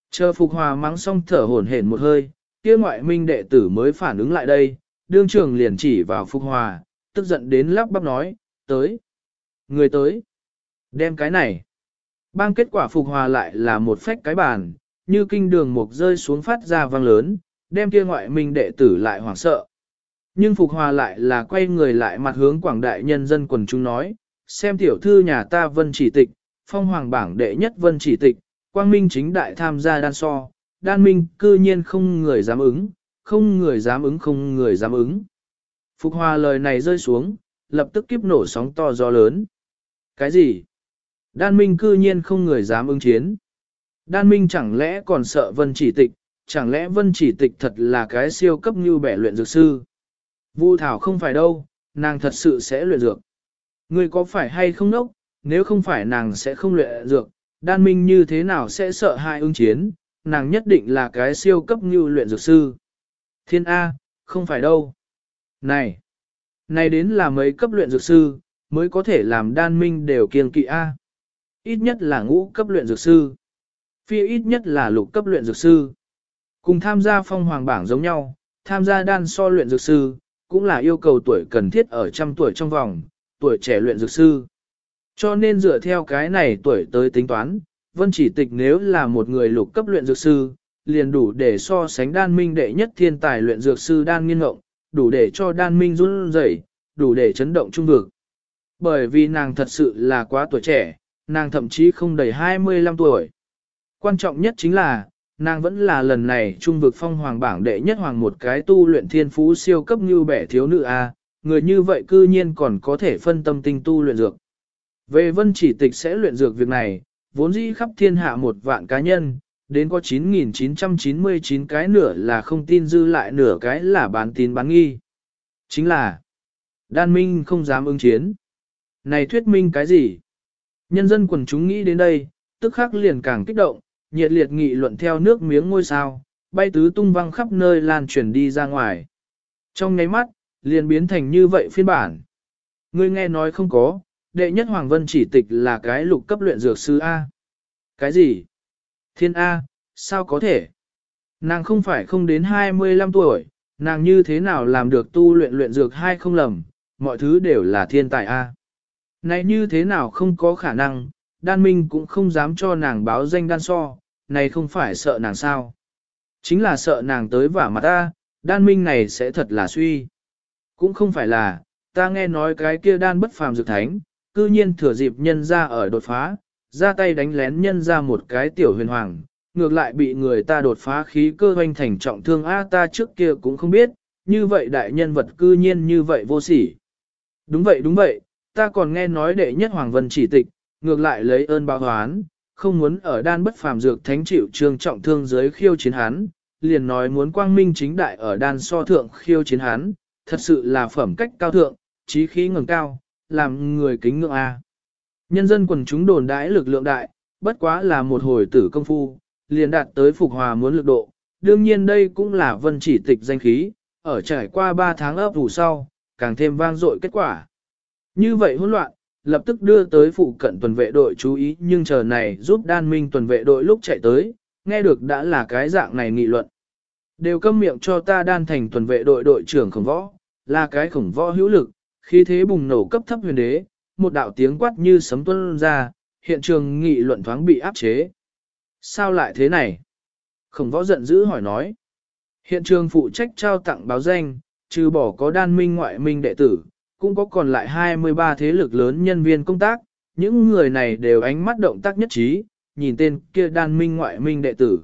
Chờ Phục Hòa mắng xong thở hổn hển một hơi, kia ngoại minh đệ tử mới phản ứng lại đây, đương trường liền chỉ vào Phục Hòa, tức giận đến lắp bắp nói, tới. Người tới. Đem cái này. Bang kết quả Phục Hòa lại là một phách cái bàn, như kinh đường mục rơi xuống phát ra vang lớn, đem kia ngoại minh đệ tử lại hoảng sợ. Nhưng Phục Hòa lại là quay người lại mặt hướng quảng đại nhân dân quần chúng nói, xem tiểu thư nhà ta Vân Chỉ Tịch, phong hoàng bảng đệ nhất Vân Chỉ Tịch, quang minh chính đại tham gia đan so, đan minh cư nhiên không người dám ứng, không người dám ứng, không người dám ứng. Phục Hòa lời này rơi xuống, lập tức kiếp nổ sóng to gió lớn. Cái gì? Đan minh cư nhiên không người dám ứng chiến. Đan minh chẳng lẽ còn sợ Vân Chỉ Tịch, chẳng lẽ Vân Chỉ Tịch thật là cái siêu cấp như bẻ luyện dược sư? Vu Thảo không phải đâu, nàng thật sự sẽ luyện dược. Ngươi có phải hay không đốc, nếu không phải nàng sẽ không luyện dược, đan minh như thế nào sẽ sợ hai ứng chiến, nàng nhất định là cái siêu cấp như luyện dược sư. Thiên A, không phải đâu. Này đến là mấy cấp luyện dược sư, mới có thể làm đan minh đều kiêng kỵ A. Ít nhất là ngũ cấp luyện dược sư. Phi ít nhất là lục cấp luyện dược sư. Cùng tham gia phong hoàng bảng giống nhau, tham gia đan so luyện dược sư, cũng là yêu cầu tuổi cần thiết ở trăm tuổi trong vòng, tuổi trẻ luyện dược sư. Cho nên dựa theo cái này tuổi tới tính toán, Vân Chỉ Tịch nếu là một người lục cấp luyện dược sư, liền đủ để so sánh đan minh đệ nhất thiên tài luyện dược sư đan nghiên ngộng, đủ để cho đan minh run rẩy, đủ để chấn động trung vực. Bởi vì nàng thật sự là quá tuổi trẻ, nàng thậm chí không đầy 25 tuổi. Quan trọng nhất chính là, nàng vẫn là lần này trung vực phong hoàng bảng đệ nhất hoàng một cái tu luyện thiên phú siêu cấp như bẻ thiếu nữ A, người như vậy cư nhiên còn có thể phân tâm tinh tu luyện dược. Về Vân Chỉ Tịch sẽ luyện dược việc này, vốn dĩ khắp thiên hạ 1.000.000 cá nhân, đến có 9.999 cái nửa là không tin dư lại nửa cái là bán tín bán nghi. Chính là, đan minh không dám ứng chiến. Này thuyết minh cái gì? Nhân dân quần chúng nghĩ đến đây, tức khắc liền càng kích động, nhiệt liệt nghị luận theo nước miếng ngôi sao, bay tứ tung văng khắp nơi lan truyền đi ra ngoài. Trong nháy mắt, liền biến thành như vậy phiên bản. Ngươi nghe nói không có, đệ nhất Hoàng Vân Chỉ Tịch là cái lục cấp luyện dược sư A. Cái gì? Thiên A, sao có thể? Nàng không phải không đến 25 tuổi, nàng như thế nào làm được tu luyện dược hay không lầm, mọi thứ đều là thiên tài A. Này như thế nào không có khả năng, đan minh cũng không dám cho nàng báo danh đan so, này không phải sợ nàng sao. Chính là sợ nàng tới vả mặt ta, đan minh này sẽ thật là suy. Cũng không phải là, ta nghe nói cái kia đan bất phàm dược thánh, cư nhiên thừa dịp nhân ra ở đột phá, ra tay đánh lén nhân ra một cái tiểu huyền hoàng, ngược lại bị người ta đột phá khí cơ hoành thành trọng thương ta trước kia cũng không biết, như vậy đại nhân vật cư nhiên như vậy vô sỉ. Đúng vậy, ta còn nghe nói đệ nhất Hoàng Vân Chỉ Tịch, ngược lại lấy ơn báo oán, không muốn ở đan bất phàm dược thánh chịu trương trọng thương giới khiêu chiến hắn, liền nói muốn quang minh chính đại ở đan so thượng khiêu chiến hắn, thật sự là phẩm cách cao thượng, trí khí ngẩng cao, làm người kính ngưỡng a. Nhân dân quần chúng đồn đãi lực lượng đại, bất quá là một hồi tử công phu, liền đạt tới phục hòa muốn lực độ, đương nhiên đây cũng là Vân Chỉ Tịch danh khí, ở trải qua 3 tháng ấp ủ sau, càng thêm vang dội kết quả. Như vậy hỗn loạn, lập tức đưa tới phụ cận tuần vệ đội chú ý nhưng chờ này giúp đan minh tuần vệ đội lúc chạy tới, nghe được đã là cái dạng này nghị luận. Đều câm miệng cho ta đan thành tuần vệ đội đội trưởng khổng võ, là cái khổng võ hữu lực, khí thế bùng nổ cấp thấp huyền đế, một đạo tiếng quát như sấm tuôn ra, hiện trường nghị luận thoáng bị áp chế. Sao lại thế này? Khổng võ giận dữ hỏi nói. Hiện trường phụ trách trao tặng báo danh, trừ bỏ có đan minh ngoại minh đệ tử, cũng có còn lại 23 thế lực lớn nhân viên công tác, những người này đều ánh mắt động tác nhất trí, nhìn tên kia đan minh ngoại minh đệ tử.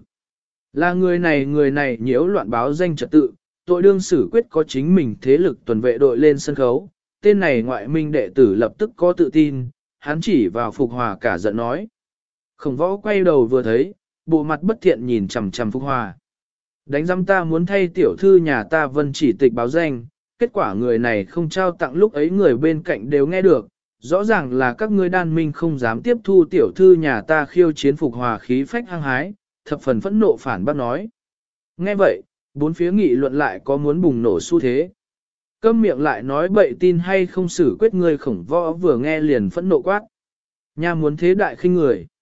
Là người này nhiễu loạn báo danh trật tự, tội đương xử quyết có chính mình thế lực tuần vệ đội lên sân khấu, tên này ngoại minh đệ tử lập tức có tự tin, hắn chỉ vào Phục Hòa cả giận nói. Khổng võ quay đầu vừa thấy, bộ mặt bất thiện nhìn chằm chằm Phục Hòa. Đánh giam ta muốn thay tiểu thư nhà ta Vân Chỉ Tịch báo danh, kết quả người này không trao tặng lúc ấy người bên cạnh đều nghe được, rõ ràng là các ngươi đan minh không dám tiếp thu tiểu thư nhà ta khiêu chiến Phục Hòa khí phách hăng hái, thập phần phẫn nộ phản bác nói. Nghe vậy, bốn phía nghị luận lại có muốn bùng nổ xu thế. Câm miệng lại nói bậy tin hay không xử quyết người khổng võ vừa nghe liền phẫn nộ quát. Nha muốn thế đại khinh người.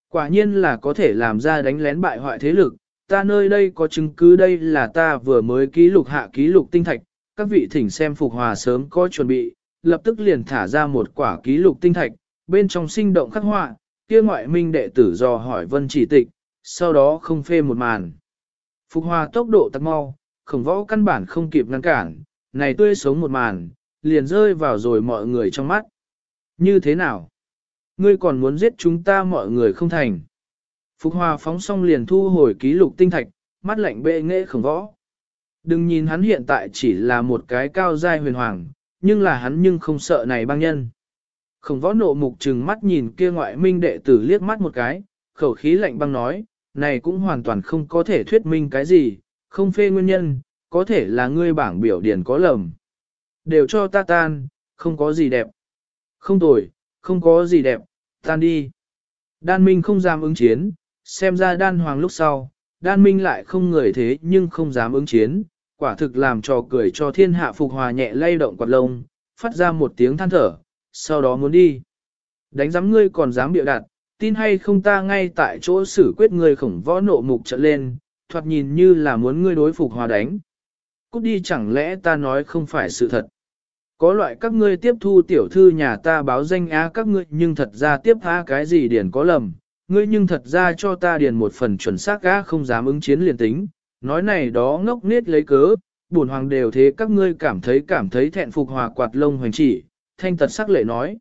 Quả nhiên là có thể làm ra đánh lén bại hoại thế lực, ta nơi đây có chứng cứ, đây là ta vừa mới ký lục hạ ký lục tinh thạch, các vị thỉnh xem Phục Hòa sớm có chuẩn bị, lập tức liền thả ra một quả ký lục tinh thạch, bên trong sinh động khắc họa, kia ngoại minh đệ tử dò hỏi Vân Chỉ Tịch, sau đó không phê một màn. Phục Hòa tốc độ tặc mau, Khổng Võ căn bản không kịp ngăn cản, này tươi sống một màn, liền rơi vào rồi mọi người trong mắt. Như thế nào? Ngươi còn muốn giết chúng ta mọi người không thành? Phục Hòa phóng xong liền thu hồi ký lục tinh thạch, mắt lạnh bệ nghệ Khổng Võ. Đừng nhìn hắn hiện tại chỉ là một cái cao giai huyền hoàng, nhưng là hắn nhưng không sợ này băng nhân. Khổng Võ nộ mục trừng mắt nhìn kia ngoại minh đệ tử liếc mắt một cái, khẩu khí lạnh băng nói, này cũng hoàn toàn không có thể thuyết minh cái gì, không phê nguyên nhân, có thể là ngươi bảng biểu điển có lầm. Đều cho ta tan, không có gì đẹp. Không tồi, không có gì đẹp, tan đi. Đan Minh không dám ứng chiến, xem ra đan hoàng lúc sau, đan minh lại không người thế nhưng không dám ứng chiến, quả thực làm trò cười cho thiên hạ. Phục Hòa nhẹ lay động quạt lông, phát ra một tiếng than thở, sau đó muốn đi. Đánh giám ngươi còn dám bịa đặt, tin hay không ta ngay tại chỗ xử quyết ngươi. Khổng Võ nộ mục trợn lên, thoạt nhìn như là muốn ngươi đối Phục Hòa đánh. Cút đi, chẳng lẽ ta nói không phải sự thật. Có loại các ngươi tiếp thu tiểu thư nhà ta báo danh á, các ngươi nhưng thật ra tiếp tha cái gì điển có lầm, ngươi nhưng thật ra cho ta điền một phần chuẩn xác á, không dám ứng chiến liền tính, nói này đó ngốc nết lấy cớ, bổn hoàng đều thế, các ngươi cảm thấy thẹn. Phục Hòa quạt lông hoành chỉ, thanh tật sắc lệ nói.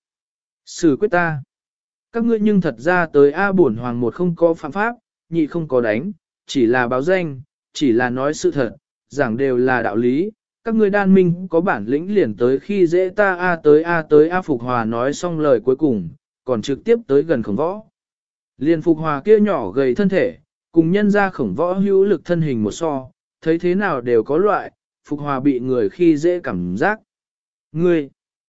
Xử quyết ta. Các ngươi nhưng thật ra tới a, bổn hoàng một không có phạm pháp, nhị không có đánh, chỉ là báo danh, chỉ là nói sự thật, giảng đều là đạo lý. Các ngươi đan minh có bản lĩnh liền tới khi dễ ta tới a. Phục Hòa nói xong lời cuối cùng, còn trực tiếp tới gần Khổng Võ. Liền Phục Hòa kia nhỏ gầy thân thể, cùng nhân ra Khổng Võ hữu lực thân hình một so, thấy thế nào đều có loại, Phục Hòa bị người khi dễ cảm giác. Ngươi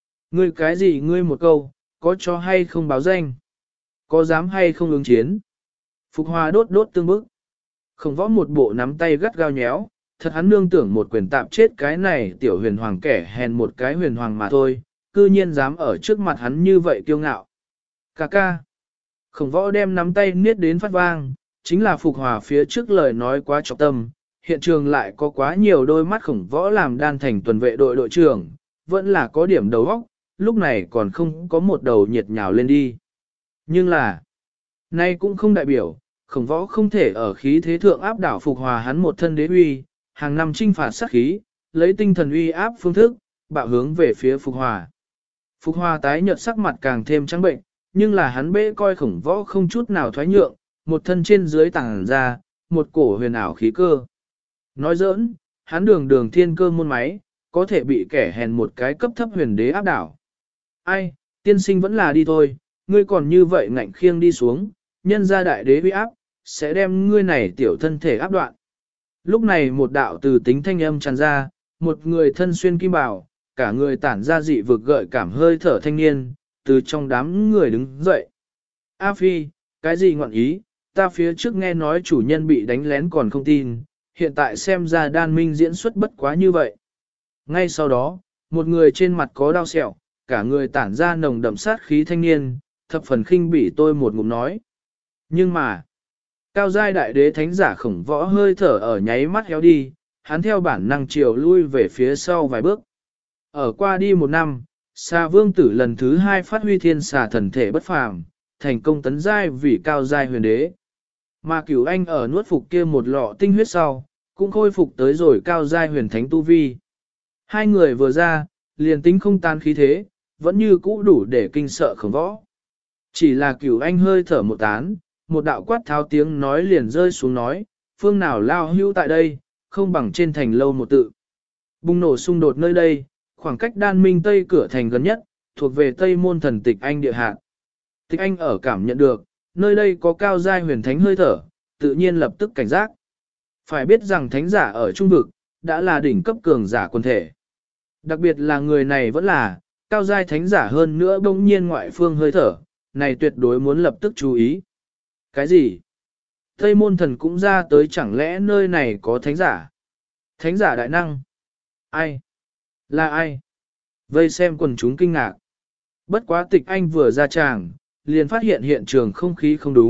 cái gì ngươi một câu, có cho hay không báo danh? Có dám hay không ứng chiến? Phục Hòa đốt tương bức. Khổng Võ một bộ nắm tay gắt gao nhéo, thật hắn nương tưởng một quyền tạm chết cái này tiểu huyền hoàng, kẻ hèn một cái huyền hoàng mà thôi, cư nhiên dám ở trước mặt hắn như vậy kiêu ngạo. Cà ca. Khổng Võ đem nắm tay niết đến phát vang, chính là Phục Hòa phía trước lời nói quá trọng tâm, hiện trường lại có quá nhiều đôi mắt. Khổng Võ làm đan thành tuần vệ đội đội trưởng, vẫn là có điểm đầu óc, lúc này còn không có một đầu nhiệt nhào lên đi. Nhưng là, nay cũng không đại biểu, Khổng Võ không thể ở khí thế thượng áp đảo Phục Hòa hắn một thân đế uy, hàng năm chinh phạt sát khí, lấy tinh thần uy áp phương thức, bạo hướng về phía Phục Hòa. Phục Hòa tái nhợt sắc mặt càng thêm trắng bệnh, nhưng là hắn bẽ coi Khổng Võ không chút nào thoái nhượng, một thân trên dưới tàng ra, một cổ huyền ảo khí cơ. Nói giỡn, hắn đường thiên cơ môn máy, có thể bị kẻ hèn một cái cấp thấp huyền đế áp đảo. Ai, tiên sinh vẫn là đi thôi, ngươi còn như vậy ngạnh khiêng đi xuống, nhân ra đại đế uy áp, sẽ đem ngươi này tiểu thân thể áp đoạn. Lúc này một đạo từ tính thanh âm tràn ra, một người thân xuyên kim bào, cả người tản ra dị vực gợi cảm hơi thở thanh niên, từ trong đám người đứng dậy. A Phi, cái gì ngọn ý, ta phía trước nghe nói chủ nhân bị đánh lén còn không tin, hiện tại xem ra đan minh diễn xuất bất quá như vậy. Ngay sau đó, một người trên mặt có đau sẹo, cả người tản ra nồng đậm sát khí thanh niên, thập phần khinh bỉ tôi một ngụm nói. Nhưng mà, cao giai đại đế thánh giả Khổng Võ hơi thở ở nháy mắt héo đi, hắn theo bản năng chiều lui về phía sau vài bước. Ở qua đi một năm, Xà Vương Tử lần thứ hai phát huy thiên xà thần thể bất phàm, thành công tấn giai vì cao giai huyền đế. Mà Cửu Anh ở nuốt phục kia một lọ tinh huyết sau, cũng khôi phục tới rồi cao giai huyền thánh tu vi. Hai người vừa ra, liền tính không tan khí thế, vẫn như cũ đủ để kinh sợ Khổng Võ. Chỉ là Cửu Anh hơi thở một tán, một đạo quát tháo tiếng nói liền rơi xuống nói, phương nào lao hưu tại đây, không bằng trên thành lâu một tự. Bùng nổ xung đột nơi đây, khoảng cách đan minh tây cửa thành gần nhất, thuộc về Tây Môn Thần Tịch Anh địa hạt. Tịch Anh ở cảm nhận được, nơi đây có cao giai huyền thánh hơi thở, tự nhiên lập tức cảnh giác. Phải biết rằng thánh giả ở trung vực, đã là đỉnh cấp cường giả quân thể. Đặc biệt là người này vẫn là, cao giai thánh giả hơn nữa bỗng nhiên ngoại phương hơi thở, này tuyệt đối muốn lập tức chú ý. Cái gì? Tây Môn Thần cũng ra tới, chẳng lẽ nơi này có thánh giả? Thánh giả đại năng? Ai? Là ai? Vây xem quần chúng kinh ngạc. Bất quá Tịch Anh vừa ra tràng, liền phát hiện hiện trường không khí không đúng,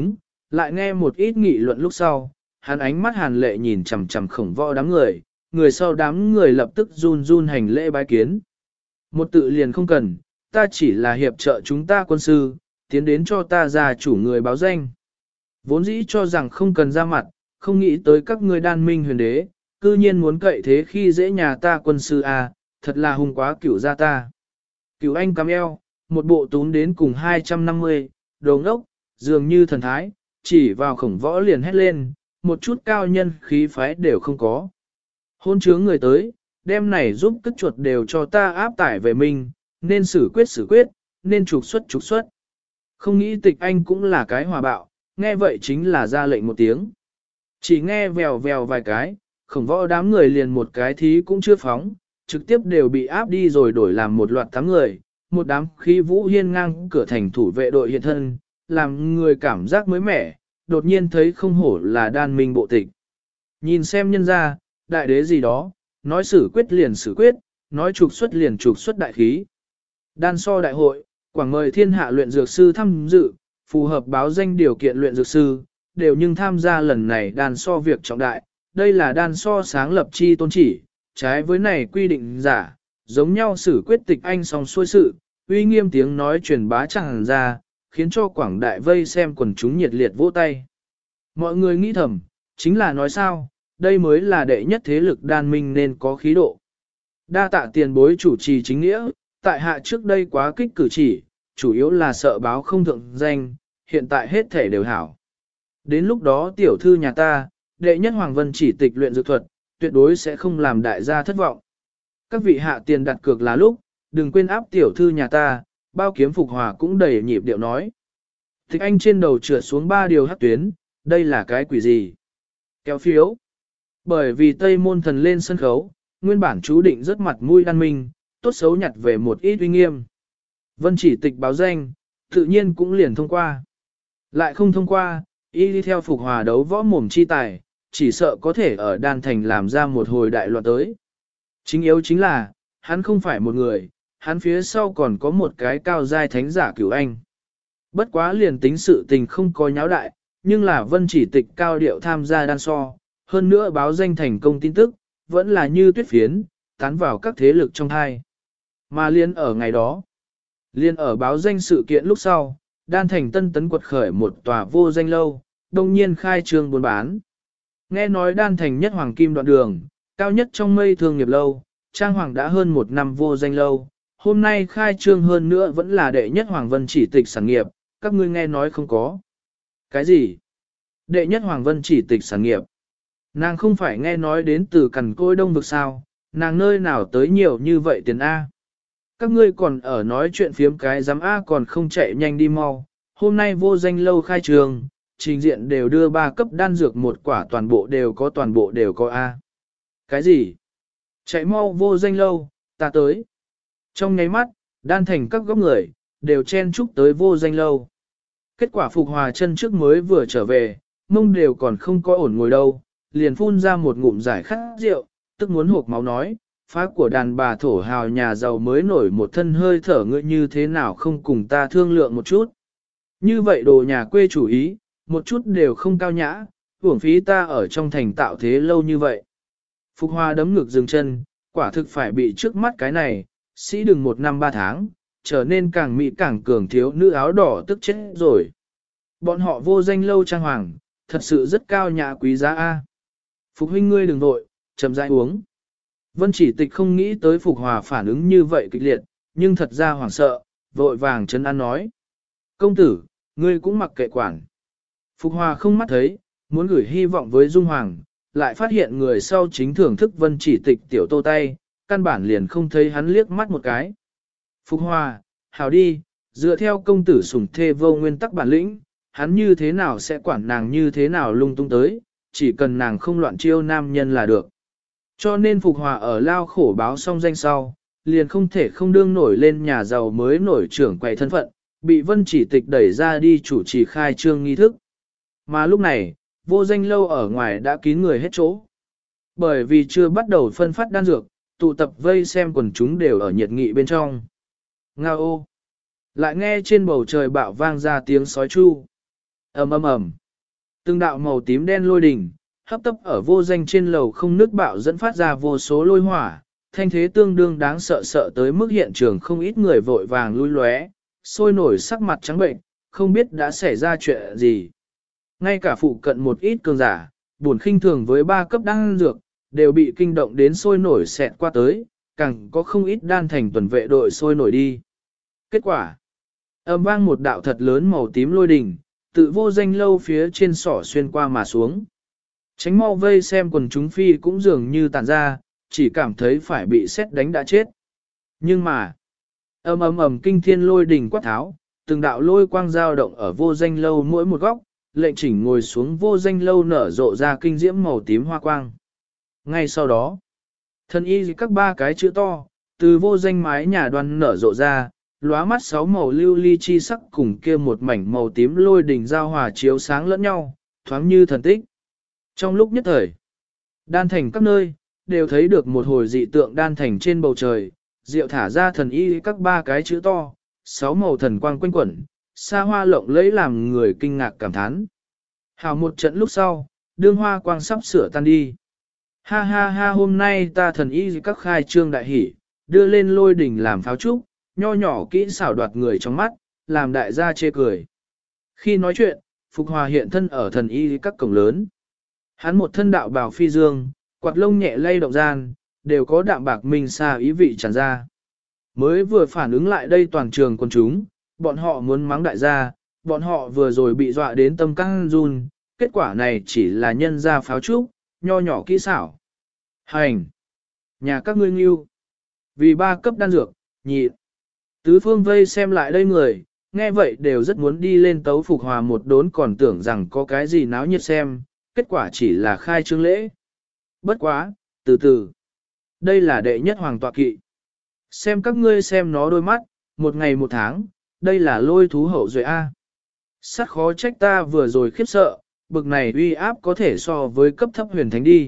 lại nghe một ít nghị luận lúc sau, hắn ánh mắt hàn lệ nhìn chằm chằm khổng võ đám người, người sau đám người lập tức run run hành lễ bái kiến. Một tự liền không cần, ta chỉ là hiệp trợ chúng ta quân sư, tiến đến cho ta già chủ người báo danh. Vốn dĩ cho rằng không cần ra mặt, không nghĩ tới các ngươi đan minh huyền đế, cư nhiên muốn cậy thế khi dễ nhà ta quân sư à, thật là hung quá cửu gia ta. Cửu anh cắm eo, một bộ tún đến cùng 250, đồ ngốc, dường như thần thái, chỉ vào khổng võ liền hét lên, một chút cao nhân khí phái đều không có. Hôn chướng người tới, đem này giúp cất chuột đều cho ta áp tải về mình, nên xử quyết, nên trục xuất. Không nghĩ tịch anh cũng là cái hòa bạo, nghe vậy chính là ra lệnh một tiếng. Chỉ nghe vèo vèo vài cái, khổng võ đám người liền một cái thí cũng chưa phóng, trực tiếp đều bị áp đi rồi đổi làm một loạt 8 người, một đám khí vũ hiên ngang cửa thành thủ vệ đội hiện thân, làm người cảm giác mới mẻ, đột nhiên thấy không hổ là đan minh bộ tịch. Nhìn xem nhân ra, đại đế gì đó, nói xử quyết liền xử quyết, nói trục xuất liền trục xuất đại khí. Đan so đại hội, quảng mời thiên hạ luyện dược sư tham dự, phù hợp báo danh điều kiện luyện dược sư, đều nhưng tham gia lần này đan so việc trọng đại. Đây là đan so sáng lập chi tôn chỉ, trái với này quy định giả, giống nhau xử quyết tịch anh song xuôi sự, uy nghiêm tiếng nói truyền bá tràn ra, khiến cho quảng đại vây xem quần chúng nhiệt liệt vỗ tay. Mọi người nghĩ thầm, chính là nói sao, đây mới là đệ nhất thế lực đan minh nên có khí độ. Đa tạ tiền bối chủ trì chính nghĩa, tại hạ trước đây quá kích cử chỉ, chủ yếu là sợ báo không thượng danh, hiện tại hết thể đều hảo. Đến lúc đó tiểu thư nhà ta, đệ nhất Hoàng Vân chỉ tịch luyện dược thuật, tuyệt đối sẽ không làm đại gia thất vọng. Các vị hạ tiền đặt cược là lúc, đừng quên áp tiểu thư nhà ta, bao kiếm phục hòa cũng đầy nhịp điệu nói. Tịch anh trên đầu trượt xuống 3 điều hắc tuyến, đây là cái quỷ gì? Kéo phiếu. Bởi vì Tây Môn Thần lên sân khấu, nguyên bản chú định rất mặt mũi đan minh, tốt xấu nhặt về một ít uy nghiêm. Vân chỉ tịch báo danh, tự nhiên cũng liền thông qua. Lại không thông qua, y đi theo phục hòa đấu võ mồm chi tài, chỉ sợ có thể ở đan thành làm ra một hồi đại loạn tới. Chính yếu chính là, hắn không phải một người, hắn phía sau còn có một cái cao giai thánh giả cửu anh. Bất quá liền tính sự tình không có nháo đại, nhưng là vân chỉ tịch cao điệu tham gia đan so, hơn nữa báo danh thành công tin tức, vẫn là như tuyết phiến, tán vào các thế lực trong hai. Mà liên ở ngày đó, liên ở báo danh sự kiện lúc sau, đan thành tân tấn quật khởi một tòa vô danh lâu, đồng nhiên khai trương buôn bán. Nghe nói đan thành nhất hoàng kim đoạn đường, cao nhất trong mây thương nghiệp lâu, trang hoàng đã hơn 1 năm vô danh lâu, hôm nay khai trương hơn nữa vẫn là đệ nhất hoàng vân chỉ tịch sản nghiệp, các ngươi nghe nói không có. Cái gì? Đệ nhất hoàng vân chỉ tịch sản nghiệp. Nàng không phải nghe nói đến từ cằn côi đông vực sao, nàng nơi nào tới nhiều như vậy tiền A. Các ngươi còn ở nói chuyện phiếm cái giám A còn không chạy nhanh đi mau, hôm nay vô danh lâu khai trường, trình diện đều đưa 3 cấp đan dược một quả toàn bộ đều có A. Cái gì? Chạy mau vô danh lâu, ta tới. Trong nháy mắt, đan thành các góc người, đều chen chúc tới vô danh lâu. Kết quả phục hòa chân trước mới vừa trở về, mông đều còn không có ổn ngồi đâu, liền phun ra một ngụm giải khát rượu, tức muốn hộp máu nói, phá của đàn bà thổ hào nhà giàu mới nổi một thân hơi thở ngươi như thế nào không cùng ta thương lượng một chút. Như vậy đồ nhà quê chủ ý, một chút đều không cao nhã, uổng phí ta ở trong thành tạo thế lâu như vậy. Phục hòa đấm ngực dừng chân, quả thực phải bị trước mắt cái này, sĩ đừng 1 năm 3 tháng, trở nên càng mỹ càng cường thiếu nữ áo đỏ tức chết rồi. Bọn họ vô danh lâu trang hoàng, thật sự rất cao nhã quý giá A. Phục huynh ngươi đừng vội, chậm rãi uống. Vân chỉ tịch không nghĩ tới Phục hòa phản ứng như vậy kịch liệt, nhưng thật ra hoảng sợ, vội vàng chấn an nói. Công tử, ngươi cũng mặc kệ quản. Phục hòa không mắt thấy, muốn gửi hy vọng với Dung Hoàng, lại phát hiện người sau chính thưởng thức vân chỉ tịch tiểu tô tay, căn bản liền không thấy hắn liếc mắt một cái. Phục hòa, hảo đi, dựa theo công tử sủng thê vô nguyên tắc bản lĩnh, hắn như thế nào sẽ quản nàng như thế nào lung tung tới, chỉ cần nàng không loạn chiêu nam nhân là được. Cho nên Phục hòa ở lao khổ báo xong danh sau, liền không thể không đương nổi lên nhà giàu mới nổi trưởng quầy thân phận, bị vân chỉ tịch đẩy ra đi chủ trì khai trương nghi thức. Mà lúc này, vô danh lâu ở ngoài đã kín người hết chỗ. Bởi vì chưa bắt đầu phân phát đan dược, tụ tập vây xem quần chúng đều ở nhiệt nghị bên trong. Ngao ô! Lại nghe trên bầu trời bạo vang ra tiếng sói chu. Ầm ầm ầm. Từng đạo màu tím đen lôi đỉnh, hấp tấp ở vô danh trên lầu không nước bạo dẫn phát ra vô số lôi hỏa, thanh thế tương đương đáng sợ sợ tới mức hiện trường không ít người vội vàng lui lóe, sôi nổi sắc mặt trắng bệnh, không biết đã xảy ra chuyện gì. Ngay cả phụ cận một ít cường giả, buồn khinh thường với 3 cấp đan dược, đều bị kinh động đến sôi nổi xẹt qua tới, càng có không ít đan thành tuần vệ đội sôi nổi đi. Kết quả, âm vang một đạo thật lớn màu tím lôi đỉnh, tự vô danh lâu phía trên sỏ xuyên qua mà xuống. Tránh mau vây xem quần chúng phi cũng dường như tàn ra, chỉ cảm thấy phải bị xét đánh đã chết. Nhưng mà, ầm kinh thiên lôi đỉnh quát tháo, từng đạo lôi quang dao động ở vô danh lâu mỗi một góc, lệnh chỉnh ngồi xuống vô danh lâu nở rộ ra kinh diễm màu tím hoa quang. Ngay sau đó, thân y các 3 cái chữ to, từ vô danh mái nhà đoan nở rộ ra, lóa mắt 6 màu lưu ly chi sắc cùng kia một mảnh màu tím lôi đỉnh giao hòa chiếu sáng lẫn nhau, thoáng như thần tích. Trong lúc nhất thời, đan thành các nơi, đều thấy được một hồi dị tượng đan thành trên bầu trời, diệu thả ra thần y các 3 cái chữ to, 6 màu thần quang quanh quẩn, xa hoa lộng lẫy làm người kinh ngạc cảm thán. Hào một trận lúc sau, đương hoa quang sắp sửa tan đi. Ha ha ha, hôm nay ta thần y các khai trương đại hỷ, đưa lên lôi đỉnh làm pháo trúc, nho nhỏ kỹ xảo đoạt người trong mắt, làm đại gia chê cười. Khi nói chuyện, Phục Hòa hiện thân ở thần y các cổng lớn. Hắn một thân đạo bào phi dương, quạt lông nhẹ lay động gian, đều có đạm bạc minh xa ý vị tràn ra. Mới vừa phản ứng lại đây toàn trường quần chúng, bọn họ muốn mắng đại gia, bọn họ vừa rồi bị dọa đến tâm căng run, kết quả này chỉ là nhân ra pháo trúc, nho nhỏ kỹ xảo. Hành! Nhà các ngươi nghiêu! Vì 3 cấp đan dược, nhị. Tứ phương vây xem lại đây người, nghe vậy đều rất muốn đi lên tấu Phục Hòa một đốn còn tưởng rằng có cái gì náo nhiệt xem, kết quả chỉ là khai trương lễ. Bất quá, từ từ. Đây là đệ nhất hoàng tọa kỵ. Xem các ngươi xem nó đôi mắt, một ngày một tháng, đây là lôi thú hậu duệ A. Sát khó trách ta vừa rồi khiếp sợ, bực này uy áp có thể so với cấp thấp huyền thánh đi.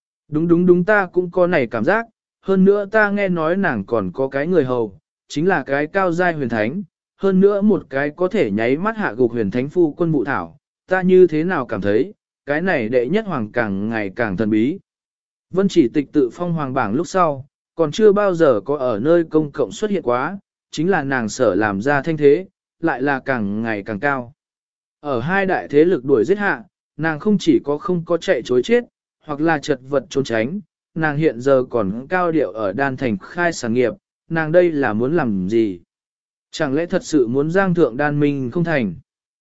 Đúng ta cũng có này cảm giác, hơn nữa ta nghe nói nàng còn có cái người hầu, chính là cái cao giai huyền thánh, hơn nữa một cái có thể nháy mắt hạ gục huyền thánh phu quân bụ thảo, ta như thế nào cảm thấy, cái này đệ nhất hoàng càng ngày càng thần bí. Vân Chỉ Tịch tự phong hoàng bảng lúc sau, còn chưa bao giờ có ở nơi công cộng xuất hiện quá, chính là nàng sở làm ra thanh thế, lại là càng ngày càng cao. Ở 2 đại thế lực đuổi giết hạ, nàng không chỉ có không có chạy chối chết, hoặc là chật vật trốn tránh, nàng hiện giờ còn cao điệu ở đan thành khai sản nghiệp, nàng đây là muốn làm gì? Chẳng lẽ thật sự muốn giang thượng đan minh không thành?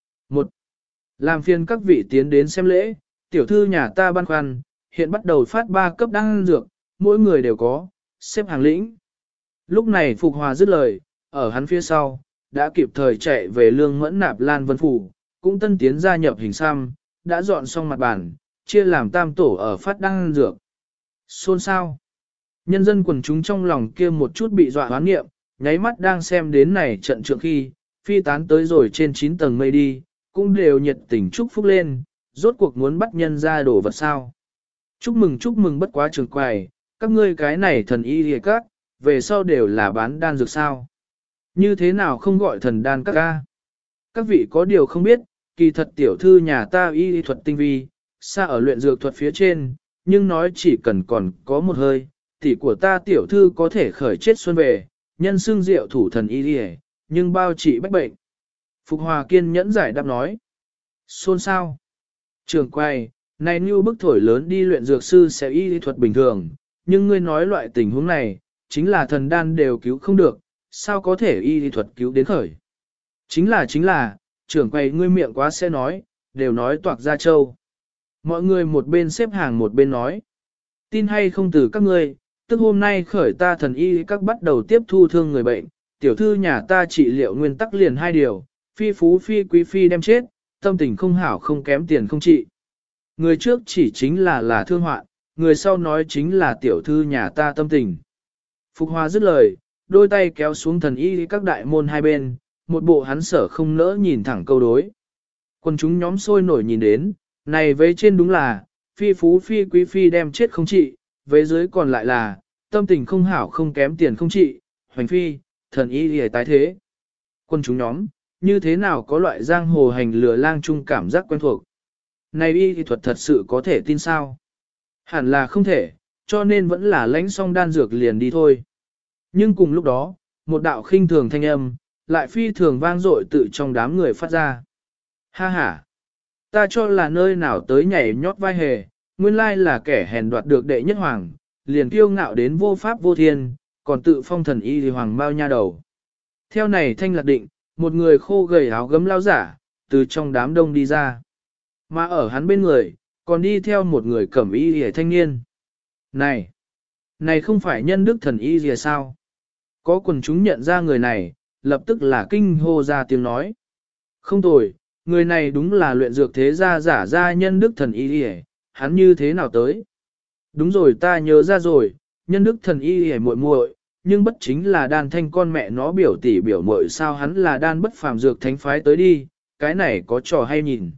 1. Làm phiền các vị tiến đến xem lễ, tiểu thư nhà ta băn khoăn, hiện bắt đầu phát 3 cấp đan dược, mỗi người đều có, xếp hàng lĩnh. Lúc này Phục Hòa dứt lời, ở hắn phía sau, đã kịp thời chạy về Lương Mẫn Nạp Lan Vân Phủ, cũng tân tiến gia nhập hình xăm, đã dọn xong mặt bàn, chia làm tam tổ ở phát đan dược. Xôn xao. Nhân dân quần chúng trong lòng kia một chút bị dọa hoán nghiệm, nháy mắt đang xem đến này trận trượng khi, phi tán tới rồi trên 9 tầng mây đi, cũng đều nhiệt tình chúc phúc lên, rốt cuộc muốn bắt nhân ra đổ vật sao. Chúc mừng bất quá trường quầy, các ngươi cái này thần y hề các, về sau đều là bán đan dược sao. Như thế nào không gọi thần đan các ca? Các vị có điều không biết, kỳ thật tiểu thư nhà ta y thuật tinh vi, xa ở luyện dược thuật phía trên, nhưng nói chỉ cần còn có một hơi, tỷ của ta tiểu thư có thể khởi chết xuân về, nhân xương diệu thủ thần y hề, nhưng bao trị bách bệnh. Phục Hòa kiên nhẫn giải đáp nói. Xôn sao? Trường quay, này như bức thổi lớn đi luyện dược sư sẽ y thuật bình thường, nhưng ngươi nói loại tình huống này, chính là thần đan đều cứu không được, sao có thể y thuật cứu đến khởi. Chính là, trưởng quay ngươi miệng quá sẽ nói, đều nói toạc ra châu. Mọi người một bên xếp hàng một bên nói. Tin hay không từ các ngươi, tức hôm nay khởi ta thần y các bắt đầu tiếp thu thương người bệnh, tiểu thư nhà ta trị liệu nguyên tắc liền 2 điều, phi phú phi quý phi đem chết, tâm tình không hảo không kém tiền không trị. Người trước chỉ chính là thương hoạn, người sau nói chính là tiểu thư nhà ta tâm tình. Phục Hòa dứt lời, đôi tay kéo xuống thần y các đại môn hai bên, một bộ hắn sở không nỡ nhìn thẳng câu đối. Quân chúng nhóm sôi nổi nhìn đến, này vế trên đúng là, phi phú phi quý phi đem chết không trị, vế dưới còn lại là, tâm tình không hảo không kém tiền không trị, hoành phi, thần y hề tái thế. Quân chúng nhóm, như thế nào có loại giang hồ hành lừa lang chung cảm giác quen thuộc. Này y thuật thật sự có thể tin sao? Hẳn là không thể, cho nên vẫn là lãnh xong đan dược liền đi thôi. Nhưng cùng lúc đó, một đạo khinh thường thanh âm, lại phi thường vang dội tự trong đám người phát ra. Ha ha! Ta cho là nơi nào tới nhảy nhót vai hề, nguyên lai là kẻ hèn đoạt được đệ nhất hoàng, liền kiêu ngạo đến vô pháp vô thiên, còn tự phong thần y thì hoàng bao nha đầu. Theo này thanh lạc định, một người khô gầy áo gấm lao giả, từ trong đám đông đi ra. Mà ở hắn bên người, còn đi theo một người cẩm y hề thanh niên. Này! Này không phải nhân đức thần y gì sao? Có quần chúng nhận ra người này, lập tức là kinh hô ra tiếng nói. Không tồi, người này đúng là luyện dược thế gia giả gia nhân đức thần y gì, hắn như thế nào tới? Đúng rồi, ta nhớ ra rồi, nhân đức thần y gì muội muội, nhưng bất chính là đan thanh con mẹ nó biểu tỷ biểu muội sao, hắn là đan bất phàm dược thánh phái tới đi, cái này có trò hay nhìn.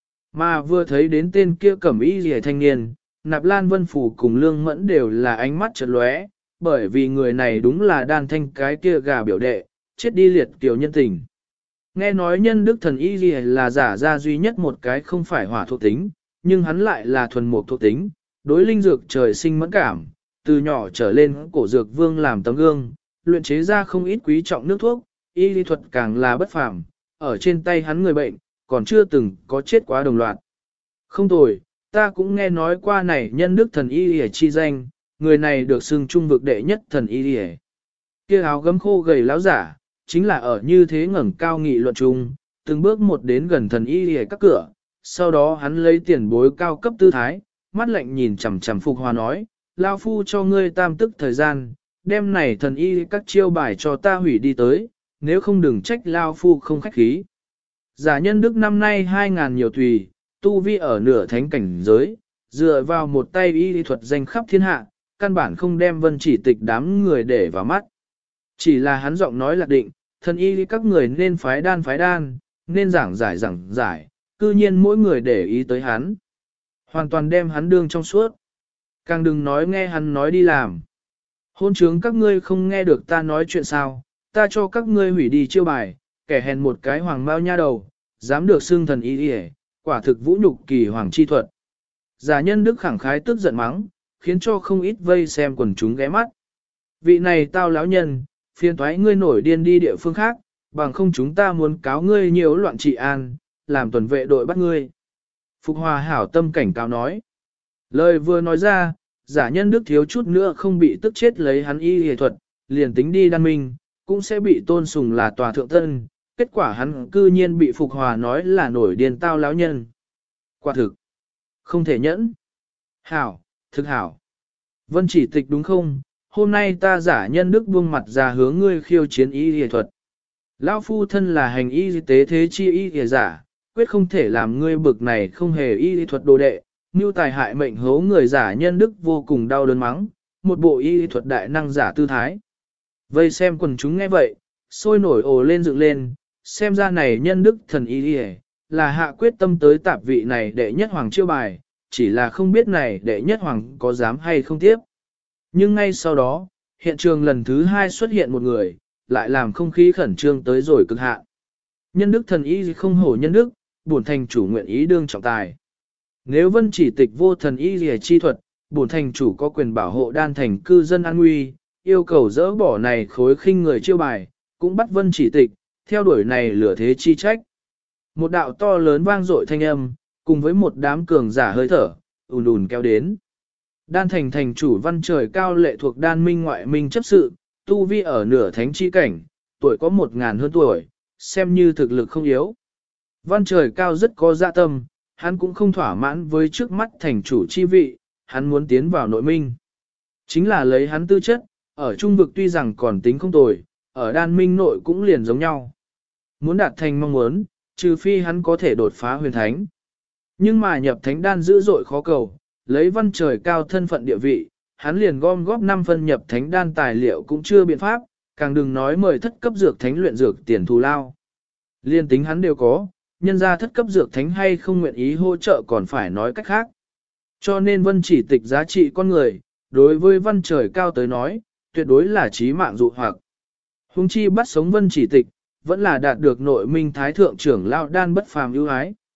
Mà vừa thấy đến tên kia cẩm y gì thanh niên, Nạp Lan Vân Phủ cùng Lương Mẫn đều là ánh mắt chợt lóe, bởi vì người này đúng là đan thanh cái kia gà biểu đệ, chết đi liệt tiểu nhân tình. Nghe nói nhân đức thần y gì là giả ra duy nhất một cái không phải hỏa thuộc tính, nhưng hắn lại là thuần mục thuộc tính, đối linh dược trời sinh mẫn cảm, từ nhỏ trở lên cổ dược vương làm tấm gương, luyện chế ra không ít quý trọng nước thuốc, y lý thuật càng là bất phàm, ở trên tay hắn người bệnh, còn chưa từng có chết quá đồng loạt. Không tồi, ta cũng nghe nói qua này nhân đức thần y y chi danh, người này được xưng trung vực đệ nhất thần y y. Kia áo gấm khô gầy láo giả, chính là ở như thế ngẩng cao nghị luận chung, từng bước một đến gần thần y y các cửa, sau đó hắn lấy tiền bối cao cấp tư thái, mắt lạnh nhìn chằm chằm Phục Hòa nói, lao phu cho ngươi tam tức thời gian, đem này thần y các chiêu bài cho ta hủy đi tới, nếu không đừng trách lao phu không khách khí. Giả nhân đức năm nay 2.000 nhiều tùy, tu vi ở nửa thánh cảnh giới, dựa vào một tay y lý thuật danh khắp thiên hạ, căn bản không đem Vân Chỉ Tịch đám người để vào mắt. Chỉ là hắn giọng nói lạc định, thần y các người nên phái đan, nên giảng giải, cư nhiên mỗi người để ý tới hắn. Hoàn toàn đem hắn đương trong suốt. Càng đừng nói nghe hắn nói đi làm. Hôn trướng các ngươi không nghe được ta nói chuyện sao, ta cho các ngươi hủy đi chiêu bài, kẻ hèn một cái hoàng mao nha đầu, dám được xưng thần y y, quả thực vũ nhục kỳ hoàng chi thuật. Giả nhân đức khẳng khái tức giận mắng, khiến cho không ít vây xem quần chúng ghé mắt. Vị này tao lão nhân, phiền thoái ngươi nổi điên đi địa phương khác, bằng không chúng ta muốn cáo ngươi nhiều loạn trị an, làm tuần vệ đội bắt ngươi. Phục Hòa hảo tâm cảnh cáo nói. Lời vừa nói ra, giả nhân đức thiếu chút nữa không bị tức chết lấy hắn y y thuật, liền tính đi đan minh, cũng sẽ bị tôn sùng là tòa thượng tân, kết quả hắn cư nhiên bị Phục Hòa nói là nổi điên tao lão nhân. Quả thực, không thể nhẫn. Hảo, thực hảo. Vân Chỉ Tịch đúng không? Hôm nay ta giả nhân đức buông mặt ra hướng ngươi khiêu chiến y y thuật. Lão phu thân là hành y tế thế chi y y giả, quyết không thể làm ngươi bực này không hề y y thuật đồ đệ, mưu tài hại mệnh hố người giả nhân đức vô cùng đau đớn mắng, một bộ y y thuật đại năng giả tư thái. Vây xem quần chúng nghe vậy, sôi nổi ồ lên dựng lên, xem ra này nhân đức thần y y là hạ quyết tâm tới tạp vị này đệ nhất hoàng chiêu bài, chỉ là không biết này đệ nhất hoàng có dám hay không tiếp. Nhưng ngay sau đó, hiện trường lần thứ hai xuất hiện một người, lại làm không khí khẩn trương tới rồi cực hạn. Nhân đức thần y không hổ nhân đức, bổn thành chủ nguyện ý đương trọng tài. Nếu Vân Chỉ Tịch vô thần y lìa chi thuật, bổn thành chủ có quyền bảo hộ đan thành cư dân an nguy, yêu cầu dỡ bỏ này khối khinh người chiêu bài, cũng bắt Vân Chỉ Tịch, theo đuổi này lửa thế chi trách. Một đạo to lớn vang dội thanh âm, cùng với một đám cường giả hơi thở, ùn ùn kéo đến. Đan thành thành chủ Văn Trời Cao lệ thuộc đan minh ngoại minh chấp sự, tu vi ở nửa thánh chi cảnh, tuổi có 1.000 hơn tuổi, xem như thực lực không yếu. Văn Trời Cao rất có dạ tâm, hắn cũng không thỏa mãn với trước mắt thành chủ chi vị, hắn muốn tiến vào nội minh. Chính là lấy hắn tư chất, ở trung vực tuy rằng còn tính không tồi, ở đan minh nội cũng liền giống nhau. Muốn đạt thành mong muốn, trừ phi hắn có thể đột phá huyền thánh. Nhưng mà nhập thánh đan dữ dội khó cầu, lấy Văn Trời Cao thân phận địa vị, hắn liền gom góp 5 phân nhập thánh đan tài liệu cũng chưa biện pháp, càng đừng nói mời thất cấp dược thánh luyện dược tiền thù lao. Liên tính hắn đều có, nhân ra thất cấp dược thánh hay không nguyện ý hỗ trợ còn phải nói cách khác. Cho nên Vân Chỉ Tịch giá trị con người, đối với Văn Trời Cao tới nói, tuyệt đối là chí mạng dụ hoặc. Hùng chi bắt sống Vân Chỉ Tịch, vẫn là đạt được nội minh thái thượng trưởng lão đan bất phàm ưu ái.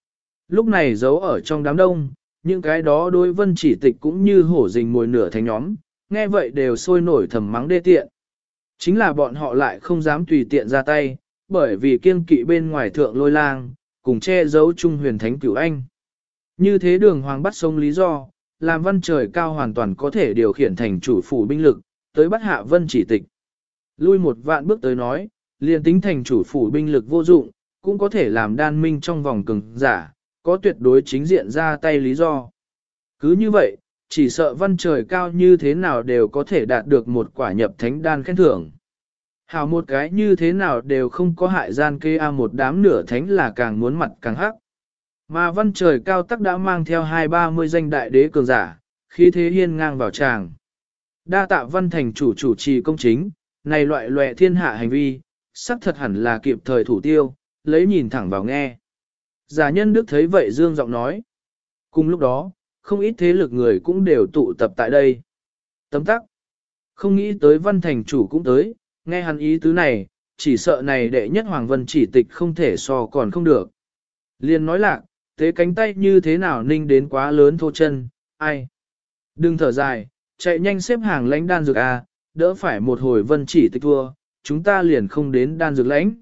Lúc này giấu ở trong đám đông, những cái đó đối Vân Chỉ Tịch cũng như hổ rình mồi nửa thành nhóm, nghe vậy đều sôi nổi thầm mắng đê tiện. Chính là bọn họ lại không dám tùy tiện ra tay, bởi vì kiêng kỵ bên ngoài thượng lôi lang, cùng che giấu trung huyền thánh cửu anh. Như thế đường hoàng bắt sông lý do, làm Văn Trời Cao hoàn toàn có thể điều khiển thành chủ phủ binh lực, tới bắt hạ Vân Chỉ Tịch. Lui một vạn bước tới nói, liền tính thành chủ phủ binh lực vô dụng, cũng có thể làm đan minh trong vòng cường giả, có tuyệt đối chính diện ra tay lý do. Cứ như vậy, chỉ sợ Văn Trời Cao như thế nào đều có thể đạt được một quả nhập thánh đan khen thưởng. Hảo một cái như thế nào đều không có hại gian kê một đám nửa thánh là càng muốn mặt càng hắc. Mà Văn Trời Cao tắc đã mang theo 2-30 danh đại đế cường giả, khí thế hiên ngang vào tràng. Đa tạ Văn thành chủ trì công chính, này loại lệ thiên hạ hành vi, sắc thật hẳn là kịp thời thủ tiêu, lấy nhìn thẳng vào nghe. Giả nhân Đức thấy vậy dương giọng nói. Cùng lúc đó, không ít thế lực người cũng đều tụ tập tại đây. Tấm tắc. Không nghĩ tới Văn thành chủ cũng tới, nghe hắn ý tứ này, chỉ sợ này đệ nhất Hoàng Vân Chỉ Tịch không thể so còn không được. Liên nói lạc, tế cánh tay như thế nào ninh đến quá lớn thô chân, ai. Đừng thở dài, chạy nhanh xếp hàng lãnh đan dược A, đỡ phải một hồi Vân Chỉ Tịch thua, chúng ta liền không đến đan dược lãnh.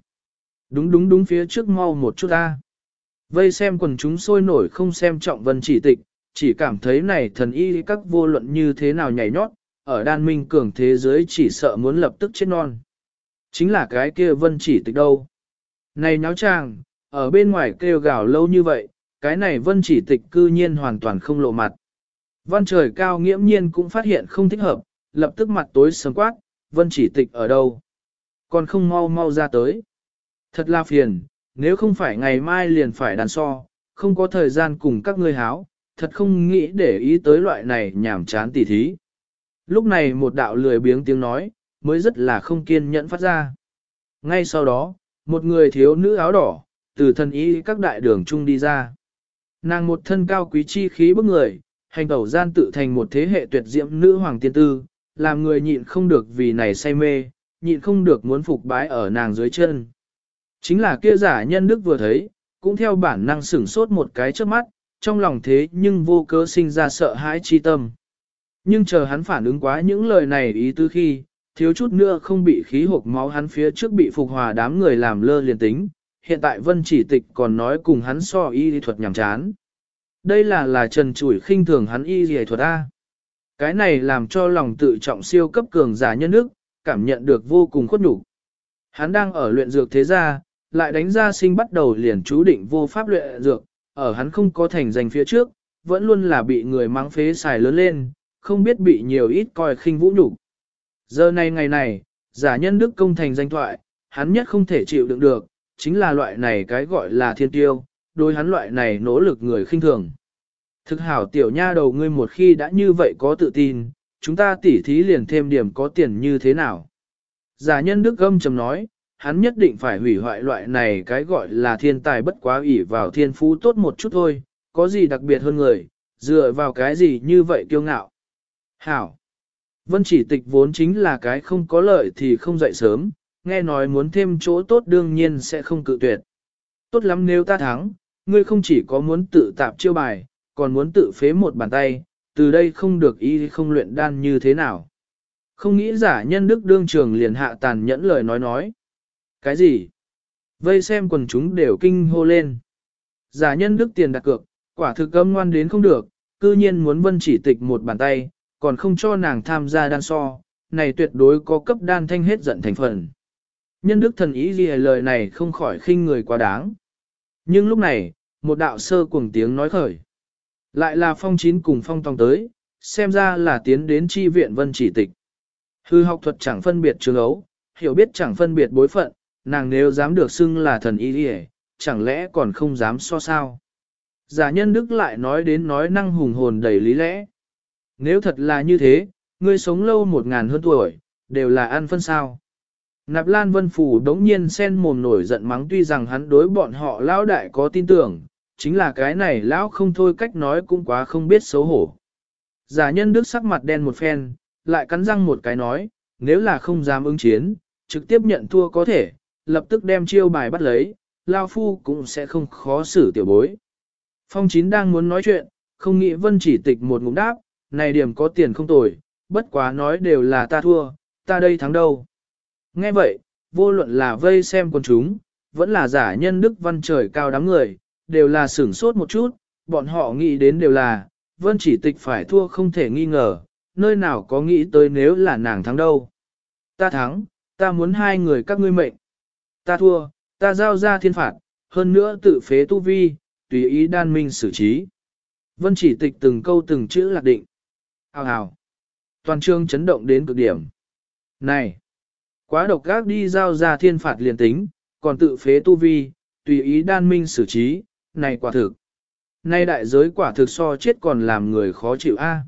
Đúng phía trước mau một chút A. Vây xem quần chúng sôi nổi không xem trọng Vân Chỉ Tịch, chỉ cảm thấy này thần y các vô luận như thế nào nhảy nhót, ở đan minh cường thế giới chỉ sợ muốn lập tức chết non. Chính là cái kia Vân Chỉ Tịch đâu. Này nháo chàng, ở bên ngoài kêu gào lâu như vậy, cái này Vân Chỉ Tịch cư nhiên hoàn toàn không lộ mặt. Văn Trời Cao nghiễm nhiên cũng phát hiện không thích hợp, lập tức mặt tối sầm quát, Vân Chỉ Tịch ở đâu? Còn không mau ra tới. Thật là phiền, nếu không phải ngày mai liền phải đàn so, không có thời gian cùng các ngươi háo, thật không nghĩ để ý tới loại này nhảm chán tỉ thí. Lúc này một đạo lười biếng tiếng nói, mới rất là không kiên nhẫn phát ra. Ngay sau đó, một người thiếu nữ áo đỏ, từ thần y các đại đường trung đi ra. Nàng một thân cao quý chi khí bức người, hành tẩu gian tự thành một thế hệ tuyệt diễm nữ hoàng tiên tư, làm người nhịn không được vì này say mê, nhịn không được muốn phục bái ở nàng dưới chân. Chính là kia giả nhân đức vừa thấy, cũng theo bản năng sửng sốt một cái trước mắt, trong lòng thế nhưng vô cớ sinh ra sợ hãi chi tâm. Nhưng chờ hắn phản ứng quá những lời này ý tứ khi, thiếu chút nữa không bị khí hộp máu hắn phía trước bị phục hòa đám người làm lơ liền tính, hiện tại Vân Chỉ Tịch còn nói cùng hắn so y lý thuật nhảm chán. Đây là trần trụi khinh thường hắn y lý thuật A. Cái này làm cho lòng tự trọng siêu cấp cường giả nhân đức, cảm nhận được vô cùng khuất nhục. Hắn đang ở luyện dược thế gia, lại đánh ra sinh bắt đầu liền chú định vô pháp luyện dược, ở hắn không có thành danh phía trước, vẫn luôn là bị người mắng phế xài lớn lên, không biết bị nhiều ít coi khinh vũ nhục. Giờ này ngày này, giả nhân đức công thành danh thoại, hắn nhất không thể chịu đựng được, chính là loại này cái gọi là thiên tiêu, đối hắn loại này nỗ lực người khinh thường. Thực hảo tiểu nha đầu ngươi một khi đã như vậy có tự tin, chúng ta tỉ thí liền thêm điểm có tiền như thế nào. Giả nhân đức gâm trầm nói, hắn nhất định phải hủy hoại loại này cái gọi là thiên tài bất quá ỷ vào thiên phú tốt một chút thôi, có gì đặc biệt hơn người, dựa vào cái gì như vậy kiêu ngạo. Hảo! Vân Chỉ Tịch vốn chính là cái không có lợi thì không dậy sớm, nghe nói muốn thêm chỗ tốt đương nhiên sẽ không cự tuyệt. Tốt lắm nếu ta thắng, ngươi không chỉ có muốn tự tạp chiêu bài, còn muốn tự phế một bàn tay, từ đây không được y không luyện đan như thế nào. Không nghĩ giả nhân đức đương trường liền hạ tàn nhẫn lời nói. Cái gì? Vây xem quần chúng đều kinh hô lên. Giả nhân đức tiền đặt cược, quả thực âm ngoan đến không được, cư nhiên muốn Vân Chỉ Tịch một bàn tay, còn không cho nàng tham gia đan so, này tuyệt đối có cấp đan thanh hết giận thành phần. Nhân đức thần ý gì lời này không khỏi khinh người quá đáng. Nhưng lúc này, một đạo sơ cuồng tiếng nói khởi. Lại là Phong Chín cùng Phong Tòng tới, xem ra là tiến đến chi viện Vân Chỉ Tịch. Hư học thuật chẳng phân biệt trường ấu, hiểu biết chẳng phân biệt bối phận, nàng nếu dám được xưng là thần y đi, chẳng lẽ còn không dám so sao. Giả nhân đức lại nói đến nói năng hùng hồn đầy lý lẽ. Nếu thật là như thế, ngươi sống lâu 1000 hơn tuổi, đều là ăn phân sao. Nạp Lan Vân Phủ đống nhiên sen mồm nổi giận mắng, tuy rằng hắn đối bọn họ lão đại có tin tưởng, chính là cái này lão không thôi cách nói cũng quá không biết xấu hổ. Giả nhân đức sắc mặt đen một phen, lại cắn răng một cái nói, nếu là không dám ứng chiến, trực tiếp nhận thua có thể, lập tức đem chiêu bài bắt lấy, Lao Phu cũng sẽ không khó xử tiểu bối. Phong Chín đang muốn nói chuyện, không nghĩ Vân Chỉ Tịch một ngụm đáp, này điểm có tiền không tồi, bất quá nói đều là ta thua, ta đây thắng đâu. Nghe vậy, vô luận là vây xem con chúng, vẫn là giả nhân đức văn trời cao đám người, đều là sửng sốt một chút, bọn họ nghĩ đến đều là, Vân Chỉ Tịch phải thua không thể nghi ngờ, nơi nào có nghĩ tới nếu là nàng thắng đâu. Ta thắng, ta muốn hai người các ngươi mệnh. Ta thua, ta giao ra thiên phạt, hơn nữa tự phế tu vi, tùy ý đan minh xử trí. Vân Chỉ Tịch từng câu từng chữ lạc định. Hào hào. Toàn trường chấn động đến cực điểm. Này! Quá độc gác đi giao ra thiên phạt liền tính, còn tự phế tu vi, tùy ý đan minh xử trí, này quả thực. Nay đại giới quả thực so chết còn làm người khó chịu a.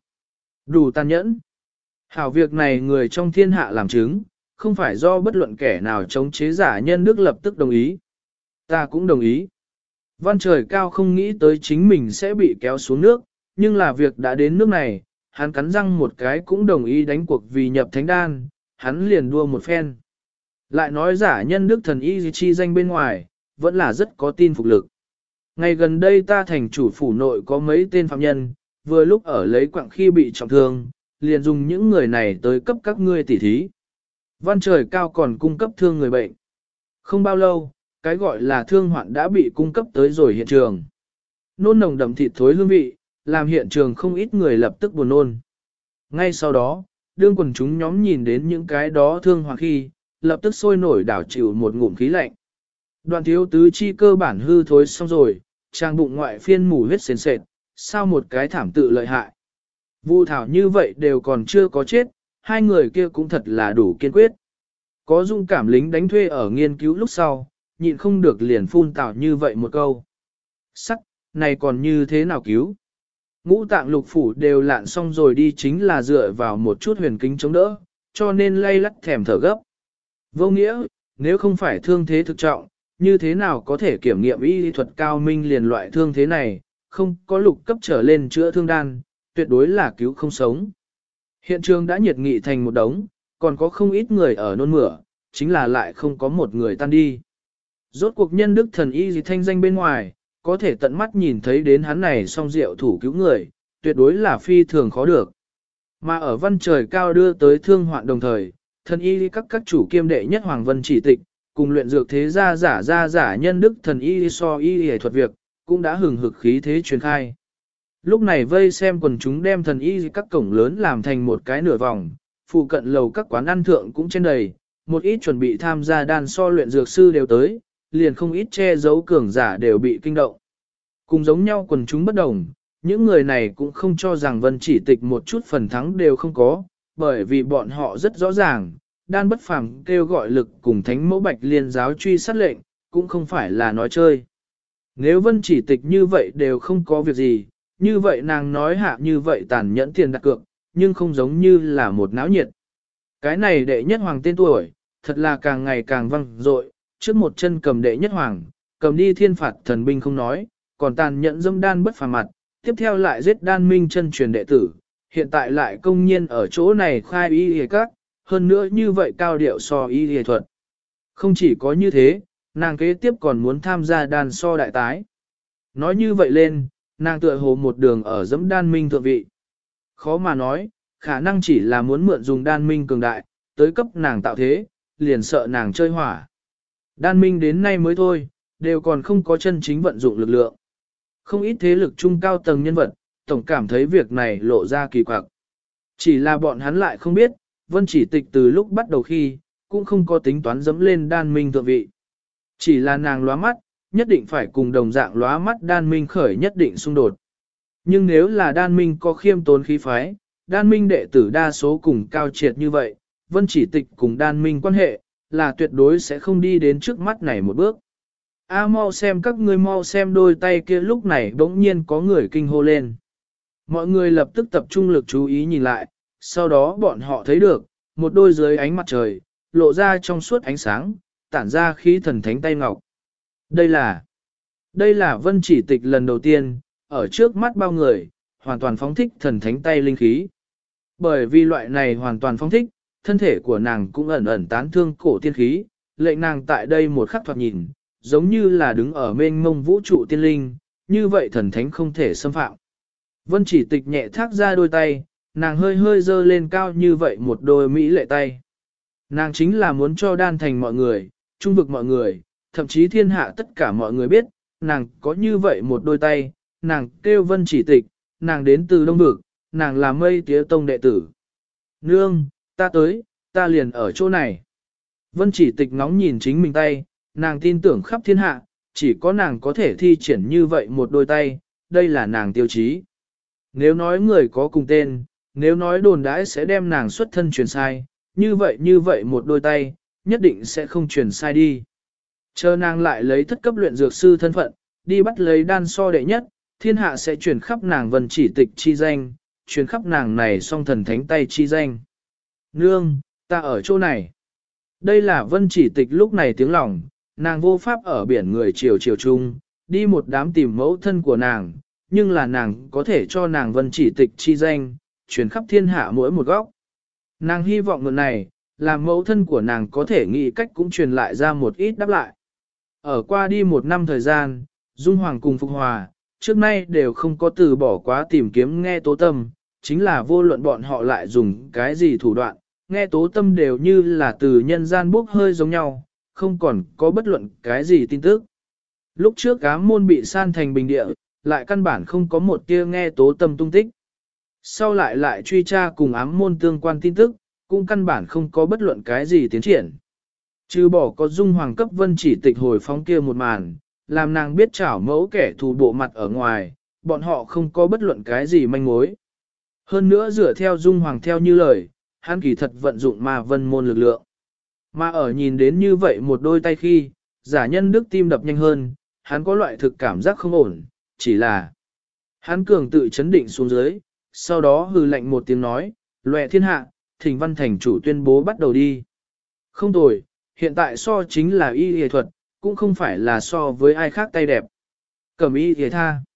Đủ tàn nhẫn. Hảo việc này người trong thiên hạ làm chứng, không phải do bất luận kẻ nào chống chế giả nhân đức lập tức đồng ý. Ta cũng đồng ý. Văn trời cao không nghĩ tới chính mình sẽ bị kéo xuống nước, nhưng là việc đã đến nước này, hắn cắn răng một cái cũng đồng ý đánh cuộc vì nhập thánh đan, hắn liền đua một phen. Lại nói giả nhân đức thần y chi danh bên ngoài, vẫn là rất có tin phục lực. Ngày gần đây ta thành chủ phủ nội có mấy tên phạm nhân, vừa lúc ở lấy quặng khi bị trọng thương, liền dùng những người này tới cấp các ngươi tỉ thí. Văn trời cao còn cung cấp thương người bệnh. Không bao lâu, cái gọi là thương hoạn đã bị cung cấp tới rồi hiện trường. Nôn nồng đậm thịt thối hương vị, làm hiện trường không ít người lập tức buồn nôn. Ngay sau đó, đương quần chúng nhóm nhìn đến những cái đó thương hoạn khi, lập tức sôi nổi đảo chịu một ngụm khí lạnh. Đoàn thiếu tứ chi cơ bản hư thối xong rồi, trang bụng ngoại phiên mù huyết sền sệt, sao một cái thảm tự lợi hại. Vu thảo như vậy đều còn chưa có chết, hai người kia cũng thật là đủ kiên quyết. Có dung cảm lính đánh thuê ở nghiên cứu lúc sau, nhịn không được liền phun tạo như vậy một câu. Sắc, này còn như thế nào cứu? Ngũ tạng lục phủ đều lạn xong rồi đi chính là dựa vào một chút huyền kính chống đỡ, cho nên lay lắt thèm thở gấp. Vô nghĩa, nếu không phải thương thế thực trọng, như thế nào có thể kiểm nghiệm y thuật cao minh liền loại thương thế này, không có lục cấp trở lên chữa thương đan, tuyệt đối là cứu không sống. Hiện trường đã nhiệt nghị thành một đống, còn có không ít người ở nôn mửa, chính là lại không có một người tan đi. Rốt cuộc nhân đức thần y gì thanh danh bên ngoài, có thể tận mắt nhìn thấy đến hắn này song rượu thủ cứu người, tuyệt đối là phi thường khó được. Mà ở văn trời cao đưa tới thương hoạn đồng thời, thần y các chủ kiêm đệ nhất Hoàng Vân Chỉ Tịch, cùng luyện dược thế gia giả nhân đức thần y so y y thuật việc, cũng đã hừng hực khí thế truyền khai. Lúc này vây xem quần chúng đem thần y các cổng lớn làm thành một cái nửa vòng, phụ cận lầu các quán ăn thượng cũng trên đầy, một ít chuẩn bị tham gia đan so luyện dược sư đều tới, liền không ít che giấu cường giả đều bị kinh động. Cùng giống nhau quần chúng bất đồng, những người này cũng không cho rằng Vân Chỉ Tịch một chút phần thắng đều không có, bởi vì bọn họ rất rõ ràng, đan bất phàm kêu gọi lực cùng thánh mẫu bạch liên giáo truy sát lệnh, cũng không phải là nói chơi. Nếu Vân Chỉ Tịch như vậy đều không có việc gì, như vậy nàng nói hạ như vậy tàn nhẫn tiền đặt cược, nhưng không giống như là một náo nhiệt. Cái này đệ nhất hoàng tên tuổi, thật là càng ngày càng vang dội, trước một chân cầm đệ nhất hoàng, cầm đi thiên phạt thần binh không nói, còn tàn nhẫn dâm đan bất phàm mặt, tiếp theo lại giết đan minh chân truyền đệ tử, hiện tại lại công nhiên ở chỗ này khai y y các, hơn nữa như vậy cao điệu so y y thuật. Không chỉ có như thế, nàng kế tiếp còn muốn tham gia đan so đại tái. Nói như vậy lên, nàng tựa hồ một đường ở dẫm đan minh thượng vị. Khó mà nói, khả năng chỉ là muốn mượn dùng đan minh cường đại, tới cấp nàng tạo thế, liền sợ nàng chơi hỏa. Đan minh đến nay mới thôi, đều còn không có chân chính vận dụng lực lượng. Không ít thế lực trung cao tầng nhân vật, tổng cảm thấy việc này lộ ra kỳ quặc. Chỉ là bọn hắn lại không biết, Vân Chỉ Tịch từ lúc bắt đầu khi, cũng không có tính toán dẫm lên đan minh thượng vị. Chỉ là nàng lóa mắt, nhất định phải cùng đồng dạng lóa mắt đan minh khởi nhất định xung đột. Nhưng nếu là đan minh có khiêm tốn khí phái, đan minh đệ tử đa số cùng cao triệt như vậy, Vân Chỉ Tịch cùng đan minh quan hệ, là tuyệt đối sẽ không đi đến trước mắt này một bước. A mau xem các ngươi mau xem đôi tay kia, lúc này bỗng nhiên có người kinh hô lên. Mọi người lập tức tập trung lực chú ý nhìn lại, sau đó bọn họ thấy được, một đôi dưới ánh mặt trời, lộ ra trong suốt ánh sáng, tản ra khí thần thánh tay ngọc. Đây là Vân Chỉ Tịch lần đầu tiên, ở trước mắt bao người, hoàn toàn phóng thích thần thánh tay linh khí. Bởi vì loại này hoàn toàn phóng thích, thân thể của nàng cũng ẩn ẩn tán thương cổ tiên khí, lệnh nàng tại đây một khắc thoạt nhìn, giống như là đứng ở mênh mông vũ trụ tiên linh, như vậy thần thánh không thể xâm phạm. Vân chỉ tịch nhẹ thác ra đôi tay, nàng hơi hơi dơ lên cao như vậy một đôi mỹ lệ tay. Nàng chính là muốn cho đan thành mọi người, trung vực mọi người, thậm chí thiên hạ tất cả mọi người biết, nàng có như vậy một đôi tay, nàng kêu Vân chỉ tịch, nàng đến từ Đông Vực, nàng là Mây Tía Tông đệ tử. Nương, ta tới, ta liền ở chỗ này. Vân chỉ tịch ngóng nhìn chính mình tay, nàng tin tưởng khắp thiên hạ, chỉ có nàng có thể thi triển như vậy một đôi tay, đây là nàng tiêu chí. Nếu nói người có cùng tên, nếu nói đồn đãi sẽ đem nàng xuất thân truyền sai, như vậy một đôi tay, nhất định sẽ không truyền sai đi. Chờ nàng lại lấy thất cấp luyện dược sư thân phận, đi bắt lấy đan so đệ nhất, thiên hạ sẽ truyền khắp nàng Vân chỉ tịch chi danh, truyền khắp nàng này song thần thánh tay chi danh. Nương, ta ở chỗ này. Đây là Vân chỉ tịch lúc này tiếng lòng, nàng vô pháp ở biển người chiều chung, đi một đám tìm mẫu thân của nàng, nhưng là nàng có thể cho nàng Vân chỉ tịch chi danh, truyền khắp thiên hạ mỗi một góc. Nàng hy vọng người này, làm mẫu thân của nàng có thể nghĩ cách cũng truyền lại ra một ít đáp lại. Ở qua đi một năm thời gian, Dung Hoàng cùng Phục Hòa, trước nay đều không có từ bỏ quá tìm kiếm nghe tố tâm, chính là vô luận bọn họ lại dùng cái gì thủ đoạn, nghe tố tâm đều như là từ nhân gian bốc hơi giống nhau, không còn có bất luận cái gì tin tức. Lúc trước ám môn bị san thành bình địa, lại căn bản không có một tia nghe tố tâm tung tích. Sau lại truy tra cùng ám môn tương quan tin tức, cũng căn bản không có bất luận cái gì tiến triển. Trừ bỏ có Dung Hoàng cấp Vân chỉ tịch hồi phóng kia một màn, làm nàng biết chảo mẫu kẻ thù bộ mặt ở ngoài, bọn họ không có bất luận cái gì manh mối. Hơn nữa dựa theo Dung Hoàng theo như lời, hắn kỳ thật vận dụng ma vân môn lực lượng. Mà ở nhìn đến như vậy một đôi tay khi, giả nhân đức tim đập nhanh hơn, hắn có loại thực cảm giác không ổn, chỉ là hắn cường tự chấn định xuống dưới, sau đó hừ lạnh một tiếng nói, Loè thiên hạ, Thỉnh Văn thành chủ tuyên bố bắt đầu đi. Không tồi, hiện tại so chính là y y thuật, cũng không phải là so với ai khác tay đẹp. Cẩm y y tha.